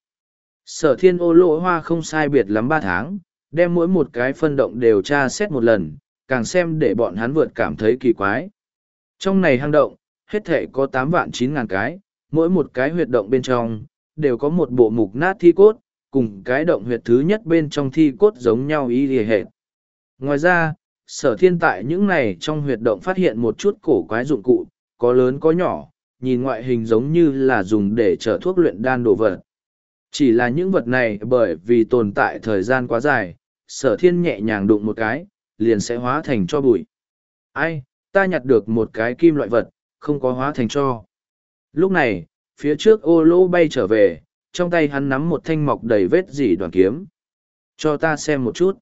Sở thiên ô lô hoa không sai biệt lắm ba tháng, đem mỗi một cái phân động đều tra xét một lần, càng xem để bọn hắn vượt cảm thấy kỳ quái. Trong này hang động, hết thể có tám vạn chín ngàn cái, mỗi một cái huyệt động bên trong, đều có một bộ mục nát thi cốt, cùng cái động huyệt thứ nhất bên trong thi cốt giống nhau y lìa hệt. Ngoài ra, sở thiên tại những này trong huyệt động phát hiện một chút cổ quái dụng cụ, có lớn có nhỏ, nhìn ngoại hình giống như là dùng để chở thuốc luyện đan đồ vật. Chỉ là những vật này bởi vì tồn tại thời gian quá dài, sở thiên nhẹ nhàng đụng một cái, liền sẽ hóa thành cho bụi. Ai, ta nhặt được một cái kim loại vật, không có hóa thành cho. Lúc này, phía trước ô lô bay trở về, trong tay hắn nắm một thanh mọc đầy vết dỉ đoạn kiếm. Cho ta xem một chút.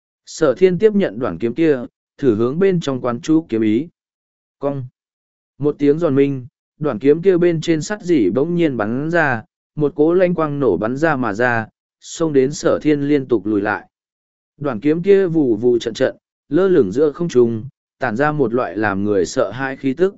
Sở thiên tiếp nhận đoạn kiếm kia, thử hướng bên trong quán chú kiếm ý. Cong. Một tiếng giòn minh, đoạn kiếm kia bên trên sắt dỉ bỗng nhiên bắn ra, một cỗ lanh quang nổ bắn ra mà ra, xông đến sở thiên liên tục lùi lại. Đoạn kiếm kia vù vù trận trận, lơ lửng giữa không trung, tản ra một loại làm người sợ hãi khí tức.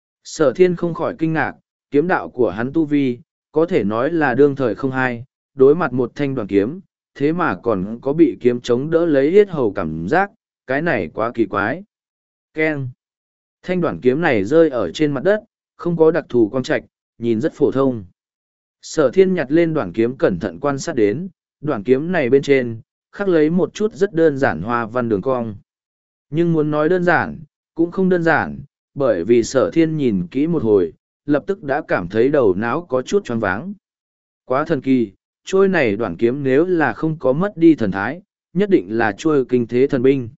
Sở thiên không khỏi kinh ngạc, kiếm đạo của hắn tu vi, có thể nói là đương thời không hai, đối mặt một thanh đoạn kiếm, thế mà còn có bị kiếm chống đỡ lấy yết hầu cảm giác, cái này quá kỳ quái. Keng! Thanh đoạn kiếm này rơi ở trên mặt đất, không có đặc thù quang trạch, nhìn rất phổ thông. Sở thiên nhặt lên đoạn kiếm cẩn thận quan sát đến, đoạn kiếm này bên trên, khắc lấy một chút rất đơn giản hoa văn đường cong. Nhưng muốn nói đơn giản, cũng không đơn giản, bởi vì sở thiên nhìn kỹ một hồi, lập tức đã cảm thấy đầu não có chút choáng váng. Quá thần kỳ, trôi này đoạn kiếm nếu là không có mất đi thần thái, nhất định là trôi kinh thế thần binh.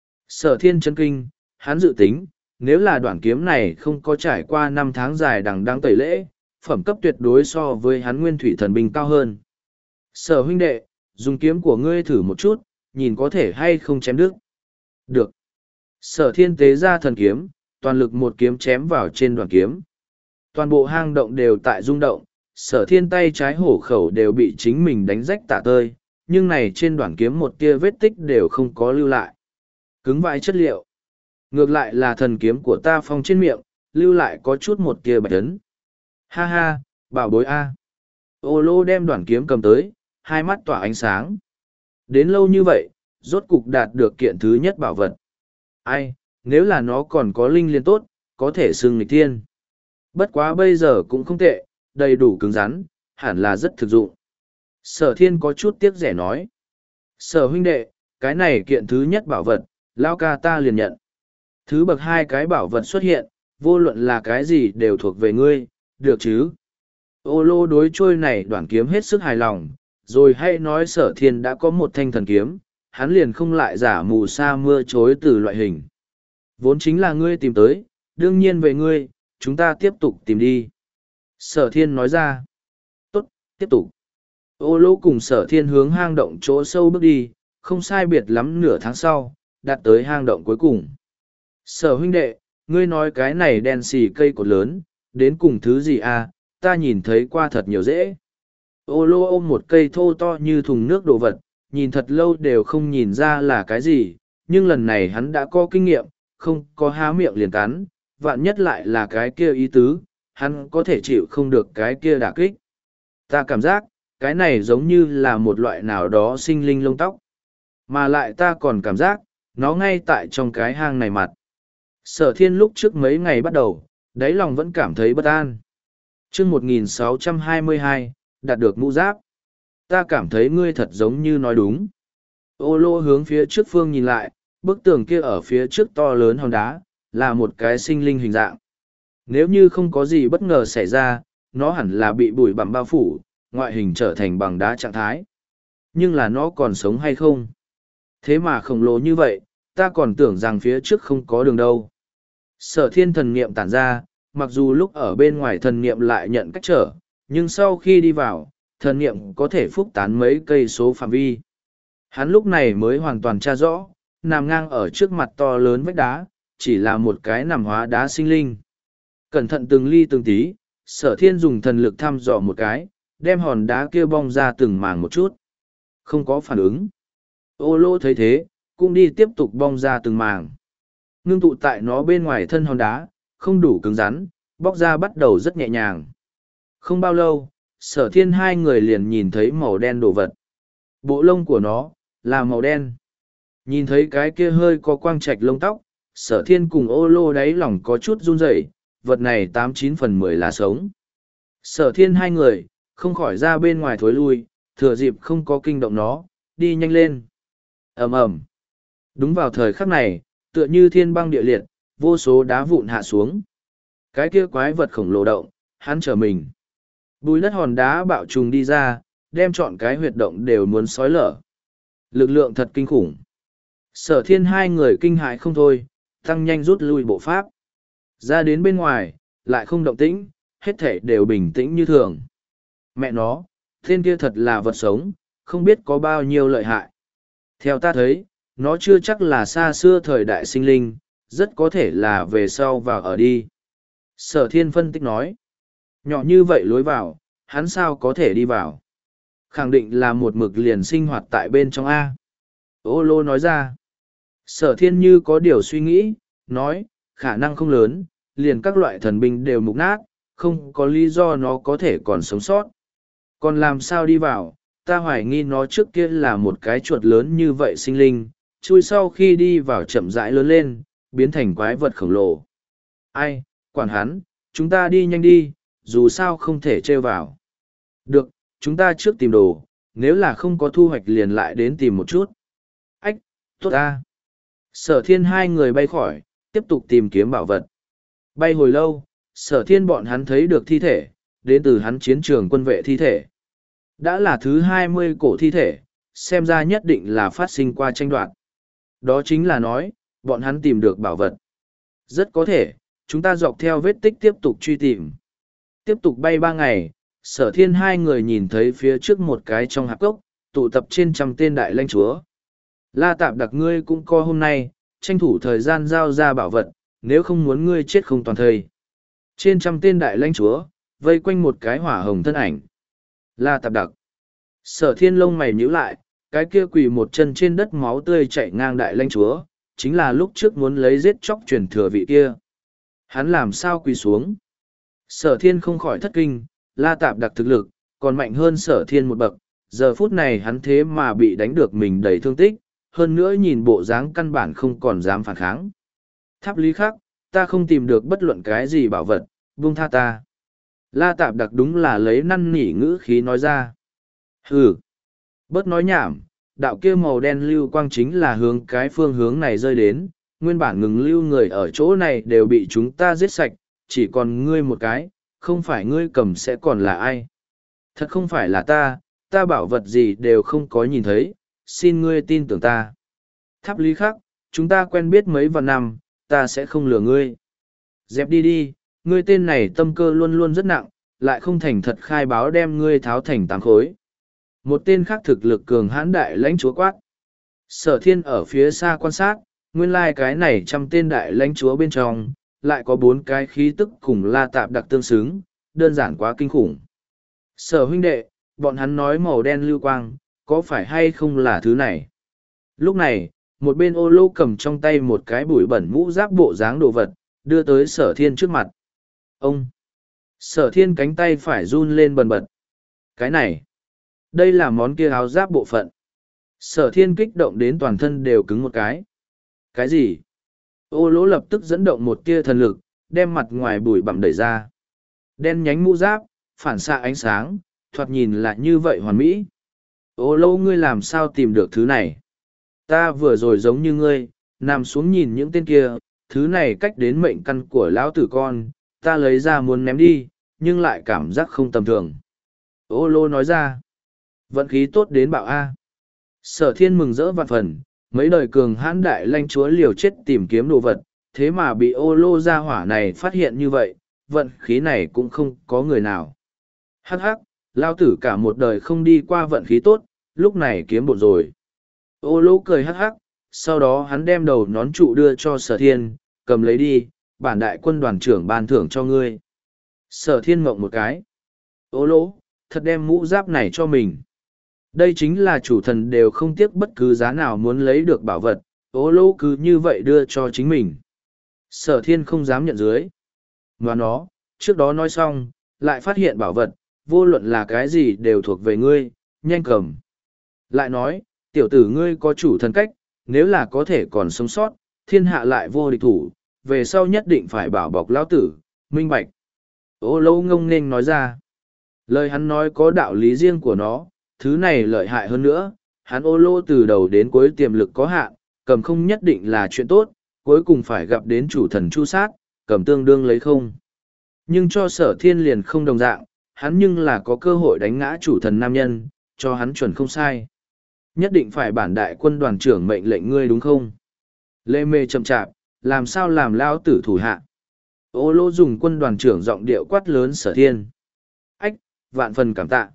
Sở thiên chân kinh, hắn dự tính, nếu là đoạn kiếm này không có trải qua năm tháng dài đằng đẵng tẩy lễ, phẩm cấp tuyệt đối so với hắn nguyên thủy thần binh cao hơn. Sở huynh đệ, dùng kiếm của ngươi thử một chút, nhìn có thể hay không chém đứt. Được. Sở thiên tế ra thần kiếm, toàn lực một kiếm chém vào trên đoạn kiếm. Toàn bộ hang động đều tại rung động, sở thiên tay trái hổ khẩu đều bị chính mình đánh rách tả tơi, nhưng này trên đoạn kiếm một tia vết tích đều không có lưu lại. Cứng vãi chất liệu. Ngược lại là thần kiếm của ta phong trên miệng, lưu lại có chút một tia bạch ấn. Ha ha, bảo bối A. Ô lô đem đoạn kiếm cầm tới, hai mắt tỏa ánh sáng. Đến lâu như vậy, rốt cục đạt được kiện thứ nhất bảo vật. Ai, nếu là nó còn có linh liên tốt, có thể xưng nghịch thiên. Bất quá bây giờ cũng không tệ, đầy đủ cứng rắn, hẳn là rất thực dụng. Sở thiên có chút tiếc rẻ nói. Sở huynh đệ, cái này kiện thứ nhất bảo vật, lao ca ta liền nhận. Thứ bậc hai cái bảo vật xuất hiện, vô luận là cái gì đều thuộc về ngươi, được chứ? Ô lô đối trôi này đoạn kiếm hết sức hài lòng, rồi hay nói sở thiên đã có một thanh thần kiếm, hắn liền không lại giả mù sa mưa chối từ loại hình. Vốn chính là ngươi tìm tới, đương nhiên về ngươi, chúng ta tiếp tục tìm đi. Sở thiên nói ra. Tốt, tiếp tục. Ô lô cùng sở thiên hướng hang động chỗ sâu bước đi, không sai biệt lắm nửa tháng sau, đạt tới hang động cuối cùng. Sở huynh đệ, ngươi nói cái này đen xì cây cột lớn, đến cùng thứ gì à, ta nhìn thấy qua thật nhiều dễ. Ô lô ôm một cây thô to như thùng nước đồ vật, nhìn thật lâu đều không nhìn ra là cái gì, nhưng lần này hắn đã có kinh nghiệm, không có há miệng liền cắn, vạn nhất lại là cái kia ý tứ, hắn có thể chịu không được cái kia đả kích. Ta cảm giác, cái này giống như là một loại nào đó sinh linh lông tóc. Mà lại ta còn cảm giác, nó ngay tại trong cái hang này mặt. Sở thiên lúc trước mấy ngày bắt đầu, đáy lòng vẫn cảm thấy bất an. chương một nghìn sáu trăm hai mươi hai, đạt được mũ giáp. Ta cảm thấy ngươi thật giống như nói đúng. Ô lô hướng phía trước phương nhìn lại, bức tường kia ở phía trước to lớn hòn đá, là một cái sinh linh hình dạng. Nếu như không có gì bất ngờ xảy ra, nó hẳn là bị bụi bặm bao phủ, ngoại hình trở thành bằng đá trạng thái. Nhưng là nó còn sống hay không? Thế mà khổng lồ như vậy, ta còn tưởng rằng phía trước không có đường đâu. Sở thiên thần niệm tản ra, mặc dù lúc ở bên ngoài thần niệm lại nhận cách trở, nhưng sau khi đi vào, thần niệm có thể phúc tán mấy cây số phạm vi. Hắn lúc này mới hoàn toàn tra rõ, nằm ngang ở trước mặt to lớn vách đá, chỉ là một cái nằm hóa đá sinh linh. Cẩn thận từng ly từng tí, sở thiên dùng thần lực thăm dò một cái, đem hòn đá kia bong ra từng màng một chút. Không có phản ứng. Ô lô thấy thế, cũng đi tiếp tục bong ra từng màng. Ngưng tụ tại nó bên ngoài thân hòn đá, không đủ cứng rắn, bóc ra bắt đầu rất nhẹ nhàng. Không bao lâu, sở thiên hai người liền nhìn thấy màu đen đồ vật. Bộ lông của nó, là màu đen. Nhìn thấy cái kia hơi có quang trạch lông tóc, sở thiên cùng ô lô đáy lòng có chút run rẩy, vật này tám chín phần mười là sống. Sở thiên hai người, không khỏi ra bên ngoài thối lui, thừa dịp không có kinh động nó, đi nhanh lên. Ầm ầm. Đúng vào thời khắc này, tựa như thiên băng địa liệt, vô số đá vụn hạ xuống. Cái kia quái vật khổng lồ động, hắn trở mình. Bùi đất hòn đá bạo trùng đi ra, đem trọn cái huyệt động đều muốn xói lở. Lực lượng thật kinh khủng. Sở thiên hai người kinh hại không thôi, tăng nhanh rút lui bộ pháp. Ra đến bên ngoài, lại không động tĩnh, hết thể đều bình tĩnh như thường. Mẹ nó, tên kia thật là vật sống, không biết có bao nhiêu lợi hại. Theo ta thấy, nó chưa chắc là xa xưa thời đại sinh linh, rất có thể là về sau vào ở đi. Sở thiên phân tích nói, nhỏ như vậy lối vào, hắn sao có thể đi vào. Khẳng định là một mực liền sinh hoạt tại bên trong A. Ô lô nói ra, sở thiên như có điều suy nghĩ, nói, khả năng không lớn, liền các loại thần binh đều mục nát, không có lý do nó có thể còn sống sót. Còn làm sao đi vào, ta hoài nghi nó trước kia là một cái chuột lớn như vậy sinh linh, chui sau khi đi vào chậm rãi lớn lên, biến thành quái vật khổng lồ. Ai, quản hắn, chúng ta đi nhanh đi, dù sao không thể trêu vào. Được, chúng ta trước tìm đồ, nếu là không có thu hoạch liền lại đến tìm một chút. Ách, tốt ta. Sở thiên hai người bay khỏi, tiếp tục tìm kiếm bảo vật. Bay hồi lâu, sở thiên bọn hắn thấy được thi thể, đến từ hắn chiến trường quân vệ thi thể. Đã là thứ hai mươi cổ thi thể, xem ra nhất định là phát sinh qua tranh đoạt. Đó chính là nói, bọn hắn tìm được bảo vật. Rất có thể, chúng ta dọc theo vết tích tiếp tục truy tìm. Tiếp tục bay ba ngày, sở thiên hai người nhìn thấy phía trước một cái trong hạp cốc, tụ tập trên trăm tên đại lãnh chúa. La tạp đặc ngươi cũng co hôm nay, tranh thủ thời gian giao ra bảo vật, nếu không muốn ngươi chết không toàn thây. Trên trăm tên đại lãnh chúa, vây quanh một cái hỏa hồng thân ảnh. La tạp đặc. Sở thiên lông mày nhíu lại, cái kia quỳ một chân trên đất máu tươi chảy ngang đại lãnh chúa, chính là lúc trước muốn lấy giết chóc truyền thừa vị kia. Hắn làm sao quỳ xuống? Sở thiên không khỏi thất kinh, La tạp đặc thực lực, còn mạnh hơn sở thiên một bậc, giờ phút này hắn thế mà bị đánh được mình đầy thương tích, hơn nữa nhìn bộ dáng căn bản không còn dám phản kháng. Tháp lý khắc, ta không tìm được bất luận cái gì bảo vật, buông tha ta. La tạp đặc đúng là lấy năn nỉ ngữ khí nói ra. Hừ, bớt nói nhảm, đạo kia màu đen lưu quang chính là hướng cái phương hướng này rơi đến, nguyên bản ngừng lưu người ở chỗ này đều bị chúng ta giết sạch, chỉ còn ngươi một cái, không phải ngươi cầm sẽ còn là ai. Thật không phải là ta, ta bảo vật gì đều không có nhìn thấy, xin ngươi tin tưởng ta. Tháp lý khắc, chúng ta quen biết mấy vạn năm, ta sẽ không lừa ngươi. Dẹp đi đi, ngươi tên này tâm cơ luôn luôn rất nặng, lại không thành thật khai báo đem ngươi tháo thành tám khối. Một tên khác thực lực cường hãn đại lãnh chúa quát. Sở thiên ở phía xa quan sát, nguyên lai cái này trăm tên đại lãnh chúa bên trong, lại có bốn cái khí tức cùng La tạp đặc tương xứng, đơn giản quá kinh khủng. Sở huynh đệ, bọn hắn nói màu đen lưu quang, có phải hay không là thứ này? Lúc này, một bên ô lô cầm trong tay một cái bụi bẩn mũ giáp bộ dáng đồ vật, đưa tới sở thiên trước mặt. Ông! Sở thiên cánh tay phải run lên bần bật. Cái này! Đây là món kia áo giáp bộ phận. Sở thiên kích động đến toàn thân đều cứng một cái. Cái gì? Ô lỗ lập tức dẫn động một tia thần lực, đem mặt ngoài bụi bặm đẩy ra. Đen nhánh mũ giáp, phản xạ ánh sáng, thoạt nhìn lại như vậy hoàn mỹ. Ô lỗ ngươi làm sao tìm được thứ này? Ta vừa rồi giống như ngươi, nằm xuống nhìn những tên kia, thứ này cách đến mệnh căn của lão tử con, ta lấy ra muốn ném đi, nhưng lại cảm giác không tầm thường. Ô lô nói ra, vận khí tốt đến bạo A. Sở thiên mừng rỡ vạn phần, mấy đời cường hãn đại lãnh chúa liều chết tìm kiếm đồ vật, thế mà bị ô lô gia hỏa này phát hiện như vậy, vận khí này cũng không có người nào. Hắc hắc, lao tử cả một đời không đi qua vận khí tốt, lúc này kiếm bộn rồi. Ô lô cười hắc hắc, sau đó hắn đem đầu nón trụ đưa cho sở thiên, cầm lấy đi, bản đại quân đoàn trưởng ban thưởng cho ngươi. Sở thiên mộng một cái. Ô lô, thật đem mũ giáp này cho mình. Đây chính là chủ thần đều không tiếc bất cứ giá nào muốn lấy được bảo vật, ô lô cứ như vậy đưa cho chính mình. Sở thiên không dám nhận dưới. Và nó, trước đó nói xong, lại phát hiện bảo vật, vô luận là cái gì đều thuộc về ngươi, nhanh cầm. Lại nói, tiểu tử ngươi có chủ thần cách, nếu là có thể còn sống sót, thiên hạ lại vô địch thủ, về sau nhất định phải bảo bọc lão tử, minh bạch. Ô lô ngông nghênh nói ra. Lời hắn nói có đạo lý riêng của nó, thứ này lợi hại hơn nữa, hắn ô lô từ đầu đến cuối tiềm lực có hạn, cầm không nhất định là chuyện tốt, cuối cùng phải gặp đến chủ thần chu sát, cầm tương đương lấy không. Nhưng cho sở thiên liền không đồng dạng, hắn nhưng là có cơ hội đánh ngã chủ thần nam nhân, cho hắn chuẩn không sai. Nhất định phải bản đại quân đoàn trưởng mệnh lệnh ngươi đúng không? Lê mê chậm chạp, làm sao làm lao tử thủ hạ? Ô lô dùng quân đoàn trưởng giọng điệu quát lớn sở thiên. Ách, vạn phần cảm tạ.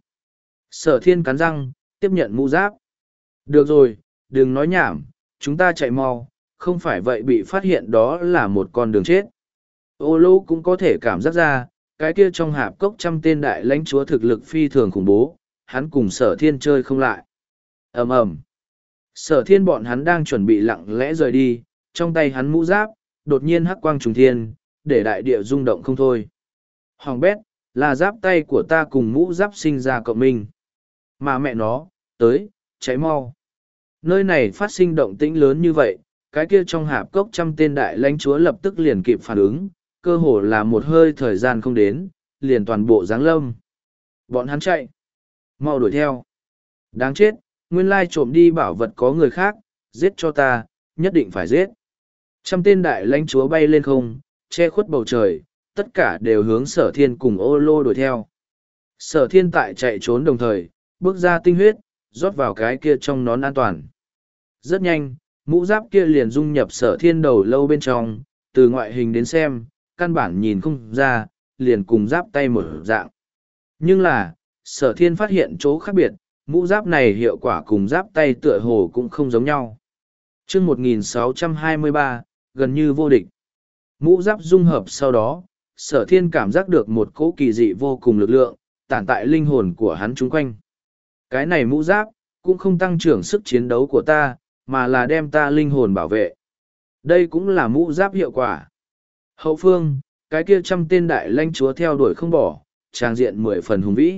Sở thiên cắn răng, tiếp nhận mũ giáp. Được rồi, đừng nói nhảm, chúng ta chạy mau, không phải vậy bị phát hiện đó là một con đường chết. Ô lô cũng có thể cảm giác ra, cái kia trong hạp cốc trăm tên đại lãnh chúa thực lực phi thường khủng bố, hắn cùng sở thiên chơi không lại. Ầm ầm. Sở thiên bọn hắn đang chuẩn bị lặng lẽ rời đi, trong tay hắn mũ giáp, đột nhiên hắc quang trùng thiên, để đại địa rung động không thôi. Hoàng bét, là giáp tay của ta cùng mũ giáp sinh ra cộng minh. Mà mẹ nó, tới, cháy mau. Nơi này phát sinh động tĩnh lớn như vậy, cái kia trong hạp cốc trăm tên đại lãnh chúa lập tức liền kịp phản ứng, cơ hồ là một hơi thời gian không đến, liền toàn bộ giáng lâm. Bọn hắn chạy. Mau đuổi theo. Đáng chết, nguyên lai trộm đi bảo vật có người khác, giết cho ta, nhất định phải giết. Trăm tên đại lãnh chúa bay lên không, che khuất bầu trời, tất cả đều hướng sở thiên cùng ô lô đuổi theo. Sở thiên tại chạy trốn đồng thời, bước ra tinh huyết, rót vào cái kia trong nón an toàn. Rất nhanh, mũ giáp kia liền dung nhập sở thiên đầu lâu bên trong, từ ngoại hình đến xem, căn bản nhìn không ra, liền cùng giáp tay một dạng. Nhưng là, sở thiên phát hiện chỗ khác biệt, mũ giáp này hiệu quả cùng giáp tay tựa hồ cũng không giống nhau. chương một nghìn sáu trăm hai mươi ba, gần như vô địch. Mũ giáp dung hợp sau đó, sở thiên cảm giác được một cỗ kỳ dị vô cùng lực lượng, tản tại linh hồn của hắn chung quanh. Cái này mũ giáp, cũng không tăng trưởng sức chiến đấu của ta, mà là đem ta linh hồn bảo vệ. Đây cũng là mũ giáp hiệu quả. Hậu phương, cái kia trăm tên đại lãnh chúa theo đuổi không bỏ, trang diện mười phần hùng vĩ.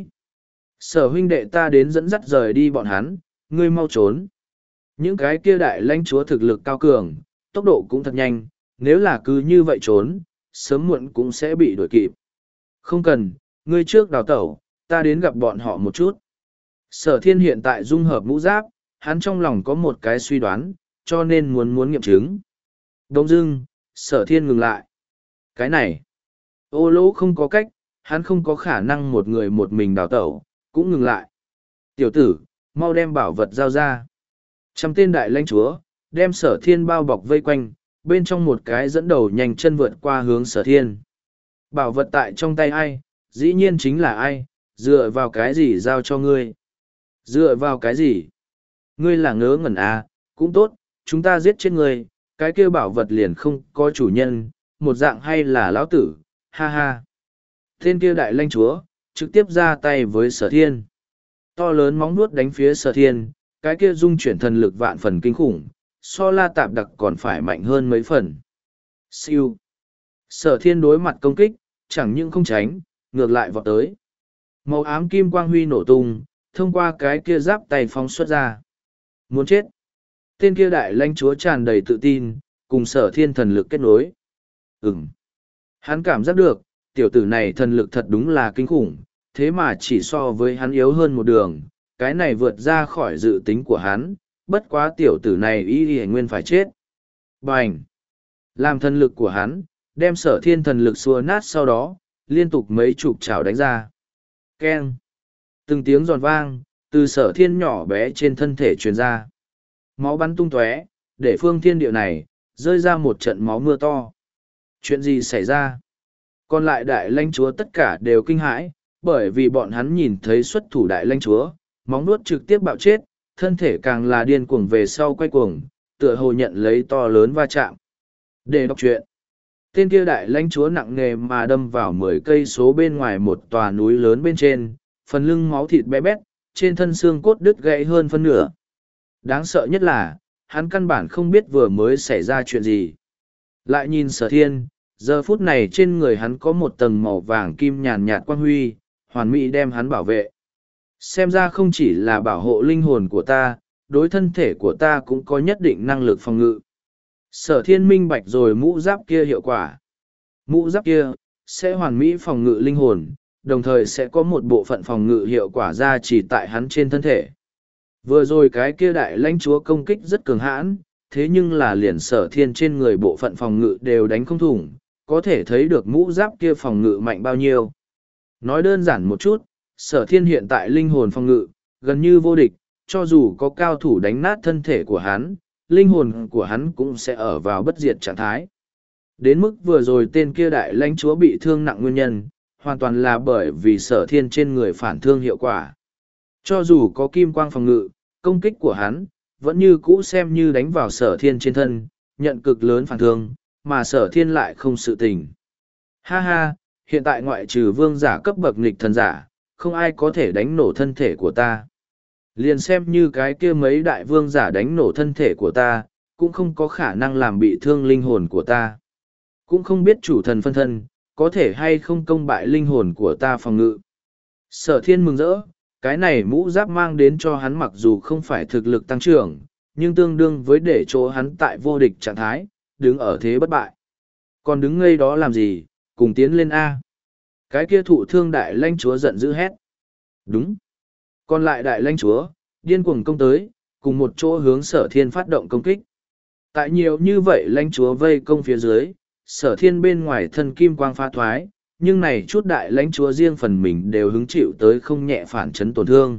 Sở huynh đệ ta đến dẫn dắt rời đi bọn hắn, ngươi mau trốn. Những cái kia đại lãnh chúa thực lực cao cường, tốc độ cũng thật nhanh, nếu là cứ như vậy trốn, sớm muộn cũng sẽ bị đuổi kịp. Không cần, ngươi trước đào tẩu, ta đến gặp bọn họ một chút. Sở thiên hiện tại dung hợp mũ giáp, hắn trong lòng có một cái suy đoán, cho nên muốn muốn nghiệm chứng. Đông dưng, sở thiên ngừng lại. Cái này, ô lỗ không có cách, hắn không có khả năng một người một mình đào tẩu, cũng ngừng lại. Tiểu tử, mau đem bảo vật giao ra. Trăm tên đại lãnh chúa, đem sở thiên bao bọc vây quanh, bên trong một cái dẫn đầu nhanh chân vượt qua hướng sở thiên. Bảo vật tại trong tay ai, dĩ nhiên chính là ai, dựa vào cái gì giao cho ngươi. Dựa vào cái gì? Ngươi là ngớ ngẩn à, cũng tốt, chúng ta giết chết ngươi, cái kia bảo vật liền không có chủ nhân, một dạng hay là lão tử, ha ha. Tên kia đại lãnh chúa, trực tiếp ra tay với sở thiên. To lớn móng nuốt đánh phía sở thiên, cái kia dung chuyển thần lực vạn phần kinh khủng, so la tạp đặc còn phải mạnh hơn mấy phần. Siêu. Sở thiên đối mặt công kích, chẳng những không tránh, ngược lại vọt tới. Màu ám kim quang huy nổ tung, thông qua cái kia giáp tay phóng xuất ra. Muốn chết. Tên kia đại lãnh chúa tràn đầy tự tin, cùng sở thiên thần lực kết nối. Ừm. Hắn cảm giác được, tiểu tử này thần lực thật đúng là kinh khủng, thế mà chỉ so với hắn yếu hơn một đường, cái này vượt ra khỏi dự tính của hắn, bất quá tiểu tử này y y nguyên phải chết. Bành! Làm thần lực của hắn, đem sở thiên thần lực xua nát sau đó, liên tục mấy chục chảo đánh ra. Keng! Từng tiếng giòn vang, từ Sở Thiên nhỏ bé trên thân thể truyền ra. Máu bắn tung tóe, để phương thiên địa này, rơi ra một trận máu mưa to. Chuyện gì xảy ra? Còn lại đại lãnh chúa tất cả đều kinh hãi, bởi vì bọn hắn nhìn thấy xuất thủ đại lãnh chúa, móng nuốt trực tiếp bạo chết, thân thể càng là điên cuồng về sau quay cuồng, tựa hồ nhận lấy to lớn va chạm. Để đọc chuyện. Tên kia đại lãnh chúa nặng nề mà đâm vào mười cây số bên ngoài một tòa núi lớn bên trên, phần lưng máu thịt bé bét, trên thân xương cốt đứt gãy hơn phân nửa. Đáng sợ nhất là, hắn căn bản không biết vừa mới xảy ra chuyện gì. Lại nhìn Sở Thiên, giờ phút này trên người hắn có một tầng màu vàng kim nhàn nhạt quang huy, hoàn mỹ đem hắn bảo vệ. Xem ra không chỉ là bảo hộ linh hồn của ta, đối thân thể của ta cũng có nhất định năng lực phòng ngự. Sở Thiên minh bạch rồi mũ giáp kia hiệu quả. Mũ giáp kia, sẽ hoàn mỹ phòng ngự linh hồn, đồng thời sẽ có một bộ phận phòng ngự hiệu quả ra chỉ tại hắn trên thân thể. Vừa rồi cái kia đại lãnh chúa công kích rất cường hãn, thế nhưng là liền Sở Thiên trên người bộ phận phòng ngự đều đánh không thủng, có thể thấy được mũ giáp kia phòng ngự mạnh bao nhiêu. Nói đơn giản một chút, Sở Thiên hiện tại linh hồn phòng ngự, gần như vô địch, cho dù có cao thủ đánh nát thân thể của hắn, linh hồn của hắn cũng sẽ ở vào bất diệt trạng thái. Đến mức vừa rồi tên kia đại lãnh chúa bị thương nặng nguyên nhân, hoàn toàn là bởi vì Sở Thiên trên người phản thương hiệu quả. Cho dù có kim quang phòng ngự, công kích của hắn, vẫn như cũ xem như đánh vào Sở Thiên trên thân, nhận cực lớn phản thương, mà Sở Thiên lại không sự tình. Ha ha, hiện tại ngoại trừ vương giả cấp bậc nghịch thần giả, không ai có thể đánh nổ thân thể của ta. Liền xem như cái kia mấy đại vương giả đánh nổ thân thể của ta, cũng không có khả năng làm bị thương linh hồn của ta. Cũng không biết chủ thần phân thân, có thể hay không công bại linh hồn của ta phòng ngự. Sở Thiên mừng rỡ, cái này mũ giáp mang đến cho hắn mặc dù không phải thực lực tăng trưởng, nhưng tương đương với để chỗ hắn tại vô địch trạng thái, đứng ở thế bất bại. Còn đứng ngây đó làm gì, cùng tiến lên A. Cái kia thụ thương đại lãnh chúa giận dữ hét. Đúng. Còn lại đại lãnh chúa, điên cuồng công tới, cùng một chỗ hướng Sở Thiên phát động công kích. Tại nhiều như vậy lãnh chúa vây công phía dưới, Sở Thiên bên ngoài thân kim quang phá thoái, nhưng này chút đại lãnh chúa riêng phần mình đều hứng chịu tới không nhẹ phản chấn tổn thương.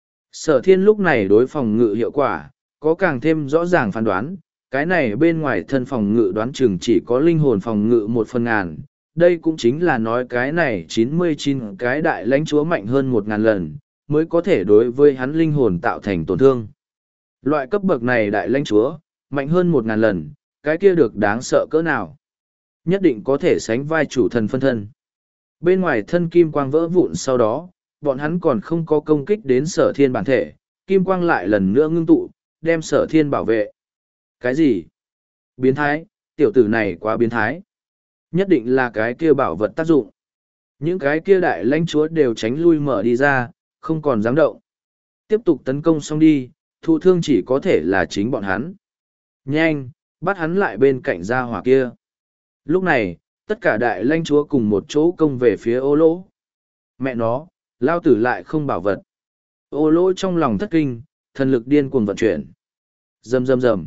Sở Thiên lúc này đối phòng ngự hiệu quả, có càng thêm rõ ràng phán đoán, cái này bên ngoài thân phòng ngự đoán chừng chỉ có linh hồn phòng ngự một phần ngàn. Đây cũng chính là nói cái này chín mươi chín cái đại lãnh chúa mạnh hơn một ngàn lần, mới có thể đối với hắn linh hồn tạo thành tổn thương. Loại cấp bậc này đại lãnh chúa, mạnh hơn một ngàn lần, cái kia được đáng sợ cỡ nào. Nhất định có thể sánh vai chủ thần phân thân. Bên ngoài thân kim quang vỡ vụn sau đó, bọn hắn còn không có công kích đến Sở Thiên bản thể, kim quang lại lần nữa ngưng tụ, đem Sở Thiên bảo vệ. Cái gì? Biến thái, tiểu tử này quá biến thái. Nhất định là cái kia bảo vật tác dụng. Những cái kia đại lãnh chúa đều tránh lui mở đi ra, không còn dám động. Tiếp tục tấn công xong đi, thụ thương chỉ có thể là chính bọn hắn. Nhanh, bắt hắn lại bên cạnh gia hỏa kia. Lúc này, tất cả đại lãnh chúa cùng một chỗ công về phía ô lỗ. Mẹ nó, lao tử lại không bảo vật. Ô lỗ trong lòng thất kinh, thần lực điên cuồng vận chuyển. Rầm rầm rầm.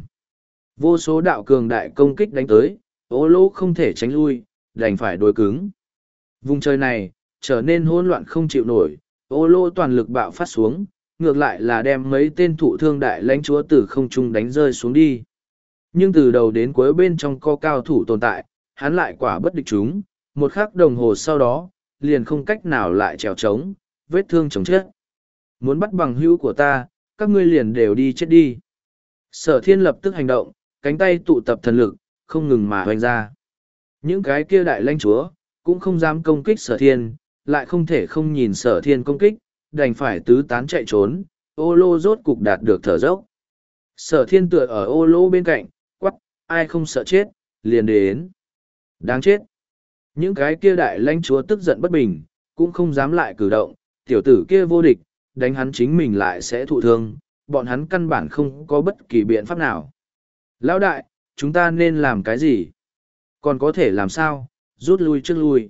Vô số đạo cường đại công kích đánh tới, ô lỗ không thể tránh lui, đành phải đối cứng. Vùng trời này, trở nên hỗn loạn không chịu nổi, ô lỗ toàn lực bạo phát xuống, ngược lại là đem mấy tên thụ thương đại lãnh chúa từ không trung đánh rơi xuống đi. Nhưng từ đầu đến cuối bên trong có cao thủ tồn tại, hắn lại quả bất địch chúng, một khắc đồng hồ sau đó, liền không cách nào lại trèo trống, vết thương chống chết. Muốn bắt bằng hữu của ta, các ngươi liền đều đi chết đi. Sở Thiên lập tức hành động, cánh tay tụ tập thần lực, không ngừng mà hoành ra. Những cái kia đại lãnh chúa, cũng không dám công kích Sở Thiên, lại không thể không nhìn Sở Thiên công kích, đành phải tứ tán chạy trốn, ô lô rốt cục đạt được thở dốc. Sở Thiên tựa ở ô lô bên cạnh, quắc, ai không sợ chết, liền đến. Đáng chết. Những cái kia đại lãnh chúa tức giận bất bình, cũng không dám lại cử động, tiểu tử kia vô địch, đánh hắn chính mình lại sẽ thụ thương, bọn hắn căn bản không có bất kỳ biện pháp nào. Lão đại, chúng ta nên làm cái gì? Còn có thể làm sao? Rút lui trước lui.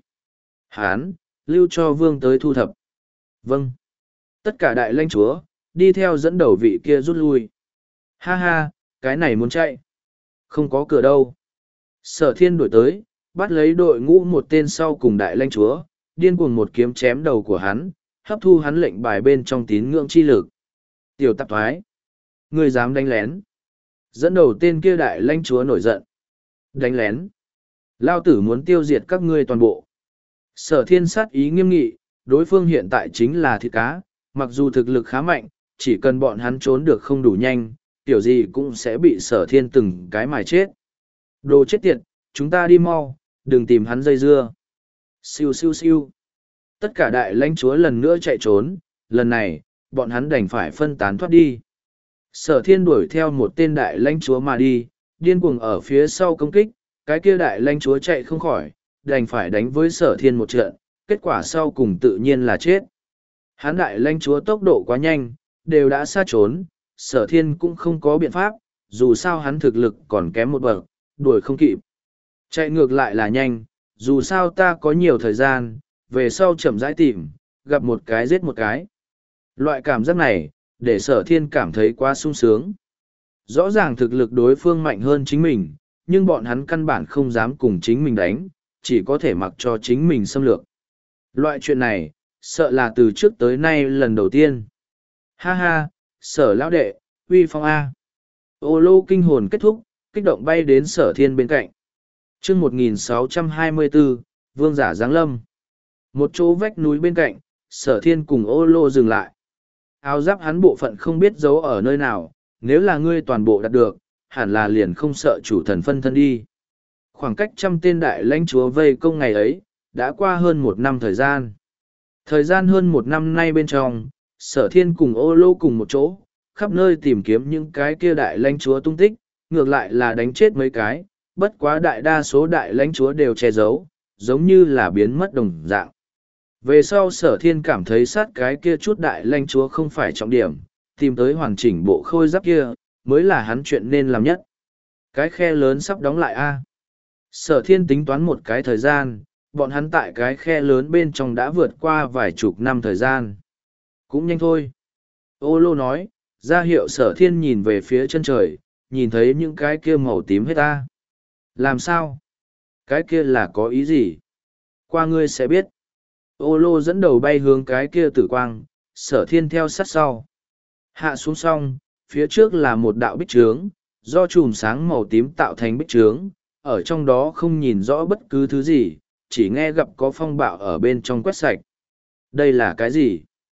Hán, lưu cho vương tới thu thập. Vâng. Tất cả đại lãnh chúa, đi theo dẫn đầu vị kia rút lui. Ha ha, cái này muốn chạy. Không có cửa đâu. Sở Thiên đuổi tới, bắt lấy đội ngũ một tên sau cùng đại lãnh chúa, điên cuồng một kiếm chém đầu của hắn, hấp thu hắn lệnh bài bên trong tín ngưỡng chi lực. Tiểu tạp thoái, ngươi dám đánh lén. Dẫn đầu tên kia đại lãnh chúa nổi giận. Đánh lén. Lao tử muốn tiêu diệt các ngươi toàn bộ. Sở thiên sát ý nghiêm nghị, đối phương hiện tại chính là thịt cá, mặc dù thực lực khá mạnh, chỉ cần bọn hắn trốn được không đủ nhanh, tiểu gì cũng sẽ bị sở thiên từng cái mài chết. Đồ chết tiệt, chúng ta đi mau, đừng tìm hắn dây dưa. Siêu siêu siêu. Tất cả đại lãnh chúa lần nữa chạy trốn, lần này, bọn hắn đành phải phân tán thoát đi. Sở thiên đuổi theo một tên đại lãnh chúa mà đi, điên cuồng ở phía sau công kích, cái kia đại lãnh chúa chạy không khỏi, đành phải đánh với sở thiên một trận, kết quả sau cùng tự nhiên là chết. Hắn đại lãnh chúa tốc độ quá nhanh, đều đã xa trốn, sở thiên cũng không có biện pháp, dù sao hắn thực lực còn kém một bậc, đuổi không kịp. Chạy ngược lại là nhanh, dù sao ta có nhiều thời gian, về sau chậm rãi tìm, gặp một cái giết một cái. Loại cảm giác này, để sở thiên cảm thấy quá sung sướng. Rõ ràng thực lực đối phương mạnh hơn chính mình, nhưng bọn hắn căn bản không dám cùng chính mình đánh, chỉ có thể mặc cho chính mình xâm lược. Loại chuyện này, sợ là từ trước tới nay lần đầu tiên. Ha ha, sở lão đệ, uy phong A. Ô lô kinh hồn kết thúc, kích động bay đến sở thiên bên cạnh. chương một nghìn sáu trăm hai mươi bốn, Vương giả Giáng Lâm. Một chỗ vách núi bên cạnh, sở thiên cùng ô lô dừng lại. Áo giáp hắn bộ phận không biết giấu ở nơi nào, nếu là ngươi toàn bộ đạt được, hẳn là liền không sợ chủ thần phân thân đi. Khoảng cách trăm tên đại lãnh chúa vây công ngày ấy, đã qua hơn một năm thời gian. Thời gian hơn một năm nay bên trong, sở thiên cùng ô lô cùng một chỗ, khắp nơi tìm kiếm những cái kia đại lãnh chúa tung tích, ngược lại là đánh chết mấy cái, bất quá đại đa số đại lãnh chúa đều che giấu, giống như là biến mất đồng dạng. Về sau sở thiên cảm thấy sát cái kia chút đại lãnh chúa không phải trọng điểm, tìm tới hoàn chỉnh bộ khôi giáp kia, mới là hắn chuyện nên làm nhất. Cái khe lớn sắp đóng lại a. Sở thiên tính toán một cái thời gian, bọn hắn tại cái khe lớn bên trong đã vượt qua vài chục năm thời gian. Cũng nhanh thôi. Ô lô nói, ra hiệu sở thiên nhìn về phía chân trời, nhìn thấy những cái kia màu tím hết ta. Làm sao? Cái kia là có ý gì? Qua ngươi sẽ biết. Ô lô dẫn đầu bay hướng cái kia tử quang, sở thiên theo sát sau. Hạ xuống xong, phía trước là một đạo bích trướng, do chùm sáng màu tím tạo thành bích trướng, ở trong đó không nhìn rõ bất cứ thứ gì, chỉ nghe gặp có phong bạo ở bên trong quét sạch. Đây là cái gì?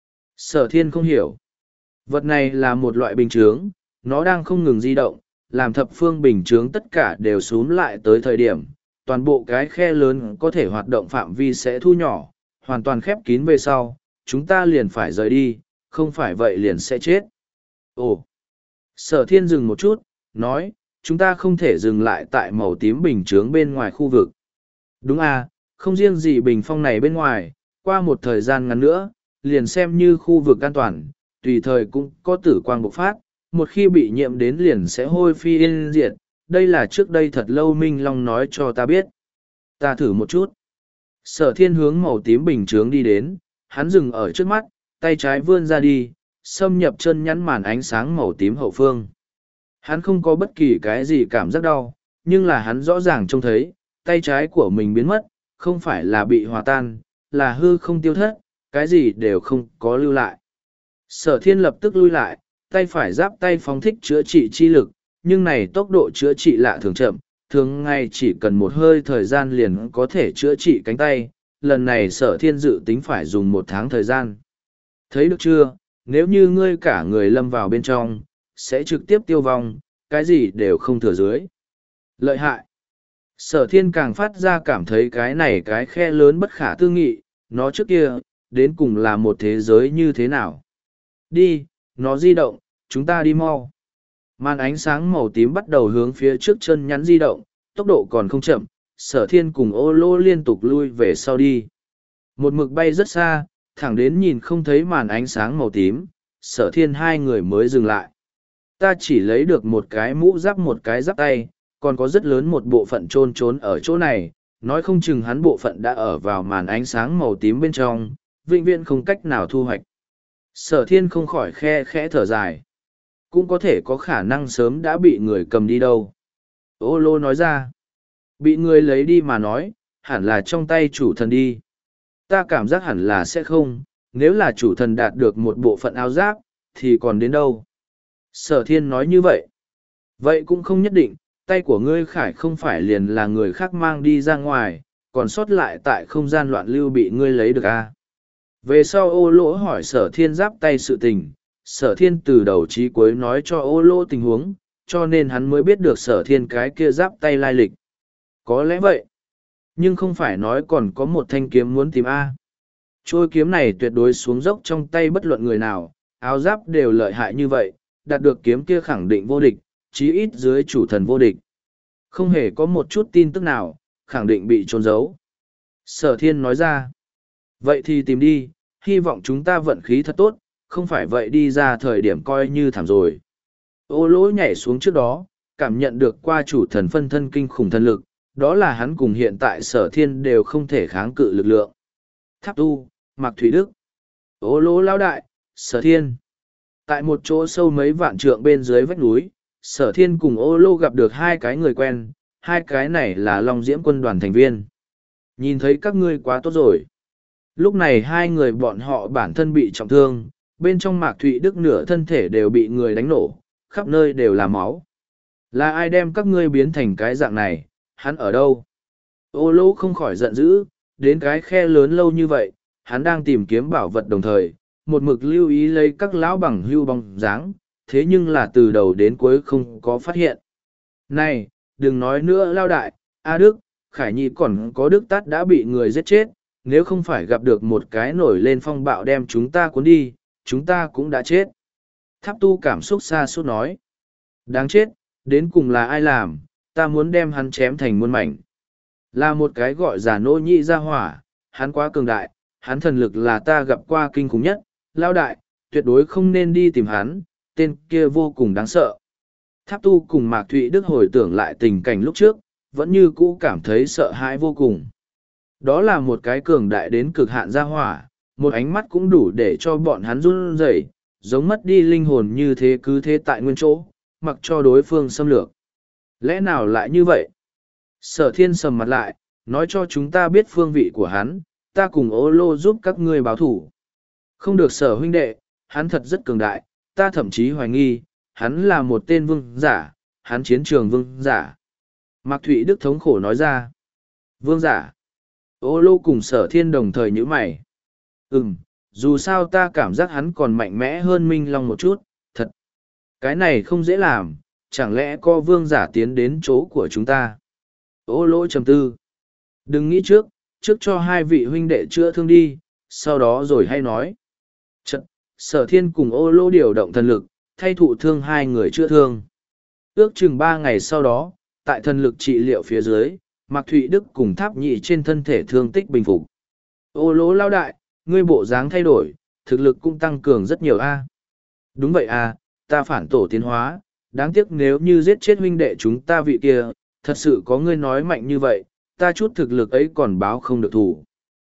Sở thiên không hiểu. Vật này là một loại bình chướng, nó đang không ngừng di động, làm thập phương bình chướng tất cả đều xuống lại tới thời điểm, toàn bộ cái khe lớn có thể hoạt động phạm vi sẽ thu nhỏ, hoàn toàn khép kín về sau, chúng ta liền phải rời đi, không phải vậy liền sẽ chết. Ồ! Sở thiên dừng một chút, nói, chúng ta không thể dừng lại tại màu tím bình chướng bên ngoài khu vực. Đúng à, không riêng gì bình phong này bên ngoài, qua một thời gian ngắn nữa, liền xem như khu vực an toàn, tùy thời cũng có tử quang bộc phát, một khi bị nhiễm đến liền sẽ hôi phi yên diệt. Đây là trước đây thật lâu Minh Long nói cho ta biết. Ta thử một chút. Sở thiên hướng màu tím bình chướng đi đến, hắn dừng ở trước mắt, tay trái vươn ra đi, xâm nhập chân nhắn màn ánh sáng màu tím hậu phương. Hắn không có bất kỳ cái gì cảm giác đau, nhưng là hắn rõ ràng trông thấy, tay trái của mình biến mất, không phải là bị hòa tan, là hư không tiêu thất, cái gì đều không có lưu lại. Sở thiên lập tức lui lại, tay phải giáp tay phóng thích chữa trị chi lực, nhưng này tốc độ chữa trị lạ thường chậm, thường ngày chỉ cần một hơi thời gian liền có thể chữa trị cánh tay, lần này sở thiên dự tính phải dùng một tháng thời gian. Thấy được chưa, nếu như ngươi cả người lâm vào bên trong, sẽ trực tiếp tiêu vong, cái gì đều không thừa dưới. Lợi hại. Sở thiên càng phát ra cảm thấy cái này cái khe lớn bất khả tư nghị, nó trước kia, đến cùng là một thế giới như thế nào. Đi, nó di động, chúng ta đi mau. Màn ánh sáng màu tím bắt đầu hướng phía trước chân nhắn di động, tốc độ còn không chậm, sở thiên cùng ô lô liên tục lui về sau đi. Một mực bay rất xa, thẳng đến nhìn không thấy màn ánh sáng màu tím, sở thiên hai người mới dừng lại. Ta chỉ lấy được một cái mũ giáp một cái giáp tay, còn có rất lớn một bộ phận trôn trốn ở chỗ này, nói không chừng hắn bộ phận đã ở vào màn ánh sáng màu tím bên trong, vĩnh viễn không cách nào thu hoạch. Sở thiên không khỏi khe khẽ thở dài. Cũng có thể có khả năng sớm đã bị người cầm đi đâu. Ô lô nói ra. Bị người lấy đi mà nói, hẳn là trong tay chủ thần đi. Ta cảm giác hẳn là sẽ không, nếu là chủ thần đạt được một bộ phận áo giáp, thì còn đến đâu. Sở thiên nói như vậy. Vậy cũng không nhất định, tay của ngươi khải không phải liền là người khác mang đi ra ngoài, còn sót lại tại không gian loạn lưu bị ngươi lấy được à? Về sau ô lỗ hỏi sở thiên giáp tay sự tình, sở thiên từ đầu chí cuối nói cho ô lỗ tình huống, cho nên hắn mới biết được sở thiên cái kia giáp tay lai lịch. Có lẽ vậy, nhưng không phải nói còn có một thanh kiếm muốn tìm A. Trôi kiếm này tuyệt đối xuống dốc trong tay bất luận người nào, áo giáp đều lợi hại như vậy, đạt được kiếm kia khẳng định vô địch, chí ít dưới chủ thần vô địch. Không hề có một chút tin tức nào, khẳng định bị trốn giấu. Sở thiên nói ra, vậy thì tìm đi, hy vọng chúng ta vận khí thật tốt, không phải vậy đi ra thời điểm coi như thảm rồi. Ô lỗ nhảy xuống trước đó, cảm nhận được qua chủ thần phân thân kinh khủng thần lực, đó là hắn cùng hiện tại sở thiên đều không thể kháng cự lực lượng. Tháp tu, Mạc Thủy Đức, ô lỗ lao đại, sở thiên. Tại một chỗ sâu mấy vạn trượng bên dưới vách núi, sở thiên cùng ô lô gặp được hai cái người quen, hai cái này là Long Diễm quân đoàn thành viên. Nhìn thấy các ngươi quá tốt rồi. Lúc này hai người bọn họ bản thân bị trọng thương, bên trong Mạc Thụy Đức nửa thân thể đều bị người đánh nổ, khắp nơi đều là máu. Là ai đem các ngươi biến thành cái dạng này, hắn ở đâu? Ô lô không khỏi giận dữ, đến cái khe lớn lâu như vậy, hắn đang tìm kiếm bảo vật đồng thời, một mực lưu ý lấy các lão bằng hưu bóng dáng, thế nhưng là từ đầu đến cuối không có phát hiện. Này, đừng nói nữa lao đại, A Đức, Khải Nhi còn có Đức Tát đã bị người giết chết, nếu không phải gặp được một cái nổi lên phong bạo đem chúng ta cuốn đi, chúng ta cũng đã chết. Tháp tu cảm xúc xa suốt nói. Đáng chết, đến cùng là ai làm, ta muốn đem hắn chém thành muôn mảnh. Là một cái gọi giả nô nhị ra hỏa, hắn quá cường đại, hắn thần lực là ta gặp qua kinh khủng nhất, lao đại, tuyệt đối không nên đi tìm hắn, tên kia vô cùng đáng sợ. Tháp tu cùng Mạc Thụy Đức hồi tưởng lại tình cảnh lúc trước, vẫn như cũ cảm thấy sợ hãi vô cùng. Đó là một cái cường đại đến cực hạn ra hỏa, một ánh mắt cũng đủ để cho bọn hắn run rẩy, giống mất đi linh hồn như thế cứ thế tại nguyên chỗ, mặc cho đối phương xâm lược. Lẽ nào lại như vậy? Sở thiên sầm mặt lại, nói cho chúng ta biết phương vị của hắn, ta cùng ô lô giúp các ngươi báo thủ. Không được sở huynh đệ, hắn thật rất cường đại, ta thậm chí hoài nghi, hắn là một tên vương giả, hắn chiến trường vương giả. Mạc Thụy Đức thống khổ nói ra. Vương giả. Ô lô cùng sở thiên đồng thời nhíu mày. Ừm, dù sao ta cảm giác hắn còn mạnh mẽ hơn Minh Long một chút, thật. Cái này không dễ làm, chẳng lẽ có vương giả tiến đến chỗ của chúng ta? Ô lô trầm tư. Đừng nghĩ trước, trước cho hai vị huynh đệ chữa thương đi, sau đó rồi hay nói. Chật, sở thiên cùng ô lô điều động thần lực, thay thụ thương hai người chữa thương. Ước chừng ba ngày sau đó, tại thần lực trị liệu phía dưới, Mạc Thụy Đức cùng Tháp Nhị trên thân thể thương tích bình phục. Ô lỗ lao đại, ngươi bộ dáng thay đổi, thực lực cũng tăng cường rất nhiều a. Đúng vậy a, ta phản tổ tiến hóa, đáng tiếc nếu như giết chết huynh đệ chúng ta vị kia, thật sự có ngươi nói mạnh như vậy, ta chút thực lực ấy còn báo không được thủ.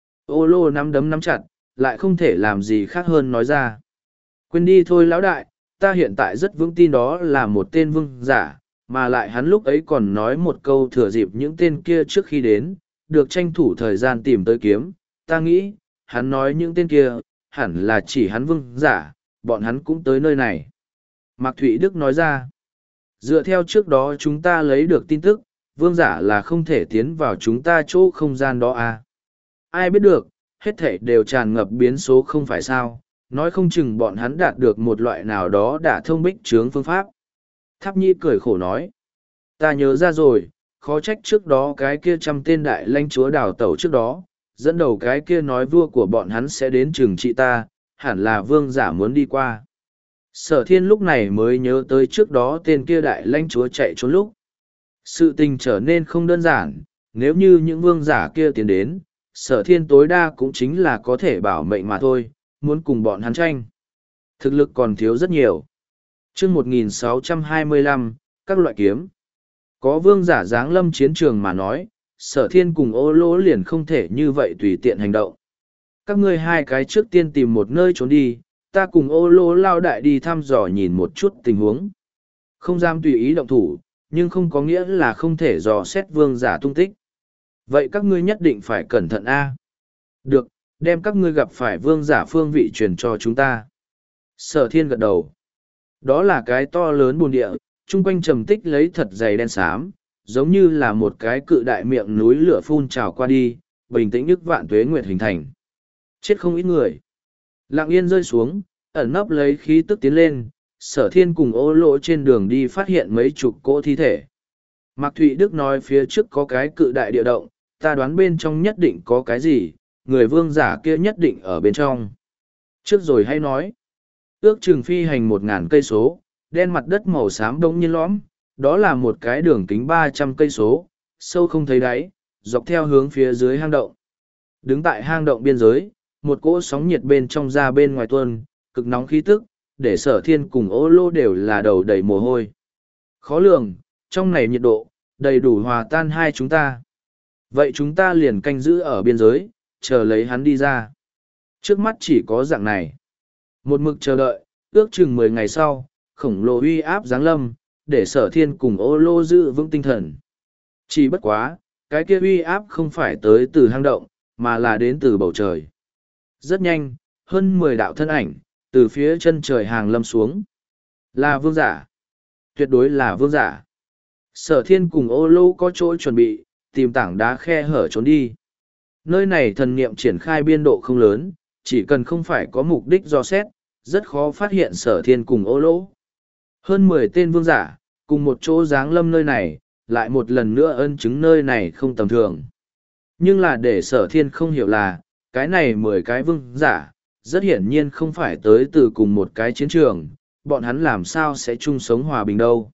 Ô lô nắm đấm nắm chặt, lại không thể làm gì khác hơn nói ra. Quên đi thôi lão đại, ta hiện tại rất vững tin đó là một tên vương giả, mà lại hắn lúc ấy còn nói một câu thừa dịp những tên kia trước khi đến, được tranh thủ thời gian tìm tới kiếm. Ta nghĩ, hắn nói những tên kia, hẳn là chỉ hắn vương giả, bọn hắn cũng tới nơi này. Mạc Thụy Đức nói ra, dựa theo trước đó chúng ta lấy được tin tức, vương giả là không thể tiến vào chúng ta chỗ không gian đó à. Ai biết được, hết thảy đều tràn ngập biến số không phải sao, nói không chừng bọn hắn đạt được một loại nào đó đã thông bích chướng phương pháp. Tháp Nhi cười khổ nói, ta nhớ ra rồi, khó trách trước đó cái kia trăm tên đại lãnh chúa đào tẩu trước đó, dẫn đầu cái kia nói vua của bọn hắn sẽ đến trừng trị ta, hẳn là vương giả muốn đi qua. Sở thiên lúc này mới nhớ tới trước đó tên kia đại lãnh chúa chạy trốn lúc. Sự tình trở nên không đơn giản, nếu như những vương giả kia tiến đến, sở thiên tối đa cũng chính là có thể bảo mệnh mà thôi, muốn cùng bọn hắn tranh. Thực lực còn thiếu rất nhiều. chương một nghìn sáu trăm hai mươi lăm, các loại kiếm. Có vương giả giáng lâm chiến trường mà nói, sở thiên cùng ô lỗ liền không thể như vậy tùy tiện hành động. Các ngươi hai cái trước tiên tìm một nơi trốn đi, ta cùng ô lỗ lao đại đi thăm dò nhìn một chút tình huống. Không dám tùy ý động thủ, nhưng không có nghĩa là không thể dò xét vương giả tung tích. Vậy các ngươi nhất định phải cẩn thận a. Được, đem các ngươi gặp phải vương giả phương vị truyền cho chúng ta. Sở thiên gật đầu. Đó là cái to lớn bồn địa, chung quanh trầm tích lấy thật dày đen xám, giống như là một cái cự đại miệng núi lửa phun trào qua đi, bình tĩnh nhức vạn tuế nguyệt hình thành. Chết không ít người. Lặng yên rơi xuống, ẩn nấp lấy khí tức tiến lên, sở thiên cùng ô lỗ trên đường đi phát hiện mấy chục cỗ thi thể. Mạc Thụy Đức nói phía trước có cái cự đại địa động, ta đoán bên trong nhất định có cái gì, người vương giả kia nhất định ở bên trong. Trước rồi hay nói, ước chừng phi hành một ngàn cây số, đen mặt đất màu xám đông nhiên lõm, đó là một cái đường kính ba trăm cây số, sâu không thấy đáy, dọc theo hướng phía dưới hang động. Đứng tại hang động biên giới, một cỗ sóng nhiệt bên trong ra bên ngoài tuôn, cực nóng khí tức, để sở thiên cùng ô lô đều là đầu đầy mồ hôi. Khó lường, trong này nhiệt độ, đầy đủ hòa tan hai chúng ta. Vậy chúng ta liền canh giữ ở biên giới, chờ lấy hắn đi ra. Trước mắt chỉ có dạng này. Một mực chờ đợi, ước chừng mười ngày sau, khổng lồ uy áp giáng lâm, để sở thiên cùng ô lô giữ vững tinh thần. Chỉ bất quá, cái kia uy áp không phải tới từ hang động, mà là đến từ bầu trời. Rất nhanh, hơn mười đạo thân ảnh, từ phía chân trời hàng lâm xuống. Là vương giả. Tuyệt đối là vương giả. Sở thiên cùng ô lô có chỗ chuẩn bị, tìm tảng đá khe hở trốn đi. Nơi này thần niệm triển khai biên độ không lớn, chỉ cần không phải có mục đích do xét, rất khó phát hiện sở thiên cùng ô lỗ. Hơn mười tên vương giả, cùng một chỗ giáng lâm nơi này, lại một lần nữa ân chứng nơi này không tầm thường. Nhưng là để sở thiên không hiểu là, cái này mười cái vương giả, rất hiển nhiên không phải tới từ cùng một cái chiến trường, bọn hắn làm sao sẽ chung sống hòa bình đâu.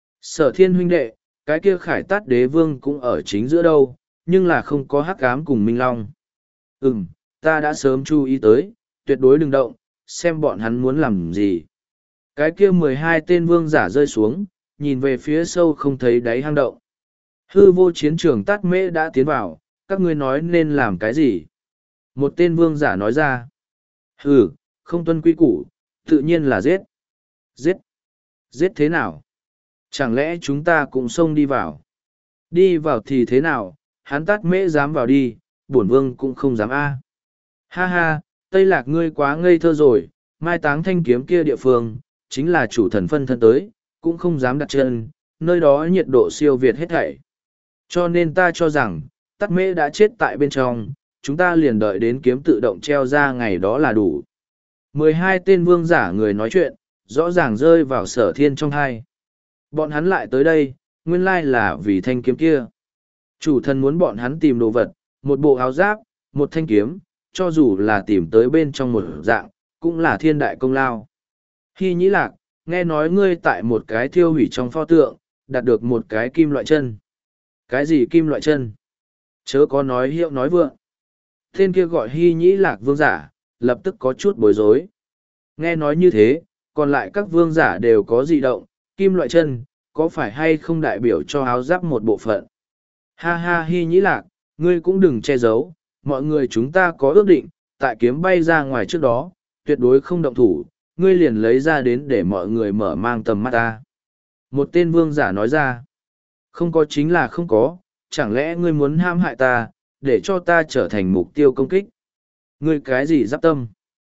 Sở thiên huynh đệ, cái kia khải tát đế vương cũng ở chính giữa đâu, nhưng là không có hắc ám cùng minh long. Ừm, ta đã sớm chú ý tới, tuyệt đối đừng động, xem bọn hắn muốn làm gì. Cái kia mười hai tên vương giả rơi xuống, nhìn về phía sâu không thấy đáy hang động. Hư vô chiến trường tát mễ đã tiến vào, các ngươi nói nên làm cái gì? Một tên vương giả nói ra. Hừ, không tuân quy củ, tự nhiên là giết. Giết? Giết thế nào? Chẳng lẽ chúng ta cũng xông đi vào? Đi vào thì thế nào? Hắn tát mễ dám vào đi, bổn vương cũng không dám a. Ha ha, Tây Lạc ngươi quá ngây thơ rồi, mai táng thanh kiếm kia địa phương, chính là chủ thần phân thân tới, cũng không dám đặt chân, nơi đó nhiệt độ siêu việt hết thảy. Cho nên ta cho rằng, tát mễ đã chết tại bên trong, chúng ta liền đợi đến kiếm tự động treo ra ngày đó là đủ. Mười hai tên vương giả người nói chuyện, rõ ràng rơi vào sở thiên trong hai. Bọn hắn lại tới đây, nguyên lai là vì thanh kiếm kia. Chủ thần muốn bọn hắn tìm đồ vật, một bộ áo giáp, một thanh kiếm, cho dù là tìm tới bên trong một dạng, cũng là thiên đại công lao. Hy Nhĩ Lạc, nghe nói ngươi tại một cái thiêu hủy trong pho tượng, đạt được một cái kim loại chân. Cái gì kim loại chân? Chớ có nói hiệu nói vượng. Tên kia gọi Hy Nhĩ Lạc vương giả, lập tức có chút bối rối. Nghe nói như thế, còn lại các vương giả đều có dị động, kim loại chân, có phải hay không đại biểu cho áo giáp một bộ phận? Ha ha Hy Nhĩ Lạc, ngươi cũng đừng che giấu, mọi người chúng ta có ước định, tại kiếm bay ra ngoài trước đó, tuyệt đối không động thủ, ngươi liền lấy ra đến để mọi người mở mang tầm mắt ta. Một tên vương giả nói ra, không có chính là không có, chẳng lẽ ngươi muốn ham hại ta, để cho ta trở thành mục tiêu công kích? Ngươi cái gì giáp tâm?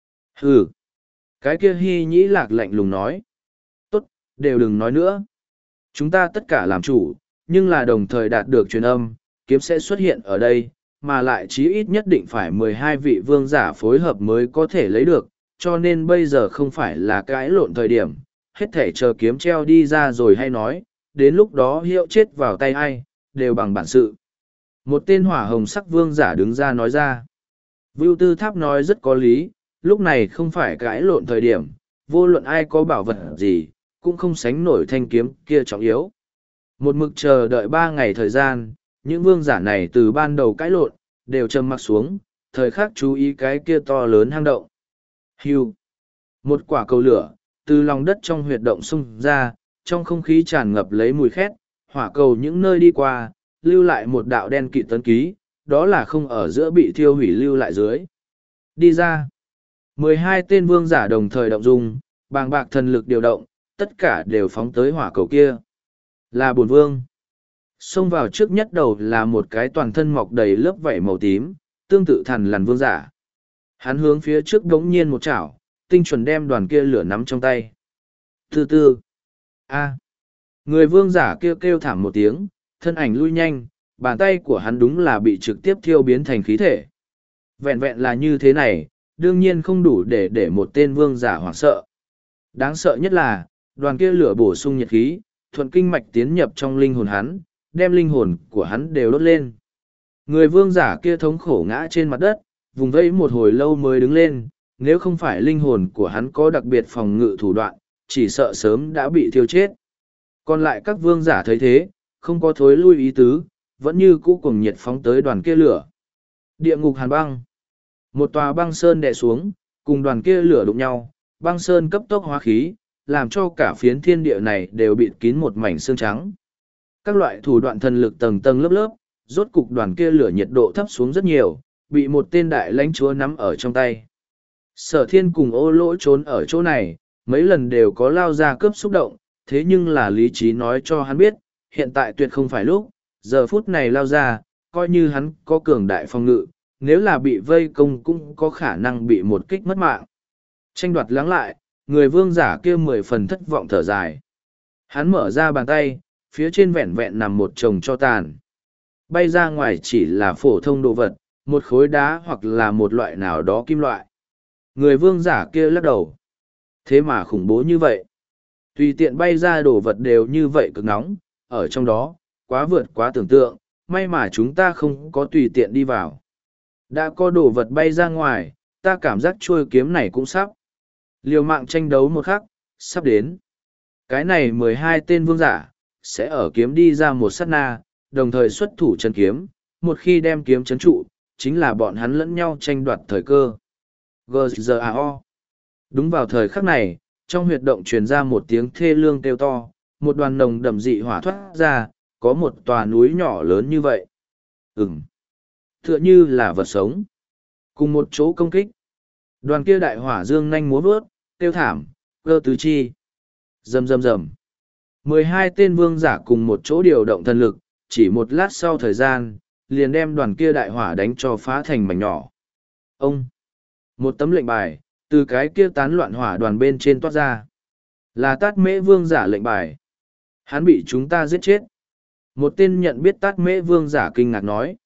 Hừ. Cái kia Hy Nhĩ Lạc lạnh lùng nói. Tốt, đều đừng nói nữa. Chúng ta tất cả làm chủ, nhưng là đồng thời đạt được truyền âm, kiếm sẽ xuất hiện ở đây, mà lại chí ít nhất định phải mười hai vị vương giả phối hợp mới có thể lấy được, cho nên bây giờ không phải là cãi lộn thời điểm, hết thể chờ kiếm treo đi ra rồi hay nói, đến lúc đó hiệu chết vào tay ai, đều bằng bản sự. Một tên hỏa hồng sắc vương giả đứng ra nói ra. Vưu Tư Tháp nói rất có lý, lúc này không phải cãi lộn thời điểm, vô luận ai có bảo vật gì, cũng không sánh nổi thanh kiếm kia trọng yếu. Một mực chờ đợi ba ngày thời gian, những vương giả này từ ban đầu cãi lộn, đều trầm mặc xuống, thời khắc chú ý cái kia to lớn hang động. Hưu. Một quả cầu lửa, từ lòng đất trong huyệt động xung ra, trong không khí tràn ngập lấy mùi khét, hỏa cầu những nơi đi qua, lưu lại một đạo đen kịt tấn ký, đó là không ở giữa bị thiêu hủy lưu lại dưới. Đi ra. mười hai tên vương giả đồng thời động dung, bàng bạc thần lực điều động, tất cả đều phóng tới hỏa cầu kia. Là bổn vương. Xông vào trước nhất đầu là một cái toàn thân mọc đầy lớp vảy màu tím, tương tự thần lằn vương giả. Hắn hướng phía trước đống nhiên một chảo, tinh chuẩn đem đoàn kia lửa nắm trong tay. Từ từ. A. Người vương giả kêu kêu thảm một tiếng, thân ảnh lui nhanh, bàn tay của hắn đúng là bị trực tiếp thiêu biến thành khí thể. Vẹn vẹn là như thế này, đương nhiên không đủ để để một tên vương giả hoảng sợ. Đáng sợ nhất là, đoàn kia lửa bổ sung nhiệt khí, thuận kinh mạch tiến nhập trong linh hồn hắn, đem linh hồn của hắn đều đốt lên. Người vương giả kia thống khổ ngã trên mặt đất, vùng vẫy một hồi lâu mới đứng lên, nếu không phải linh hồn của hắn có đặc biệt phòng ngự thủ đoạn, chỉ sợ sớm đã bị thiêu chết. Còn lại các vương giả thấy thế, không có thối lui ý tứ, vẫn như cũ cùng nhiệt phóng tới đoàn kia lửa. Địa ngục hàn băng. Một tòa băng sơn đè xuống, cùng đoàn kia lửa đụng nhau, băng sơn cấp tốc hóa khí, làm cho cả phiến thiên địa này đều bịt kín một mảnh xương trắng. Các loại thủ đoạn thần lực tầng tầng lớp lớp, rốt cục đoàn kia lửa nhiệt độ thấp xuống rất nhiều, bị một tên đại lãnh chúa nắm ở trong tay. Sở thiên cùng ô lỗ trốn ở chỗ này, mấy lần đều có lao ra cướp xúc động, thế nhưng là lý trí nói cho hắn biết, hiện tại tuyệt không phải lúc, giờ phút này lao ra, coi như hắn có cường đại phòng ngự, nếu là bị vây công cũng có khả năng bị một kích mất mạng. Tranh đoạt lắng lại, người vương giả kia mười phần thất vọng thở dài. Hắn mở ra bàn tay, phía trên vẹn vẹn nằm một chồng cho tàn. Bay ra ngoài chỉ là phổ thông đồ vật, một khối đá hoặc là một loại nào đó kim loại. Người vương giả kia lắc đầu. Thế mà khủng bố như vậy. Tùy tiện bay ra đồ vật đều như vậy cực nóng, ở trong đó, quá vượt quá tưởng tượng, may mà chúng ta không có tùy tiện đi vào. Đã có đồ vật bay ra ngoài, ta cảm giác chuôi kiếm này cũng sắp. Liều mạng tranh đấu một khắc, sắp đến. Cái này mười hai tên vương giả, sẽ ở kiếm đi ra một sát na, đồng thời xuất thủ chân kiếm, một khi đem kiếm chấn trụ, chính là bọn hắn lẫn nhau tranh đoạt thời cơ. giê giê a o. Đúng vào thời khắc này, trong huyệt động truyền ra một tiếng thê lương kêu to, một đoàn nồng đậm dị hỏa thoát ra, có một tòa núi nhỏ lớn như vậy. Ừm. Tựa như là vật sống. Cùng một chỗ công kích. Đoàn kia đại hỏa dương nhanh múa vớt, kêu thảm, cơ tứ chi. Rầm rầm rầm. Mười hai tên vương giả cùng một chỗ điều động thần lực, chỉ một lát sau thời gian, liền đem đoàn kia đại hỏa đánh cho phá thành mảnh nhỏ. Ông! Một tấm lệnh bài, từ cái kia tán loạn hỏa đoàn bên trên toát ra. Là Tát Mễ vương giả lệnh bài. Hắn bị chúng ta giết chết. Một tên nhận biết Tát Mễ vương giả kinh ngạc nói.